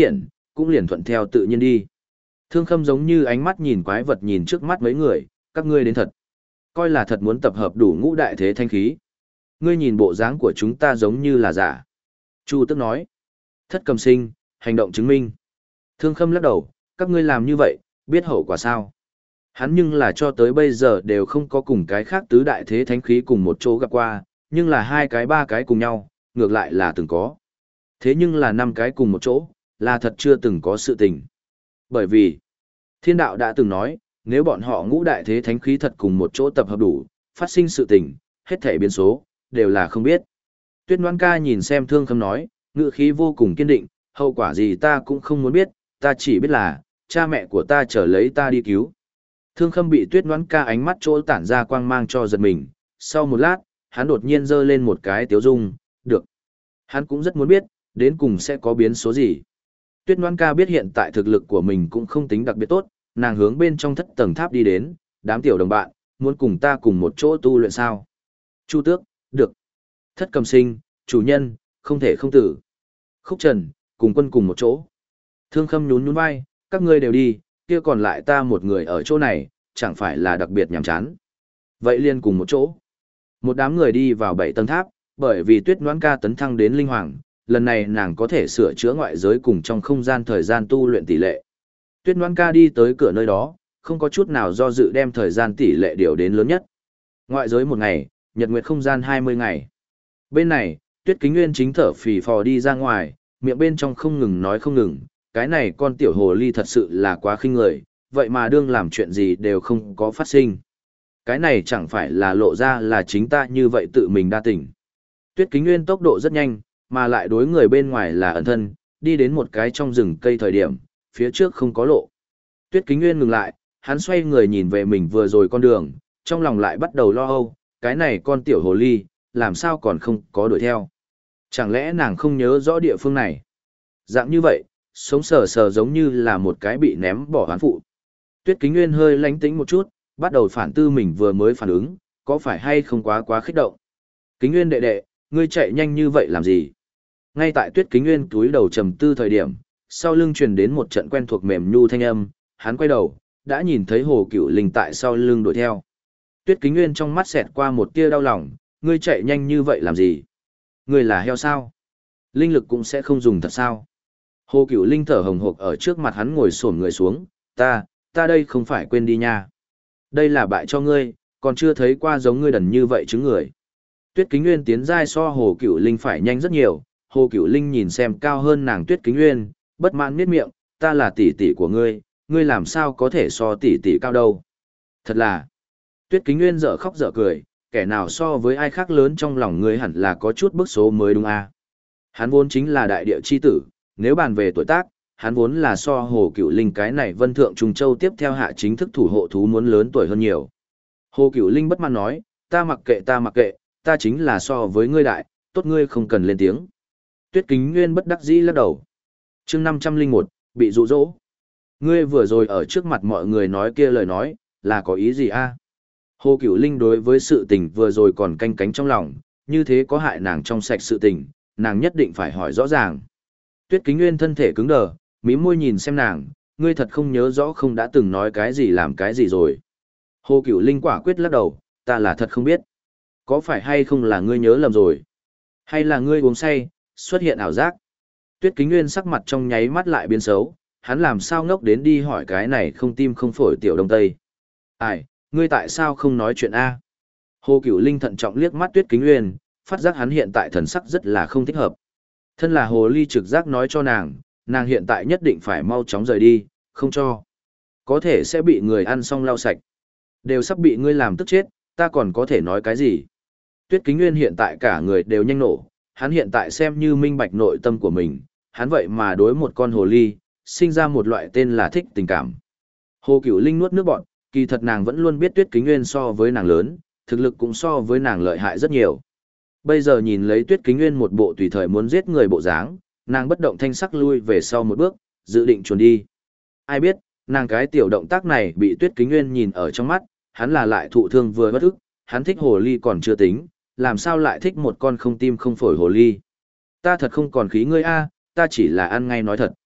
cũng liền thuận theo tự nhiên đi. Thương Khâm giống như ánh mắt nhìn quái vật nhìn trước mắt mấy người, các ngươi đến thật. Coi là thật muốn tập hợp đủ ngũ đại thế thanh khí. Ngươi nhìn bộ dáng của chúng ta giống như là giả. Chu Tước nói. Thất Cầm Sinh, hành động chứng minh. Thương Khâm lắc đầu, các ngươi làm như vậy, biết hậu quả sao? Hắn nhưng là cho tới bây giờ đều không có cùng cái khác tứ đại thế thánh khí cùng một chỗ gặp qua, nhưng là hai cái ba cái cùng nhau, ngược lại là từng có. Thế nhưng là năm cái cùng một chỗ, là thật chưa từng có sự tình. Bởi vì, thiên đạo đã từng nói, nếu bọn họ ngũ đại thế thánh khí thật cùng một chỗ tập hợp đủ, phát sinh sự tình, hết thể biến số, đều là không biết. Tuyết Ngoan Ca nhìn xem Thương Khâm nói, ngữ khí vô cùng kiên định, hậu quả gì ta cũng không muốn biết, ta chỉ biết là, cha mẹ của ta trở lấy ta đi cứu. Thương Khâm bị Tuyết Ngoan Ca ánh mắt chỗ tản ra quang mang cho giật mình, sau một lát, hắn đột nhiên giơ lên một cái tiếu dung, được. Hắn cũng rất muốn biết, đến cùng sẽ có biến số gì. Tuyết Ngoan Ca biết hiện tại thực lực của mình cũng không tính đặc biệt tốt, nàng hướng bên trong thất tầng tháp đi đến, đám tiểu đồng bạn, muốn cùng ta cùng một chỗ tu luyện sao? Chu Tước, được. Thất Cầm Sinh, chủ nhân, không thể không tử. Khúc Trần, cùng quân cùng một chỗ. Thương Khâm nhún nhún vai, các ngươi đều đi, kia còn lại ta một người ở chỗ này, chẳng phải là đặc biệt nhàm chán. Vậy liền cùng một chỗ. Một đám người đi vào 7 tầng tháp, bởi vì Tuyết Ngoãn Ca tấn thăng đến linh hoàng, lần này nàng có thể sửa chữa ngoại giới cùng trong không gian thời gian tu luyện tỷ lệ. Tuyết Ngoãn Ca đi tới cửa nơi đó, không có chút nào do dự đem thời gian tỷ lệ điều đến lớn nhất. Ngoại giới 1 ngày, nhật nguyệt không gian 20 ngày. Bên này, Tuyết Kính Nguyên chính thở phì phò đi ra ngoài, miệng bên trong không ngừng nói không ngừng, cái này con tiểu hồ ly thật sự là quá khinh người, vậy mà đương làm chuyện gì đều không có phát sinh. Cái này chẳng phải là lộ ra là chính ta như vậy tự mình đa tình. Tuyết Kính Nguyên tốc độ rất nhanh, mà lại đối người bên ngoài là ẩn thân, đi đến một cái trong rừng cây thời điểm, phía trước không có lộ. Tuyết Kính Nguyên ngừng lại, hắn xoay người nhìn về mình vừa rồi con đường, trong lòng lại bắt đầu lo âu, cái này con tiểu hồ ly, làm sao còn không có đuổi theo. Chẳng lẽ nàng không nhớ rõ địa phương này? Dạng như vậy, sống sờ sờ giống như là một cái bị ném bỏ hoán phụ. Tuyết Kính Nguyên hơi lánh tĩnh một chút, bắt đầu phản tư mình vừa mới phản ứng, có phải hay không quá khích động. Kính Nguyên đệ đệ, ngươi chạy nhanh như vậy làm gì? Ngay tại Tuyết Kính Nguyên túi đầu trầm tư thời điểm, sau lưng truyền đến một trận quen thuộc mềm nhu thanh âm, hắn quay đầu, đã nhìn thấy Hồ Cựu Linh tại sau lưng đuổi theo. Tuyết Kính Nguyên trong mắt xẹt qua một tia đau lòng, ngươi chạy nhanh như vậy làm gì? Ngươi là heo sao? Linh lực cũng sẽ không dùng thật sao? Hồ Cựu Linh thở hồng hộc ở trước mặt hắn ngồi xổm người xuống, ta đây không phải quên đi nha. Đây là bại cho ngươi, còn chưa thấy qua giống ngươi đần như vậy chứ người. Tuyết Kính Nguyên tiến giai so Hồ Cựu Linh phải nhanh rất nhiều, Hồ Cựu Linh nhìn xem cao hơn nàng Tuyết Kính Nguyên, bất mãn miết miệng, ta là tỷ tỷ của ngươi, ngươi làm sao có thể so tỷ tỷ cao đâu. Thật là, Tuyết Kính Nguyên dở khóc dở cười, kẻ nào so với ai khác lớn trong lòng ngươi hẳn là có chút bức số mới đúng à. Hắn vốn chính là đại địa chi tử, nếu bàn về tuổi tác, hắn vốn là so Hồ Cựu Linh cái này Vân Thượng Trung Châu tiếp theo hạ chính thức thủ hộ thú muốn lớn tuổi hơn nhiều. Hồ Cựu Linh bất mãn nói, ta mặc kệ, ta chính là so với ngươi đại, tốt ngươi không cần lên tiếng. Tuyết Kính Nguyên bất đắc dĩ lắc đầu. Chương 501, bị dụ dỗ. Ngươi vừa rồi ở trước mặt mọi người nói kia lời nói, là có ý gì a? Hồ Cựu Linh đối với sự tình vừa rồi còn canh cánh trong lòng, như thế có hại nàng trong sạch sự tình, nàng nhất định phải hỏi rõ ràng. Tuyết Kính Nguyên thân thể cứng đờ, mím môi nhìn xem nàng, ngươi thật không nhớ rõ không đã từng nói cái gì làm cái gì rồi. Hồ Cựu Linh quả quyết lắc đầu, ta là thật không biết. Có phải hay không là ngươi nhớ lầm rồi? Hay là ngươi uống say, xuất hiện ảo giác? Tuyết Kính Nguyên sắc mặt trong nháy mắt lại biến xấu, hắn làm sao ngốc đến đi hỏi cái này không tim không phổi tiểu đông tây. Ai, ngươi tại sao không nói chuyện A? Hồ Cựu Linh thận trọng liếc mắt Tuyết Kính Nguyên, phát giác hắn hiện tại thần sắc rất là không thích hợp. Thân là hồ ly trực giác nói cho nàng hiện tại nhất định phải mau chóng rời đi, không cho. Có thể sẽ bị người ăn xong lau sạch. Đều sắp bị ngươi làm tức chết, ta còn có thể nói cái gì? Tuyết Kính Nguyên hiện tại cả người đều nhanh nổ, hắn hiện tại xem như minh bạch nội tâm của mình, hắn vậy mà đối một con hồ ly, sinh ra một loại tên là thích tình cảm. Hồ Cựu Linh nuốt nước bọt, kỳ thật nàng vẫn luôn biết Tuyết Kính Nguyên so với nàng lớn, thực lực cũng so với nàng lợi hại rất nhiều. Bây giờ nhìn lấy Tuyết Kính Nguyên một bộ tùy thời muốn giết người bộ dáng, nàng bất động thanh sắc lui về sau một bước, dự định chuồn đi. Ai biết, nàng cái tiểu động tác này bị Tuyết Kính Nguyên nhìn ở trong mắt, hắn là lại thụ thương vừa bất ức, hắn thích hồ ly còn chưa tính, làm sao lại thích một con không tim không phổi hồ ly. Ta thật không còn khí ngươi a, ta chỉ là ăn ngay nói thật.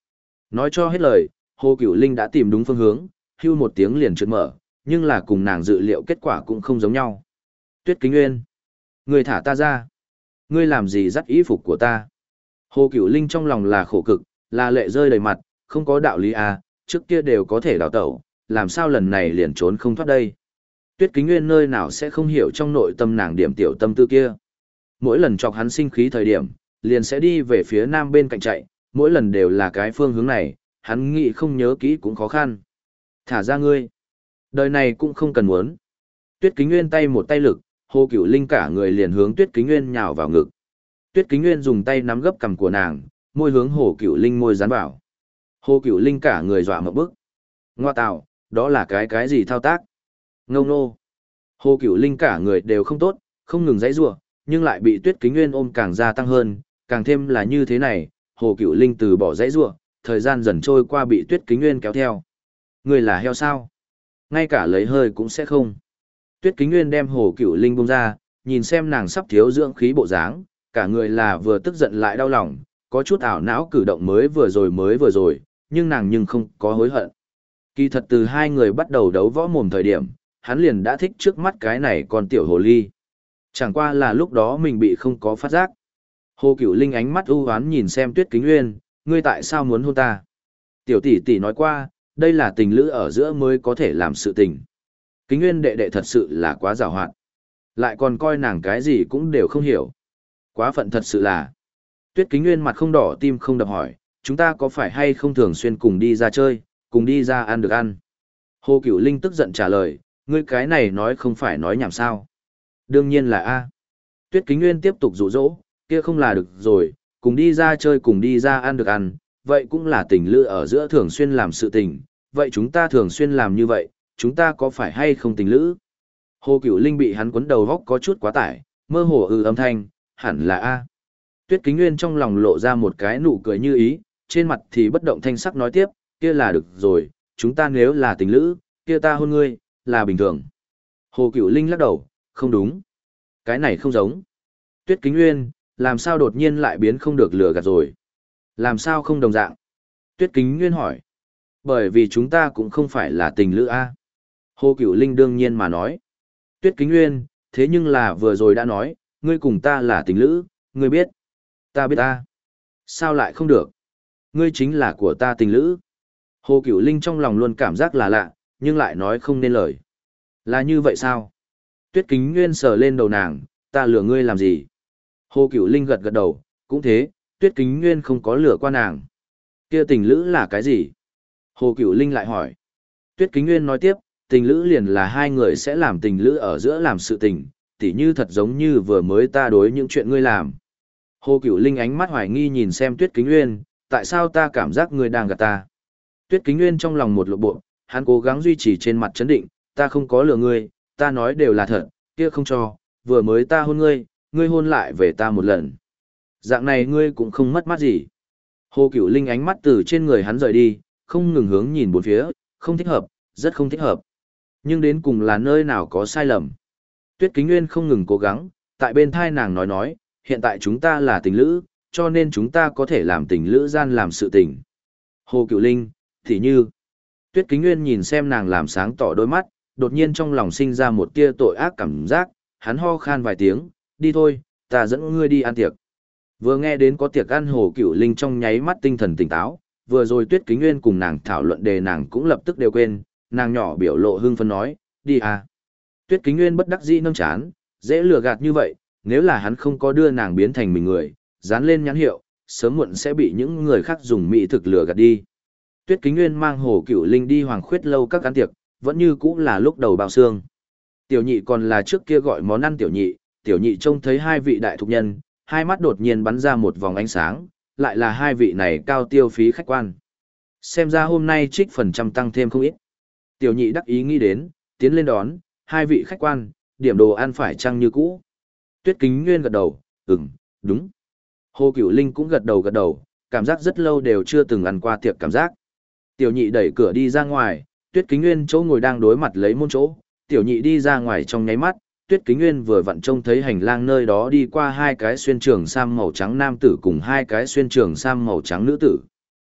Nói cho hết lời, Hồ Cửu Linh đã tìm đúng phương hướng, hưu một tiếng liền trượt mở, nhưng là cùng nàng dự liệu kết quả cũng không giống nhau. Tuyết Kính Nguyên, ngươi thả ta ra. Ngươi làm gì dắt y phục của ta? Hồ Cửu Linh trong lòng là khổ cực, là lệ rơi đầy mặt, không có đạo lý à, trước kia đều có thể đào tẩu, làm sao lần này liền trốn không thoát đây? Tuyết Kính Nguyên nơi nào sẽ không hiểu trong nội tâm nàng điểm tiểu tâm tư kia. Mỗi lần chọc hắn sinh khí thời điểm, liền sẽ đi về phía nam bên cạnh chạy, mỗi lần đều là cái phương hướng này, hắn nghĩ không nhớ kỹ cũng khó khăn. Thả ra ngươi. Đời này cũng không cần muốn. Tuyết Kính Nguyên tay một tay lực, Hồ Cửu Linh cả người liền hướng Tuyết Kính Nguyên nhào vào ngực. Tuyết Kính Nguyên dùng tay nắm gấp cằm của nàng, môi hướng Hồ Cửu Linh môi dán vào. Hồ Cửu Linh cả người dọa một bức. Ngoa tạo, đó là cái gì thao tác? Ngông nô. Hồ Cửu Linh cả người đều không tốt, không ngừng giãy giụa, nhưng lại bị Tuyết Kính Nguyên ôm càng gia tăng hơn, càng thêm là như thế này, Hồ Cửu Linh từ bỏ giãy giụa, thời gian dần trôi qua bị Tuyết Kính Nguyên kéo theo. Người là heo sao? Ngay cả lấy hơi cũng sẽ không. Tuyết Kính Nguyên đem Hồ Cửu Linh buông ra, nhìn xem nàng sắp thiếu dưỡng khí bộ dáng, cả người là vừa tức giận lại đau lòng, có chút ảo não cử động mới vừa rồi, nhưng nàng nhưng không có hối hận. Kỳ thật từ hai người bắt đầu đấu võ mồm thời điểm, hắn liền đã thích trước mắt cái này con tiểu hồ ly. Chẳng qua là lúc đó mình bị không có phát giác. Hồ Cửu Linh ánh mắt u hoán nhìn xem Tuyết Kính Nguyên, ngươi tại sao muốn hôn ta? Tiểu tỷ tỷ nói qua, đây là tình lữ ở giữa mới có thể làm sự tình. Kính Nguyên đệ đệ thật sự là quá giàu hoạt. Lại còn coi nàng cái gì cũng đều không hiểu. Quá phận thật sự là. Tuyết Kính Nguyên mặt không đỏ tim không đập hỏi, chúng ta có phải hay không thường xuyên cùng đi ra chơi, cùng đi ra ăn được ăn? Hồ Cửu Linh tức giận trả lời, ngươi cái này nói không phải nói nhảm sao. Đương nhiên là A. Tuyết Kính Nguyên tiếp tục dụ dỗ, kia không là được rồi, cùng đi ra chơi cùng đi ra ăn được ăn, vậy cũng là tình lữ ở giữa thường xuyên làm sự tình, vậy chúng ta thường xuyên làm như vậy, chúng ta có phải hay không tình lữ? Hồ Cửu Linh bị hắn quấn đầu góc có chút quá tải, mơ hồ âm thanh, hẳn là A. Tuyết Kính Nguyên trong lòng lộ ra một cái nụ cười như ý, trên mặt thì bất động thanh sắc nói tiếp, kia là được rồi, chúng ta nếu là tình lữ, kia ta hôn ngươi, là bình thường. Hồ Cửu Linh lắc đầu, không đúng. Cái này không giống. Tuyết Kính Nguyên, làm sao đột nhiên lại biến không được lừa gạt rồi? Làm sao không đồng dạng? Tuyết Kính Nguyên hỏi. Bởi vì chúng ta cũng không phải là tình lữ A. Hồ Cửu Linh đương nhiên mà nói. Tuyết Kính Nguyên, thế nhưng là vừa rồi đã nói, ngươi cùng ta là tình lữ, ngươi biết. Ta biết ta. Sao lại không được? Ngươi chính là của ta tình lữ. Hồ Cửu Linh trong lòng luôn cảm giác là lạ, nhưng lại nói không nên lời. Là như vậy sao? Tuyết Kính Nguyên sờ lên đầu nàng, ta lừa ngươi làm gì? Hồ Cửu Linh gật gật đầu, cũng thế, Tuyết Kính Nguyên không có lừa qua nàng. Kia tình lữ là cái gì? Hồ Cửu Linh lại hỏi. Tuyết Kính Nguyên nói tiếp, tình lữ liền là hai người sẽ làm tình lữ ở giữa làm sự tình, tỉ như thật giống như vừa mới ta đối những chuyện ngươi làm. Hồ Cửu Linh ánh mắt hoài nghi nhìn xem Tuyết Kính Nguyên, tại sao ta cảm giác ngươi đang gạt ta? Tuyết Kính Nguyên trong lòng một lộ bộ, hắn cố gắng duy trì trên mặt trấn định, ta không có lừa ngươi, ta nói đều là thật, kia không cho, vừa mới ta hôn ngươi, ngươi hôn lại về ta một lần. Dạng này ngươi cũng không mất mát gì. Hồ Cửu Linh ánh mắt từ trên người hắn rời đi, không ngừng hướng nhìn bốn phía, không thích hợp, rất không thích hợp. Nhưng đến cùng là nơi nào có sai lầm. Tuyết Kính Nguyên không ngừng cố gắng, tại bên thai nàng nói, hiện tại chúng ta là tình lữ, cho nên chúng ta có thể làm tình lữ gian làm sự tình. Hồ Cửu Linh, thì như. Tuyết Kính Nguyên nhìn xem nàng làm sáng tỏ đôi mắt, đột nhiên trong lòng sinh ra một tia tội ác cảm giác, hắn ho khan vài tiếng, đi thôi, ta dẫn ngươi đi ăn tiệc. Vừa nghe đến có tiệc ăn, Hồ Cửu Linh trong nháy mắt tinh thần tỉnh táo, vừa rồi Tuyết Kính Nguyên cùng nàng thảo luận đề nàng cũng lập tức đều quên, nàng nhỏ biểu lộ hưng phấn nói, đi à. Tuyết Kính Nguyên bất đắc dĩ nâng chán, dễ lừa gạt như vậy, nếu là hắn không có đưa nàng biến thành mình người, dán lên nhãn hiệu, sớm muộn sẽ bị những người khác dùng mỹ thực lừa gạt đi. Tuyết Kính Nguyên mang Hồ Cửu Linh đi Hoàng Khuyết lâu các ăn tiệc, vẫn như cũ là lúc đầu bao xương. Tiểu nhị còn là trước kia gọi món ăn tiểu nhị trông thấy hai vị đại thục nhân, hai mắt đột nhiên bắn ra một vòng ánh sáng, lại là hai vị này cao tiêu phí khách quan. Xem ra hôm nay trích phần trăm tăng thêm không ít. Tiểu nhị đắc ý nghĩ đến, tiến lên đón, hai vị khách quan, điểm đồ ăn phải chăng như cũ. Tuyết Kính Nguyên gật đầu, đúng. Hồ Cửu Linh cũng gật đầu, cảm giác rất lâu đều chưa từng ăn qua tiệc cảm giác. Tiểu nhị đẩy cửa đi ra ngoài, Tuyết Kính Nguyên chỗ ngồi đang đối mặt lấy môn chỗ, tiểu nhị đi ra ngoài trong nháy mắt, Tuyết Kính Nguyên vừa vặn trông thấy hành lang nơi đó đi qua hai cái xuyên trường sam màu trắng nam tử cùng hai cái xuyên trường sam màu trắng nữ tử.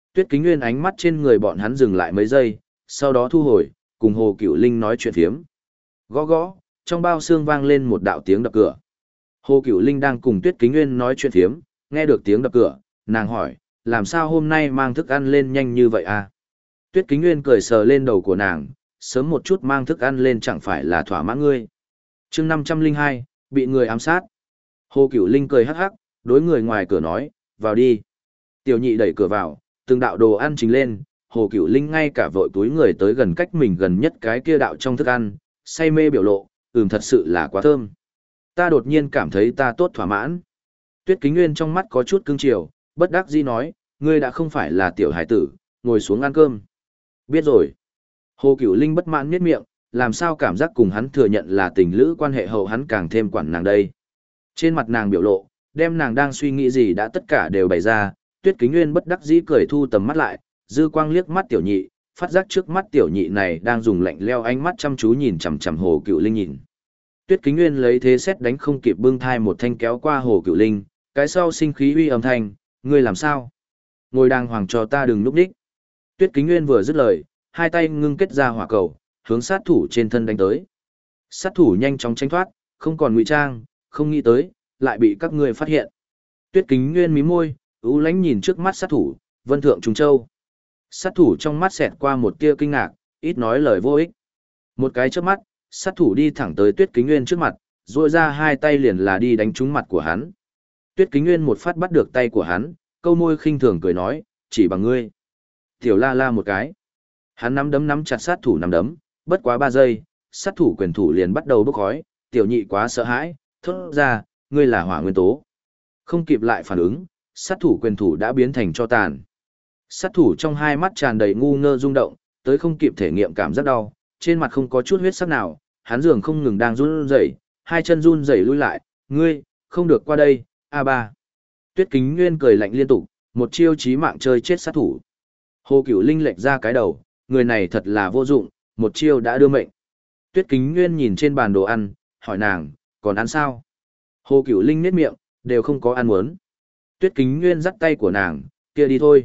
Tuyết Kính Nguyên ánh mắt trên người bọn hắn dừng lại mấy giây, sau đó thu hồi, cùng Hồ Cửu Linh nói chuyện phiếm. Gõ gõ, trong bao xương vang lên một đạo tiếng đập cửa. Hồ Cửu Linh đang cùng Tuyết Kính Nguyên nói chuyện phiếm, nghe được tiếng đập cửa, nàng hỏi, làm sao hôm nay mang thức ăn lên nhanh như vậy à? Tuyết Kính Nguyên cười sờ lên đầu của nàng, sớm một chút mang thức ăn lên chẳng phải là thỏa mãn ngươi. Chương 502, bị người ám sát. Hồ Cửu Linh cười hắc hắc, đối người ngoài cửa nói, vào đi. Tiểu nhị đẩy cửa vào, từng đạo đồ ăn trình lên, Hồ Cửu Linh ngay cả vội túi người tới gần cách mình gần nhất cái kia đạo trong thức ăn, say mê biểu lộ, thật sự là quá thơm. Ta đột nhiên cảm thấy ta tốt thỏa mãn. Tuyết Kính Nguyên trong mắt có chút cưng chiều, bất đắc dĩ nói, ngươi đã không phải là tiểu hải tử, ngồi xuống ăn cơm. Biết rồi. Hồ Cửu Linh bất mãn nhếch miệng, làm sao cảm giác cùng hắn thừa nhận là tình lữ quan hệ hậu hắn càng thêm quản nàng đây. Trên mặt nàng biểu lộ, đem nàng đang suy nghĩ gì đã tất cả đều bày ra, Tuyết Kính Nguyên bất đắc dĩ cười thu tầm mắt lại, dư quang liếc mắt tiểu nhị, phát giác trước mắt tiểu nhị này đang dùng lạnh leo ánh mắt chăm chú nhìn chằm chằm Hồ Cửu Linh nhìn. Tuyết Kính Nguyên lấy thế xét đánh không kịp bưng thai một thanh kéo qua Hồ Cửu Linh, cái sau sinh khí uy âm thanh, ngươi làm sao? Ngồi đàng hoàng cho ta đừng núp đích. Tuyết Kính Nguyên vừa dứt lời, hai tay ngưng kết ra hỏa cầu, hướng sát thủ trên thân đánh tới. Sát thủ nhanh chóng tránh thoát, không còn ngụy trang, không nghĩ tới, lại bị các ngươi phát hiện. Tuyết Kính Nguyên mí môi, ưu lãnh nhìn trước mắt sát thủ, Vân Thượng Trung Châu. Sát thủ trong mắt xẹt qua một tia kinh ngạc, ít nói lời vô ích. Một cái chớp mắt, sát thủ đi thẳng tới Tuyết Kính Nguyên trước mặt, duỗi ra hai tay liền là đi đánh trúng mặt của hắn. Tuyết Kính Nguyên một phát bắt được tay của hắn, câu môi khinh thường cười nói, chỉ bằng ngươi. Tiểu la la một cái. Hắn nắm chặt sát thủ nắm đấm, bất quá 3 giây, sát thủ quyền thủ liền bắt đầu bốc khói, tiểu nhị quá sợ hãi, thốt ra, ngươi là hỏa nguyên tố. Không kịp lại phản ứng, sát thủ quyền thủ đã biến thành tro tàn. Sát thủ trong hai mắt tràn đầy ngu ngơ rung động, tới không kịp thể nghiệm cảm giác đau, trên mặt không có chút huyết sắc nào, hắn dường không ngừng đang run rẩy, hai chân run rẩy lui lại, ngươi, không được qua đây, A3. Tuyết Kính Nguyên cười lạnh liên tục, một chiêu chí mạng chơi chết sát thủ. Hồ Cửu Linh lệch ra cái đầu, người này thật là vô dụng, một chiêu đã đưa mệnh. Tuyết Kính Nguyên nhìn trên bàn đồ ăn, hỏi nàng, còn ăn sao? Hồ Cửu Linh nhếch miệng, đều không có ăn muốn. Tuyết Kính Nguyên dắt tay của nàng, kia đi thôi.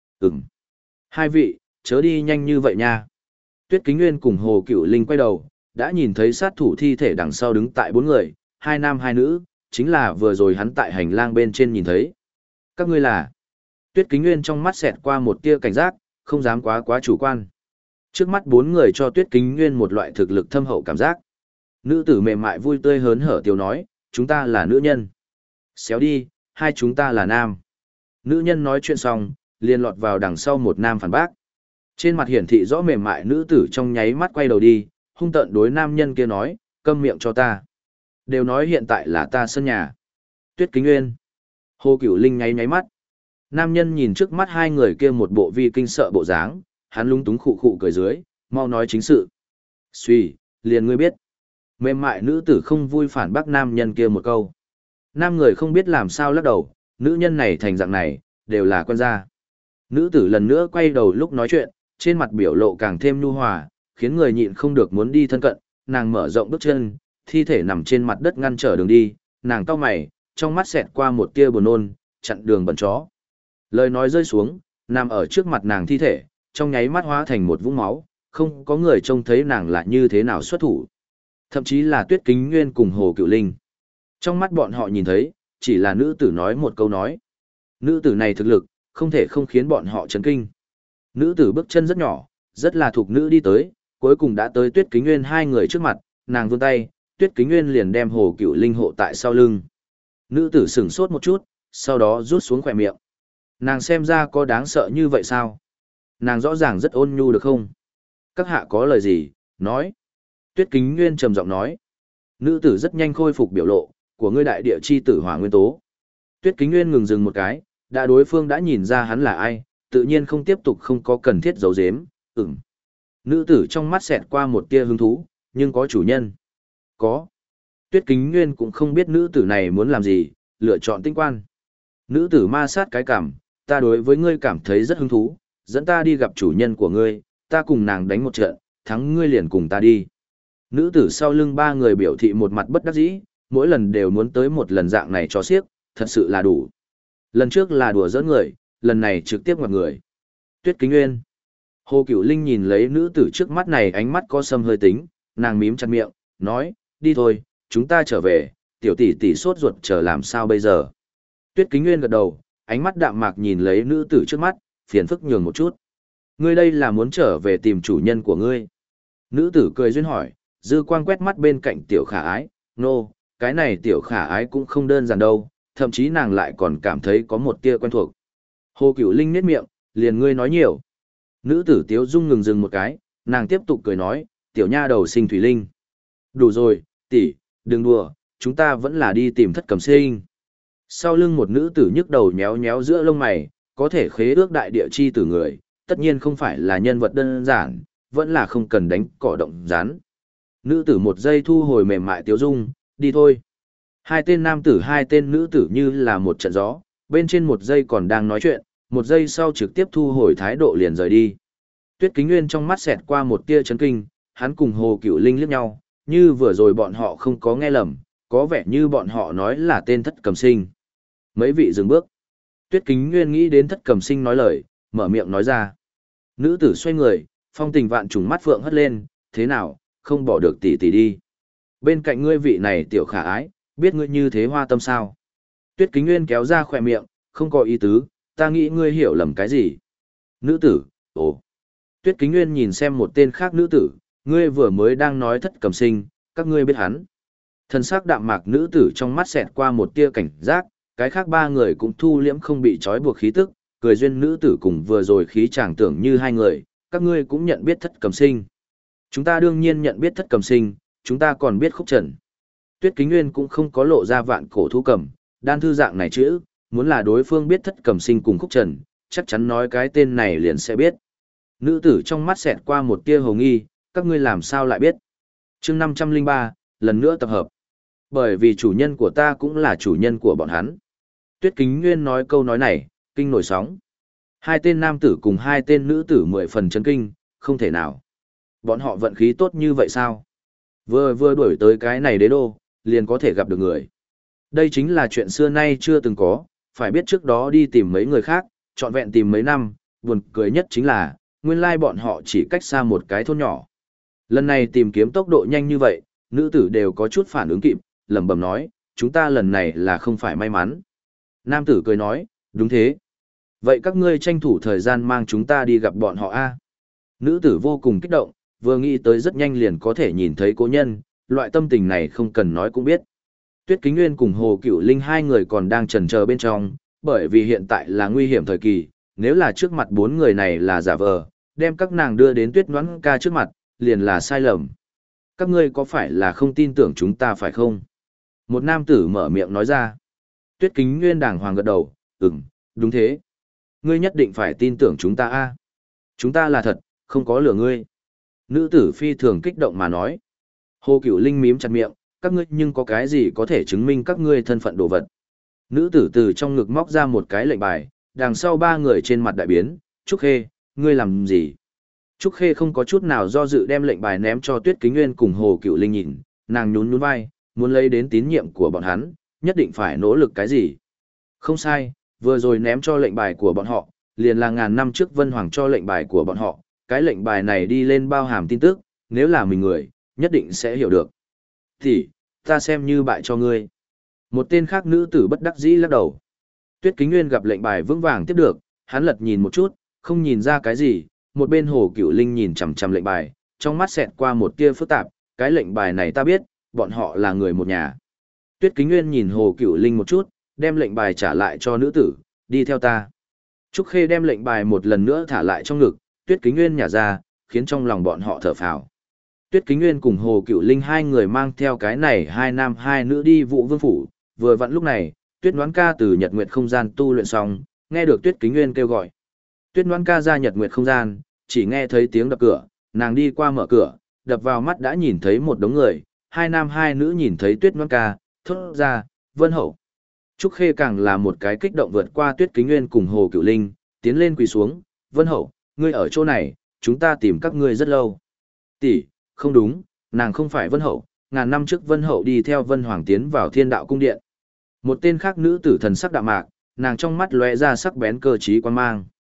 Hai vị, chớ đi nhanh như vậy nha. Tuyết Kính Nguyên cùng Hồ Cửu Linh quay đầu, đã nhìn thấy sát thủ thi thể đằng sau đứng tại 4 người, 2 nam 2 nữ, chính là vừa rồi hắn tại hành lang bên trên nhìn thấy. Các ngươi là? Tuyết Kính Nguyên trong mắt xẹt qua một tia cảnh giác, không dám quá chủ quan. Trước mắt 4 người cho Tuyết Kính Nguyên một loại thực lực thâm hậu cảm giác. Nữ tử mềm mại vui tươi hớn hở tiêu nói, chúng ta là nữ nhân. Xéo đi, hai chúng ta là nam. Nữ nhân nói chuyện xong, liền lọt vào đằng sau một nam phản bác. Trên mặt hiển thị rõ mềm mại nữ tử trong nháy mắt quay đầu đi, hung tợn đối nam nhân kia nói, câm miệng cho ta. Đều nói hiện tại là ta sân nhà. Tuyết Kính Nguyên. Hồ Cửu Linh nháy mắt. Nam nhân nhìn trước mắt hai người kia một bộ vi kinh sợ bộ dáng, hắn lúng túng khụ khụ cười dưới, mau nói chính sự. Suy, liền ngươi biết. Mềm mại nữ tử không vui phản bác nam nhân kia một câu. Nam người không biết làm sao lắc đầu, nữ nhân này thành dạng này, đều là quen ra. Nữ tử lần nữa quay đầu lúc nói chuyện, trên mặt biểu lộ càng thêm nhu hòa, khiến người nhịn không được muốn đi thân cận, nàng mở rộng bước chân, thi thể nằm trên mặt đất ngăn trở đường đi, nàng cau mày, trong mắt xẹt qua một tia buồn nôn, chặn đường bẩn chó. Lời nói rơi xuống, nằm ở trước mặt nàng thi thể, trong nháy mắt hóa thành một vũng máu, không có người trông thấy nàng là như thế nào xuất thủ. Thậm chí là Tuyết Kính Nguyên cùng Hồ Cửu Linh. Trong mắt bọn họ nhìn thấy, chỉ là nữ tử nói một câu nói. Nữ tử này thực lực, không thể không khiến bọn họ chấn kinh. Nữ tử bước chân rất nhỏ, rất là thuộc nữ đi tới, cuối cùng đã tới Tuyết Kính Nguyên hai người trước mặt, nàng vươn tay, Tuyết Kính Nguyên liền đem Hồ Cửu Linh hộ tại sau lưng. Nữ tử sửng sốt một chút, sau đó rút xuống khỏe miệng. Nàng xem ra có đáng sợ như vậy sao? Nàng rõ ràng rất ôn nhu được không? Các hạ có lời gì, nói. Tuyết Kính Nguyên trầm giọng nói. Nữ tử rất nhanh khôi phục biểu lộ, của ngươi đại địa chi tử hỏa nguyên tố. Tuyết Kính Nguyên ngừng dừng một cái, đã đối phương đã nhìn ra hắn là ai, tự nhiên không tiếp tục không có cần thiết giấu giếm, Nữ tử trong mắt xẹt qua một tia hứng thú, nhưng có chủ nhân. Có. Tuyết Kính Nguyên cũng không biết nữ tử này muốn làm gì, lựa chọn tinh quan. Nữ tử ma sát cái cảm, ta đối với ngươi cảm thấy rất hứng thú, dẫn ta đi gặp chủ nhân của ngươi, ta cùng nàng đánh một trận, thắng ngươi liền cùng ta đi. Nữ tử sau lưng 3 người biểu thị một mặt bất đắc dĩ, mỗi lần đều muốn tới một lần dạng này cho xiếc, thật sự là đủ. Lần trước là đùa giỡn người, lần này trực tiếp ngoặt người. Tuyết Kính Nguyên. Hồ Cửu Linh nhìn lấy nữ tử trước mắt này, ánh mắt có sâm hơi tính, nàng mím chặt miệng, nói, đi thôi, chúng ta trở về, tiểu tỷ tỷ sốt ruột chờ làm sao bây giờ. Tuyết Kính Nguyên gật đầu, ánh mắt đạm mạc nhìn lấy nữ tử trước mắt, phiền phức nhường một chút. Ngươi đây là muốn trở về tìm chủ nhân của ngươi. Nữ tử cười duyên hỏi, dư quang quét mắt bên cạnh tiểu khả ái, nô, cái này tiểu khả ái cũng không đơn giản đâu, thậm chí nàng lại còn cảm thấy có một tia quen thuộc. Hồ Cửu Linh nhếch miệng, liền ngươi nói nhiều. Nữ tử Tiếu Dung ngừng dừng một cái, nàng tiếp tục cười nói, tiểu nha đầu sinh Thủy Linh. Đủ rồi, tỷ, đừng đùa, chúng ta vẫn là đi tìm Thất Cầm Sinh. Sau lưng một nữ tử nhức đầu nhéo nhéo giữa lông mày, có thể khế ước đại địa chi tử người, tất nhiên không phải là nhân vật đơn giản, vẫn là không cần đánh cỏ động rán. Nữ tử một giây thu hồi mềm mại Tiếu Dung, đi thôi. Hai tên nam tử hai tên nữ tử như là một trận gió, bên trên một giây còn đang nói chuyện, một giây sau trực tiếp thu hồi thái độ liền rời đi. Tuyết Kính Nguyên trong mắt xẹt qua một tia chấn kinh, hắn cùng Hồ Cửu Linh liếc nhau, như vừa rồi bọn họ không có nghe lầm, có vẻ như bọn họ nói là tên Thất Cầm Sinh. Mấy vị dừng bước. Tuyết Kính Nguyên nghĩ đến Thất Cầm Sinh nói lời, mở miệng nói ra. Nữ tử xoay người, phong tình vạn trùng mắt phượng hất lên, thế nào, không bỏ được tỷ tỷ đi. Bên cạnh ngươi vị này tiểu khả ái, biết ngươi như thế hoa tâm sao. Tuyết Kính Nguyên kéo ra khỏe miệng, không có ý tứ, ta nghĩ ngươi hiểu lầm cái gì. Nữ tử, ồ. Tuyết Kính Nguyên nhìn xem một tên khác nữ tử, ngươi vừa mới đang nói Thất Cầm Sinh, các ngươi biết hắn. Thần sắc đạm mạc nữ tử trong mắt xẹt qua một tia cảnh giác, cái khác ba người cũng thu liễm không bị trói buộc khí tức, cười duyên nữ tử cùng vừa rồi khí chàng tưởng như hai người, các ngươi cũng nhận biết Thất Cầm Sinh. Chúng ta đương nhiên nhận biết Thất Cầm Sinh, chúng ta còn biết Khúc Trần. Tuyết Kính Nguyên cũng không có lộ ra vạn cổ thú cầm, đan thư dạng này chữ, muốn là đối phương biết Thất Cầm Sinh cùng Khúc Trần, chắc chắn nói cái tên này liền sẽ biết. Nữ tử trong mắt xẹt qua một tia hồ nghi, các ngươi làm sao lại biết. Chương 503, lần nữa tập hợp. Bởi vì chủ nhân của ta cũng là chủ nhân của bọn hắn. Tuyết Kính Nguyên nói câu nói này, kinh nổi sóng. Hai tên nam tử cùng hai tên nữ tử 10 phần chấn kinh, không thể nào. Bọn họ vận khí tốt như vậy sao? Vừa đuổi tới cái này đế đô, liền có thể gặp được người. Đây chính là chuyện xưa nay chưa từng có, phải biết trước đó đi tìm mấy người khác, trọn vẹn tìm mấy năm, buồn cười nhất chính là, nguyên lai bọn họ chỉ cách xa một cái thôn nhỏ. Lần này tìm kiếm tốc độ nhanh như vậy, nữ tử đều có chút phản ứng kịp, lẩm bẩm nói, chúng ta lần này là không phải may mắn. Nam tử cười nói, đúng thế. Vậy các ngươi tranh thủ thời gian mang chúng ta đi gặp bọn họ a. Nữ tử vô cùng kích động, vừa nghĩ tới rất nhanh liền có thể nhìn thấy cố nhân, loại tâm tình này không cần nói cũng biết. Tuyết Kính Nguyên cùng Hồ Cửu Linh hai người còn đang chần chờ bên trong, bởi vì hiện tại là nguy hiểm thời kỳ, nếu là trước mặt bốn người này là giả vờ, đem các nàng đưa đến Tuyết Noãn Ca trước mặt, liền là sai lầm. Các ngươi có phải là không tin tưởng chúng ta phải không? Một nam tử mở miệng nói ra. Tuyết Kính Nguyên đàng hoàng gật đầu, đúng thế. Ngươi nhất định phải tin tưởng chúng ta a. Chúng ta là thật, không có lừa ngươi. Nữ tử phi thường kích động mà nói. Hồ Cửu Linh mím chặt miệng, các ngươi nhưng có cái gì có thể chứng minh các ngươi thân phận đồ vật. Nữ tử từ trong ngực móc ra một cái lệnh bài, đằng sau ba người trên mặt đại biến, Trúc Khê, ngươi làm gì? Trúc Khê không có chút nào do dự đem lệnh bài ném cho Tuyết Kính Nguyên cùng Hồ Cửu Linh nhìn, nàng nhún nhún vai, muốn lấy đến tín nhiệm của bọn hắn, nhất định phải nỗ lực cái gì. Không sai, vừa rồi ném cho lệnh bài của bọn họ, liền là ngàn năm trước Vân Hoàng cho lệnh bài của bọn họ, cái lệnh bài này đi lên bao hàm tin tức, nếu là mình người, nhất định sẽ hiểu được. Thì, ta xem như bại cho ngươi. Một tên khác nữ tử bất đắc dĩ lắc đầu. Tuyết Kính Nguyên gặp lệnh bài vững vàng tiếp được, hắn lật nhìn một chút, không nhìn ra cái gì, một bên Hồ Cửu Linh nhìn chằm chằm lệnh bài, trong mắt xẹt qua một tia phức tạp, cái lệnh bài này ta biết, bọn họ là người một nhà. Tuyết Kính Nguyên nhìn Hồ Cửu Linh một chút, đem lệnh bài trả lại cho nữ tử, đi theo ta. Trúc Khê đem lệnh bài một lần nữa thả lại trong ngực, Tuyết Kính Nguyên nhả ra, khiến trong lòng bọn họ thở phào. Tuyết Kính Nguyên cùng Hồ Cửu Linh hai người mang theo cái này hai nam hai nữ đi Vũ Vương phủ, vừa vặn lúc này, Tuyết Noãn Ca từ Nhật Nguyệt không gian tu luyện xong, nghe được Tuyết Kính Nguyên kêu gọi. Tuyết Noãn Ca ra Nhật Nguyệt không gian, chỉ nghe thấy tiếng đập cửa, nàng đi qua mở cửa, đập vào mắt đã nhìn thấy một đống người, hai nam hai nữ nhìn thấy Tuyết Noãn Ca, thốt ra, Vân Hậu. Trúc Khê càng là một cái kích động vượt qua Tuyết Kính Nguyên cùng Hồ Cửu Linh, tiến lên quỳ xuống, Vân Hậu, ngươi ở chỗ này, chúng ta tìm các ngươi rất lâu. Tỷ, không đúng, nàng không phải Vân Hậu, ngàn năm trước Vân Hậu đi theo Vân Hoàng tiến vào Thiên Đạo cung điện. Một tên khác nữ tử thần sắc đạm mạc, nàng trong mắt lóe ra sắc bén cơ trí quan mang.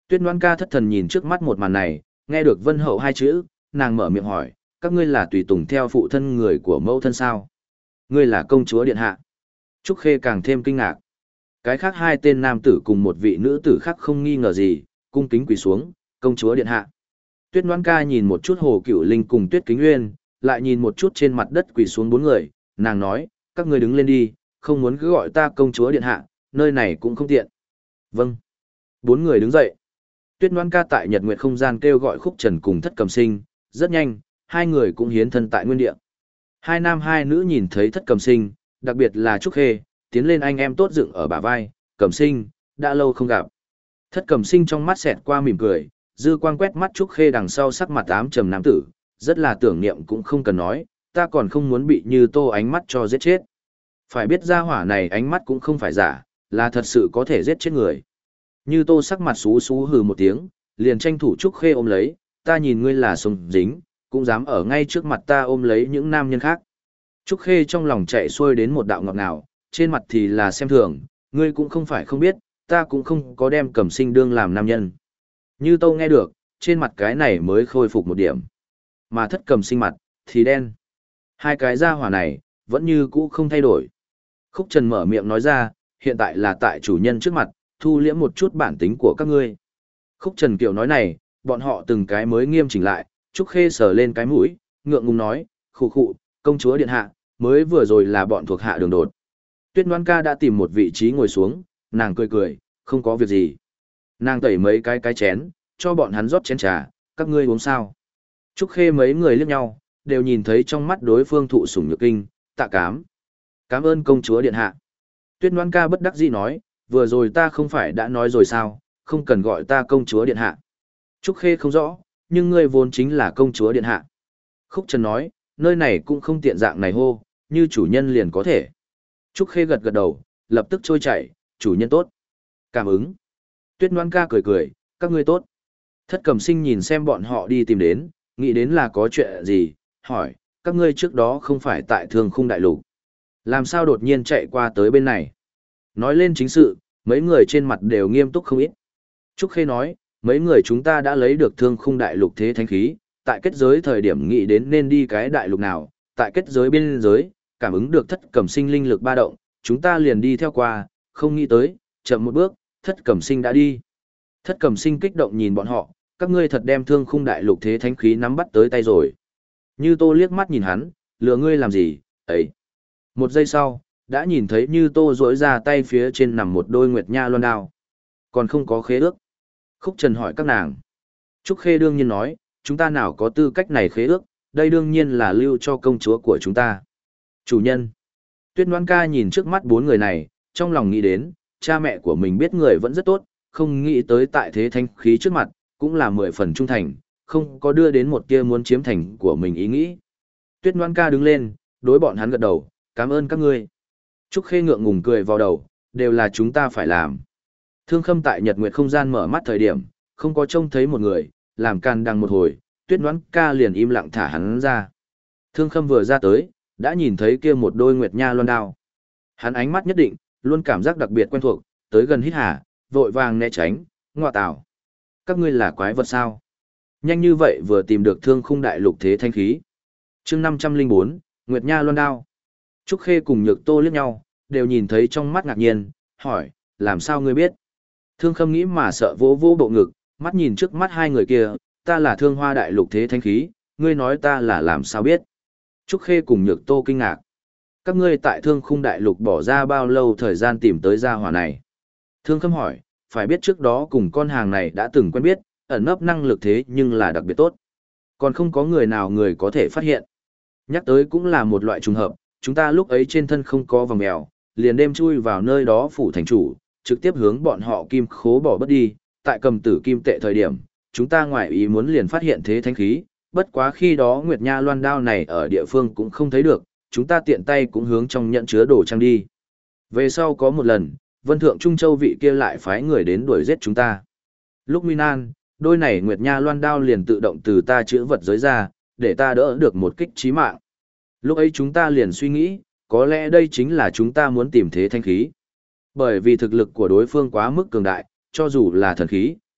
Tuyết Loan Ca thất thần nhìn trước mắt một màn này, nghe được Vân Hậu hai chữ, nàng mở miệng hỏi, các ngươi là tùy tùng theo phụ thân người của mẫu thân sao? Ngươi là công chúa điện hạ. Trúc Khê càng thêm kinh ngạc. Cái khác hai tên nam tử cùng một vị nữ tử khác không nghi ngờ gì, cung kính quỳ xuống, công chúa điện hạ. Tuyết Loan Ca nhìn một chút Hồ Cửu Linh cùng Tuyết Kính Nguyên, lại nhìn một chút trên mặt đất quỳ xuống bốn người, nàng nói, các ngươi đứng lên đi, không muốn cứ gọi ta công chúa điện hạ, nơi này cũng không tiện. Vâng. Bốn người đứng dậy. Tuyết Loan Ca tại Nhật Nguyệt không gian kêu gọi Khúc Trần cùng Thất Cầm Sinh, rất nhanh, hai người cũng hiến thân tại nguyên địa. Hai nam hai nữ nhìn thấy Thất Cầm Sinh, đặc biệt là Trúc Khê, tiến lên anh em tốt dựng ở bả vai, Cầm Sinh, đã lâu không gặp. Thất Cầm Sinh trong mắt xẹt qua mỉm cười, dư quang quét mắt Trúc Khê đằng sau sắc mặt ám trầm nam tử, rất là tưởng niệm cũng không cần nói, ta còn không muốn bị Như Tô ánh mắt cho giết chết. Phải biết ra hỏa này ánh mắt cũng không phải giả, là thật sự có thể giết chết người. Như Tô sắc mặt xú xú hừ một tiếng, liền tranh thủ Trúc Khê ôm lấy, ta nhìn ngươi là sống dính, cũng dám ở ngay trước mặt ta ôm lấy những nam nhân khác. Trúc Khê trong lòng chạy xuôi đến một đạo ngọt ngào, trên mặt thì là xem thường, ngươi cũng không phải không biết, ta cũng không có đem Cẩm Sinh đương làm nam nhân. Như Tô nghe được, trên mặt cái này mới khôi phục một điểm. Mà Thất Cầm Sinh mặt, thì đen. Hai cái gia hỏa này, vẫn như cũ không thay đổi. Khúc Trần mở miệng nói ra, hiện tại là tại chủ nhân trước mặt, thu liễm một chút bản tính của các ngươi. Khúc Trần kiểu nói này, bọn họ từng cái mới nghiêm chỉnh lại, Trúc Khê sờ lên cái mũi, ngượng ngùng nói, khụ khụ, công chúa điện hạ, mới vừa rồi là bọn thuộc hạ đường đột. Tuyết Loan Ca đã tìm một vị trí ngồi xuống, nàng cười cười, không có việc gì. Nàng tẩy mấy cái chén, cho bọn hắn rót chén trà, các ngươi uống sao. Trúc Khê mấy người liếc nhau, đều nhìn thấy trong mắt đối phương thụ sủng nhược kinh, tạ cám. Cảm ơn công chúa điện hạ. Tuyết Loan Ca bất đắc dĩ nói, vừa rồi ta không phải đã nói rồi sao, không cần gọi ta công chúa điện hạ. Trúc Khê không rõ, nhưng ngươi vốn chính là công chúa điện hạ. Khúc Trần nói, nơi này cũng không tiện dạng này hô, như chủ nhân liền có thể. Trúc Khê gật gật đầu, lập tức trôi chảy, chủ nhân tốt. Cảm ứng. Tuyết Loan Ca cười cười, các ngươi tốt. Thất Cầm Sinh nhìn xem bọn họ đi tìm đến, nghĩ đến là có chuyện gì, hỏi, các ngươi trước đó không phải tại Thương Khung Đại Lục. Làm sao đột nhiên chạy qua tới bên này? Nói lên chính sự, mấy người trên mặt đều nghiêm túc không ít. Trúc Khê nói, mấy người chúng ta đã lấy được Thương Khung Đại Lục thế thánh khí, tại kết giới thời điểm nghĩ đến nên đi cái đại lục nào, tại kết giới biên giới, cảm ứng được Thất Cầm Sinh linh lực ba động, chúng ta liền đi theo qua, không nghĩ tới, chậm một bước, Thất Cầm Sinh đã đi. Thất Cầm Sinh kích động nhìn bọn họ, các ngươi thật đem Thương Khung Đại Lục thế thánh khí nắm bắt tới tay rồi. Như Tô liếc mắt nhìn hắn, lừa ngươi làm gì, ấy. Một giây sau, đã nhìn thấy Như Tô rỗi ra tay phía trên nằm một đôi nguyệt nha loan đao. Còn không có khế ước. Khúc Trần hỏi các nàng. Trúc Khê đương nhiên nói, chúng ta nào có tư cách này khế ước, đây đương nhiên là lưu cho công chúa của chúng ta. Chủ nhân. Tuyết Loan Ca nhìn trước mắt bốn người này, trong lòng nghĩ đến, cha mẹ của mình biết người vẫn rất tốt, không nghĩ tới tại thế thanh khí trước mặt, cũng là 10 phần trung thành, không có đưa đến một tia muốn chiếm thành của mình ý nghĩ. Tuyết Loan Ca đứng lên, đối bọn hắn gật đầu, cảm ơn các ngươi. Trúc Khê ngượng ngùng cười vào đầu, đều là chúng ta phải làm. Thương Khâm tại Nhật Nguyệt không gian mở mắt thời điểm, không có trông thấy một người, làm can đằng một hồi, Tuyết Loan Ca liền im lặng thả hắn ra. Thương Khâm vừa ra tới, đã nhìn thấy kia một đôi nguyệt nha loan đao. Hắn ánh mắt nhất định, luôn cảm giác đặc biệt quen thuộc, tới gần hít hà, vội vàng né tránh, ngọa tảo. Các ngươi là quái vật sao? Nhanh như vậy vừa tìm được Thương Khung Đại Lục thế thanh khí. Chương 504, Nguyệt Nha loan đao. Trúc Khê cùng Nhược Tô liếc nhau, đều nhìn thấy trong mắt ngạc nhiên, hỏi, làm sao ngươi biết? Thương Khâm nghĩ mà sợ vỗ vỗ bộ ngực, mắt nhìn trước mắt hai người kia, ta là Thương Hoa Đại Lục thế thanh khí, ngươi nói ta là làm sao biết? Trúc Khê cùng Nhược Tô kinh ngạc. Các ngươi tại Thương Khung Đại Lục bỏ ra bao lâu thời gian tìm tới gia hỏa này? Thương Khâm hỏi, phải biết trước đó cùng con hàng này đã từng quen biết, ẩn nấp năng lực thế nhưng là đặc biệt tốt. Còn không có người nào người có thể phát hiện. Nhắc tới cũng là một loại trùng hợp, chúng ta lúc ấy trên thân không có vòng mèo, liền đêm chui vào nơi đó phủ thành chủ, trực tiếp hướng bọn họ kim khố bỏ bất đi, tại cầm tử kim tệ thời điểm, chúng ta ngoại ý muốn liền phát hiện thế thánh khí, bất quá khi đó Nguyệt Nha loan đao này ở địa phương cũng không thấy được, chúng ta tiện tay cũng hướng trong nhận chứa đồ trang đi. Về sau có một lần, Vân Thượng Trung Châu vị kia lại phái người đến đuổi giết chúng ta. Lúc nguy nan, đôi này Nguyệt Nha loan đao liền tự động từ ta chữa vật giới ra, để ta đỡ được một kích chí mạng. Lúc ấy chúng ta liền suy nghĩ, có lẽ đây chính là chúng ta muốn tìm thế thanh khí. Bởi vì thực lực của đối phương quá mức cường đại, cho dù là thần khí,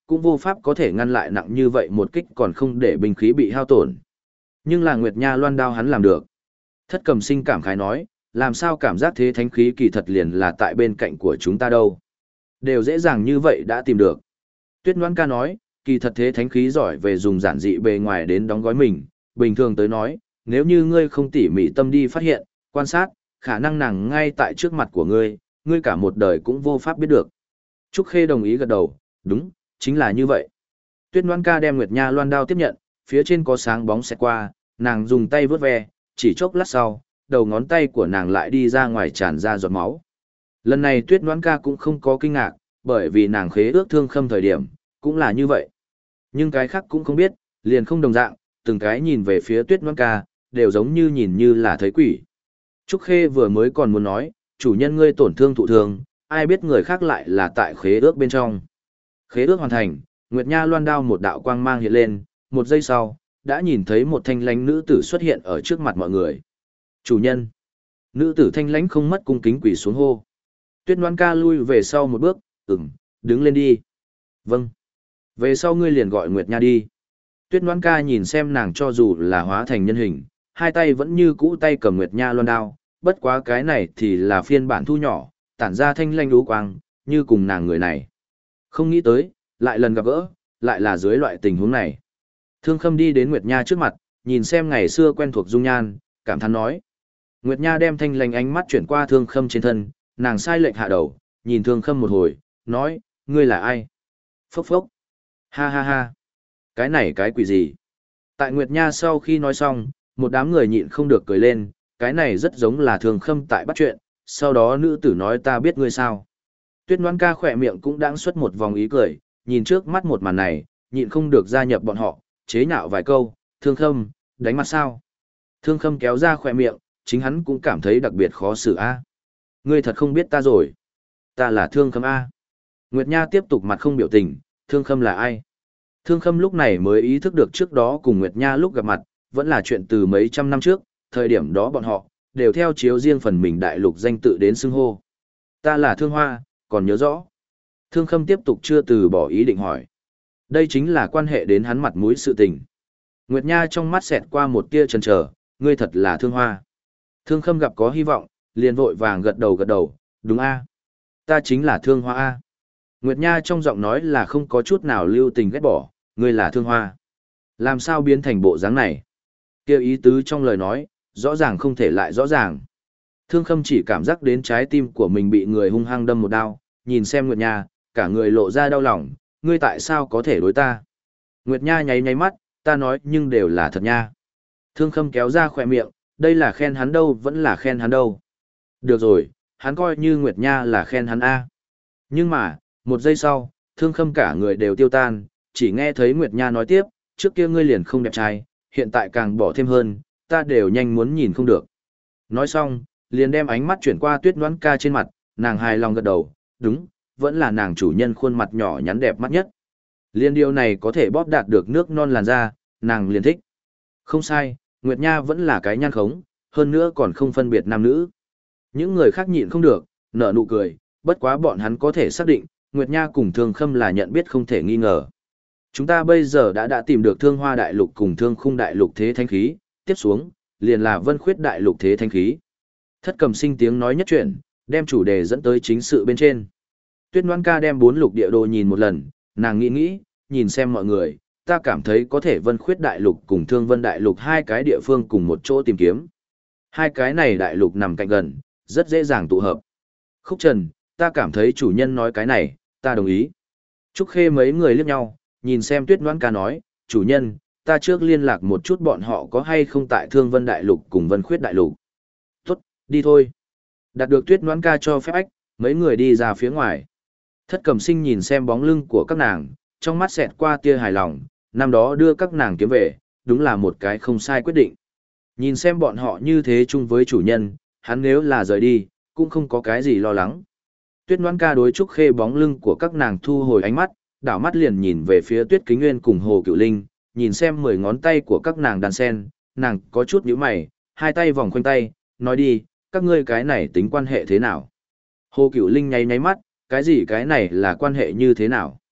cũng vô pháp có thể ngăn lại nặng như vậy một kích còn không để binh khí bị hao tổn. Nhưng là Nguyệt Nha loan đao hắn làm được. Thất Cầm Sinh cảm khái nói, làm sao cảm giác thế thánh khí kỳ thật liền là tại bên cạnh của chúng ta đâu. Đều dễ dàng như vậy đã tìm được. Tuyết Noãn Ca nói, kỳ thật thế thánh khí giỏi về dùng giản dị bề ngoài đến đóng gói mình, bình thường tới nói, nếu như ngươi không tỉ mỉ tâm đi phát hiện, quan sát, khả năng nàng ngay tại trước mặt của ngươi, ngươi cả một đời cũng vô pháp biết được. Trúc Khê đồng ý gật đầu, đúng, chính là như vậy. Tuyết Noãn Ca đem Nguyệt Nha loan đao tiếp nhận, phía trên có sáng bóng xẹt qua, nàng dùng tay vớt ve, chỉ chốc lát sau, đầu ngón tay của nàng lại đi ra ngoài tràn ra giọt máu. Lần này Tuyết Noãn Ca cũng không có kinh ngạc, bởi vì nàng khế ước Thương Khâm thời điểm, cũng là như vậy. Nhưng cái khác cũng không biết, liền không đồng dạng, từng cái nhìn về phía Tuyết Noãn Ca, đều giống như nhìn như là thấy quỷ. Trúc Khê vừa mới còn muốn nói, chủ nhân ngươi tổn thương thụ thương, ai biết người khác lại là tại khế ước bên trong. Khế ước hoàn thành, Nguyệt Nha loan đao một đạo quang mang hiện lên, một giây sau, đã nhìn thấy một thanh lãnh nữ tử xuất hiện ở trước mặt mọi người. Chủ nhân. Nữ tử thanh lãnh không mất cung kính quỳ xuống hô. Tuyết Noãn Ca lui về sau một bước, đứng lên đi. Vâng. Về sau ngươi liền gọi Nguyệt Nha đi. Tuyết Noãn Ca nhìn xem nàng cho dù là hóa thành nhân hình, hai tay vẫn như cũ tay cầm Nguyệt Nha loan đao, bất quá cái này thì là phiên bản thu nhỏ, tản ra thanh lanh đú quang, như cùng nàng người này. Không nghĩ tới, lại lần gặp gỡ, lại là dưới loại tình huống này. Thương Khâm đi đến Nguyệt Nha trước mặt, nhìn xem ngày xưa quen thuộc dung nhan, cảm thán nói. Nguyệt Nha đem thanh lanh ánh mắt chuyển qua Thương Khâm trên thân, nàng sai lệnh hạ đầu, nhìn Thương Khâm một hồi, nói, ngươi là ai? Phốc phốc. Ha ha ha. Cái này cái quỷ gì? Tại Nguyệt Nha sau khi nói xong, một đám người nhịn không được cười lên, cái này rất giống là Thương Khâm tại bắt chuyện, sau đó nữ tử nói ta biết ngươi sao. Tuyết Noãn Ca khỏe miệng cũng đãng xuất một vòng ý cười, nhìn trước mắt một màn này, nhịn không được gia nhập bọn họ, chế nhạo vài câu, Thương Khâm, đánh mặt sao. Thương Khâm kéo ra khỏe miệng, chính hắn cũng cảm thấy đặc biệt khó xử a. Ngươi thật không biết ta rồi. Ta là Thương Khâm a. Nguyệt Nha tiếp tục mặt không biểu tình, Thương Khâm là ai? Thương Khâm lúc này mới ý thức được trước đó cùng Nguyệt Nha lúc gặp mặt, vẫn là chuyện từ mấy trăm năm trước, thời điểm đó bọn họ, đều theo chiếu riêng phần mình đại lục danh tự đến xưng hô. Ta là Thương Hoa, còn nhớ rõ. Thương Khâm tiếp tục chưa từ bỏ ý định hỏi. Đây chính là quan hệ đến hắn mặt mũi sự tình. Nguyệt Nha trong mắt xẹt qua một tia chần chờ, ngươi thật là Thương Hoa. Thương Khâm gặp có hy vọng, liền vội vàng gật đầu, đúng a, ta chính là Thương Hoa a. Nguyệt Nha trong giọng nói là không có chút nào lưu tình ghét bỏ, ngươi là Thương Hoa. Làm sao biến thành bộ dáng này? Kêu ý tứ trong lời nói, rõ ràng không thể lại rõ ràng. Thương Khâm chỉ cảm giác đến trái tim của mình bị người hung hăng đâm một đao, nhìn xem Nguyệt Nha, cả người lộ ra đau lòng, ngươi tại sao có thể đối ta? Nguyệt Nha nháy nháy mắt, ta nói nhưng đều là thật nha. Thương Khâm kéo ra khỏe miệng, đây là khen hắn đâu vẫn là khen hắn đâu. Được rồi, hắn coi như Nguyệt Nha là khen hắn a. Nhưng mà, một giây sau, Thương Khâm cả người đều tiêu tan, chỉ nghe thấy Nguyệt Nha nói tiếp, trước kia ngươi liền không đẹp trai, hiện tại càng bỏ thêm hơn, ta đều nhanh muốn nhìn không được. Nói xong, liền đem ánh mắt chuyển qua Tuyết Noãn Ca trên mặt, nàng hài lòng gật đầu, đúng, vẫn là nàng chủ nhân khuôn mặt nhỏ nhắn đẹp mắt nhất. Liên điều này có thể bóp đạt được nước non làn da, nàng liền thích. Không sai, Nguyệt Nha vẫn là cái nhan khống, hơn nữa còn không phân biệt nam nữ. Những người khác nhịn không được, nở nụ cười, bất quá bọn hắn có thể xác định, Nguyệt Nha cùng Thương Khâm là nhận biết không thể nghi ngờ. Chúng ta bây giờ đã tìm được Thương Hoa Đại Lục cùng Thương Khung Đại Lục thế thánh khí, tiếp xuống, liền là Vân Khuyết Đại Lục thế thánh khí. Thất Cầm Sinh tiếng nói nhất chuyển, đem chủ đề dẫn tới chính sự bên trên. Tuyết Noãn Ca đem 4 lục địa đồ nhìn một lần, nàng nghĩ, nhìn xem mọi người, ta cảm thấy có thể Vân Khuyết Đại Lục cùng Thương Vân Đại Lục hai cái địa phương cùng một chỗ tìm kiếm. Hai cái này đại lục nằm cạnh gần, rất dễ dàng tụ hợp. Khúc Trần, ta cảm thấy chủ nhân nói cái này, ta đồng ý. Trúc Khê mấy người liếc nhau, nhìn xem Tuyết Noãn Ca nói, chủ nhân, ta trước liên lạc một chút bọn họ có hay không tại Thương Vân Đại Lục cùng Vân Khuyết Đại Lục. Tốt, đi thôi. Đạt được Tuyết Noãn Ca cho phép ách, mấy người đi ra phía ngoài. Thất Cầm Sinh nhìn xem bóng lưng của các nàng, trong mắt xẹt qua tia hài lòng, năm đó đưa các nàng kiếm về, đúng là một cái không sai quyết định. Nhìn xem bọn họ như thế chung với chủ nhân, hắn nếu là rời đi, cũng không có cái gì lo lắng. Tuyết Noãn Ca đối Trúc Khê bóng lưng của các nàng thu hồi ánh mắt, đảo mắt liền nhìn về phía Tuyết Kính Nguyên cùng Hồ Cựu Linh, nhìn xem 10 ngón tay của các nàng đan sen, nàng có chút nhíu mày, hai tay vòng quanh tay, nói đi, các ngươi cái này tính quan hệ thế nào? Hồ Cựu Linh nháy nháy mắt, cái gì cái này là quan hệ như thế nào?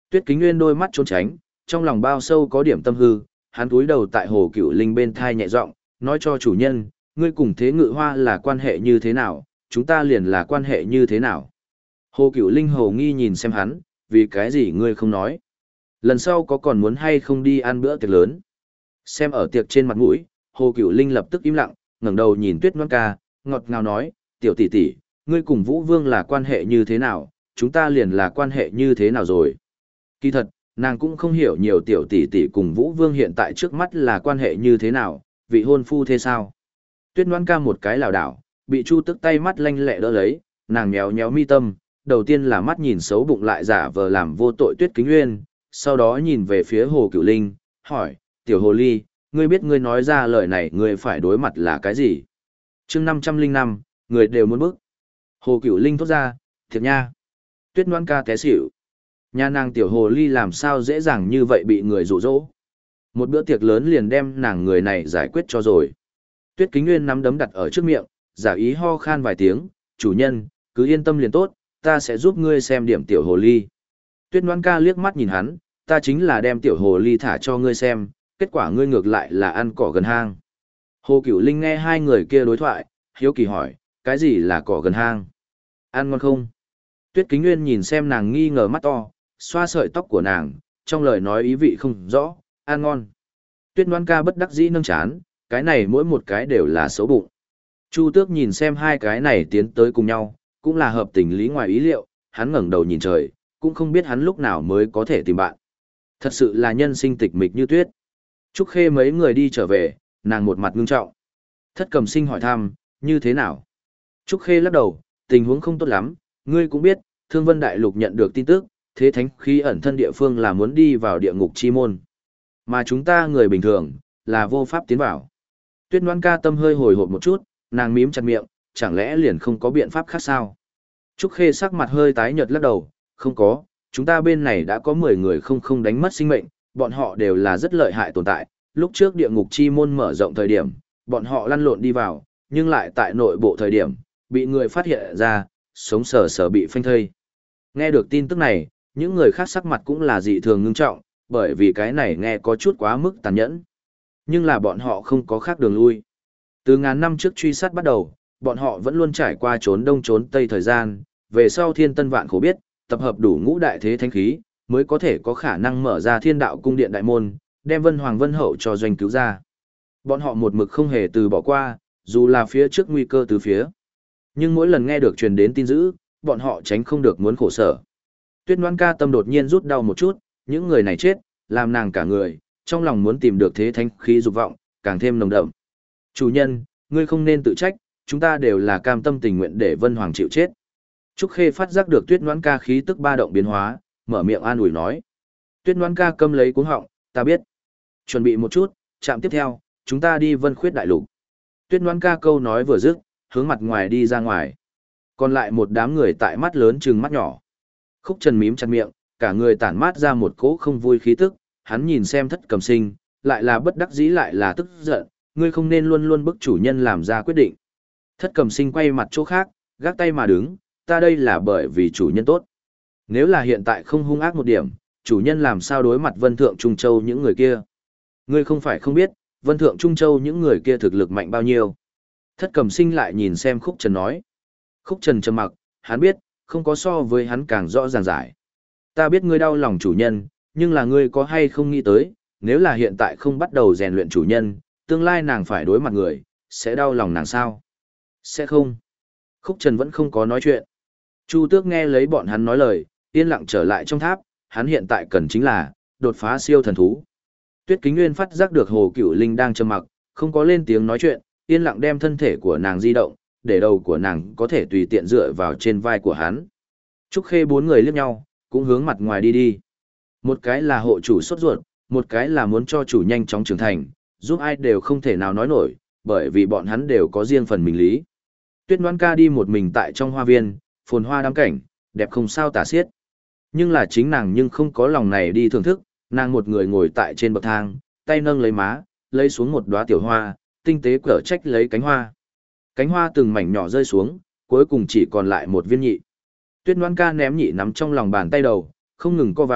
Tuyết Kính Nguyên đôi mắt trốn tránh, trong lòng bao sâu có điểm tâm hư, hắn cúi đầu tại Hồ Cửu Linh bên thai nhẹ giọng, nói cho chủ nhân, ngươi cùng Thế Ngự Hoa là quan hệ như thế nào, chúng ta liền là quan hệ như thế nào. Hồ Cửu Linh hồ nghi nhìn xem hắn, vì cái gì ngươi không nói. Lần sau có còn muốn hay không đi ăn bữa tiệc lớn. Xem ở tiệc trên mặt mũi, Hồ Cửu Linh lập tức im lặng, ngẩng đầu nhìn Tuyết Ngoan Ca, ngọt ngào nói, tiểu tỷ tỷ, ngươi cùng Vũ Vương là quan hệ như thế nào, chúng ta liền là quan hệ như thế nào rồi. Kỳ thật, nàng cũng không hiểu nhiều tiểu tỷ tỷ cùng Vũ Vương hiện tại trước mắt là quan hệ như thế nào, vị hôn phu thế sao. Tuyết Ngoan Ca một cái lảo đảo, bị Chu Tức tay mắt lanh lẹ đỡ lấy, nàng nhéo nhéo mi tâm, đầu tiên là mắt nhìn xấu bụng lại giả vờ làm vô tội Tuyết Kính Nguyên, sau đó nhìn về phía Hồ Cửu Linh, hỏi, tiểu hồ ly, ngươi biết ngươi nói ra lời này ngươi phải đối mặt là cái gì? Chương 505, người đều muốn bức. Hồ Cửu Linh thốt ra, thiệt nha. Tuyết Ngoan Ca té xỉu. Nhà nàng tiểu hồ ly làm sao dễ dàng như vậy bị người dụ dỗ. Một bữa tiệc lớn liền đem nàng người này giải quyết cho rồi. Tuyết Kính Nguyên nắm đấm đặt ở trước miệng, giả ý ho khan vài tiếng, chủ nhân, cứ yên tâm liền tốt, ta sẽ giúp ngươi xem điểm tiểu hồ ly. Tuyết Ngoan Ca liếc mắt nhìn hắn, ta chính là đem tiểu hồ ly thả cho ngươi xem, kết quả ngươi ngược lại là ăn cỏ gần hang. Hồ Cửu Linh nghe hai người kia đối thoại, hiếu kỳ hỏi, cái gì là cỏ gần hang? Ăn ngon không? Tuyết Kính Nguyên nhìn xem nàng nghi ngờ mắt to, xoa sợi tóc của nàng, trong lời nói ý vị không rõ, ăn ngon. Tuyết Ngoan Ca bất đắc dĩ nâng chán, cái này mỗi một cái đều là xấu bụng. Chu Tước nhìn xem hai cái này tiến tới cùng nhau, cũng là hợp tình lý ngoài ý liệu, hắn ngẩng đầu nhìn trời, cũng không biết hắn lúc nào mới có thể tìm bạn. Thật sự là nhân sinh tịch mịch như tuyết. Trúc Khê mấy người đi trở về, nàng một mặt ngưng trọng. Thất Cầm Sinh hỏi thăm, như thế nào? Trúc Khê lắc đầu, tình huống không tốt lắm, ngươi cũng biết, Thương Vân Đại Lục nhận được tin tức, thế thánh khí ẩn thân địa phương là muốn đi vào địa ngục chi môn. Mà chúng ta người bình thường, là vô pháp tiến vào. Tuyết Ngoan Ca tâm hơi hồi hộp một chút, nàng mím chặt miệng, chẳng lẽ liền không có biện pháp khác sao? Trúc Khê sắc mặt hơi tái nhợt lắc đầu, không có, chúng ta bên này đã có 10 người không đánh mất sinh mệnh, bọn họ đều là rất lợi hại tồn tại. Lúc trước địa ngục chi môn mở rộng thời điểm, bọn họ lăn lộn đi vào, nhưng lại tại nội bộ thời điểm, bị người phát hiện ra, sống sờ sờ bị phanh thây. Nghe được tin tức này, những người khác sắc mặt cũng là dị thường ngưng trọng, bởi vì cái này nghe có chút quá mức tàn nhẫn. Nhưng là bọn họ không có khác đường lui. Từ ngàn năm trước truy sát bắt đầu, bọn họ vẫn luôn trải qua trốn đông trốn tây thời gian, về sau thiên tân vạn khổ biết, tập hợp đủ ngũ đại thế thánh khí, mới có thể có khả năng mở ra thiên đạo cung điện đại môn, đem Vân Hoàng Vân Hậu cho doanh cứu ra. Bọn họ một mực không hề từ bỏ qua, dù là phía trước nguy cơ từ phía. Nhưng mỗi lần nghe được truyền đến tin dữ, bọn họ tránh không được muốn khổ sở. Tuyết Ngoan Ca tâm đột nhiên rút đau một chút, những người này chết, làm nàng cả người, trong lòng muốn tìm được thế thánh khí dục vọng, càng thêm nồng đậm. Chủ nhân, ngươi không nên tự trách, chúng ta đều là cam tâm tình nguyện để Vân Hoàng chịu chết. Trúc Khê phát giác được Tuyết Ngoan Ca khí tức ba động biến hóa, mở miệng an ủi nói. Tuyết Ngoan Ca câm lấy cuống họng, ta biết. Chuẩn bị một chút, trạm tiếp theo, chúng ta đi Vân Khuyết Đại Lục. Tuyết Ngoan Ca câu nói vừa dứt, hướng mặt ngoài đi ra ngoài. Còn lại một đám người tại mắt lớn trừng mắt nhỏ. Khúc Trần mím chặt miệng, cả người tản mát ra một cỗ không vui khí tức, hắn nhìn xem Thất Cầm Sinh, lại là bất đắc dĩ lại là tức giận, ngươi không nên luôn luôn bức chủ nhân làm ra quyết định. Thất Cầm Sinh quay mặt chỗ khác, gác tay mà đứng, ta đây là bởi vì chủ nhân tốt. Nếu là hiện tại không hung ác một điểm, chủ nhân làm sao đối mặt Vân Thượng Trung Châu những người kia. Ngươi không phải không biết, Vân Thượng Trung Châu những người kia thực lực mạnh bao nhiêu. Thất Cầm Sinh lại nhìn xem Khúc Trần nói. Khúc Trần trầm mặc, hắn biết, không có so với hắn càng rõ ràng giải. Ta biết ngươi đau lòng chủ nhân, nhưng là ngươi có hay không nghĩ tới, nếu là hiện tại không bắt đầu rèn luyện chủ nhân, tương lai nàng phải đối mặt người, sẽ đau lòng nàng sao? Sẽ không. Khúc Trần vẫn không có nói chuyện. Chu Tước nghe lấy bọn hắn nói lời, yên lặng trở lại trong tháp, hắn hiện tại cần chính là đột phá siêu thần thú. Tuyết Kính Nguyên phát giác được Hồ Cửu Linh đang trầm mặc, không có lên tiếng nói chuyện, yên lặng đem thân thể của nàng di động, để đầu của nàng có thể tùy tiện dựa vào trên vai của hắn. Trúc Khê bốn người liếc nhau, cũng hướng mặt ngoài đi đi. Một cái là hộ chủ sốt ruột, một cái là muốn cho chủ nhanh chóng trưởng thành, giúp ai đều không thể nào nói nổi, bởi vì bọn hắn đều có riêng phần mình lý. Tuyết Ngoan Ca đi một mình tại trong hoa viên, phồn hoa đám cảnh, đẹp không sao tả xiết. Nhưng là chính nàng nhưng không có lòng này đi thưởng thức, nàng một người ngồi tại trên bậc thang, tay nâng lấy má, lấy xuống một đóa tiểu hoa, tinh tế cở trách lấy cánh hoa. Cánh hoa từng mảnh nhỏ rơi xuống, cuối cùng chỉ còn lại một viên nhị. Tuyết Ngoan Ca ném nhị nắm trong lòng bàn tay đầu, không ngừng co vào,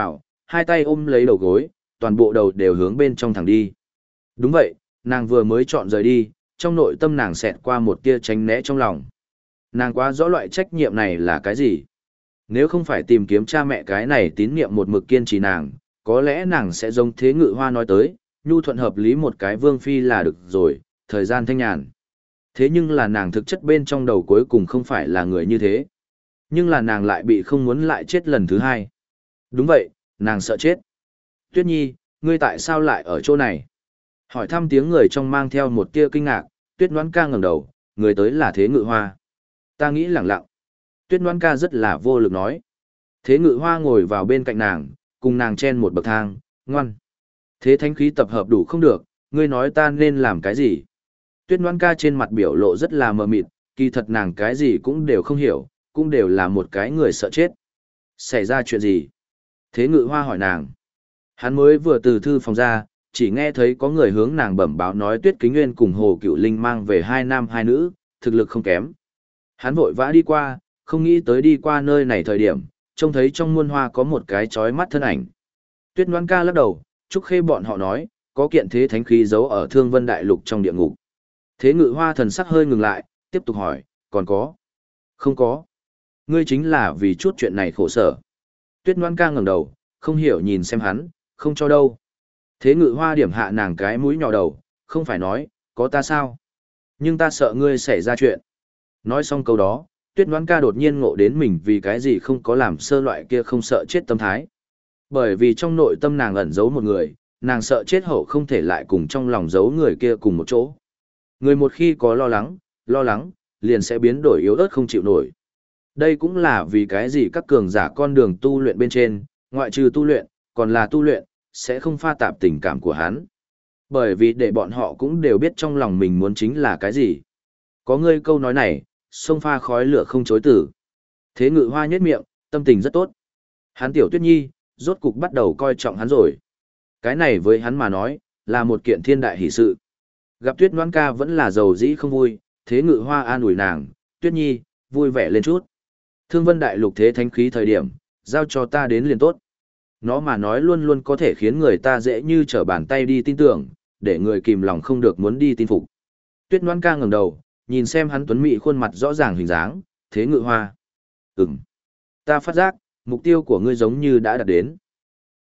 hai tay ôm lấy đầu gối, toàn bộ đầu đều hướng bên trong thẳng đi. Đúng vậy, nàng vừa mới chọn rời đi, trong nội tâm nàng xẹt qua một tia tránh né trong lòng. Nàng quá rõ loại trách nhiệm này là cái gì. Nếu không phải tìm kiếm cha mẹ cái này tín nhiệm một mực kiên trì nàng, có lẽ nàng sẽ giống Thế Ngự Hoa nói tới, nhu thuận hợp lý một cái vương phi là được rồi, thời gian thanh nhàn. Thế nhưng là nàng thực chất bên trong đầu cuối cùng không phải là người như thế. Nhưng là nàng lại bị không muốn lại chết lần thứ hai. Đúng vậy, nàng sợ chết. Tuyết Nhi, ngươi tại sao lại ở chỗ này? Hỏi thăm tiếng người trong mang theo một tia kinh ngạc, Tuyết Noãn Ca ngẩng đầu, người tới là Thế Ngự Hoa. Ta nghĩ lẳng lặng. Tuyết Noãn Ca rất là vô lực nói. Thế Ngự Hoa ngồi vào bên cạnh nàng, cùng nàng chen một bậc thang, ngoan. Thế thánh khí tập hợp đủ không được, ngươi nói ta nên làm cái gì? Tuyết Noãn Ca trên mặt biểu lộ rất là mờ mịt, kỳ thật nàng cái gì cũng đều không hiểu, cũng đều là một cái người sợ chết. Xảy ra chuyện gì? Thế Ngự Hoa hỏi nàng. Hắn mới vừa từ thư phòng ra, chỉ nghe thấy có người hướng nàng bẩm báo nói Tuyết Kính Nguyên cùng Hồ Cựu Linh mang về hai nam hai nữ, thực lực không kém. Hắn vội vã đi qua, không nghĩ tới đi qua nơi này thời điểm, trông thấy trong muôn hoa có một cái chói mắt thân ảnh. Tuyết Noãn Ca lắc đầu, Trúc Khê bọn họ nói, có kiện thế thánh khí giấu ở Thương Vân Đại Lục trong địa ngục. Thế Ngự Hoa thần sắc hơi ngừng lại, tiếp tục hỏi, còn có? Không có. Ngươi chính là vì chút chuyện này khổ sở. Tuyết Noãn Ca ngẩng đầu, không hiểu nhìn xem hắn, không cho đâu. Thế Ngự Hoa điểm hạ nàng cái mũi nhỏ đầu, không phải nói, có ta sao? Nhưng ta sợ ngươi xảy ra chuyện. Nói xong câu đó, Tuyết Noãn Ca đột nhiên ngộ đến mình vì cái gì không có làm sơ loại kia không sợ chết tâm thái. Bởi vì trong nội tâm nàng ẩn giấu một người, nàng sợ chết hậu không thể lại cùng trong lòng giấu người kia cùng một chỗ. Người một khi có lo lắng, liền sẽ biến đổi yếu ớt không chịu nổi. Đây cũng là vì cái gì các cường giả con đường tu luyện bên trên, ngoại trừ tu luyện, còn là tu luyện, sẽ không pha tạp tình cảm của hắn. Bởi vì để bọn họ cũng đều biết trong lòng mình muốn chính là cái gì. Có ngươi câu nói này, sông pha khói lửa không chối tử. Thế Ngự Hoa nhếch miệng, tâm tình rất tốt. Hắn tiểu Tuyết Nhi, rốt cục bắt đầu coi trọng hắn rồi. Cái này với hắn mà nói, là một kiện thiên đại hỷ sự. Gặp Tuyết Noãn Ca vẫn là giàu dĩ không vui, Thế Ngự Hoa an ủi nàng, Tuyết Nhi, vui vẻ lên chút. Thương Vân Đại Lục thế thánh khí thời điểm, giao cho ta đến liền tốt. Nó mà nói luôn luôn có thể khiến người ta dễ như trở bàn tay đi tin tưởng, để người kìm lòng không được muốn đi tin phục. Tuyết Noãn Ca ngẩng đầu, nhìn xem hắn tuấn mỹ khuôn mặt rõ ràng hình dáng, Thế Ngự Hoa. Ta phát giác, mục tiêu của ngươi giống như đã đạt đến.